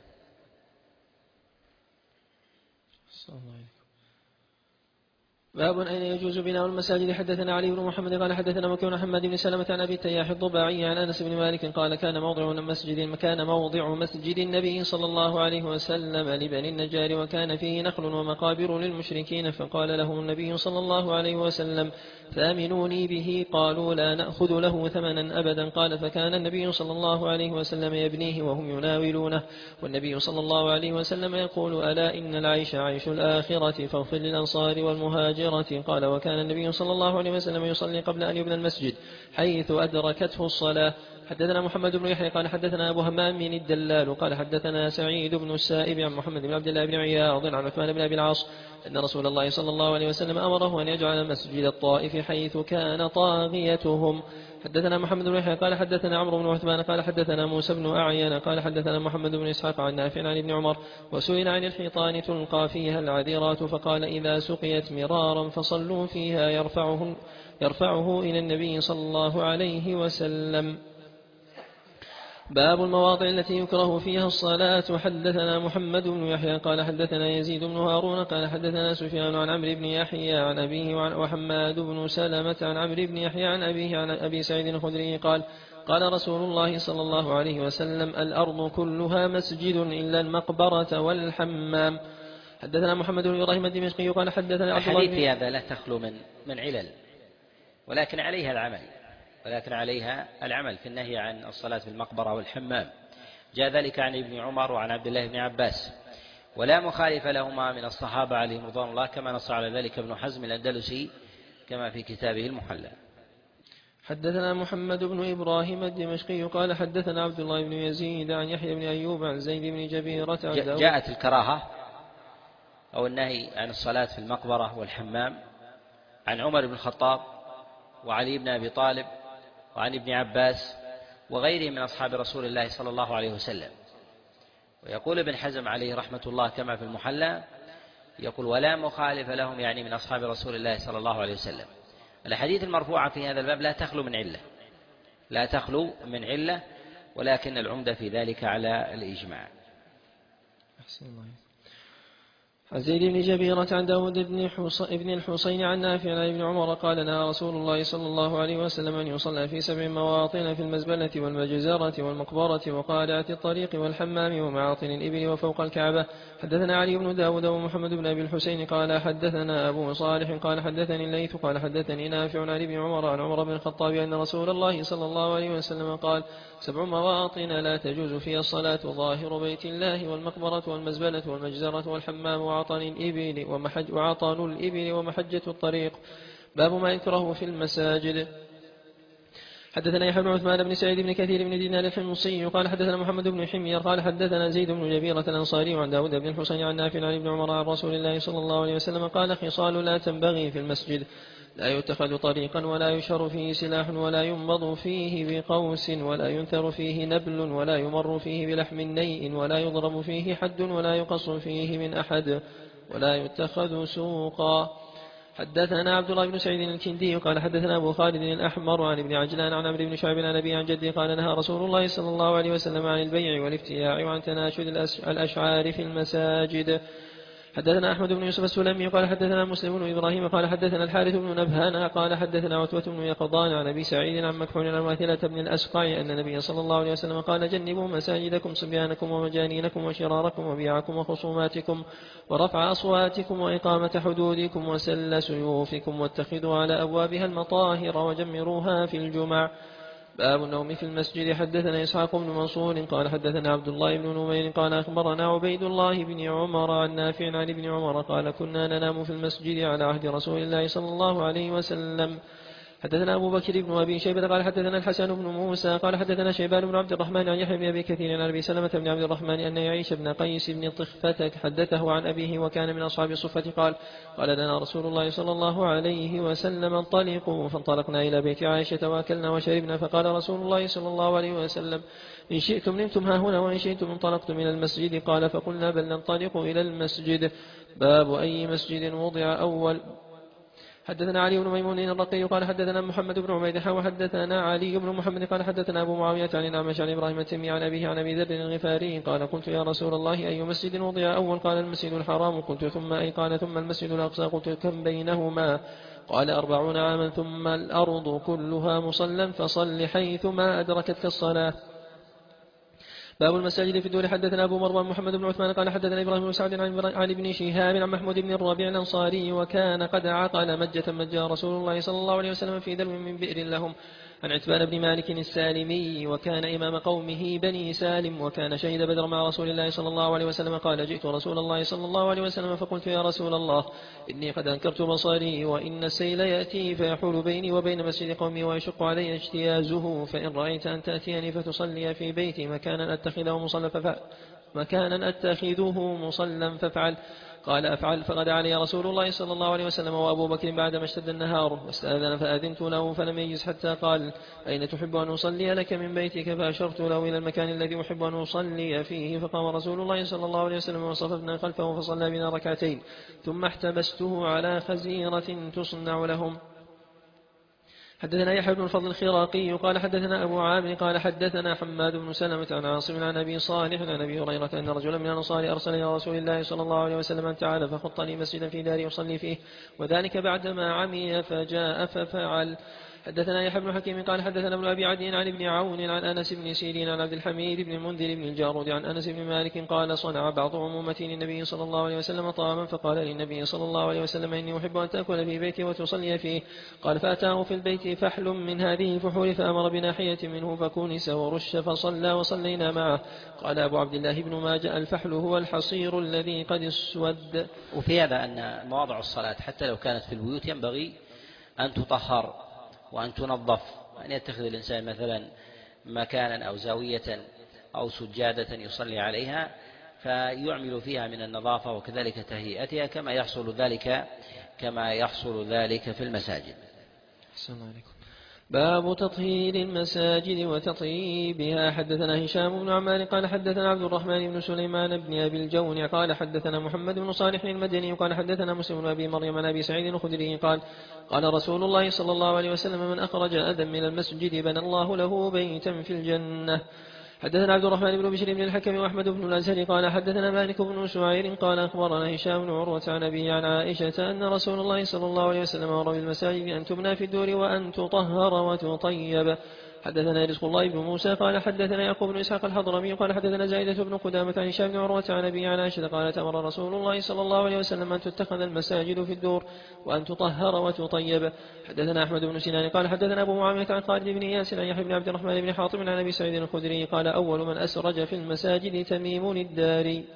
باب أين يجوز بناء المساجد. حدثنا علي بن محمد قال حدثنا مكي بن حماد بن سلمة عن أبي التياح الضباعي عن أنس بن مالك قال كان موضع مسجد كان موضع مسجد النبي صلى الله عليه وسلم لبني النجار وكان فيه نخل ومقابر للمشركين فقال له النبي صلى الله عليه وسلم ثامنوني به قالوا لا نأخذ له ثمنا أبدا قال فكان النبي صلى الله عليه وسلم يبنيه وهم يناولونه والنبي صلى الله عليه وسلم يقول ألا إن العيش عيش الآخرة فاغفر للأنصار والمهاجر. قال وكان النبي صلى الله عليه وسلم يصلي قبل أن يبنى المسجد حيث أدركته الصلاة. حدثنا محمد بن يحيى قال حدثنا أبو همام من الدلال قال حدثنا سعيد بن السائب عن محمد بن عبد الله بن عياض عن عثمان بن أبي العاص أن رسول الله صلى الله عليه وسلم أمره أن يجعل مسجد الطائف حيث كان طاغيتهم. حدثنا محمد بن يحيى قال حدثنا عمرو بن عثمان قال حدثنا موسى بن أعين قال حدثنا محمد بن إسحاق عن نافع عن ابن عمر وسئل عن الحيطان تلقى فيها العذرات فقال إذا سقيت مرارا فصلوا فيها يرفعه, يرفعه إلى النبي صلى الله عليه وسلم. باب المواضع التي يكره فيها الصلاة. حدثنا محمد بن يحيى قال حدثنا يزيد بن هارون قال حدثنا سفيان عن عمرو بن يحيى عن أبيه وحماد بن سلمة عن عمرو بن يحيى عن أبيه عن أبي سعيد الخدري قال قال رسول الله صلى الله عليه وسلم الأرض كلها مسجد إلا المقبرة والحمام. حدثنا محمد بن إبراهيم الدمشقي قال حدثنا الحديث هذا لا تخلو من من علل، ولكن عليها العمل ولكن عليها العمل في النهي عن الصلاة في المقبرة والحمام. جاء ذلك عن ابن عمر وعن عبد الله بن عباس ولا مخالف لهما من الصحابة عليهم رضوان الله كما نص على ذلك ابن حزم الأندلسي كما في كتابه المحلى. حدثنا محمد بن إبراهيم الدمشقي قال حدثنا عبد الله بن يزيد عن يحيى بن أيوب عن زيد بن جبيرة عن داود. جاءت الكراهة أو النهي عن الصلاة في المقبرة والحمام عن عمر بن الخطاب وعلي بن أبي طالب وعن ابن عباس وغيرهم من أصحاب رسول الله صلى الله عليه وسلم. ويقول ابن حزم عليه رحمة الله كما في المحلى، يقول ولا مخالف لهم، يعني من أصحاب رسول الله صلى الله عليه وسلم. الحديث المرفوعة في هذا الباب لا تخلو من علة لا تخلو من علة ولكن العمدة في ذلك على الإجماع. أحسن الله. عن زيد بن جبيرة عن داود بن الحصين عن نافع عن ابن عمر قال نهى رسول الله صلى الله عليه وسلم أن يصلى في سبع مواطن في المزبلة والمجزرة والمقبرة وقارعة الطريق والحمام ومعاطن الإبل وفوق الكعبة. حدثنا علي بن داود ومحمد بن أبي الحسين قال حدثنا أبو صالح قال حدثني الليث قال حدثني نافع عن ابن عمر عن عمر بن الخطاب أن رسول الله صلى الله عليه وسلم قال سبع مواطن لا تجوز فيها الصلاة: ظاهر بيت الله والمقبرة والمزبلة والمجزرة والحمام وعطن الإبل ومحج وعطن الإبل ومحجة الطريق. باب ما يكره في المساجد. حدثنا يحيى بن عثمان بن سعيد بن كثير بن دينار الحمصي قال حدثنا محمد بن حمير قال حدثنا زيد بن جبيرة الأنصاري عن داود بن الحسين عن نافع عن ابن عمر عن رسول الله صلى الله عليه وسلم قال خصال لا تنبغي في المسجد: لا يتخذ طريقا ولا يشر فيه سلاح ولا ينبض فيه بقوس ولا ينثر فيه نبل ولا يمر فيه بلحم نيء ولا يضرب فيه حد ولا يقص فيه من أحد ولا يتخذ سوقا. حدثنا عبد الله بن سعيد الكندي قال حدثنا أبو خالد الأحمر عن ابن عجلان عن عمرو بن شعيب عن أبي عن جدي قال نهى رسول الله صلى الله عليه وسلم عن البيع والافتياع وعن تناشد الأشعار في المساجد. حدثنا أحمد بن يوسف السلمي قال حدثنا مسلم بن إبراهيم قال حدثنا الحارث بن نبهان قال حدثنا عتبة بن يقظان عن أبي سعيد عن مكحول عن واثلة بن الأسقع أن النبي صلى الله عليه وسلم قال جنبوا مساجدكم صبيانكم ومجانينكم وشراركم وبيعكم وخصوماتكم ورفع أصواتكم وإقامة حدودكم وسل سيوفكم واتخذوا على أبوابها المطاهر وجمروها في الجمع. باب النوم في المسجد. حدثنا إسحاق بن منصور قال حدثنا عبد الله بن نمير قال أخبرنا عبيد الله بن عمر عن نافع عن ابن عمر قال كنا ننام في المسجد على عهد رسول الله صلى الله عليه وسلم. حدثنا أبو بكر بن أبي شيبة قال حدثنا الحسن بن موسى قال حدثنا شيبان بن عبد الرحمن عن يحيى بن أبي كثير عن أبي سلمة بن عبد الرحمن أن يعيش بن قيس بن طخفة حدثه عن أبيه وكان من أصحاب الصفة قال قال لنا رسول الله صلى الله عليه وسلم انطلقوا، فانطلقنا إلى بيت عائشة وأكلنا وشربنا، فقال رسول الله صلى الله عليه وسلم إن شئتم نمتم ها هنا وإن شئتم انطلقتم إلى المسجد. قال فقلنا بل ننطلق إلى المسجد. باب أي مسجد وضع أول. حدثنا علي بن ميمون الرقي قال حدثنا محمد بن عبيد وحدثنا علي بن محمد قال حدثنا أبو معاوية عن الأعمش عن إبراهيم التيمي عن أبيه عن أبي ذر الغفاري قال قلت يا رسول الله أي مسجد وضع أول؟ قال المسجد الحرام. قلت ثم أي؟ قال ثم المسجد الأقصى. قلت كم بينهما؟ قال أربعون عاما. ثم الأرض كلها مصلى فصل حيثما أدركتك الصلاة. باب المساجد في الدور. حدثنا أبو مروان محمد بن عثمان قال حدثنا إبراهيم بن سعد عن ابن شهاب عن محمود بن الربيع الأنصاري وكان قد عقل مجة مجى رسول الله صلى الله عليه وسلم في دلو من بئر لهم عن عتبان بن مالك السالمي وكان إمام قومه بني سالم وكان شهد بدر مع رسول الله صلى الله عليه وسلم. قال جئت رسول الله صلى الله عليه وسلم فقلت يا رسول الله إني قد أنكرت بصري وإن السيل يأتي فيحول بيني وبين مسجد قومي ويشق علي اجتيازه، فإن رأيت أن تأتيني فتصلي في بيتي مكانا أتخذه مصلى ففعل مكانا أتخذه مصلى فافعل. قال أفعل. فغدا علي رسول الله صلى الله عليه وسلم وأبو بكر بعدما اشتد النهار واستأذن فأذنت له فلم يجز حتى قال أين تحب أن أصلي لك من بيتك؟ فأشرت له إلى المكان الذي أحب أن أصلي فيه. فقام رسول الله صلى الله عليه وسلم وصففنا خلفه فصلى بنا ركعتين ثم احتبسته على خزيرة تصنع لهم. حدثنا يحيى بن الفضل الخراقي قال حدثنا أبو عامر قال حدثنا حماد بن سلمة عن عاصم عن أبي صالح عن أبي هريرة أن رجلا من الأنصار أرسل إلى رسول الله صلى الله عليه وسلم أن تعالى فخط لي مسجدا في داري أصلي فيه، وذلك بعدما عمي فجاء ففعل. حدثنا يحيى بن حكيم قال حدثنا ابن أبي عدي عن ابن عون عن أنس بن سيرين عن عبد الحميد بن المنذر بن الجارود عن أنس بن مالك قال صنع بعض عمومتي للنبي صلى الله عليه وسلم طعاما فقال للنبي صلى الله عليه وسلم إني أحب أن تأكل في بيتي وتصلي فيه. قال فأتاه في البيت فحل من هذه الفحول فأمر بناحية منه فكونس ورش فصلى وصلينا معه. قال أبو عبد الله بن ماجه الفحل هو الحصير الذي قد اسود. وفي هذا أن مواضع الصلاة حتى لو كانت في البيوت ينبغي أن تطهر وأن تنظف أن يتخذ الإنسان مثلا مكانا أو زاوية أو سجادة يصلي عليها فيعمل فيها من النظافة وكذلك تهيئتها كما يحصل ذلك كما يحصل ذلك في المساجد. السلام عليكم. باب تطهير المساجد وتطييبها. حدثنا هشام بن عمار قال حدثنا عبد الرحمن بن سليمان بن أبي الجون قال حدثنا محمد بن صالح المدني قال حدثنا مسلم بن أبي مريم عن أبي سعيد الخدري قال قال رسول الله صلى الله عليه وسلم من أخرج أذى من المسجد بنى الله له بيتا في الجنة. حدثنا عبد الرحمن بن بشر بن الحكم وأحمد بن الأزهر قال حدثنا مالك بن شعير قال أخبرنا هشام بن عروة عن أبيه عن عائشة أن رسول الله صلى الله عليه وسلم أمر بالمساجد أن تبنى في الدور وأن تطهر وتطيب. حدثنا رزق الله بن موسى قال حدثنا يعقوب بن إسحاق الحضرمي قال حدثنا زائدة بن قدامة عن هشام بن عروة عن أبيه عن عائشة قالت أمر رسول الله صلى الله عليه وسلم أن تتخذ المساجد في الدور وأن تطهر وتطيب. حدثنا أحمد بن سنان قال حدثنا أبو معاوية عن خالد بن إياس عن يحيى بن عبد الرحمن بن حاطب عن أبي سعيد الخدري قال أول من أسرج في المساجد تميم الداري.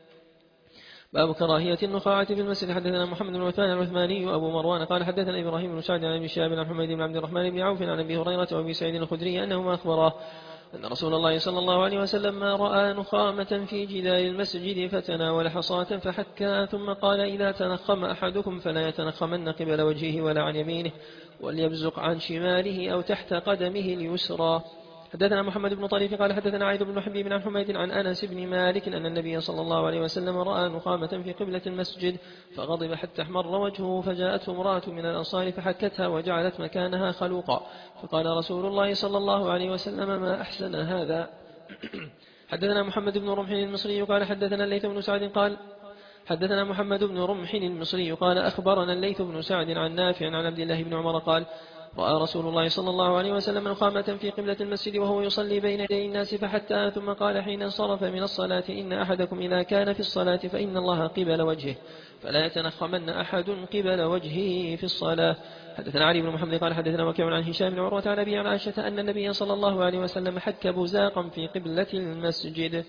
باب كراهية النخاعة في المسجد. حدثنا محمد بن عثمان العثماني أبو مروان قال حدثنا إبراهيم بن سعد عن أبي شهاب عن حميد بن عبد الرحمن بن عوف عن أبي هريرة وأبي سعيد الخدري أنهما أخبراه أن رسول الله صلى الله عليه وسلم ما رأى نخامة في جدار المسجد فتناول حصاة فحكها ثم قال إذا تنخم أحدكم فلا يتنخمن قبل وجهه ولا عن يمينه وليبزق عن شماله أو تحت قدمه اليسرى. حدثنا محمد بن طريف قال حدثنا عيد بن حبيب عن حميد عن أنس بن مالك أن النبي صلى الله عليه وسلم رأى نخامة في قبلة المسجد فغضب حتى احمر وجهه فجاءته امرأة من الأنصار فحكتها وجعلت مكانها خلوقا فقال رسول الله صلى الله عليه وسلم ما أحسن هذا. حدثنا محمد بن رمح المصري قال حدثنا الليث بن سعد قال حدثنا محمد بن رمح المصري قال أخبرنا الليث بن سعد عن نافع عن عبد الله بن عمر قال رأى رسول الله صلى الله عليه وسلم نخامة في قبلة المسجد وهو يصلي بين يدي الناس فحتى ثم قال حين انصرف من الصلاة إن أحدكم إذا كان في الصلاة فإن الله قبل وجهه فلا يتنخمن أحد قبل وجهه في الصلاة. حدثنا علي بن محمد قال حدثنا وكيع عن هشام بن عروة عن أبي عن عائشة أن النبي صلى الله عليه وسلم حك بزاقا في قبلة المسجد.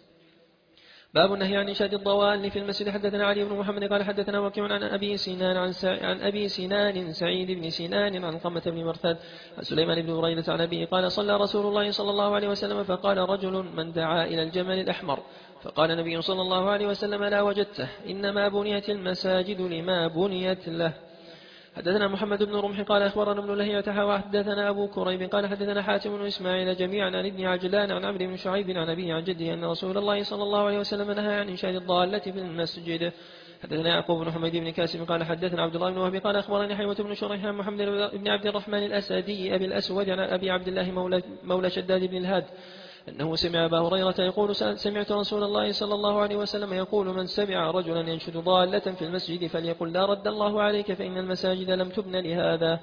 باب النهي عن إنشاد الضوال في المسجد. حدثنا علي بن محمد قال حدثنا وكيع عن أبي سنان عن, عن أبي سنان سعيد بن سنان عن قمة بن مرثد عن سليمان بن بريدة عن أبيه قال صلى رسول الله صلى الله عليه وسلم فقال رجل من دعا إلى الجمل الأحمر فقال النبي صلى الله عليه وسلم لا وجدته إنما بنيت المساجد لما بنيت له. حدثنا محمد بن رمح قال أخبرنا ابن لهيعة وحدثنا أبو كريب قال حدثنا حاتم بن إسماعيل جميعا عن ابن عجلان عن عمرو بن شعيب عن أبيه عن جده أن رسول الله صلى الله عليه وسلم نهى عن إنشاد الضالة في المسجد. حدثنا يعقوب بن حميد بن كاسم قال حدثنا عبد الله بن وهب قال أخبرني حيوة بن شريح عن محمد بن عبد الرحمن الأسدي أبي الأسود عن أبي عبد الله مولى, مولى شداد بن الهاد أنه سمع أبا هريرة يقول سمعت رسول الله صلى الله عليه وسلم يقول من سمع رجلا ينشد ضالة في المسجد فليقل لا رد الله عليك فإن المساجد لم تبن لهذا.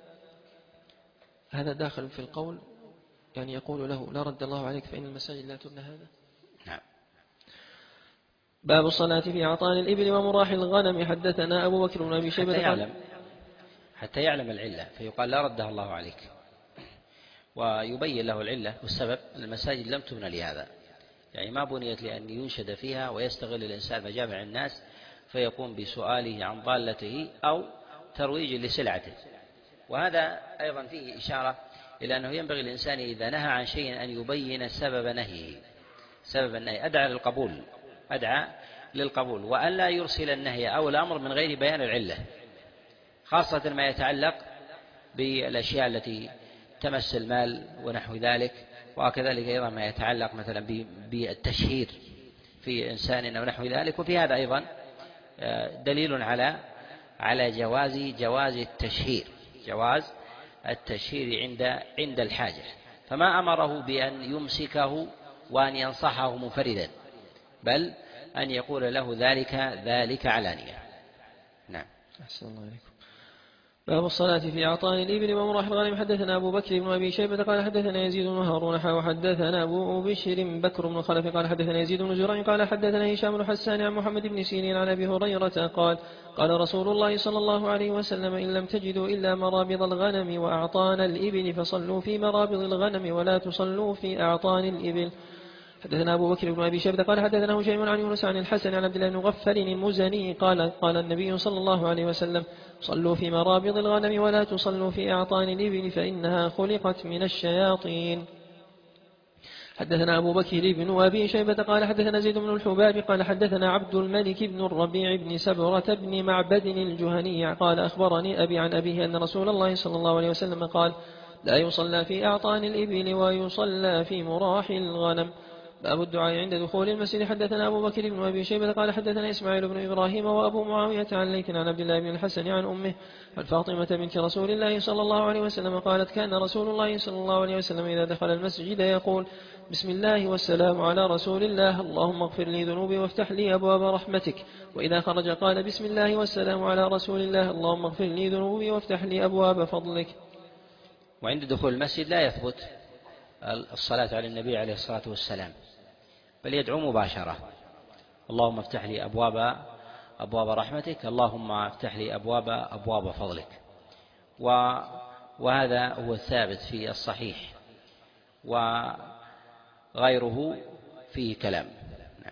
هذا داخل في القول يعني يقول له لا رد الله عليك فإن المساجد لا تبن هذا. نعم. باب الصلاة في أعطان الإبل ومراح الغنم. حدثنا أبو بكر بن أبي شيبة حتى يعلم, حتى يعلم العلة فيقال لا ردها الله عليك ويبين له العلة والسبب أن المساجد لم تبنى لهذا يعني ما بنيت لأن ينشد فيها ويستغل الإنسان مجامع الناس فيقوم بسؤاله عن ضالته أو ترويج لسلعته. وهذا أيضا فيه إشارة إلى أنه ينبغي الإنسان إذا نهى عن شيء أن يبين سبب نهيه سبب النهي أدعى للقبول أدعى للقبول وأن لا يرسل النهي أو الأمر من غير بيان العلة خاصة ما يتعلق بالأشياء التي تمس المال ونحو ذلك وكذلك أيضا ما يتعلق مثلا بالتشهير في إنسان ونحو ذلك. وفي هذا أيضا دليل على على جواز جواز التشهير جواز التشهير عند عند الحاجة فما أمره بأن يمسكه وأن ينصحه منفردا بل أن يقول له ذلك ذلك علانية. نعم. أحسن الله عليكم. باب الصلاة في أعطان الإبل ومراح الغنم. حدثنا أبو بكر بن أبي شيبة قال حدثنا يزيد بن هارون وحدثنا أبو بشر بكر بن خلف قال حدثنا يزيد بن زرع قال حدثنا هشام بن حسان عن محمد بن سيرين عن أبي هريرة قال قال رسول الله صلى الله عليه وسلم إن لم تجدوا إلا مرابض الغنم وأعطان الإبل فصلوا في مرابض الغنم ولا تصلوا في أعطان الإبل. حدثنا أبو بكر بن أبي شيبة قال حدثنا هشيم عن يونس عن الحسن عن عبد الله بن مغفل المزني قال قال النبي صلى الله عليه وسلم صلوا في مرابض الغنم ولا تصلوا في أعطان الإبل فإنها خلقت من الشياطين. حدثنا أبو بكر بن أبي شيبة قال حدثنا زيد بن الحباب قال حدثنا عبد الملك بن الربيع بن سبرة بن معبد الجهني قال أخبرني أبي عن أبيه أن رسول الله صلى الله عليه وسلم قال لا يصلى في أعطان الإبل ويصلى في مراح الغنم. باب الدعاء عند دخول المسجد. حدثنا أبو بكر بن أبي شيبة قال حدثنا إسماعيل بن إبراهيم وأبو معاوية عن ليث عن عبد الله بن الحسن عن أمه عن فاطمة بنت رسول الله صلى الله عليه وسلم قالت كان رسول الله صلى الله عليه وسلم إذا دخل المسجد يقول بسم الله والسلام على رسول الله اللهم اغفر لي ذنوبي وافتح لي أبواب رحمتك. وإذا خرج قال بسم الله والسلام على رسول الله اللهم اغفر لي ذنوبي وافتح لي أبواب فضلك. وعند دخول المسجد لا يثبت الصلاة على النبي عليه الصلاة والسلام، بل يدعو مباشرة اللهم افتح لي أبواب أبواب رحمتك اللهم افتح لي أبواب أبواب فضلك. وهذا هو الثابت في الصحيح وغيره فيه كلام. نعم.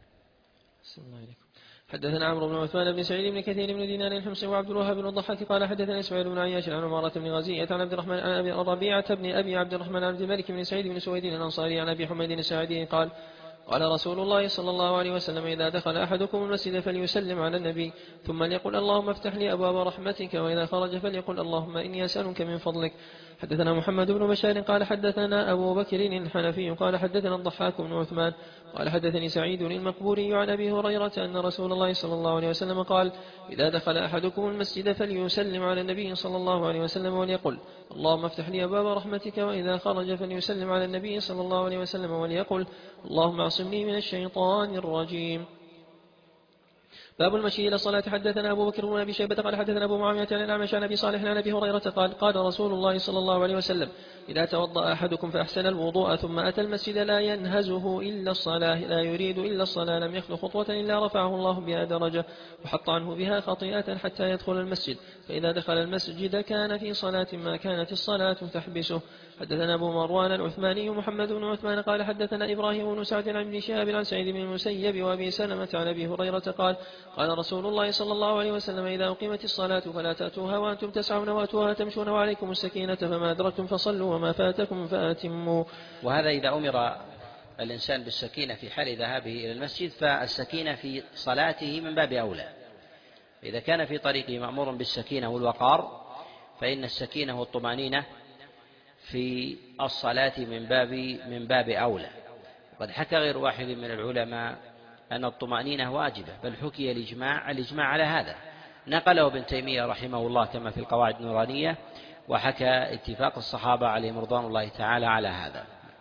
حدثنا عمرو بن عثمان بن سعيد بن كثير بن دينار الحمصي وعبد الوهاب بن الضحاك قال حدثنا اسماعيل بن عياش عن عمارة بن غزية عن عبد الرحمن عن أبي ربيعة بن أبي عبد الرحمن عن عبد الملك بن سعيد بن سويد الأنصاري عن أبي حميد الساعدي قال قال رسول الله صلى الله عليه وسلم إذا دخل أحدكم المسجد فليسلم على النبي ثم ليقل اللهم افتح لي أبواب رحمتك وإذا خرج فليقل اللهم إني أسألك من فضلك. حدثنا محمد بن بشار قال حدثنا أبو بكر الحنفي قال حدثنا الضحاك بن عثمان قال حدثني سعيد المقبوري عن أبي هريرة أن رسول الله صلى الله عليه وسلم قال إذا دخل أحدكم المسجد فليسلم على النبي صلى الله عليه وسلم وليقل اللهم افتح لي أبواب رحمتك وإذا خرج فليسلم على النبي صلى الله عليه وسلم وليقل اللهم اعصمني من الشيطان الرجيم. باب المشي إلى الصلاة. حدثنا أبو بكر بن أبي شيبة قال حدثنا أبو معاوية عن الأعمش عن أبي صالح عن أبي هريرة قال قال رسول الله صلى الله عليه وسلم إذا توضأ أحدكم فأحسن الوضوء ثم أتى المسجد لا ينهزه إلا الصلاة لا يريد إلا الصلاة لم يخل خطوة إلا رفعه الله بها درجة وحط عنه بها خطيئة حتى يدخل المسجد فإذا دخل المسجد كان في صلاة ما كانت الصلاة تحبسه. حدثنا أبو مروان العثماني محمد بن عثمان قال حدثنا إبراهيم بن سعد عن ابن شهاب عن سعيد بن المسيب وأبي سلمة عن أبي هريرة قال قال رسول الله صلى الله عليه وسلم إذا أقيمت الصلاة فلا تأتوها وأنتم تسعون وأتوها تمشون وعليكم السكينة فما أدركتم فصلوا وما فاتكم فأتموا. وهذا إذا أمر الإنسان بالسكينة في حال ذهابه إلى المسجد فالسكينة في صلاته من باب أولى. إذا كان في طريقه مأمور بالسكينة والوقار فإن السكينة والطمأنينة في الصلاة من باب من باب أولى. قد حكى غير واحد من العلماء أن الطمأنينة واجبة بل حكي الإجماع الإجماع على هذا نقله ابن تيمية رحمه الله كما في القواعد النورانية وحكى اتفاق الصحابة عليهم رضوان الله تعالى على هذا.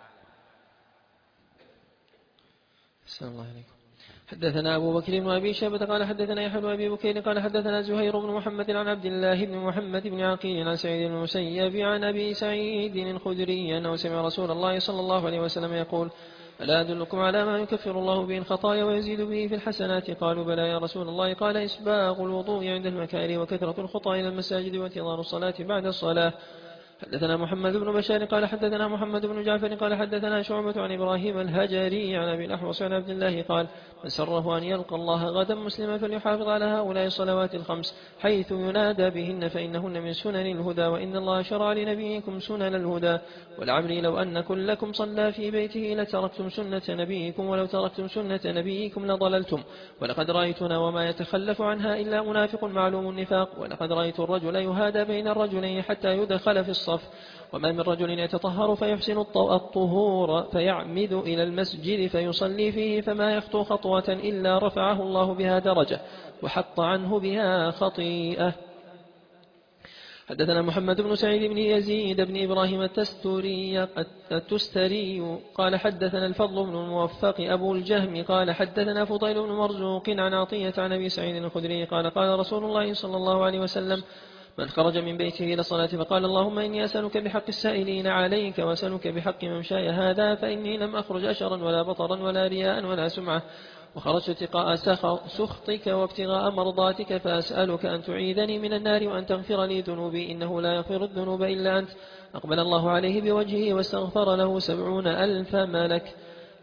السلام الله عليكم. حدثنا أبو بكر بن أبي شيبة قال حدثنا يحيى بن أبي بكير قال حدثنا زهير بن محمد عن عبد الله بن محمد بن عقيل عن سعيد بن المسيب عن أبي سعيد الخدري أنه سمع رسول الله صلى الله عليه وسلم يقول ألا أدلكم على ما يكفر الله به الخطايا ويزيد به في الحسنات قالوا بلى يا رسول الله قال إسباغ الوضوء عند المكاره وكثرة الخطى إلى المساجد وانتظار الصلاة بعد الصلاة. حدثنا محمد بن بشار قال حدثنا محمد بن جعفر قال حدثنا شعبة عن إبراهيم الهجري عن أبي الأحوص عن عبد الله قال من سره أن يلقى الله غدا مسلما فليحافظ على هؤلاء الصلوات الخمس حيث ينادى بهن فإنهن من سنن الهدى وإن الله شرع لنبيكم سنن الهدى ولعمري لو أن كلكم صلى في بيته لتركتم سنة نبيكم ولو تركتم سنة نبيكم لضللتم ولقد رأيتنا وما يتخلف عنها إلا منافق معلوم النفاق ولقد رأيت الرجل يهادى بين الرجلين حتى يدخل في الصف وما من رجل يتطهر فيحسن الطهور فيعمد إلى المسجد فيصلي فيه فما يخطو خطوة إلا رفعه الله بها درجة وحط عنه بها خطيئة. حدثنا محمد بن سعيد بن يزيد بن إبراهيم التستري, التستري قال حدثنا الفضل بن الموفق أبو الجهم قال حدثنا فضيل بن مرزوق عن عطية عن أبي سعيد الخدري قال قال رسول الله صلى الله عليه وسلم من خرج من بيته إلى الصلاة فقال اللهم إني أسألك بحق السائلين عليك وأسألك بحق ممشاي هذا فإني لم أخرج أشرا ولا بطرا ولا رياء ولا سمعة وخرجت اتقاء سخطك وابتغاء مرضاتك فأسألك أن تعيذني من النار وأن تغفر لي ذنوبي إنه لا يغفر الذنوب إلا أنت. أقبل الله عليه بوجهه واستغفر له سبعون ألف ملك.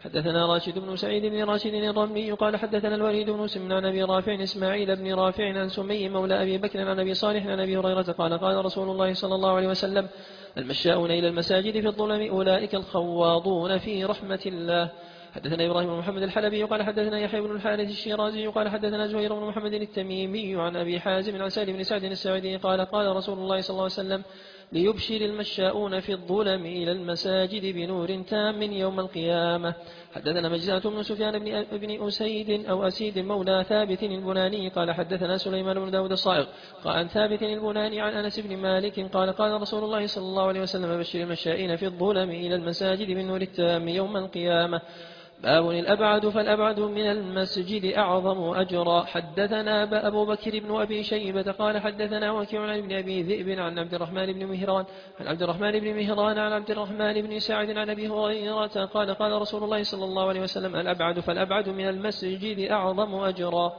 حدثنا راشد بن سعيد بن راشد الرملي قال حدثنا الوليد بن مسلم عن أبي رافع إسماعيل بن رافع عن سمي مولى أبي بكر عن أبي صالح عن أبي هريرة قال قال رسول الله صلى الله عليه وسلم المشاؤون إلى المساجد في الظلم أولئك الخواضون في رحمة الله. حدثنا إبراهيم بن محمد الحلبي قال حدثنا يحيى بن الحارث الشيرازي قال حدثنا زهير بن محمد التميمي عن أبي حازم عن سالم بن سعد الساعدي قال قال رسول الله صلى الله عليه وسلم ليبشر المشاؤون في الظلم إلى المساجد بنور تام يوم القيامة. حدثنا مجزاة بن سفيان بن, بن أسيد أو أسيد مولى ثابت البناني قال حدثنا سليمان بن داود الصائغ قال عن ثابت البناني عن أنس بن مالك قال قال رسول الله صلى الله عليه وسلم بشر المشائين في الظلم إلى المساجد بالنور التام يوم القيامة. باب الأبعد فالأبعد من المسجد أعظم أجرا. حدثنا أبو بكر بن أبي شيبة قال حدثنا وكيع عن ابن أبي ذئب عن عبد الرحمن بن مهران عن عبد الرحمن بن مهران عن عبد الرحمن بن سعد عن أبي هريرة قال قال رسول الله صلى الله عليه وسلم الأبعد فالأبعد من المسجد أعظم أجرا.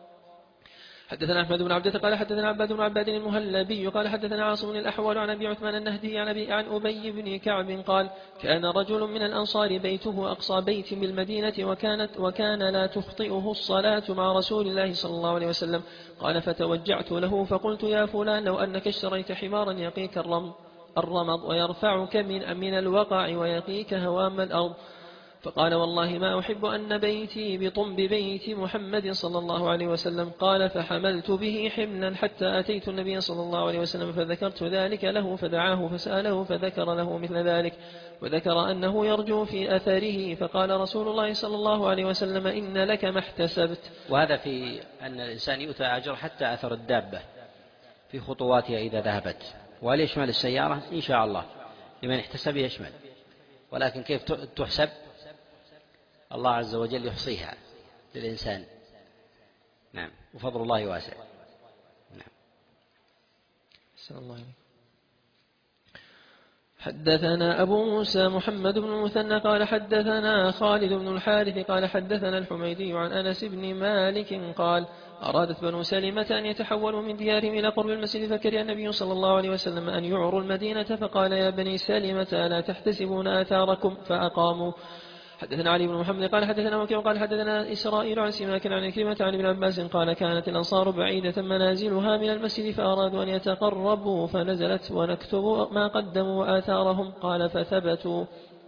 حدثنا أحمد بن عبدة قال حدثنا عباد بن عباد المهلبي قال حدثنا عاصم الأحوال عن أبي عثمان النهدي عن أبي عن أبي بن كعب قال كان رجل من الأنصار بيته أقصى بيت بالمدينة وكانت وكان لا تخطئه الصلاة مع رسول الله صلى الله عليه وسلم قال فتوجعت له فقلت يا فلان لو أنك اشتريت حمارا يقيك الرمض الرمض ويرفعك من من الوقع ويقيك هوام الأرض فقال والله ما أحب أن بيتي بطنب بيت محمد صلى الله عليه وسلم قال فحملت به حملا حتى أتيت النبي صلى الله عليه وسلم فذكرت ذلك له فدعاه فسأله فذكر له مثل ذلك وذكر أنه يرجو في أثره فقال رسول الله صلى الله عليه وسلم إن لك ما احتسبت. وهذا في أن الإنسان يؤتى أجر حتى أثر الدابة في خطواتها إذا ذهبت. وهل يشمل السيارة؟ إن شاء الله لمن احتسب يشمل، ولكن كيف تحسب الله عز وجل يحصيها للإنسان. نعم، وفضل الله واسع. نعم. السلام الله عليكم. حدثنا أبو موسى محمد بن المثنى قال حدثنا خالد بن الحارث قال حدثنا الحميدي عن أنس بن مالك قال أرادت بنو سلمة أن يتحولوا من ديارهم إلى قرب المسجد فكره النبي صلى الله عليه وسلم أن يعروا المدينة فقال يا بني سلمة ألا تحتسبون آثاركم فأقاموا. حدثنا علي بن محمد قال حدثنا وكيع قال حدثنا إسرائيل عن سماك عن كلمة عن ابن عباس قال كانت الأنصار بعيدة منازلها من المسجد فأرادوا أن يتقربوا فنزلت ونكتب ما قدموا وآثارهم قال فثبتوا.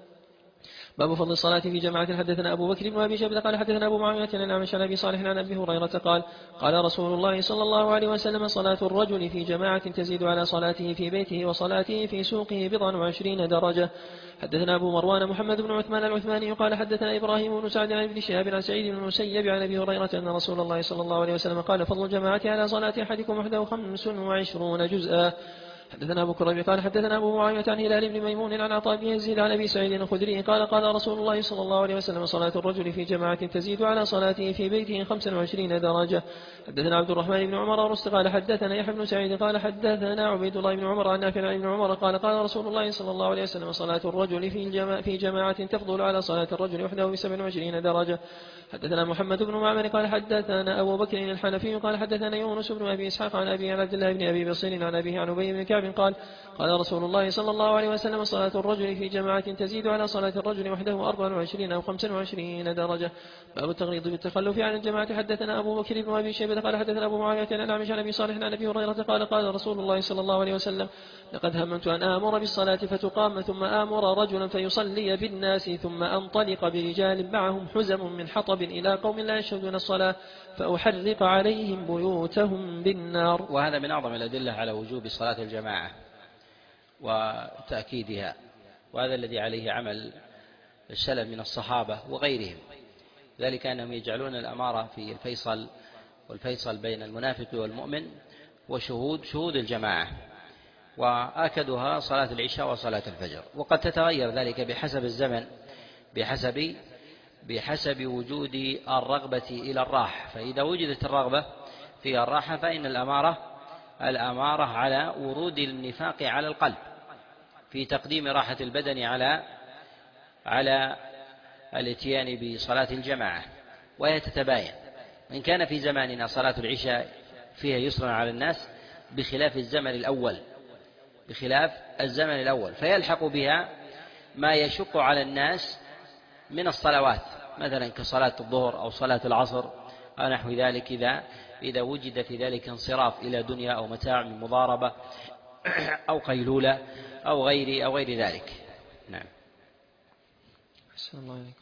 باب فضل الصلاة في جماعة. حدثنا أبو بكر بن أبي شيبة قال حدثنا أبو معاوية عن الأعمش عن أبي صالح عن أبي هريرة قال قال رسول الله صلى الله عليه وسلم صلاة الرجل في جماعة تزيد على صلاته في بيته وصلاته في سوقه بضعا وعشرين درجة. حدثنا أبو مروان محمد بن عثمان العثماني قال حدثنا إبراهيم بن سعد عن ابن شهاب عن سعيد بن المسيب عن أبي هريرة أن رسول الله صلى الله عليه وسلم قال فضل الجماعة على صلاة أحدكم وحده خمس وعشرون جزءا. حدثنا أبو كريب قال حدثنا أبو معاوية عن هلال بن ميمون عن عطاء بن يزيد عن أبي سعيد الخدري قال قال رسول الله صلى الله عليه وسلم صلاة الرجل في جماعة تزيد على صلاته في بيته خمسا وعشرين درجة. حدثنا عبد الرحمن بن عمر ورست قال حدثنا يحيى بن سعيد قال حدثنا عبيد الله بن عمر عن نافع عن ابن عمر قال قال رسول الله صلى الله عليه وسلم صلاة الرجل في الجماعة في جماعة تفضل على صلاة الرجل وحده بسبع وعشرين درجة. حدثنا محمد بن معمر قال حدثنا أبو بكر الحنفي قال حدثنا يونس بن أبي إسحاق عن أبي عن عبد الله بن أبي بصير عن أبيه عن أبي بن كعب قال قال رسول الله صلى الله عليه وسلم صلاة الرجل في جماعة تزيد على صلاة الرجل وحده أربع وعشرين أو خمسا وعشرين درجة. باب التغليظ بالتخلف عن الجماعة. حدثنا أبو بكر بن أبي شيبة قال حدثنا أبو معاوية عن الأعمش عن أبي صالح عن أبي هريرة قال قال رسول الله صلى الله عليه وسلم لقد هممت أن آمر بالصلاة فتقام ثم آمر رجلا فيصلي بالناس ثم أنطلق برجال معهم حزم من حطب إلى قوم لا يشهدون الصلاة فأحرق عليهم بيوتهم بالنار. وهذا من أعظم الأدلة على وجوب صلاة الجماعة وتأكيدها، وهذا الذي عليه عمل السلف من الصحابة وغيرهم، ذلك أنهم يجعلون الأمارة في الفيصل والفيصل بين المنافق والمؤمن وشهود شهود الجماعة، وآكدها صلاة العشاء وصلاة الفجر. وقد تتغير ذلك بحسب الزمن بحسب بحسب وجود الرغبة إلى الراحة، فإذا وجدت الرغبة في الراحة فإن الأمارة الأمارة على ورود النفاق على القلب في تقديم راحة البدن على على الاتيان بصلاة الجماعة، وهي تتباين. إن كان في زماننا صلاة العشاء فيها يسر على الناس بخلاف الزمن الأول بخلاف الزمن الأول فيلحق بها ما يشق على الناس من الصلوات مثلا كصلاة الظهر أو صلاة العصر أو نحو ذلك، إذا إذا وجد في ذلك انصراف إلى دنيا أو متاع من مضاربة أو قيلولة أو غير أو غير ذلك. نعم. أحسن الله عليكم.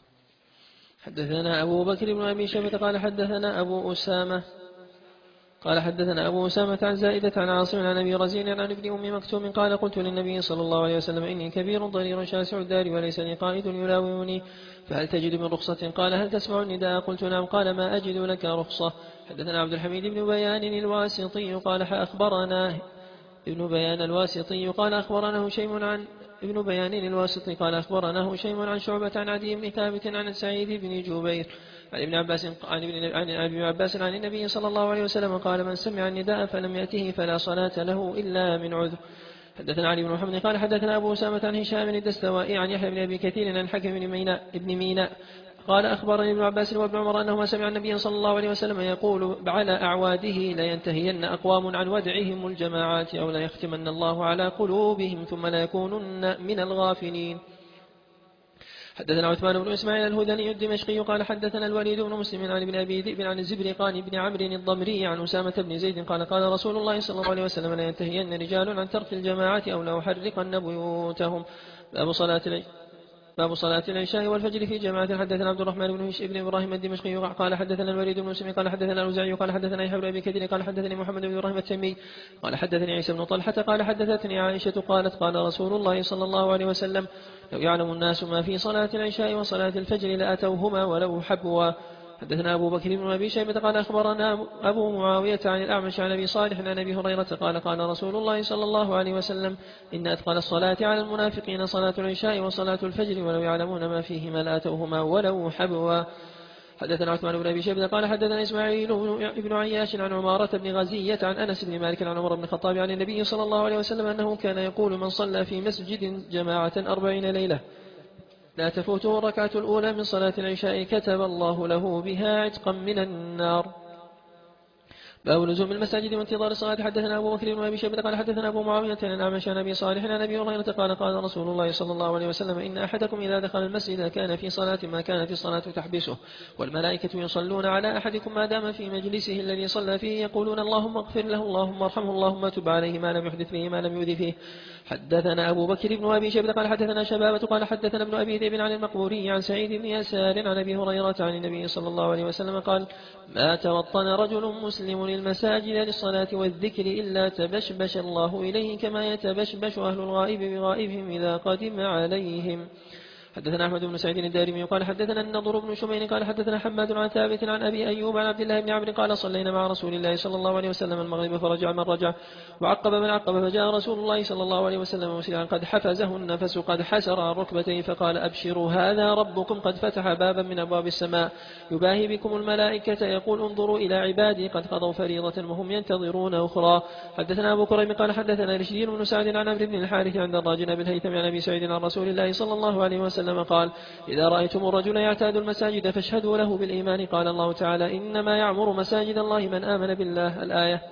حدثنا أبو بكر بن أبي شيبة قال حدثنا أبو أسامة قال حدثنا أبو أسامة عن زائدة عن عاصم عن أبي رزين عن ابن أم مكتوم قال قلت للنبي صلى الله عليه وسلم إني كبير ضرير شاسع الدار وليس لي قائد يلاومني فهل تجد من رخصة؟ قال هل تسمع النداء؟ قلت نعم. قال ما أجد لك رخصة. حدثنا عبد الحميد بن بيان الواسطي قال أخبرنا ابن بيان الواسطي قال أخبرنا هشيم عن ابن بيان الواسطي قال أخبرنا هشيم عن شعبة عن عدي بن ثابت عن سعيد بن جبير عن ابن عباس عن ابن عن ابن عباس عن النبي صلى الله عليه وسلم قال من سمع النداء فلم يأته فلا صلاة له إلا من عذر. حدثنا علي بن محمد قال حدثنا أبو أسامة عن هشام الدستوائي عن يحيى بن أبي كثير عن حكم بن ميناء ابن ميناء قال أخبرني ابن عباس وابن عمر أنهما سمع النبي صلى الله عليه وسلم يقول على أعواده لينتهين أقوام عن ودعهم الجماعات أو لا يختمن الله على قلوبهم ثم لا يكونن من الغافلين. حدثنا عثمان بن إسماعيل الهذلي الدمشقي قال حدثنا الوليد بن مسلم عن ابن أبي ذئب عن الزبرقان بن عمرو الضمري عن أسامة بن زيد قال قال رسول الله صلى الله عليه وسلم لا ينتهين رجال عن ترك الجماعة أو لا أحرقن بيوتهم. باب صلاة باب صلاة العشاء والفجر في جماعة. حدثنا عبد الرحمن بن هشام بن إبراهيم الدمشقي قال حدثنا الوليد بن مسلم قال حدثنا الأوزاعي قال حدثنا يحيى بن أبي كثير قال حدثني محمد بن إبراهيم التيمي قال حدثني عيسى بن طلحة قال حدثتني عائشة قالت قال رسول الله صلى الله عليه وسلم لو يعلم الناس ما في صلاة العشاء وصلاة الفجر لأتوهما ولو حبوا. حدثنا أبو بكر بن أبي شيبة قال أخبرنا أبو معاوية عن الأعمش عن أبي صالح عن أبي هريرة قال قال رسول الله صلى الله عليه وسلم إن أثقل الصلاة على المنافقين صلاة العشاء وصلاة الفجر ولو يعلمون ما فيهما لأتوهما ولو حبوا. حدثنا عثمان بن أبي شيبة قال حدثنا إسماعيل بن عياش عن عمارة بن غزية عن أنس بن مالك عن عمر بن الخطاب عن النبي صلى الله عليه وسلم أنه كان يقول من صلى في مسجد جماعة أربعين ليلة لا تفوته الركعة الأولى من صلاة العشاء كتب الله له بها عتقا من النار. باب لزوم المساجد وانتظار الصلاة. حدثنا أبو بكر بن أبي شيبة قال حدثنا أبو معاوية عن الأعمش عن أبي صالح عن أبي هريرة قال قال رسول الله صلى الله عليه وسلم إن أحدكم إذا دخل المسجد كان في صلاة ما كانت الصلاة تحبسه والملائكة يصلون على أحدكم ما دام في مجلسه الذي صلى فيه يقولون اللهم اغفر له اللهم ارحمه اللهم تب عليه ما لم يحدث فيه ما لم يؤذ فيه. حدثنا أبو بكر بن أبي شيبة قال حدثنا شبابة قال حدثنا ابن أبي ذئب عن المقبوري عن سعيد بن يسار عن أبي هريرة عن النبي صلى الله عليه وسلم قال ما توطن رجل مسلم للمساجد للصلاة والذكر إلا تبشبش الله إليه كما يتبشبش أهل الغائب بغائبهم إذا قدم عليهم. حدثنا أحمد بن سعيد الدارمي قال حدثنا النضر بن شمين قال حدثنا حماد عن ثابت عن أبي أيوب عن عبد الله بن عمرو قال صلينا مع رسول الله صلى الله عليه وسلم المغرب فرجع من رجع وعقب من عقب فجاء رسول الله صلى الله عليه وسلم مسرعا قد حفزه النفس قد حسر عن ركبتيه فقال أبشروا هذا ربكم قد فتح بابا من أبواب السماء يباهي بكم الملائكة يقول انظروا إلى عبادي قد قضوا فريضة وهم ينتظرون أخرى. حدثنا أبو كريم قال حدثنا رشدين بن سعد عن عمرو بن الحارث عند الراجل بن الهيثم عن أبي سعيد عن رسول الله صلى الله عليه وسلم قال إذا رأيتم الرجل يعتاد المساجد فاشهدوا له بالإيمان. قال الله تعالى إنما يعمر مساجد الله من آمن بالله الآية.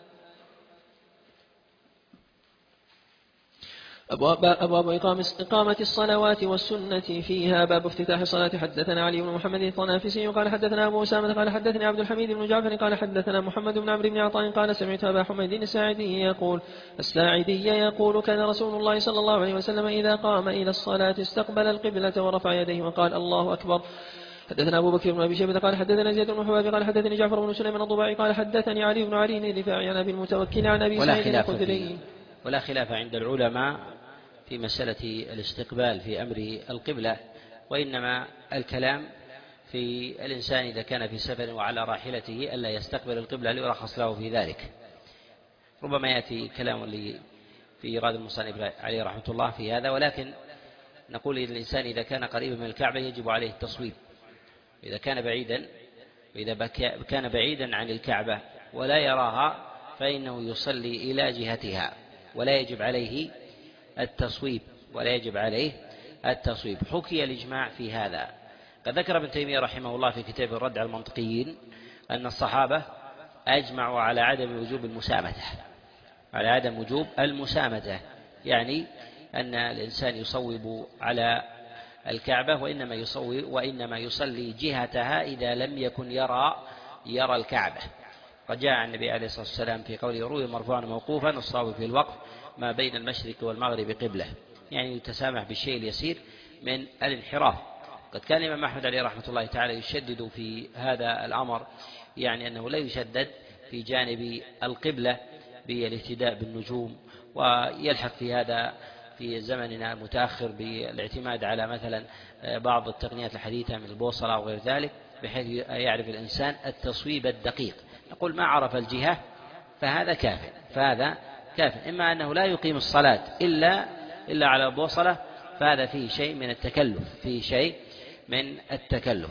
أبواب, أبواب إقامة الصلوات والسنة فيها. باب افتتاح الصلاة. حدثنا علي بن محمد الطنافسي قال حدثنا أبو أسامة قال حدثني عبد الحميد بن جعفر قال حدثنا محمد بن عمرو بن عطاء قال سمعت أبا حميد الساعدي يقول الساعدي يقول كان رسول الله صلى الله عليه وسلم إذا قام إلى الصلاة استقبل القبلة ورفع يديه وقال الله أكبر. حدثنا أبو بكر بن أبي شيبة قال حدثنا زيد بن حباب قال حدثني جعفر بن سليمان الضباعي قال حدثني علي بن علي الرفاعي عن أبي المتوكل عن أبي سعيد الخدري. ولا خلاف عند العلماء في مسألة الاستقبال في أمر القبلة، وإنما الكلام في الإنسان إذا كان في سفر وعلى راحلته ألا يستقبل القبلة ليرخص له في ذلك. ربما يأتي كلام في إيراد المصنف عليه رحمة الله في هذا، ولكن نقول إن الإنسان إذا كان قريبا من الكعبة يجب عليه التصويب، إذا كان بعيدا وإذا كان بعيدا عن الكعبة ولا يراها فإنه يصلي إلى جهتها ولا يجب عليه التصويب ولا يجب عليه التصويب. حكي الإجماع في هذا. قد ذكر ابن تيمية رحمه الله في كتاب الرد على المنطقيين أن الصحابة أجمعوا على عدم وجوب المسامة على عدم وجوب المسامة يعني أن الإنسان يصوب على الكعبة، وإنما يصلي وإنما يصلي جهتها إذا لم يكن يرى يرى الكعبة. قد جاء عن النبي عليه الصلاة والسلام في قوله روي مرفوعا موقوفا الصواب في الوقف ما بين المشرق والمغرب قبلة، يعني يتسامح بالشيء اليسير من الانحراف. قد كان الإمام أحمد عليه رحمة الله تعالى يشدد في هذا الأمر، يعني أنه لا يشدد في جانب القبلة بالاهتداء بالنجوم، ويلحق في هذا في زمننا المتأخر بالاعتماد على مثلا بعض التقنيات الحديثة من البوصلة أو غير ذلك، بحيث يعرف الإنسان التصويب الدقيق. نقول ما عرف الجهة فهذا كاف فهذا كاف إما أنه لا يقيم الصلاة إلا إلا على البوصلة، فهذا فيه شيء من التكلف فيه شيء من التكلف.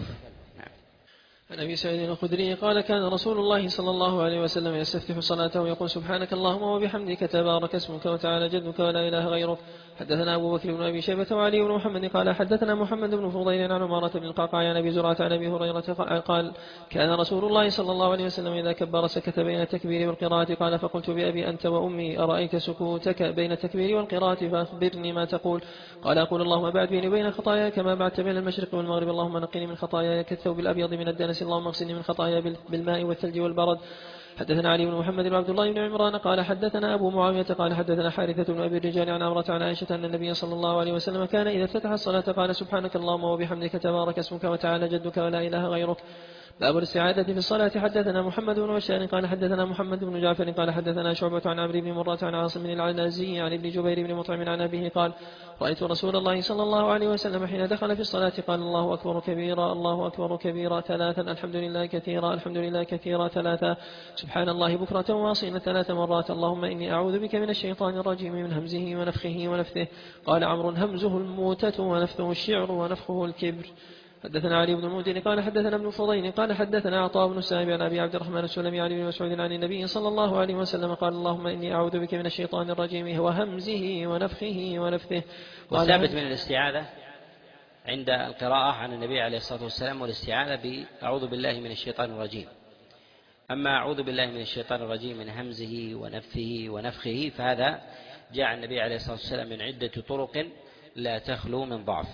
عن أبي سعيد الخدري قال كان رسول الله صلى الله عليه وسلم يستفتح صلاته ويقول سبحانك اللهم وبحمدك تبارك اسمك وتعالى جدك ولا إله غيرك. حدثنا أبو بكر بن أبي شيبة وعلي بن محمد قال حدثنا محمد بن فضيل عن عمارة بن القعقاع عن أبي زرعة عن أبي هريرة قال كان رسول الله صلى الله عليه وسلم إذا كبر سكت بين التكبير والقراءة. قال فقلت بأبي أنت وأمي أرأيت سكوتك بين التكبير والقراءة فأخبرني ما تقول. قال أقول اللهم بعد بيني وبين خطاياي كما بعدت بين المشرق والمغرب، اللهم نقني من خطاياي كالثوب الأبيض من الدنس، اللهم اغسلني من خطاياي بالماء والثلج والبرد. حدثنا علي بن محمد وعبد الله بن عمران قال حدثنا أبو معاوية قال حدثنا حارثة بن أبي الرجال عن عمرة عن عائشة أن النبي صلى الله عليه وسلم كان إذا افتتح الصلاة قال سبحانك اللهم وبحمدك تبارك اسمك وتعالى جدك ولا إله غيرك. باب الاستعاذة في الصلاة. حدثنا محمد بن بشار قال حدثنا محمد بن جعفر قال حدثنا شعبة عن عمرو بن مرة عن عاصم العنزي عن ابن جبير بن مطعم عن أبيه قال رأيت رسول الله صلى الله عليه وسلم حين دخل في الصلاة قال الله أكبر كبيرا الله أكبر كبيرا ثلاثا الحمد لله كثيرا الحمد لله كثيرا ثلاثا سبحان الله بكرة واصيلا ثلاث مرات اللهم إني أعوذ بك من الشيطان الرجيم من همزه ونفخه ونفثه. قال عمرو همزه الموتة ونفثه الشعر ونفخه الكبر. حدثنا علي بن المدين قال حدثنا ابن فضيل قال حدثنا عطاء بن السائب عن أبي عبد الرحمن السلمي عن ابن مسعود عن النبي صلى الله عليه وسلم قال اللهم إني أعوذ بك من الشيطان الرجيم وهمزه ونفخه ونفثه. وثابت من الاستعاذة عند القراءة عن النبي عليه الصلاة والسلام والاستعاذة بأعوذ بالله من الشيطان الرجيم. أما أعوذ بالله من الشيطان الرجيم من همزه ونفثه ونفخه فهذا جاء عن النبي عليه الصلاة والسلام من عدة طرق لا تخلو من ضعف.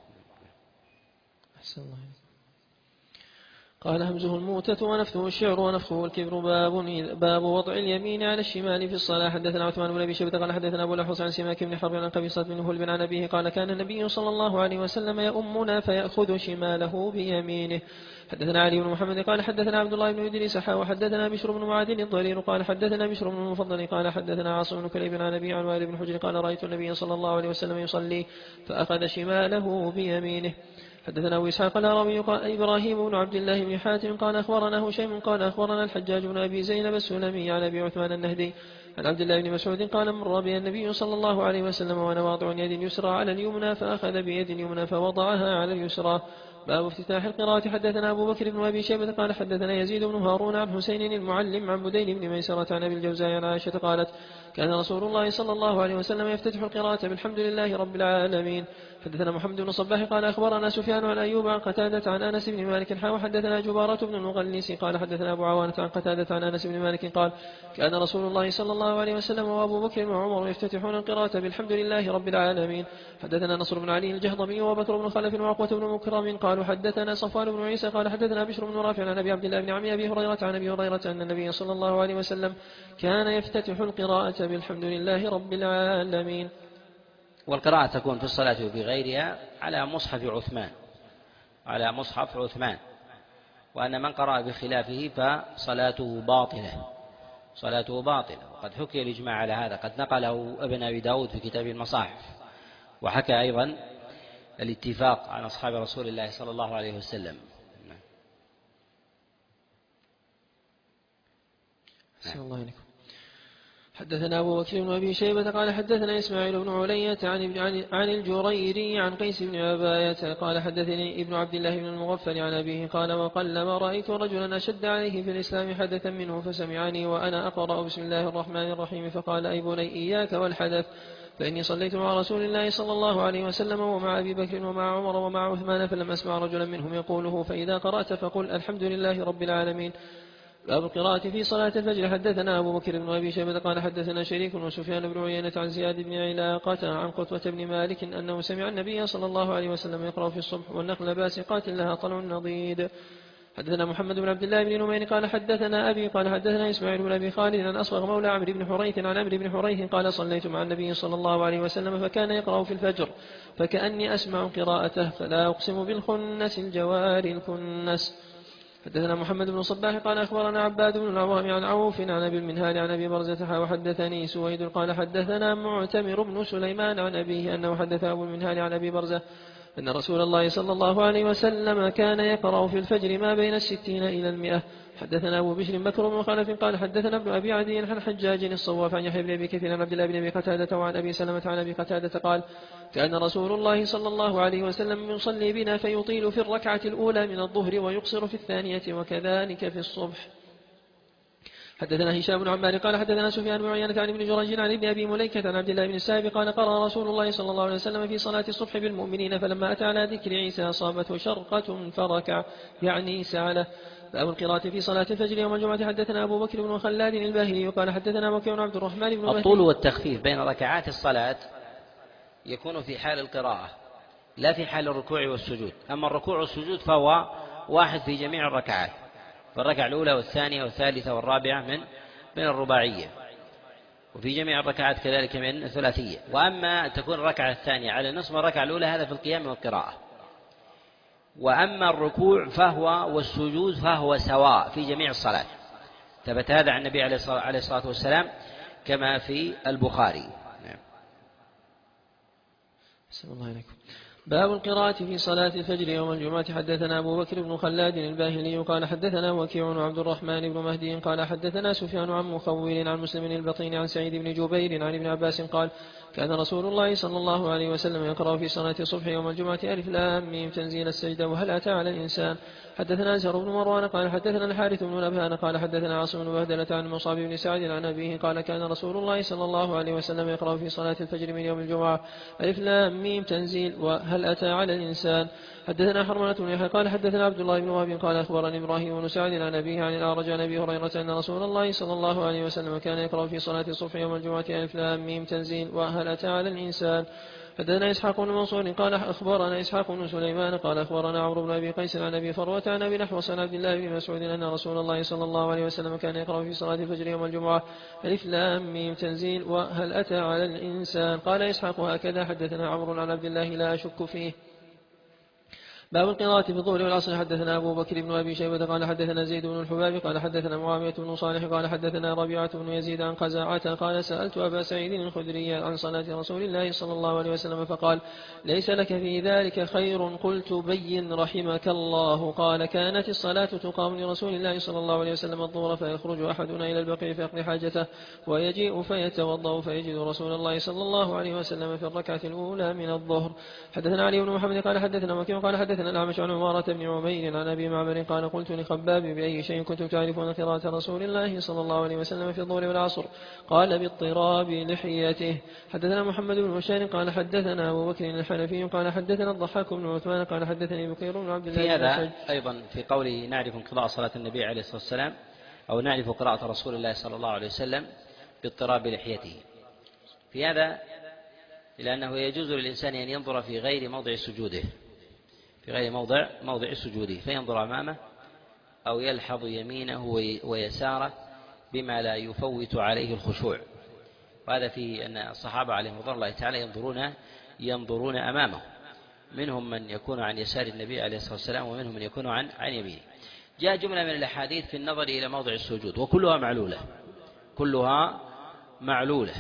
قال همزه الموتة ونفثه الشعر ونفخه الكبر. باب باب وضع اليمين على الشمال في الصلاة. حدثنا عثمان بن أبي شيبة قال حدثنا أبو الأحوص عن سماك بن حرب عن قبيصة بن هلب عن أبيه قال كان النبي صلى الله عليه وسلم يؤمنا فيأخذ شماله بيمينه. حدثنا علي بن محمد قال حدثنا عبد الله بن إدريس وحدثنا بشر بن معاذ الضرير قال حدثنا بشر بن المفضل قال حدثنا عاصم بن كليب عن أبي عن وائل بن حجر قال رأيت النبي صلى الله عليه وسلم يصلي فأخذ شماله بيمينه. حدثنا أبو إسحاق الهروي قال إبراهيم بن عبد الله بن حاتم قال أخبرنا هشيم قال أخبرنا الحجاج بن أبي زينب السلمي عن أبي عثمان النهدي عن عبد الله بن مسعود قال مر بي النبي صلى الله عليه وسلم وأنا واضع يد اليسرى على اليمنى فأخذ بيد اليمنى فوضعها على اليسرى. باب افتتاح القراءة. حدثنا أبو بكر بن أبي شيبة قال حدثنا يزيد بن هارون عن حسين المعلم عن بدين بن ميسرة عن أبي الجوزاء عن عائشة قالت كان رسول الله صلى الله عليه وسلم يفتتح القراءة بالحمد لله رب العالمين. حدثنا محمد بن صباح قال أخبرنا سفيان عن أيوب عن قتادة عن أنس بن مالك حا وحدثنا جبارة بن المغلس قال حدثنا أبو عوانة عن قتادة عن أنس بن مالك قال كان رسول الله صلى الله عليه وسلم وأبو بكر وعمر يفتتحون القراءة بالحمد لله رب العالمين. حدثنا نصر بن علي الجهضمي وبكر بن خلف وعقوة بن مكرم قالوا حدثنا صفوان بن عيسى قال حدثنا بشر بن رافع عن أبي عبد الله بن عم أبي هريرة عن أبي هريرة أن النبي صلى الله عليه وسلم كان يفتتح القراءة بالحمد لله رب العالمين. والقراءة تكون في الصلاة وفي غيرها على مصحف عثمان على مصحف عثمان وأن من قرأ بخلافه فصلاته باطلة صلاته باطلة. وقد حكي الإجماع على هذا، قد نقله ابن أبي داود في كتاب المصاحف، وحكى أيضا الاتفاق عن أصحاب رسول الله صلى الله عليه وسلم. نعم. حدثنا أبو بكر بن أبي شيبة قال حدثنا إسماعيل بن علية عن عن الجريري عن قيس بن عباية قال حدثني ابن عبد الله بن المغفل عن أبيه قال وقلما رأيت رجلا أشد عليه في الإسلام حدثا منه فسمعني وأنا أقرأ بسم الله الرحمن الرحيم فقال أي بني إياك والحدث فإني صليت مع رسول الله صلى الله عليه وسلم ومع أبي بكر ومع عمر ومع عثمان فلم أسمع رجلا منهم يقوله فإذا قرأت فقل الحمد لله رب العالمين. باب القراءة في صلاة الفجر. حدثنا أبو بكر بن أبي شيبة قال حدثنا شريك وسفيان بن عيينة عن زياد بن علاقة عن قتوة بن مالك أنه سمع النبي صلى الله عليه وسلم يقرأ في الصبح والنخل باسقات لها طلع نضيد. حدثنا محمد بن عبد الله بن نمير قال حدثنا أبي قال حدثنا إسماعيل بن أبي خالد عن أصبغ مولى عمرو بن حريث عن عمرو بن حريث قال صليت مع النبي صلى الله عليه وسلم فكان يقرأ في الفجر فكأني أسمع قراءته فلا أقسم بالخنس الجوار الكنس. حدثنا محمد بن صباح قال أخبرنا عباد بن العوام عن عوف عن أبي المنهال عن أبي برزة وحدثني سويد قال حدثنا معتمر بن سليمان عن أبيه أنه حدث أبو المنهال عن أبي برزة أن رسول الله صلى الله عليه وسلم كان يقرأ في الفجر ما بين الستين إلى المئة. حدثنا أبو بشر بكر بن خلف قال حدثنا ابن أبي عدي عن حجاج الصواف عن يحيى بن أبي كثير عن عبد الله بن أبي قتادة وعن أبي سلمة عن أبي قتادة قال كان رسول الله صلى الله عليه وسلم يصلي بنا فيطيل في الركعة الأولى من الظهر ويقصر في الثانية وكذلك في الصبح. حدثنا هشام بن عمار قال حدثنا سفيان بن عيينة عن ابن جريج عن ابن أبي مليكة عن عبد الله بن السائب قال قرأ رسول الله صلى الله عليه وسلم في صلاة الصبح بالمؤمنين فلما أتى على ذكر عيسى أصابته شرقة فركع يعني سعله. باب القراءة في صلاة الفجر يوم الجمعة. حدثنا أبو بكر بن خلاد الباهلي قال حدثنا وكيع عبد الرحمن بن مهدي. الطول والتخفيف بين ركعات الصلاة يكون في حال القراءة لا في حال الركوع والسجود. أما الركوع والسجود فهو واحد في جميع الركعات، فالركعة الأولى والثانية والثالثة والرابعة من من الرباعية، وفي جميع الركعات كذلك من الثلاثية. وأما تكون الركعة الثانية على نصف الركعة الأولى هذا في القيام والقراءة. وأما الركوع فهو والسجود فهو سواء في جميع الصلاة، ثبت هذا عن النبي عليه الصلاة والسلام كما في البخاري. نعم. السلام الله عليكم. باب القراءة في صلاة الفجر يوم الجمعة. حدثنا أبو بكر بن خلاد الباهلي قال حدثنا وكيع وعبد الرحمن بن مهدي قال حدثنا سفيان عن مخول عن مسلم البطين عن سعيد بن جبير عن ابن عباس قال كان رسول الله صلى الله عليه وسلم يقرأ في صلاة الصبح يوم الجمعة ألف لام ميم تنزيل السجدة وهل أتى على الإنسان. حدثنا أزهر بن مروان قال حدثنا الحارث بن نبهان قال حدثنا عاصم بن بهدلة عن مصعب بن سعد عن أبيه قال كان رسول الله صلى الله عليه وسلم يقرأ في صلاة الفجر من يوم الجمعة ألف لام ميم تنزيل وهل أتى على الإنسان. حدثنا حرملة بن يحيى قال حدثنا عبد الله بن وهب قال أخبرني إبراهيم بن سعد عن أبيه عن الأعرج عن أبي هريرة أن رسول الله صلى الله عليه وسلم كان يقرأ في صلاة الصبح يوم الجمعة ألف لام ميم تنزيل وهل أتى على الإنسان. حدثنا إسحاق بن منصور قال أخبرنا إسحاق بن سليمان قال أخبرنا عمرو بن أبي قيس عن أبي فروة عن أبي نحوس عن عبد الله بن مسعود أن رسول الله صلى الله عليه وسلم كان يقرأ في صلاة الفجر يوم الجمعة ألف لام ميم تنزيل وهل أتى على الإنسان. قال إسحاق هكذا حدثنا عمرو عن عبد الله لا أشك فيه. باب القراءة في الظهر والعصر. حدثنا أبو بكر بن أبي شيبة قال حدثنا زيد بن الحباب قال حدثنا معاوية بن صالح قال حدثنا ربيعة بن يزيد عن قزاعة قال سألت أبا سعيد الخدري عن صلاة رسول الله صلى الله عليه وسلم فقال ليس لك في ذلك خير. قلت بين رحمك الله. قال كانت الصلاة تقام لرسول الله صلى الله عليه وسلم الظهر فيخرج أحدنا إلى البقيع فيقضي حاجته ويجيء فيتوضأ فيجد رسول الله صلى الله عليه وسلم في الركعة الأولى من الظهر. حدثنا علي بن محمد قال حدثنا وكيع قال حدثنا الأعمش عن عمارة بن عمير عن أبي معمر قال قلت لخباب بأي شيء كنتم تعرفون قراءة رسول الله صلى الله عليه وسلم في الظهر والعصر. قال باضطراب لحيته. حدثنا محمد بن بشار قال حدثنا أبو بكر الحنفي قال حدثنا الضحاك بن عثمان قال حدثني بكير بن عبد الله. في هذا أيضا في قوله نعرف قراءة صلاة النبي عليه الصلاة والسلام أو نعرف قراءة رسول الله صلى الله عليه وسلم باضطراب لحيته، في هذا لأنه يجوز للإنسان أن ينظر في غير موضع سجوده في غير موضع موضع سجوده فينظر أمامه أو يلحظ يمينه ويساره بما لا يفوت عليه الخشوع. وهذا في أن الصحابة عليهم رضوان الله تعالى ينظرون ينظرون أمامه، منهم من يكون عن يسار النبي عليه الصلاة والسلام ومنهم من يكون عن عن يمينه. جاء جملة من الأحاديث في النظر إلى موضع السجود وكلها معلولة كلها معلولة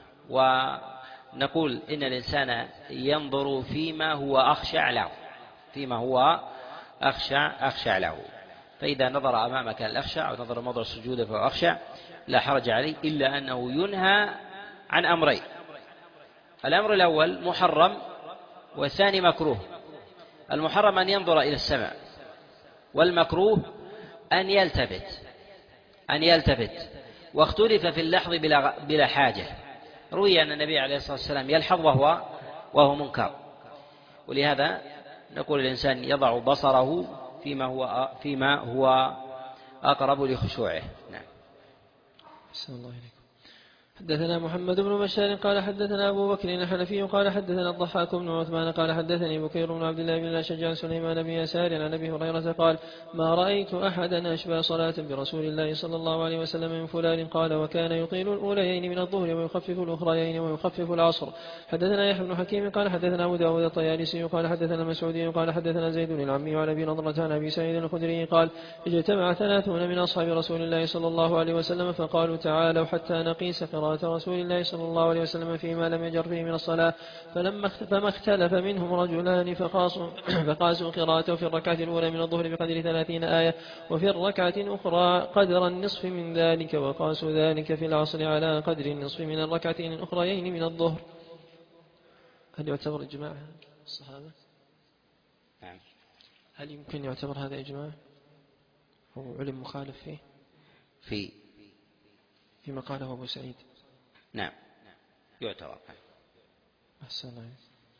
ونقول إن الإنسان ينظر فيما هو أخشع له فيما هو أخشع أخشع له فإذا نظر أمامك الأخشع أو نظر موضع السجود فهو أخشع لا حرج عليه، إلا أنه ينهى عن أمرين: الأمر الأول محرم والثاني مكروه. المحرم أن ينظر إلى السماء، والمكروه أن يلتفت أن يلتفت واختلف في اللحظ بلا, بلا حاجة. روي أن النبي عليه الصلاة والسلام يلحظ وهو وهو منكر، ولهذا نقول الإنسان يضع بصره فيما هو فيما هو أقرب لخشوعه. نعم. بسم الله عليكم. حدثنا محمد بن بشار قال حدثنا أبو بكر الحنفي قال حدثنا الضحاك بن عثمان قال حدثني بكير بن عبد الله بن الأشج عن سليمان بن يسار عن أبي هريرة قال ما رأيت أحدا أشبه صلاة برسول الله صلى الله عليه وسلم من فلان قال وكان يطيل الأوليين من الظهر ويخفف الأخريين ويخفف العصر. حدثنا يحيى بن حكيم قال حدثنا أبو داود الطيالسي قال حدثنا المسعودي قال حدثنا زيد العمي وعن أبي نضرة عن أبي سعيد الخدري قال اجتمع ثلاثون من أصحاب رسول الله صلى الله عليه وسلم فقالوا تعالوا حتى نقيس قراءة رسول الله صلى الله عليه وسلم فيما لم يجر فيه من الصلاة فلما فما اختلف منهم رجلان فقاسوا, فقاسوا قراءته في الركعة الأولى من الظهر بقدر ثلاثين آية وفي الركعة الأخرى قدر النصف من ذلك وقاسوا ذلك في العصر على قدر النصف من الركعتين الأخريين من الظهر. هل يعتبر إجماع الصحابة؟ نعم. هل يمكن يعتبر هذا إجماع أو علم مخالف فيه في فيما قاله أبو سعيد؟ نعم يعتبر. أحسن الله.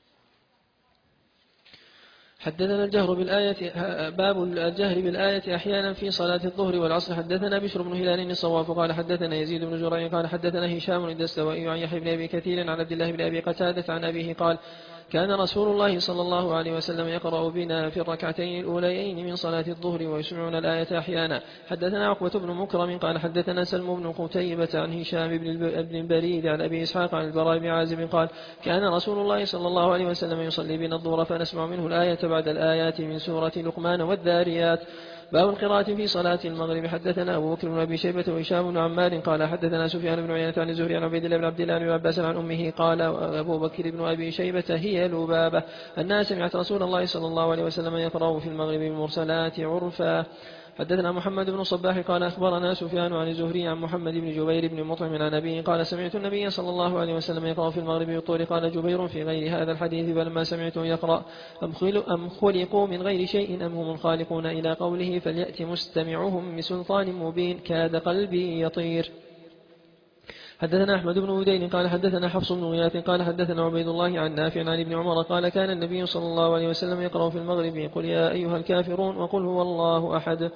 حدثنا الجهر بالآية باب الجهر بالآية أحيانا في صلاة الظهر والعصر. حدثنا بشر بن هلال الصواف قال حدثنا يزيد بن زريع قال حدثنا هشام الدستوائي عن يحيى بن أبي كثير عن عبد الله بن أبي قتادة عن أبيه قال كان رسول الله صلى الله عليه وسلم يقرأ بنا في الركعتين الأوليين من صلاة الظهر ويسمعنا الآية أحيانا. حدثنا عقبة بن مكرم قال حدثنا سلم بن قتيبة عن هشام بن البريد عن أبي إسحاق عن البراء بن عازب قال كان رسول الله صلى الله عليه وسلم يصلي بنا الظهر فنسمع منه الآية بعد الآيات من سورة لقمان والذاريات. باب القراءة في صلاة المغرب. حدثنا أبو بكر بن أبي شيبة وهشام بن عمار قال حدثنا سفيان بن عيينة عن الزهري عن عبيد الله بن عبد الله بن عباس عن أمه قال أبو بكر بن أبي شيبة هي لبابة أنها سمعت رسول الله صلى الله عليه وسلم يقرأ في المغرب بالمرسلات عرفا. حدثنا محمد بن صباح قال أخبرنا سفيان عن الزهري عن محمد بن جبير بن مطعم عن أبيه قال سمعت النبي صلى الله عليه وسلم يقرأ في المغرب بالطور. قال جبير في غير هذا الحديث فلما سمعته يقرأ أم خلقوا من غير شيء أم هم الخالقون إلى قوله فليأت مستمعهم بسلطان مبين كاد قلبي يطير. حدثنا أحمد بن ودين قال حدثنا حفص بن غياث قال حدثنا عبيد الله عن نافع عن ابن عمر قال كان النبي صلى الله عليه وسلم يقرأ في المغرب يقول يا أيها الكافرون وقل هو الله أحد.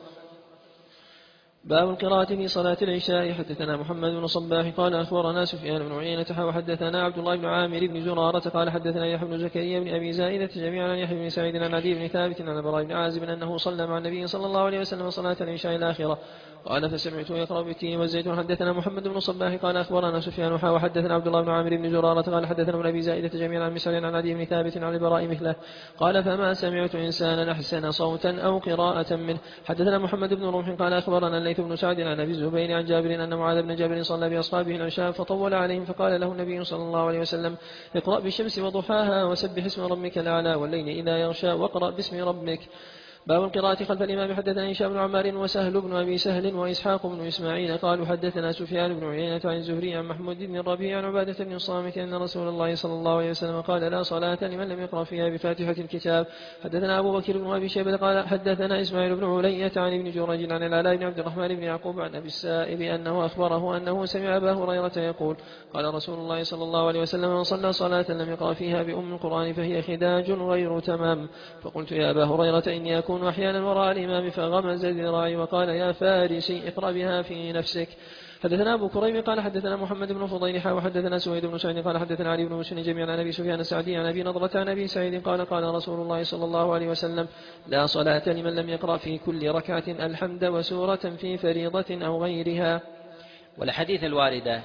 باب القراءة في صلاة العشاء. حدثنا محمد بن صباح قال أخبرنا سفيان بن عيينة وحدثنا عبد الله بن عامر بن زرارة قال حدثنا يحيى بن زكريا بن أبي زائدة جميعا عن يحيى بن سعيد عن عدي بن ثابت عن البراء بن عازب أنه صلى مع النبي صلى الله عليه وسلم صلاة العشاء الآخرة قال فسمعته يقرأ بالتين والزيتون. حدثنا محمد بن صباح قال أخبرنا سفيان وحدثنا عبد الله بن عامر بن زرارة قال حدثنا ابن أبي زائدة جميعا عن مسعر عن عدي بن ثابت عن البراء مثله قال فما سمعت إنسانا أحسن صوتا أو قراءة منه. حدثنا محمد بن رمح قال أخبرنا الليث بن سعد عن أبي الزبير عن جابر أن معاذ بن جبل صلى بأصحابه العشاء فطول عليهم فقال له النبي صلى الله عليه وسلم اقرأ بالشمس وضحاها وسبح اسم ربك الأعلى والليل إذا يغشى واقرأ باسم ربك. باب القراءة خلف الإمام. حدثنا هشام بن عمار وسهل بن أبي سهل وإسحاق بن إسماعيل قالوا حدثنا سفيان بن عيينة عن الزهري عن محمود بن الربيع عن عبادة بن الصامت أن رسول الله صلى الله عليه وسلم قال لا صلاة لمن لم يقرأ فيها بفاتحة الكتاب. حدثنا أبو بكر بن أبي شيبة قال حدثنا إسماعيل بن علية عن ابن جريج عن العلاء بن عبد الرحمن بن يعقوب عن أبي السائب أنه أخبره أنه سمع أبا هريرة يقول قال رسول الله صلى الله عليه وسلم من صلى صلاة لم يقرأ فيها بأم القرآن فهي خداج غير تمام. فقلت يا أبا هريرة إني أكون أحيانا وراء الإمام فغمز ذراعي وقال يا فارسي اقرأ بها في نفسك. حدثنا أبو كريم قال حدثنا محمد بن فضيل وحدثنا سويد بن سعيد قال حدثنا علي بن مسلم جميعا عن أبي سفيان السعدي عن أبي نضرة عن أبي سعيد قال قال رسول الله صلى الله عليه وسلم لا صلاة لمن لم يقرأ في كل ركعة الحمد وسورة في فريضة أو غيرها. والحديث الواردة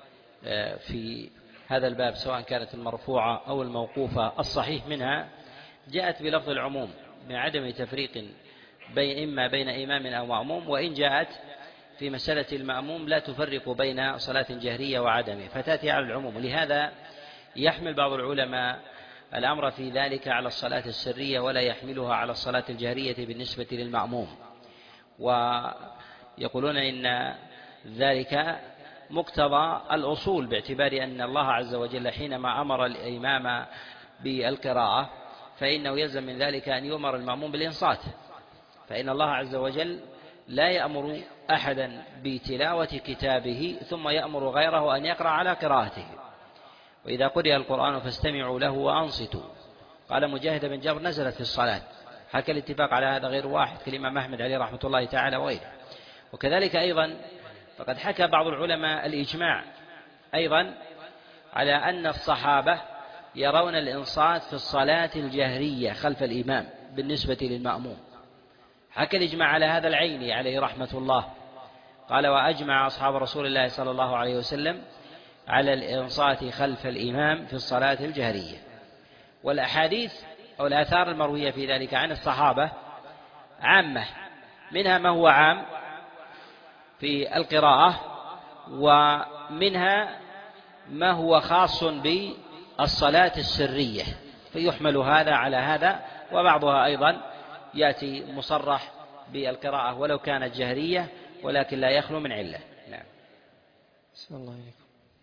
في هذا الباب سواء كانت المرفوعة أو الموقوفة الصحيح منها جاءت بلفظ العموم بعدم تفريق بين إما بين إمام أو مأموم، وإن جاءت في مسألة المأموم لا تفرق بين صلاة جهرية وعدمه فتأتي على العموم. لهذا يحمل بعض العلماء الأمر في ذلك على الصلاة السرية ولا يحملها على الصلاة الجهرية بالنسبة للمأموم، ويقولون إن ذلك مقتضى الأصول باعتبار أن الله عز وجل حينما أمر الإمام بالقراءة فإنه يلزم من ذلك أن يؤمر المأموم بالإنصات، فإن الله عز وجل لا يأمر أحدا بتلاوة كتابه ثم يأمر غيره أن يقرأ على قراءته. وإذا قرئ القرآن فاستمعوا له وأنصتوا. قال مجاهد بن جبر نزلت في الصلاة، حكى الاتفاق على هذا غير واحد كالإمام أحمد عليه رحمة الله تعالى وغيره. وكذلك أيضا فقد حكى بعض العلماء الإجماع أيضا على أن الصحابة يرون الإنصات في الصلاة الجهرية خلف الإمام بالنسبة للمأموم. حكى الإجماع على هذا العيني عليه رحمة الله، قال: وأجمع أصحاب رسول الله صلى الله عليه وسلم على الإنصات خلف الإمام في الصلاة الجهرية. والأحاديث أو الآثار المروية في ذلك عن الصحابة عامة، منها ما هو عام في القراءة، ومنها ما هو خاص بالصلاة السرية، فيحمل هذا على هذا، وبعضها أيضا يأتي مصرح بالقراءة ولو كانت جهرية ولكن لا يخلو من علة. نعم. بسم الله عليكم.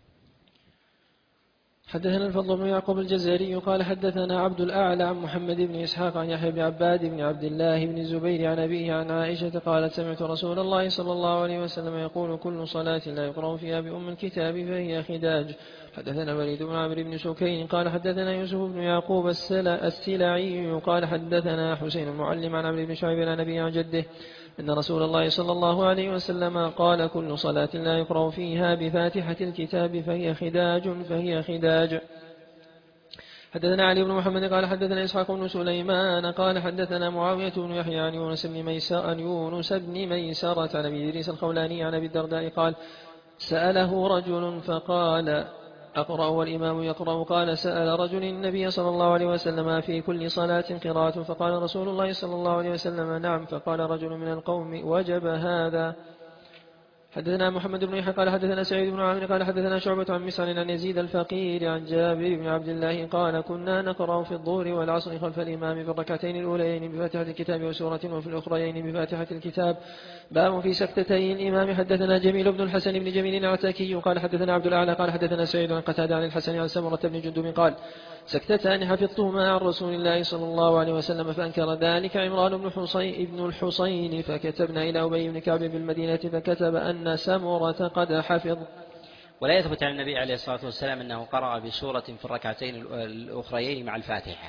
حدثنا الفضل بن يعقوب الجزائري قال حدثنا عبد الأعلى عن محمد بن إسحاق عن يحيى بن عباد بن عبد الله بن الزبير عن أبيه عن عائشة قالت: سمعت رسول الله صلى الله عليه وسلم يقول: كل صلاة لا يقرأ فيها بأم الكتاب فهي خداج. حدثنا وليد بن عمرو بن سكين قال حدثنا يوسف بن يعقوب السلعي قال حدثنا حسين المعلم عن عمرو بن شعيب عن أبيه عن جده أن رسول الله صلى الله عليه وسلم قال: كل صلاة لا يقرأ فيها بفاتحة الكتاب فهي خداج فهي خداج. حدثنا علي بن محمد قال حدثنا إسحاق بن سليمان قال حدثنا معاوية بن يحيى عن يونس بن ميسرة عن يونس بن ميسرة عن أبي إدريس الخولاني عن أبي الدرداء قال: سأله رجل فقال: أقرأ والإمام يقرأ؟ قال: سأل رجل النبي صلى الله عليه وسلم في كل صلاة قراءة؟ فقال رسول الله صلى الله عليه وسلم: نعم. فقال رجل من القوم: وجب هذا. حدثنا محمد بن يحيى قال حدثنا سعيد بن عامر قال حدثنا شعبة عن مسعر عن يزيد الفقير عن جابر بن عبد الله قال: كنا نقرأ في الظهر والعصر خلف الإمام في الركعتين الأوليين بفاتحة الكتاب وسورة، وفي الأخريين بفاتحة الكتاب. باب في سكتتي الإمام. حدثنا جميل بن الحسن بن جميل العتاكي قال حدثنا عبد الأعلى قال حدثنا سعيد عن قتادة عن الحسن عن سمرة بن جندب قال: سكتتان حفظتهما عن رسول الله صلى الله عليه وسلم، فأنكر ذلك عمران بن حصين ابن الحصين، فكتبنا إلى أبي بن كعب بالمدينة فكتب أن سمرة قد حفظ. ولا يثبت عن النبي عليه الصلاة والسلام أنه قرأ بسورة في الركعتين الأخريين مع الفاتحة.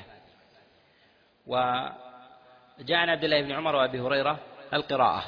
وجاء عن عبد الله بن عمر وأبي هريرة القراءة،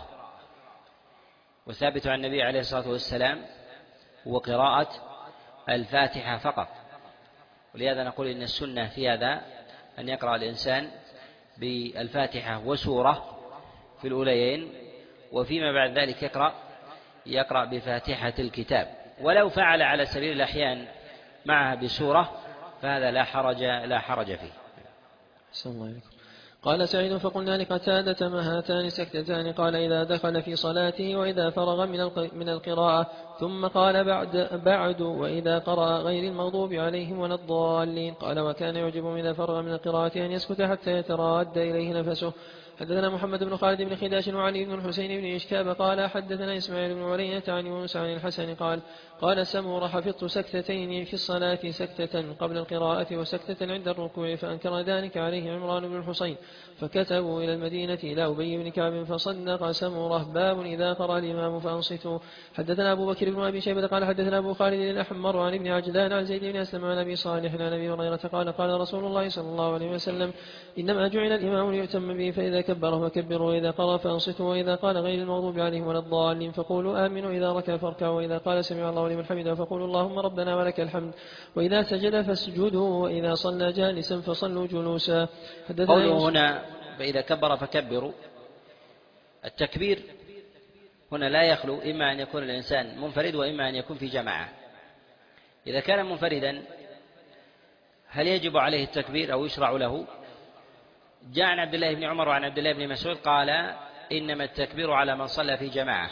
وثابت عن النبي عليه الصلاة والسلام هو قراءة الفاتحة فقط. ولهذا نقول إن السنة في هذا أن يقرأ الإنسان بالفاتحة وسورة في الأوليين، وفيما بعد ذلك يقرأ يقرأ بفاتحة الكتاب، ولو فعل على سبيل الأحيان معها بسورة فهذا لا حرج لا حرج فيه. السلام الله عليكم. قال سعيد: فقلنا لقتادة: ما هاتان سكتتان؟ قال: إذا دخل في صلاته وإذا فرغ من القراءة. ثم قال بعد, بعد وإذا قرأ غير المغضوب عليهم ولا الضالين. قال: وكان يعجب إذا فرغ من القراءة أن يسكت حتى يتراد إليه نفسه. حدثنا محمد بن خالد بن خداش وعلي بن الحسين بن إشكاب قال حدثنا إسماعيل بن علية عن يونس عن الحسن قال: قال سمور: حفظت سكتتين في الصلاة، سكتة قبل القراءة وسكتة عند الركوع، فأنكر ذلك عليه عمران بن الحصين، فكتبوا إلى المدينة إلى أبي بن كعب فصدق سمورة. باب إذا قرأ الإمام فأنصتوا. حدثنا أبو بكر بن أبي شيبة قال حدثنا أبو خالد الأحمر عن ابن عجلان عن زيد بن أسلم عن أبي صالح عن أبي هريرة قال: قال رسول الله صلى الله عليه وسلم: إنما جعل الإمام ليؤتم به، فإذا كبر فكبروا، وإذا قرأ فأنصتوا، وإذا قال غير المغضوب عليهم ولا الضالين فقولوا آمنوا، إذا ركع فاركعوا، وإذا قال سمع الله لمن حمده فقولوا اللهم ربنا ولك الحمد، وإذا سجد فاسجدوا، وإذا صلى جالسا فصلوا جلوسا. قوله هنا فإذا كبر فكبروا، التكبير هنا لا يخلو إما أن يكون الإنسان منفرد وإما أن يكون في جماعة. إذا كان منفردا هل يجب عليه التكبير أو يشرع له؟ جاء عن عبد الله بن عمر وعن عبد الله بن مسعود قال: إنما التكبير على من صلى في جماعة.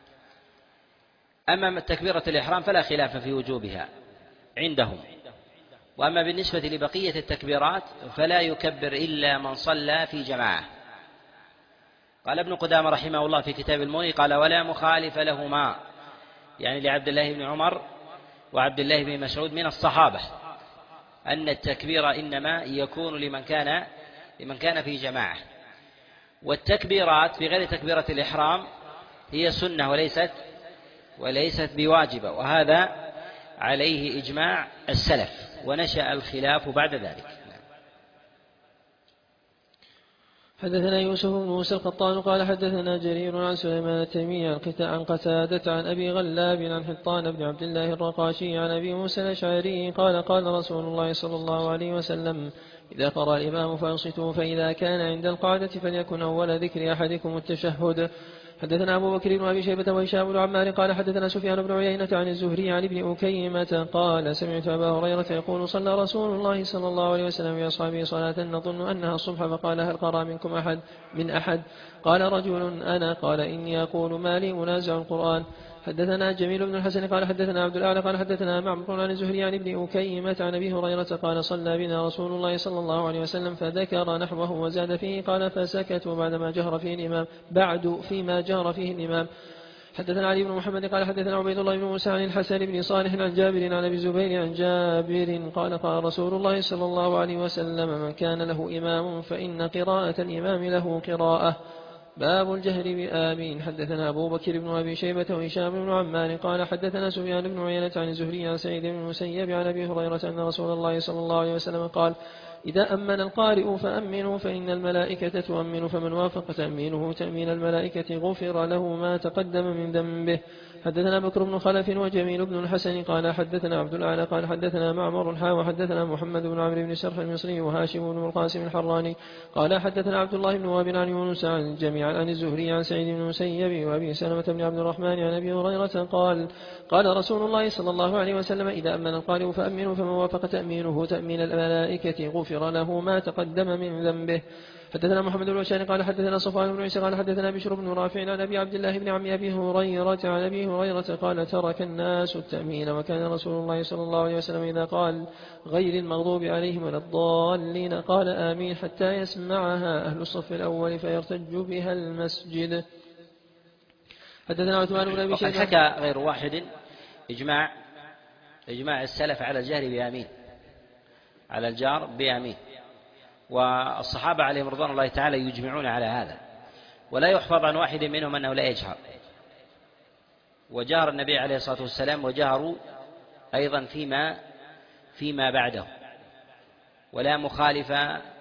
أما تكبيرة الإحرام فلا خلاف في وجوبها عندهم، وأما بالنسبة لبقية التكبيرات فلا يكبر إلا من صلى في جماعة. قال ابن قدامة رحمه الله في كتاب المغني قال: ولا مخالف لهما، يعني لعبد الله بن عمر وعبد الله بن مسعود من الصحابة، أن التكبير إنما يكون لمن كان لمن كان في جماعة. والتكبيرات في غير تكبيرة الإحرام هي سنة وليست وليست بواجبة، وهذا عليه إجماع السلف، ونشأ الخلاف بعد ذلك. حدثنا يوسف بن موسى القطان قال حدثنا جرير عن سليمان التيمي عن قتادة عن أبي غلاب عن حطان بن عبد الله الرقاشي عن أبي موسى الأشعري قال قال رسول الله صلى الله عليه وسلم إذا قرأ الإمام فأنصتوا فإذا كان عند القعدة فليكن أول ذكر أحدكم التشهد. حدثنا أبو بكر بن أبي شيبة وهشام بن عمار قال حدثنا سفيان بن عيينة عن الزهري عن ابن أكيمة قال سمعت أبا هريرة يقول صلى رسول الله صلى الله عليه وسلم بأصحابه صلاة نظن أنها الصبح فقال هل قرأ منكم أحد من أحد قال رجل أنا قال إني أقول ما لي أنازع القرآن. حدثنا جميل بن الحسن قال حدثنا عبد الأعلى قال حدثنا معمر عن الزهري عن ابن أكيمة عن أبي هريرة قال صلى بنا رسول الله صلى الله عليه وسلم فذكر نحوه وزاد فيه قال فسكتوا بعدما جهر فيه الإمام بعد فيما جهر فيه الإمام. حدثنا علي بن محمد قال حدثنا عبيد الله بن موسى عن الحسن بن صالح عن جابر عن أبي الزبير عن جابر قال قال رسول الله صلى الله عليه وسلم من كان له إمام فإن قراءة الإمام له قراءة. باب الجهر بآمين. حدثنا أبو بكر بن أبي شيبة وهشام بن عمار قال حدثنا سفيان بن عيينة عن الزهري عن سعيد بن المسيب عن أبي هريرة أن رسول الله صلى الله عليه وسلم قال إذا أمن القارئ فأمنوا فإن الملائكة تؤمن فمن وافق تأمينه تأمين الملائكة غفر له ما تقدم من ذنبه. حدثنا بكر بن خلف وجميل بن الحسن قال حدثنا عبد الأعلى قال حدثنا معمر حا وحدثنا محمد بن عمرو بن سرح المصري وهاشم بن القاسم الحراني قال حدثنا عبد الله بن وهب عن يونس عن جميعا عن الزهري عن سعيد بن المسيب وأبي سلمة بن عبد الرحمن عن أبي هريرة قال قال رسول الله صلى الله عليه وسلم إذا أمن القارئ فأمنوا فمن وافق تأمينه تأمين الملائكة غفر له ما تقدم من ذنبه. حدثنا محمد بن بشار قال حدثنا صفوان بن عيسى قال حدثنا بشر بن رافع عن أبي عبد الله بن عم أبي هريرة عن أبي هريرة قال ترك الناس التأمين وكان رسول الله صلى الله عليه وسلم إذا قال غير المغضوب عليهم ولا الضالين قال آمين حتى يسمعها أهل الصف الأول فيرتج بها المسجد. حدثنا عثمان بن أبي شيبة وقد حكى غير واحد إجماع إجماع السلف على الجهر بآمين على الجار بآمين، والصحابة عليهم رضوان الله تعالى يجمعون على هذا، ولا يحفظ عن واحد منهم أنه لا يجهر، وجهر النبي عليه الصلاة والسلام وجهروا أيضا فيما فيما بعده، ولا مخالف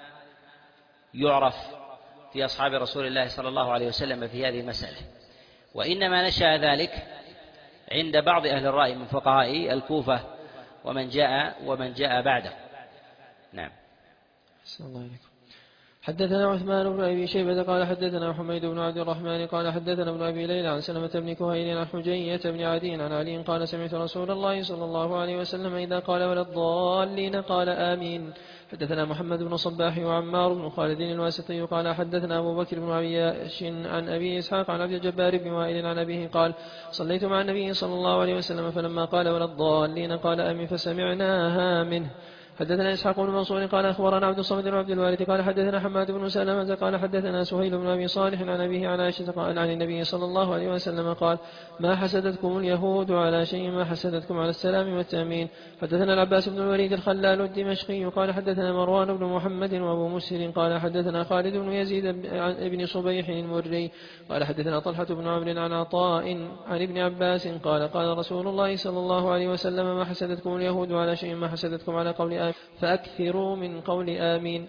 يعرف في أصحاب رسول الله صلى الله عليه وسلم في هذه المسألة، وإنما نشأ ذلك عند بعض أهل الرأي من فقهاء الكوفة ومن جاء ومن جاء بعده. نعم. الله عليكم. حدثنا عثمان بن أبي شيبة قال حدثنا حميد بن عبد الرحمن قال حدثنا ابن أبي ليلى عن سلمة بن كهيل عن حجية بن عدي عن علي قال سمعت رسول الله صلى الله عليه وسلم إذا قال ولا الضالين قال آمين. حدثنا محمد بن صباح وعمار بن خالد الواسطي قال حدثنا أبو بكر بن عياش عن أبي إسحاق عن عبد الجبار بن وائل عن أبيه قال صليت مع النبي صلى الله عليه وسلم فلما قال ولا الضالين قال آمين فسمعناها منه. حدثنا إسحاق بن منصور قال أخبرنا عبد الصمد بن عبد الوارث قال حدثنا حماد بن سلمة قال حدثنا سهيل بن أبي صالح عن أبيه عن عائشة قال عن النبي صلى الله عليه وسلم قال ما حسدتكم اليهود على شيء ما حسدتكم على السلام والتأمين. حدثنا العباس بن الوليد الخلال الدمشقي قال حدثنا مروان بن محمد وأبو مسهر قال حدثنا خالد بن يزيد بن صبيح المري قال حدثنا طلحة بن عمرو عن عطاء عن ابن عباس قال قال رسول الله صلى الله عليه وسلم ما حسدتكم اليهود على شيء ما حسدتكم على قول آمين فأكثروا من قول آمين.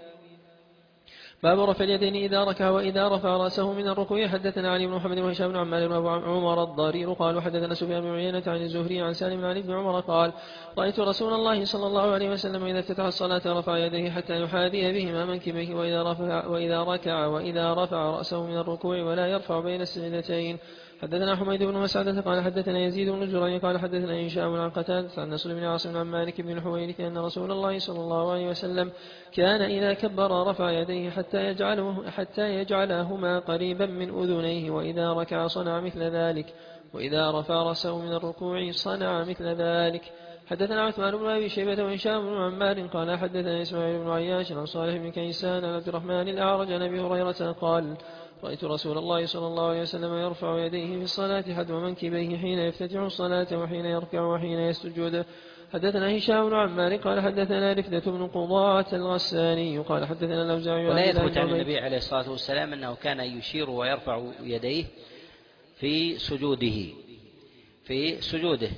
باب رفع اليدين إذا ركع وإذا رفع رأسه من الركوع. حدثنا علي بن محمد وهشام بن عمار وأبو عمر الضرير قالوا حدثنا سفيان بن عيينة عن الزهري عن سالم عن ابن عمر قال رأيت رسول الله صلى الله عليه وسلم إذا افتتح الصلاة رفع يديه حتى يحاذي بهما منكبيه وإذا رفع وإذا ركع وإذا رفع رأسه من الركوع ولا يرفع بين السجدتين. حدثنا حميد بن مسعدة قال حدثنا يزيد بن زريع قال حدثنا هشام عن قتادة عن نصر بن عاصم عن مالك بن الحويرث أن رسول الله صلى الله عليه وسلم كان إذا كبر رفع يديه حتى يجعله حتى يجعلهما قريبا من أذنيه وإذا ركع صنع مثل ذلك وإذا رفع رأسه من الركوع صنع مثل ذلك. حدثنا عثمان بن أبي شيبة وهشام بن عمار قال حدثنا إسماعيل بن عياش عن صالح بن كيسان عن عبد الرحمن الأعرج عن أبي هريرة قال رأيت رسول الله صلى الله عليه وسلم يرفع يديه في الصلاة حذو منكبيه حين يفتتح الصلاة وحين يركع وحين يسجد. حدثنا هشام بن عمار قال حدثنا رفدة بن قضاعة الغساني قال حدثنا الأوزاعي ولا يثبت عن النبي عليه الصلاة والسلام أنه كان يشير ويرفع يديه في سجوده في سجوده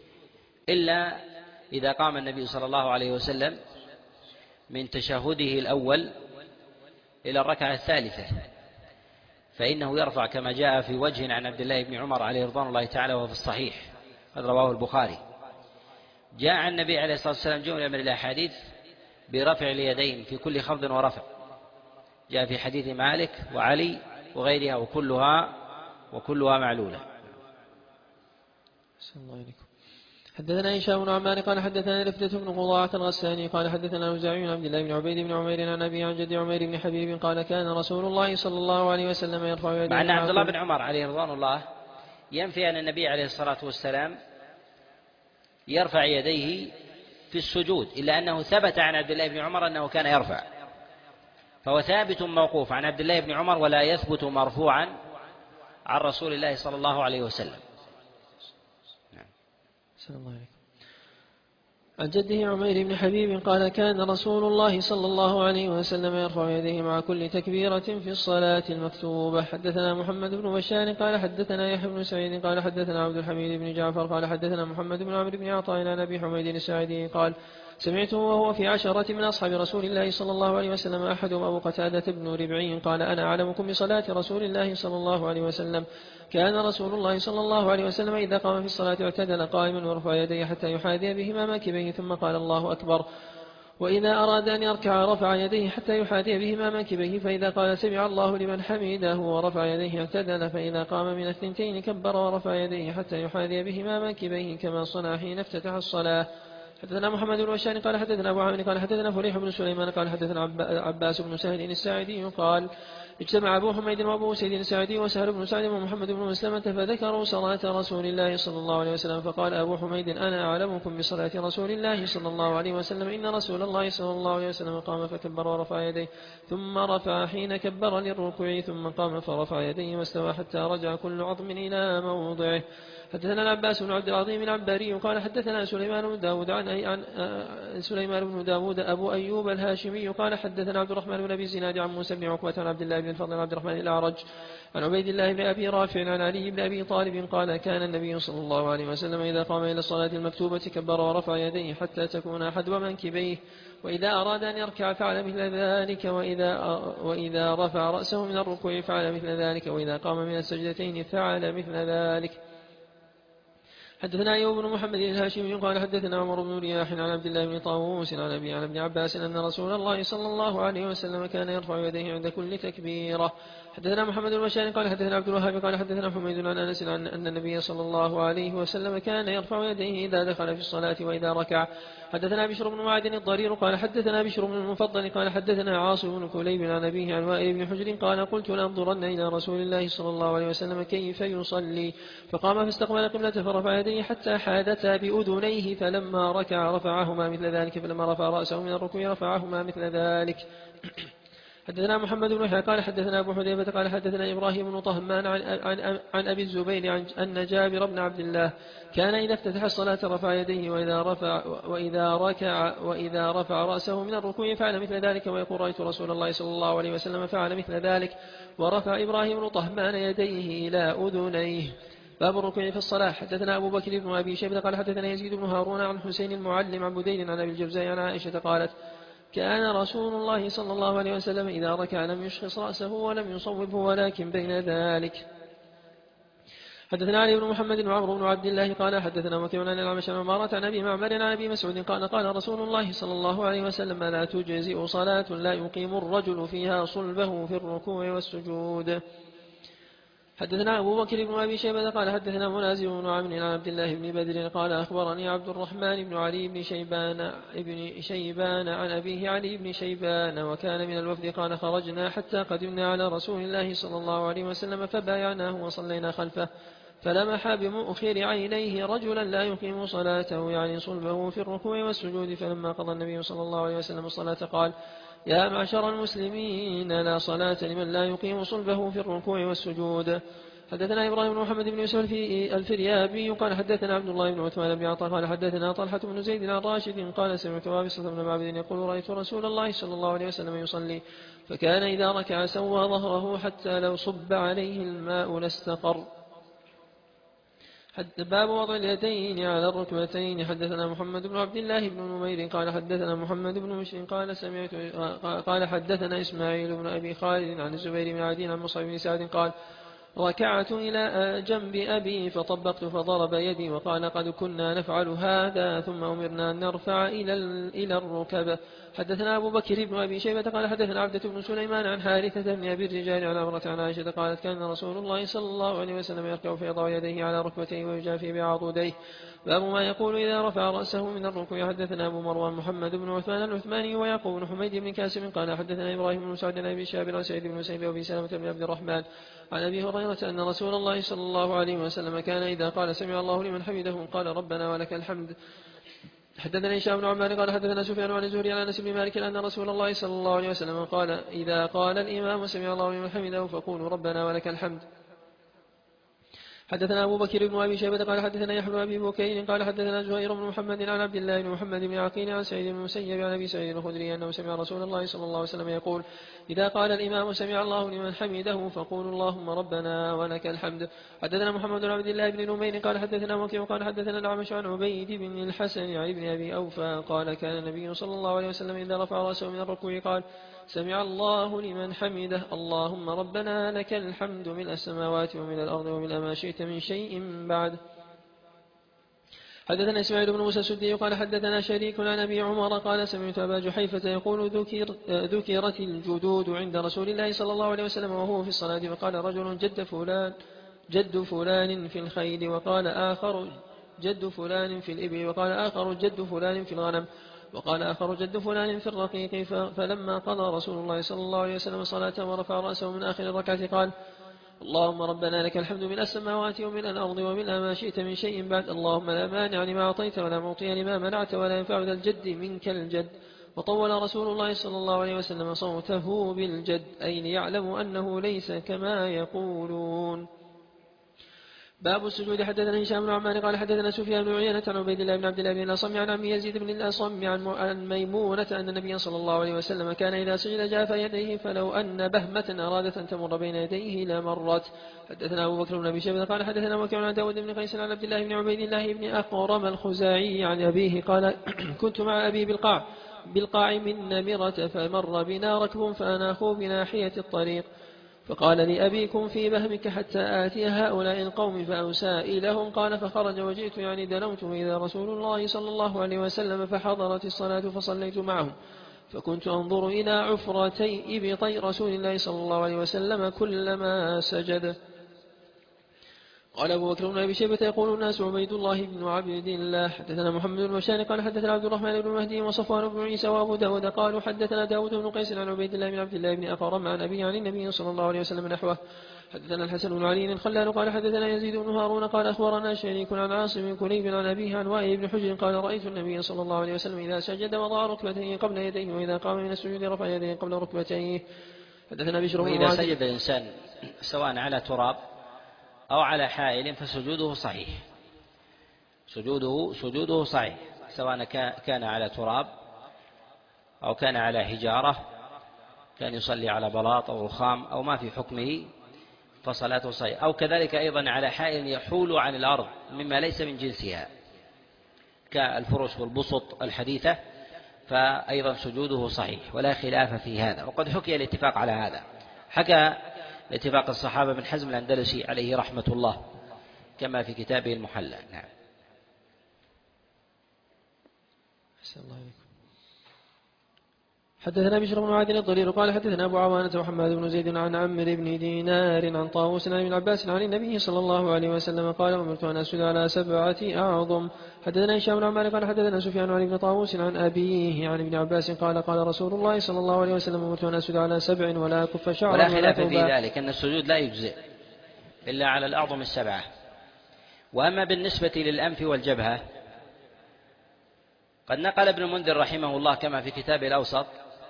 إلا إذا قام النبي صلى الله عليه وسلم من تشهده الأول إلى الركعة الثالثة، فإنه يرفع كما جاء في وجه عن عبد الله بن عمر عليه رضوان الله تعالى وهو في الصحيح قد رواه البخاري. جاء عن النبي عليه الصلاة والسلام جملة من الأحاديث برفع اليدين في كل خفض ورفع، جاء في حديث مالك وعلي وغيرها وكلها وكلها معلولة. حدثنا هشام بن عمار قال حدثنا رفدة بن قضاعة الغساني قال حدثنا الأوزاعي بن عبد الله بن عبيد بن عمير عن أبي عن جد عمير بن حبيب قال كان رسول الله صلى الله عليه وسلم يرفع يديه. مع أن عبد الله بن عمر عليه رضوان الله ينفي أن النبي عليه الصلاة والسلام يرفع يديه في السجود، إلا أنه ثبت عن عبد الله بن عمر أنه كان يرفع، فهو ثابت موقوف عن عبد الله بن عمر ولا يثبت مرفوعا عن رسول الله صلى الله عليه وسلم. السلام عليكم. عن جده عمير بن حبيب قال كان رسول الله صلى الله عليه وسلم يرفع يديه مع كل تكبيرة في الصلاة المكتوبة. حدثنا محمد بن بشار قال حدثنا يحيى بن سعيد قال حدثنا عبد الحميد بن جعفر قال حدثنا محمد بن عمرو بن عطاء عن أبي حميد الساعدي قال سمعته وهو في عشرة من أصحاب رسول الله صلى الله عليه وسلم أحدهم أبو قتادة بن ربعي قال أنا أعلمكم بصلاة رسول الله صلى الله عليه وسلم. كان رسول الله صلى الله عليه وسلم إذا قام في الصلاة اعتدل قائما ورفع يديه حتى يحاذي بهما منكبيه ثم قال الله أكبر، وإذا أراد أن يركع رفع يديه حتى يحاذي بهما منكبيه، فإذا قال سمع الله لمن حمده ورفع يديه اعتدل، فإذا قام من الثنتين كبر ورفع يديه حتى يحاذي بهما منكبيه كما صنع حين افتتح الصلاة. حدثنا محمد بن بشار قال حدثنا أبو عامر قال حدثنا فليح بن سليمان قال حدثنا عباس بن سهل الساعدي قال اجتمع أبو حميد وأبو سيد الساعدي وسهل بن سعد ومحمد بن مسلمة فذكروا صلاة رسول الله صلى الله عليه وسلم، فقال أبو حميد أنا أعلمكم بصلاة رسول الله صلى الله عليه وسلم، إن رسول الله صلى الله عليه وسلم قام فكبر ورفع يديه ثم رفع حين كبر للركوع ثم قام فرفع يديه واستوى حتى رجع كل عظم إلى موضعه. حدثنا العباس بن عبد العظيم العنبري قال حدثنا سليمان بن داود عن, عن سليمان بن داود أبو أيوب الهاشمي قال حدثنا عبد الرحمن بن أبي زناد عن موسى بن عقبة عن عبد الله بن الفضل عن عبد الرحمن الأعرج عن عبيد الله بن أبي رافع عن علي بن أبي طالب قال كان النبي صلى الله عليه وسلم إذا قام إلى الصلاة المكتوبة كبر ورفع يديه حتى تكون حدو منكبيه، وإذا أراد أن يركع فعل مثل ذلك، وإذا, وإذا رفع رأسه من الركوع فعل مثل ذلك، وإذا قام من السجدتين فعل مثل ذلك. حدثنا أيوب بن محمد الهاشمي قال حدثنا عمر بن رياح عن عبد الله بن طاووس عن أبي عن ابن عباس أن رسول الله صلى الله عليه وسلم كان يرفع يديه عند كل تكبيرة. حدثنا محمد بن بشار قال حدثنا عبد الوهاب قال حدثنا حميد عن أنس عن أن النبي صلى الله عليه وسلم كان يرفع يديه إذا دخل في الصلاة وإذا ركع. حدثنا بشر بن معاذ الضرير قال حدثنا بشر بن المفضل قال حدثنا عاصم بن كليب عن أبيه عن وائل بن حجر قال قلت لأنظرن إلى رسول الله صلى الله عليه وسلم كيف يصلي، فقام فاستقبل القبلة فرفع يديه حتى حادتا بأذنيه، فلما ركع رفعهما مثل ذلك، فلما رفع رأسه من الركوع رفعهما مثل ذلك. حدثنا محمد بن يحيى قال حدثنا أبو حذيفة قال حدثنا إبراهيم بن طهمان عن, عن, عن أبي الزبير عن أن جابر بن عبد الله كان إذا افتتح الصلاة رفع يديه وإذا رفع وإذا ركع وإذا رفع رأسه من الركوع فعل مثل ذلك، ويقول رأيت رسول الله صلى الله عليه وسلم فعل مثل ذلك. ورفع إبراهيم بن طهمان يديه إلى أذنيه. باب الركوع في الصلاة. حدثنا أبو بكر بن أبي شيبة قال حدثنا يزيد بن هارون عن حسين المعلم عن بدين عن أبي الجوزاء عن عائشة قالت كان رسول الله صلى الله عليه وسلم إذا ركع لم يشخص رأسه ولم يصوبه ولكن بين ذلك. حدثنا علي بن محمد وعمرو بن عبد الله قال حدثنا وكيع عن الأعمش عن عمارة عن أبي معمر عن أبي مسعود قال قال رسول الله صلى الله عليه وسلم لا تجزئ صلاة لا يقيم الرجل فيها صلبه في الركوع والسجود. حدثنا أبو بكر بن أبي شيبة قال حدثنا منازع بن عمرو عن عبد الله بن بدر قال أخبرني عبد الرحمن بن علي بن شيبان ابن شيبان عن أبيه علي بن شيبان وكان من الوفد قال خرجنا حتى قدمنا على رسول الله صلى الله عليه وسلم فبايعناه وصلينا خلفه، فلمح بمؤخر عينيه رجلا لا يقيم صلاته يعني صلبه في الركوع والسجود، فلما قضى النبي صلى الله عليه وسلم الصلاة قال يا معشر المسلمين لا صلاة لمن لا يقيم صلبه في الركوع والسجود. حدثنا إبراهيم بن محمد بن يوسف الفريابي قال حدثنا عبد الله بن عثمان بن عطاء قال حدثنا طلحة بن زيد عن راشد قال سمعت وابصة بن معبد يقول رأيت رسول الله صلى الله عليه وسلم يصلي فكان إذا ركع سوى ظهره حتى لو صب عليه الماء لاستقر. باب وضع اليدين على الركبتين. حدثنا محمد بن عبد الله بن نمير قال حدثنا محمد بن مشر قال سمعت قال حدثنا إسماعيل بن أبي خالد عن الزبير بن عدي عن مصعب بن سعد قال ركعت إلى جنب أبي فطبقت فضرب يدي وقال قد كنا نفعل هذا ثم أمرنا أن نرفع إلى إلى الركبة. حدثنا أبو بكر بن أبي شيبة قال حدثنا عبدة بن سليمان عن حارثة بن أبي الرجال عن عمرة عن عائشة قالت كان رسول الله صلى الله عليه وسلم يركع فيضع يديه على ركبتيه ويجافي بعضديه. باب ما يقول إذا رفع رأسه من الركوع. حدثنا أبو مروان محمد بن عثمان العثماني ويعقوب بن حميد بن كاسم قال حدثنا إبراهيم بن سعد عن أبي شهاب عن سعيد بن مسيب وأبي سلمة بن عبد الرحمن عن أبي هريرة أن رسول الله صلى الله عليه وسلم كان إذا قال سمع الله لمن حمده قال ربنا ولك الحمد. حدثنا هشام بن عمار قال حدثنا سفيان عن الزهري عن أنس بن مالك أن رسول الله صلى الله عليه وسلم قال إذا قال الإمام سمع الله لمن حمده فقولوا ربنا ولك الحمد. حدثنا أبو بكر بن أبي شيبة قال حدثنا يحيى بن أبي بكير قال حدثنا زهير بن محمد عن عبد الله بن محمد بن عقيل عن سعيد بن المسيب عن أبي سعيد الخدري أنه سمع رسول الله صلى الله عليه وسلم يقول إذا قال الإمام سمع الله لمن حمده فقولوا اللهم ربنا ولك الحمد. حدثنا محمد بن عبد الله بن نمير قال حدثنا وكيع قال حدثنا الأعمش عن عبيد بن الحسن عن ابن أبي أوفى قال كان النبي صلى الله عليه وسلم إذا رفع رأسه من الركوع قال سمع الله لمن حمده اللهم ربنا لك الحمد ملء السماوات وملء الأرض وملء ما شئت من شيء بعد. حدثنا إسماعيل بن موسى السدي قال حدثنا شريك عن أبي عمر قال سمعت أبا جحيفة يقول ذكر ذكرت الجدود عند رسول الله صلى الله عليه وسلم وهو في الصلاة فقال رجل جد فلان جد فلان في الخيل وقال آخر جد فلان في الإبل وقال آخر جد فلان في الغنم وقال آخر جد فلان في الرقيق. فلما قضى رسول الله صلى الله عليه وسلم صلاته ورفع رأسه من آخر الركعة قال اللهم ربنا لك الحمد من السماوات ومن الأرض ومن ما شئت من شيء بعد اللهم لا مانع لما أعطيت ولا معطي لما منعت ولا ينفع ذا الجد منك الجد. وطول رسول الله صلى الله عليه وسلم صوته بالجد أي ليعلموا أنه ليس كما يقولون. باب السجود. حدثنا هشام بن عمار قال حدثنا سفيان بن عيينة عن عبيد الله بن عبد الله بن الأصم عن عمي يزيد بن الأصم عن ميمونة أن النبي صلى الله عليه وسلم كان إذا سجد جاف يديه فلو أن بهمة أرادت أن تمر بين يديه لمرت. حدثنا أبو بكر بن أبي شيبة قال حدثنا وكيع عن داود بن قيس عن عبد الله بن عبيد الله بن أقرم الخزاعي عن أبيه قال كنت مع أبي بالقاع بالقاع من نمرة فمر بنا ركب فأناخوا بناحية الطريق فقال لأبيكم في بهمك حتى آتي هؤلاء القوم فأوسى إليهم قال فخرج وجئت يعني دنوت إذا رسول الله صلى الله عليه وسلم فحضرت الصلاة فصليت معهم فكنت أنظر إلى عفرتي إبطي رسول الله صلى الله عليه وسلم كلما سجد. قال أبو بكر بن أبي شيبة يقول الناس عبيد الله بن عبد الله. حدثنا محمد بن بشار قال حدثنا عبد الرحمن بن مهدي وصفوان بن عيسى وأبو داود قالوا حدثنا داود بن قيس عن عبيد الله بن عبد الله بن أقرم عن أبي عن النبي صلى الله عليه وسلم نحوه. حدثنا الحسن بن علي الخلال قال حدثنا يزيد بن هارون قال أخبرنا شريك عن عاصم بن كليب عن أبيه عن وائل بن حجر قال رأيت النبي صلى الله عليه وسلم إذا سجد وضع ركبتيه قبل يديه وإذا قام من السجود رفع يديه قبل ركبتيه. حدثنا بشر بن وإذا سجد الإنسان سواء على تراب أو على حائل فسجوده صحيح سجوده سجوده صحيح سواء كان على تراب أو كان على حجارة كان يصلي على بلاط أو رخام أو ما في حكمه فصلاته صحيح أو كذلك أيضا على حائل يحول عن الأرض مما ليس من جنسها كالفرش والبسط الحديثة فأيضا سجوده صحيح ولا خلاف في هذا. وقد حكي الاتفاق على هذا حكى لاتفاق الصحابة بن حزم الأندلسي عليه رحمة الله كما في كتابه المحلى. نعم. حدثنا بشر بن عادل الضرير قال حدثنا أبو عوانة محمد بن زيد عن عمرو بن دينار عن طاووس عن ابن عباس عن النبي صلى الله عليه وسلم قال أمرت أن أسجد على سبعة أعظم. حدثنا هشام بن عمار قال حدثنا سفيان عن ابن طاووس عن أبيه عن ابن عباس قال قال رسول الله صلى الله عليه وسلم أمرت أن أسجد على سبع ولا كف شعر ولا خلاف في ذلك أن السجود لا يجزئ إلا على الأعظم السبعة. وأما بالنسبة للأنف والجبهة قد نقل ابن المنذر رحمه الله كما في كتابه الأوسط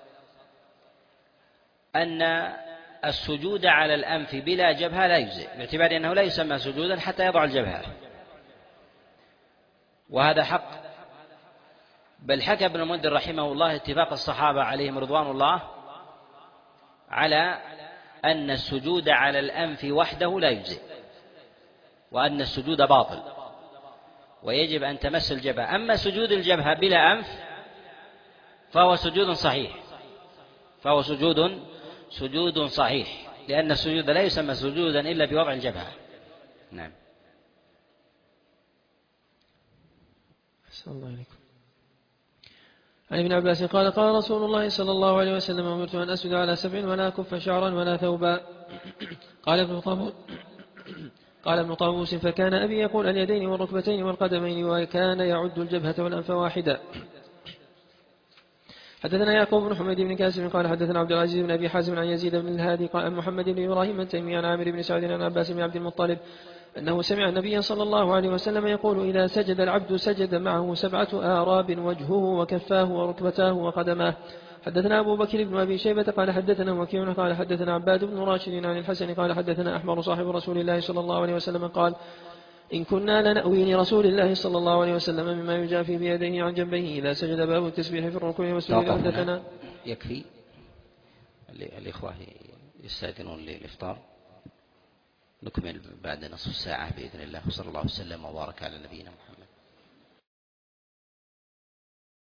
أن السجود على الأنف بلا جبهة لا يجزئ باعتبار أنه لا يسمى سجودا حتى يضع الجبهة وهذا حق. بل حكى ابن المنذر رحمه الله اتفاق الصحابة عليهم رضوان الله على أن السجود على الأنف وحده لا يجزئ وأن السجود باطل ويجب أن تمس الجبهة. أما سجود الجبهة بلا أنف فهو سجود صحيح فهو سجود سجود صحيح لأن السجود لا يسمى سجودا إلا بوضع الجبهة. نعم. أحسن الله عليكم. عن ابن عباس قال قال رسول الله صلى الله عليه وسلم أمرت أن أسجد على سبع ولا كف شعرا ولا ثوبا. قال ابن طاووس قال ابن طاووس فكان أبي يقول اليدين والركبتين والقدمين وكان يعد الجبهة والأنف واحدا. حدثنا يعقوب بن حميد بن كاسم قال حدثنا عبد العزيز بن أبي حازم عن يزيد بن الهادي قال عن محمد بن إبراهيم التيمي عن عامر بن سعد عن عباس بن عبد المطلب أنه سمع النبي صلى الله عليه وسلم يقول إذا سجد العبد سجد معه سبعة آراب وجهه وكفاه وركبتاه وقدماه. حدثنا أبو بكر بن أبي شيبة قال حدثنا وكيع قال حدثنا عباد بن راشد عن الحسن قال حدثنا أحمر صاحب رسول الله صلى الله عليه وسلم قال إن كنا لنأوي لرسول الله صلى الله عليه وسلم مما يجافي بيديه عن جنبيه إذا سجد باب التسبيح في الركوع والسجود. حدثنا يكفي الإخوة يستأذنون للإفطار، نكمل بعد نصف ساعة بإذن الله، وصلى الله وسلم وبارك على نبينا محمد.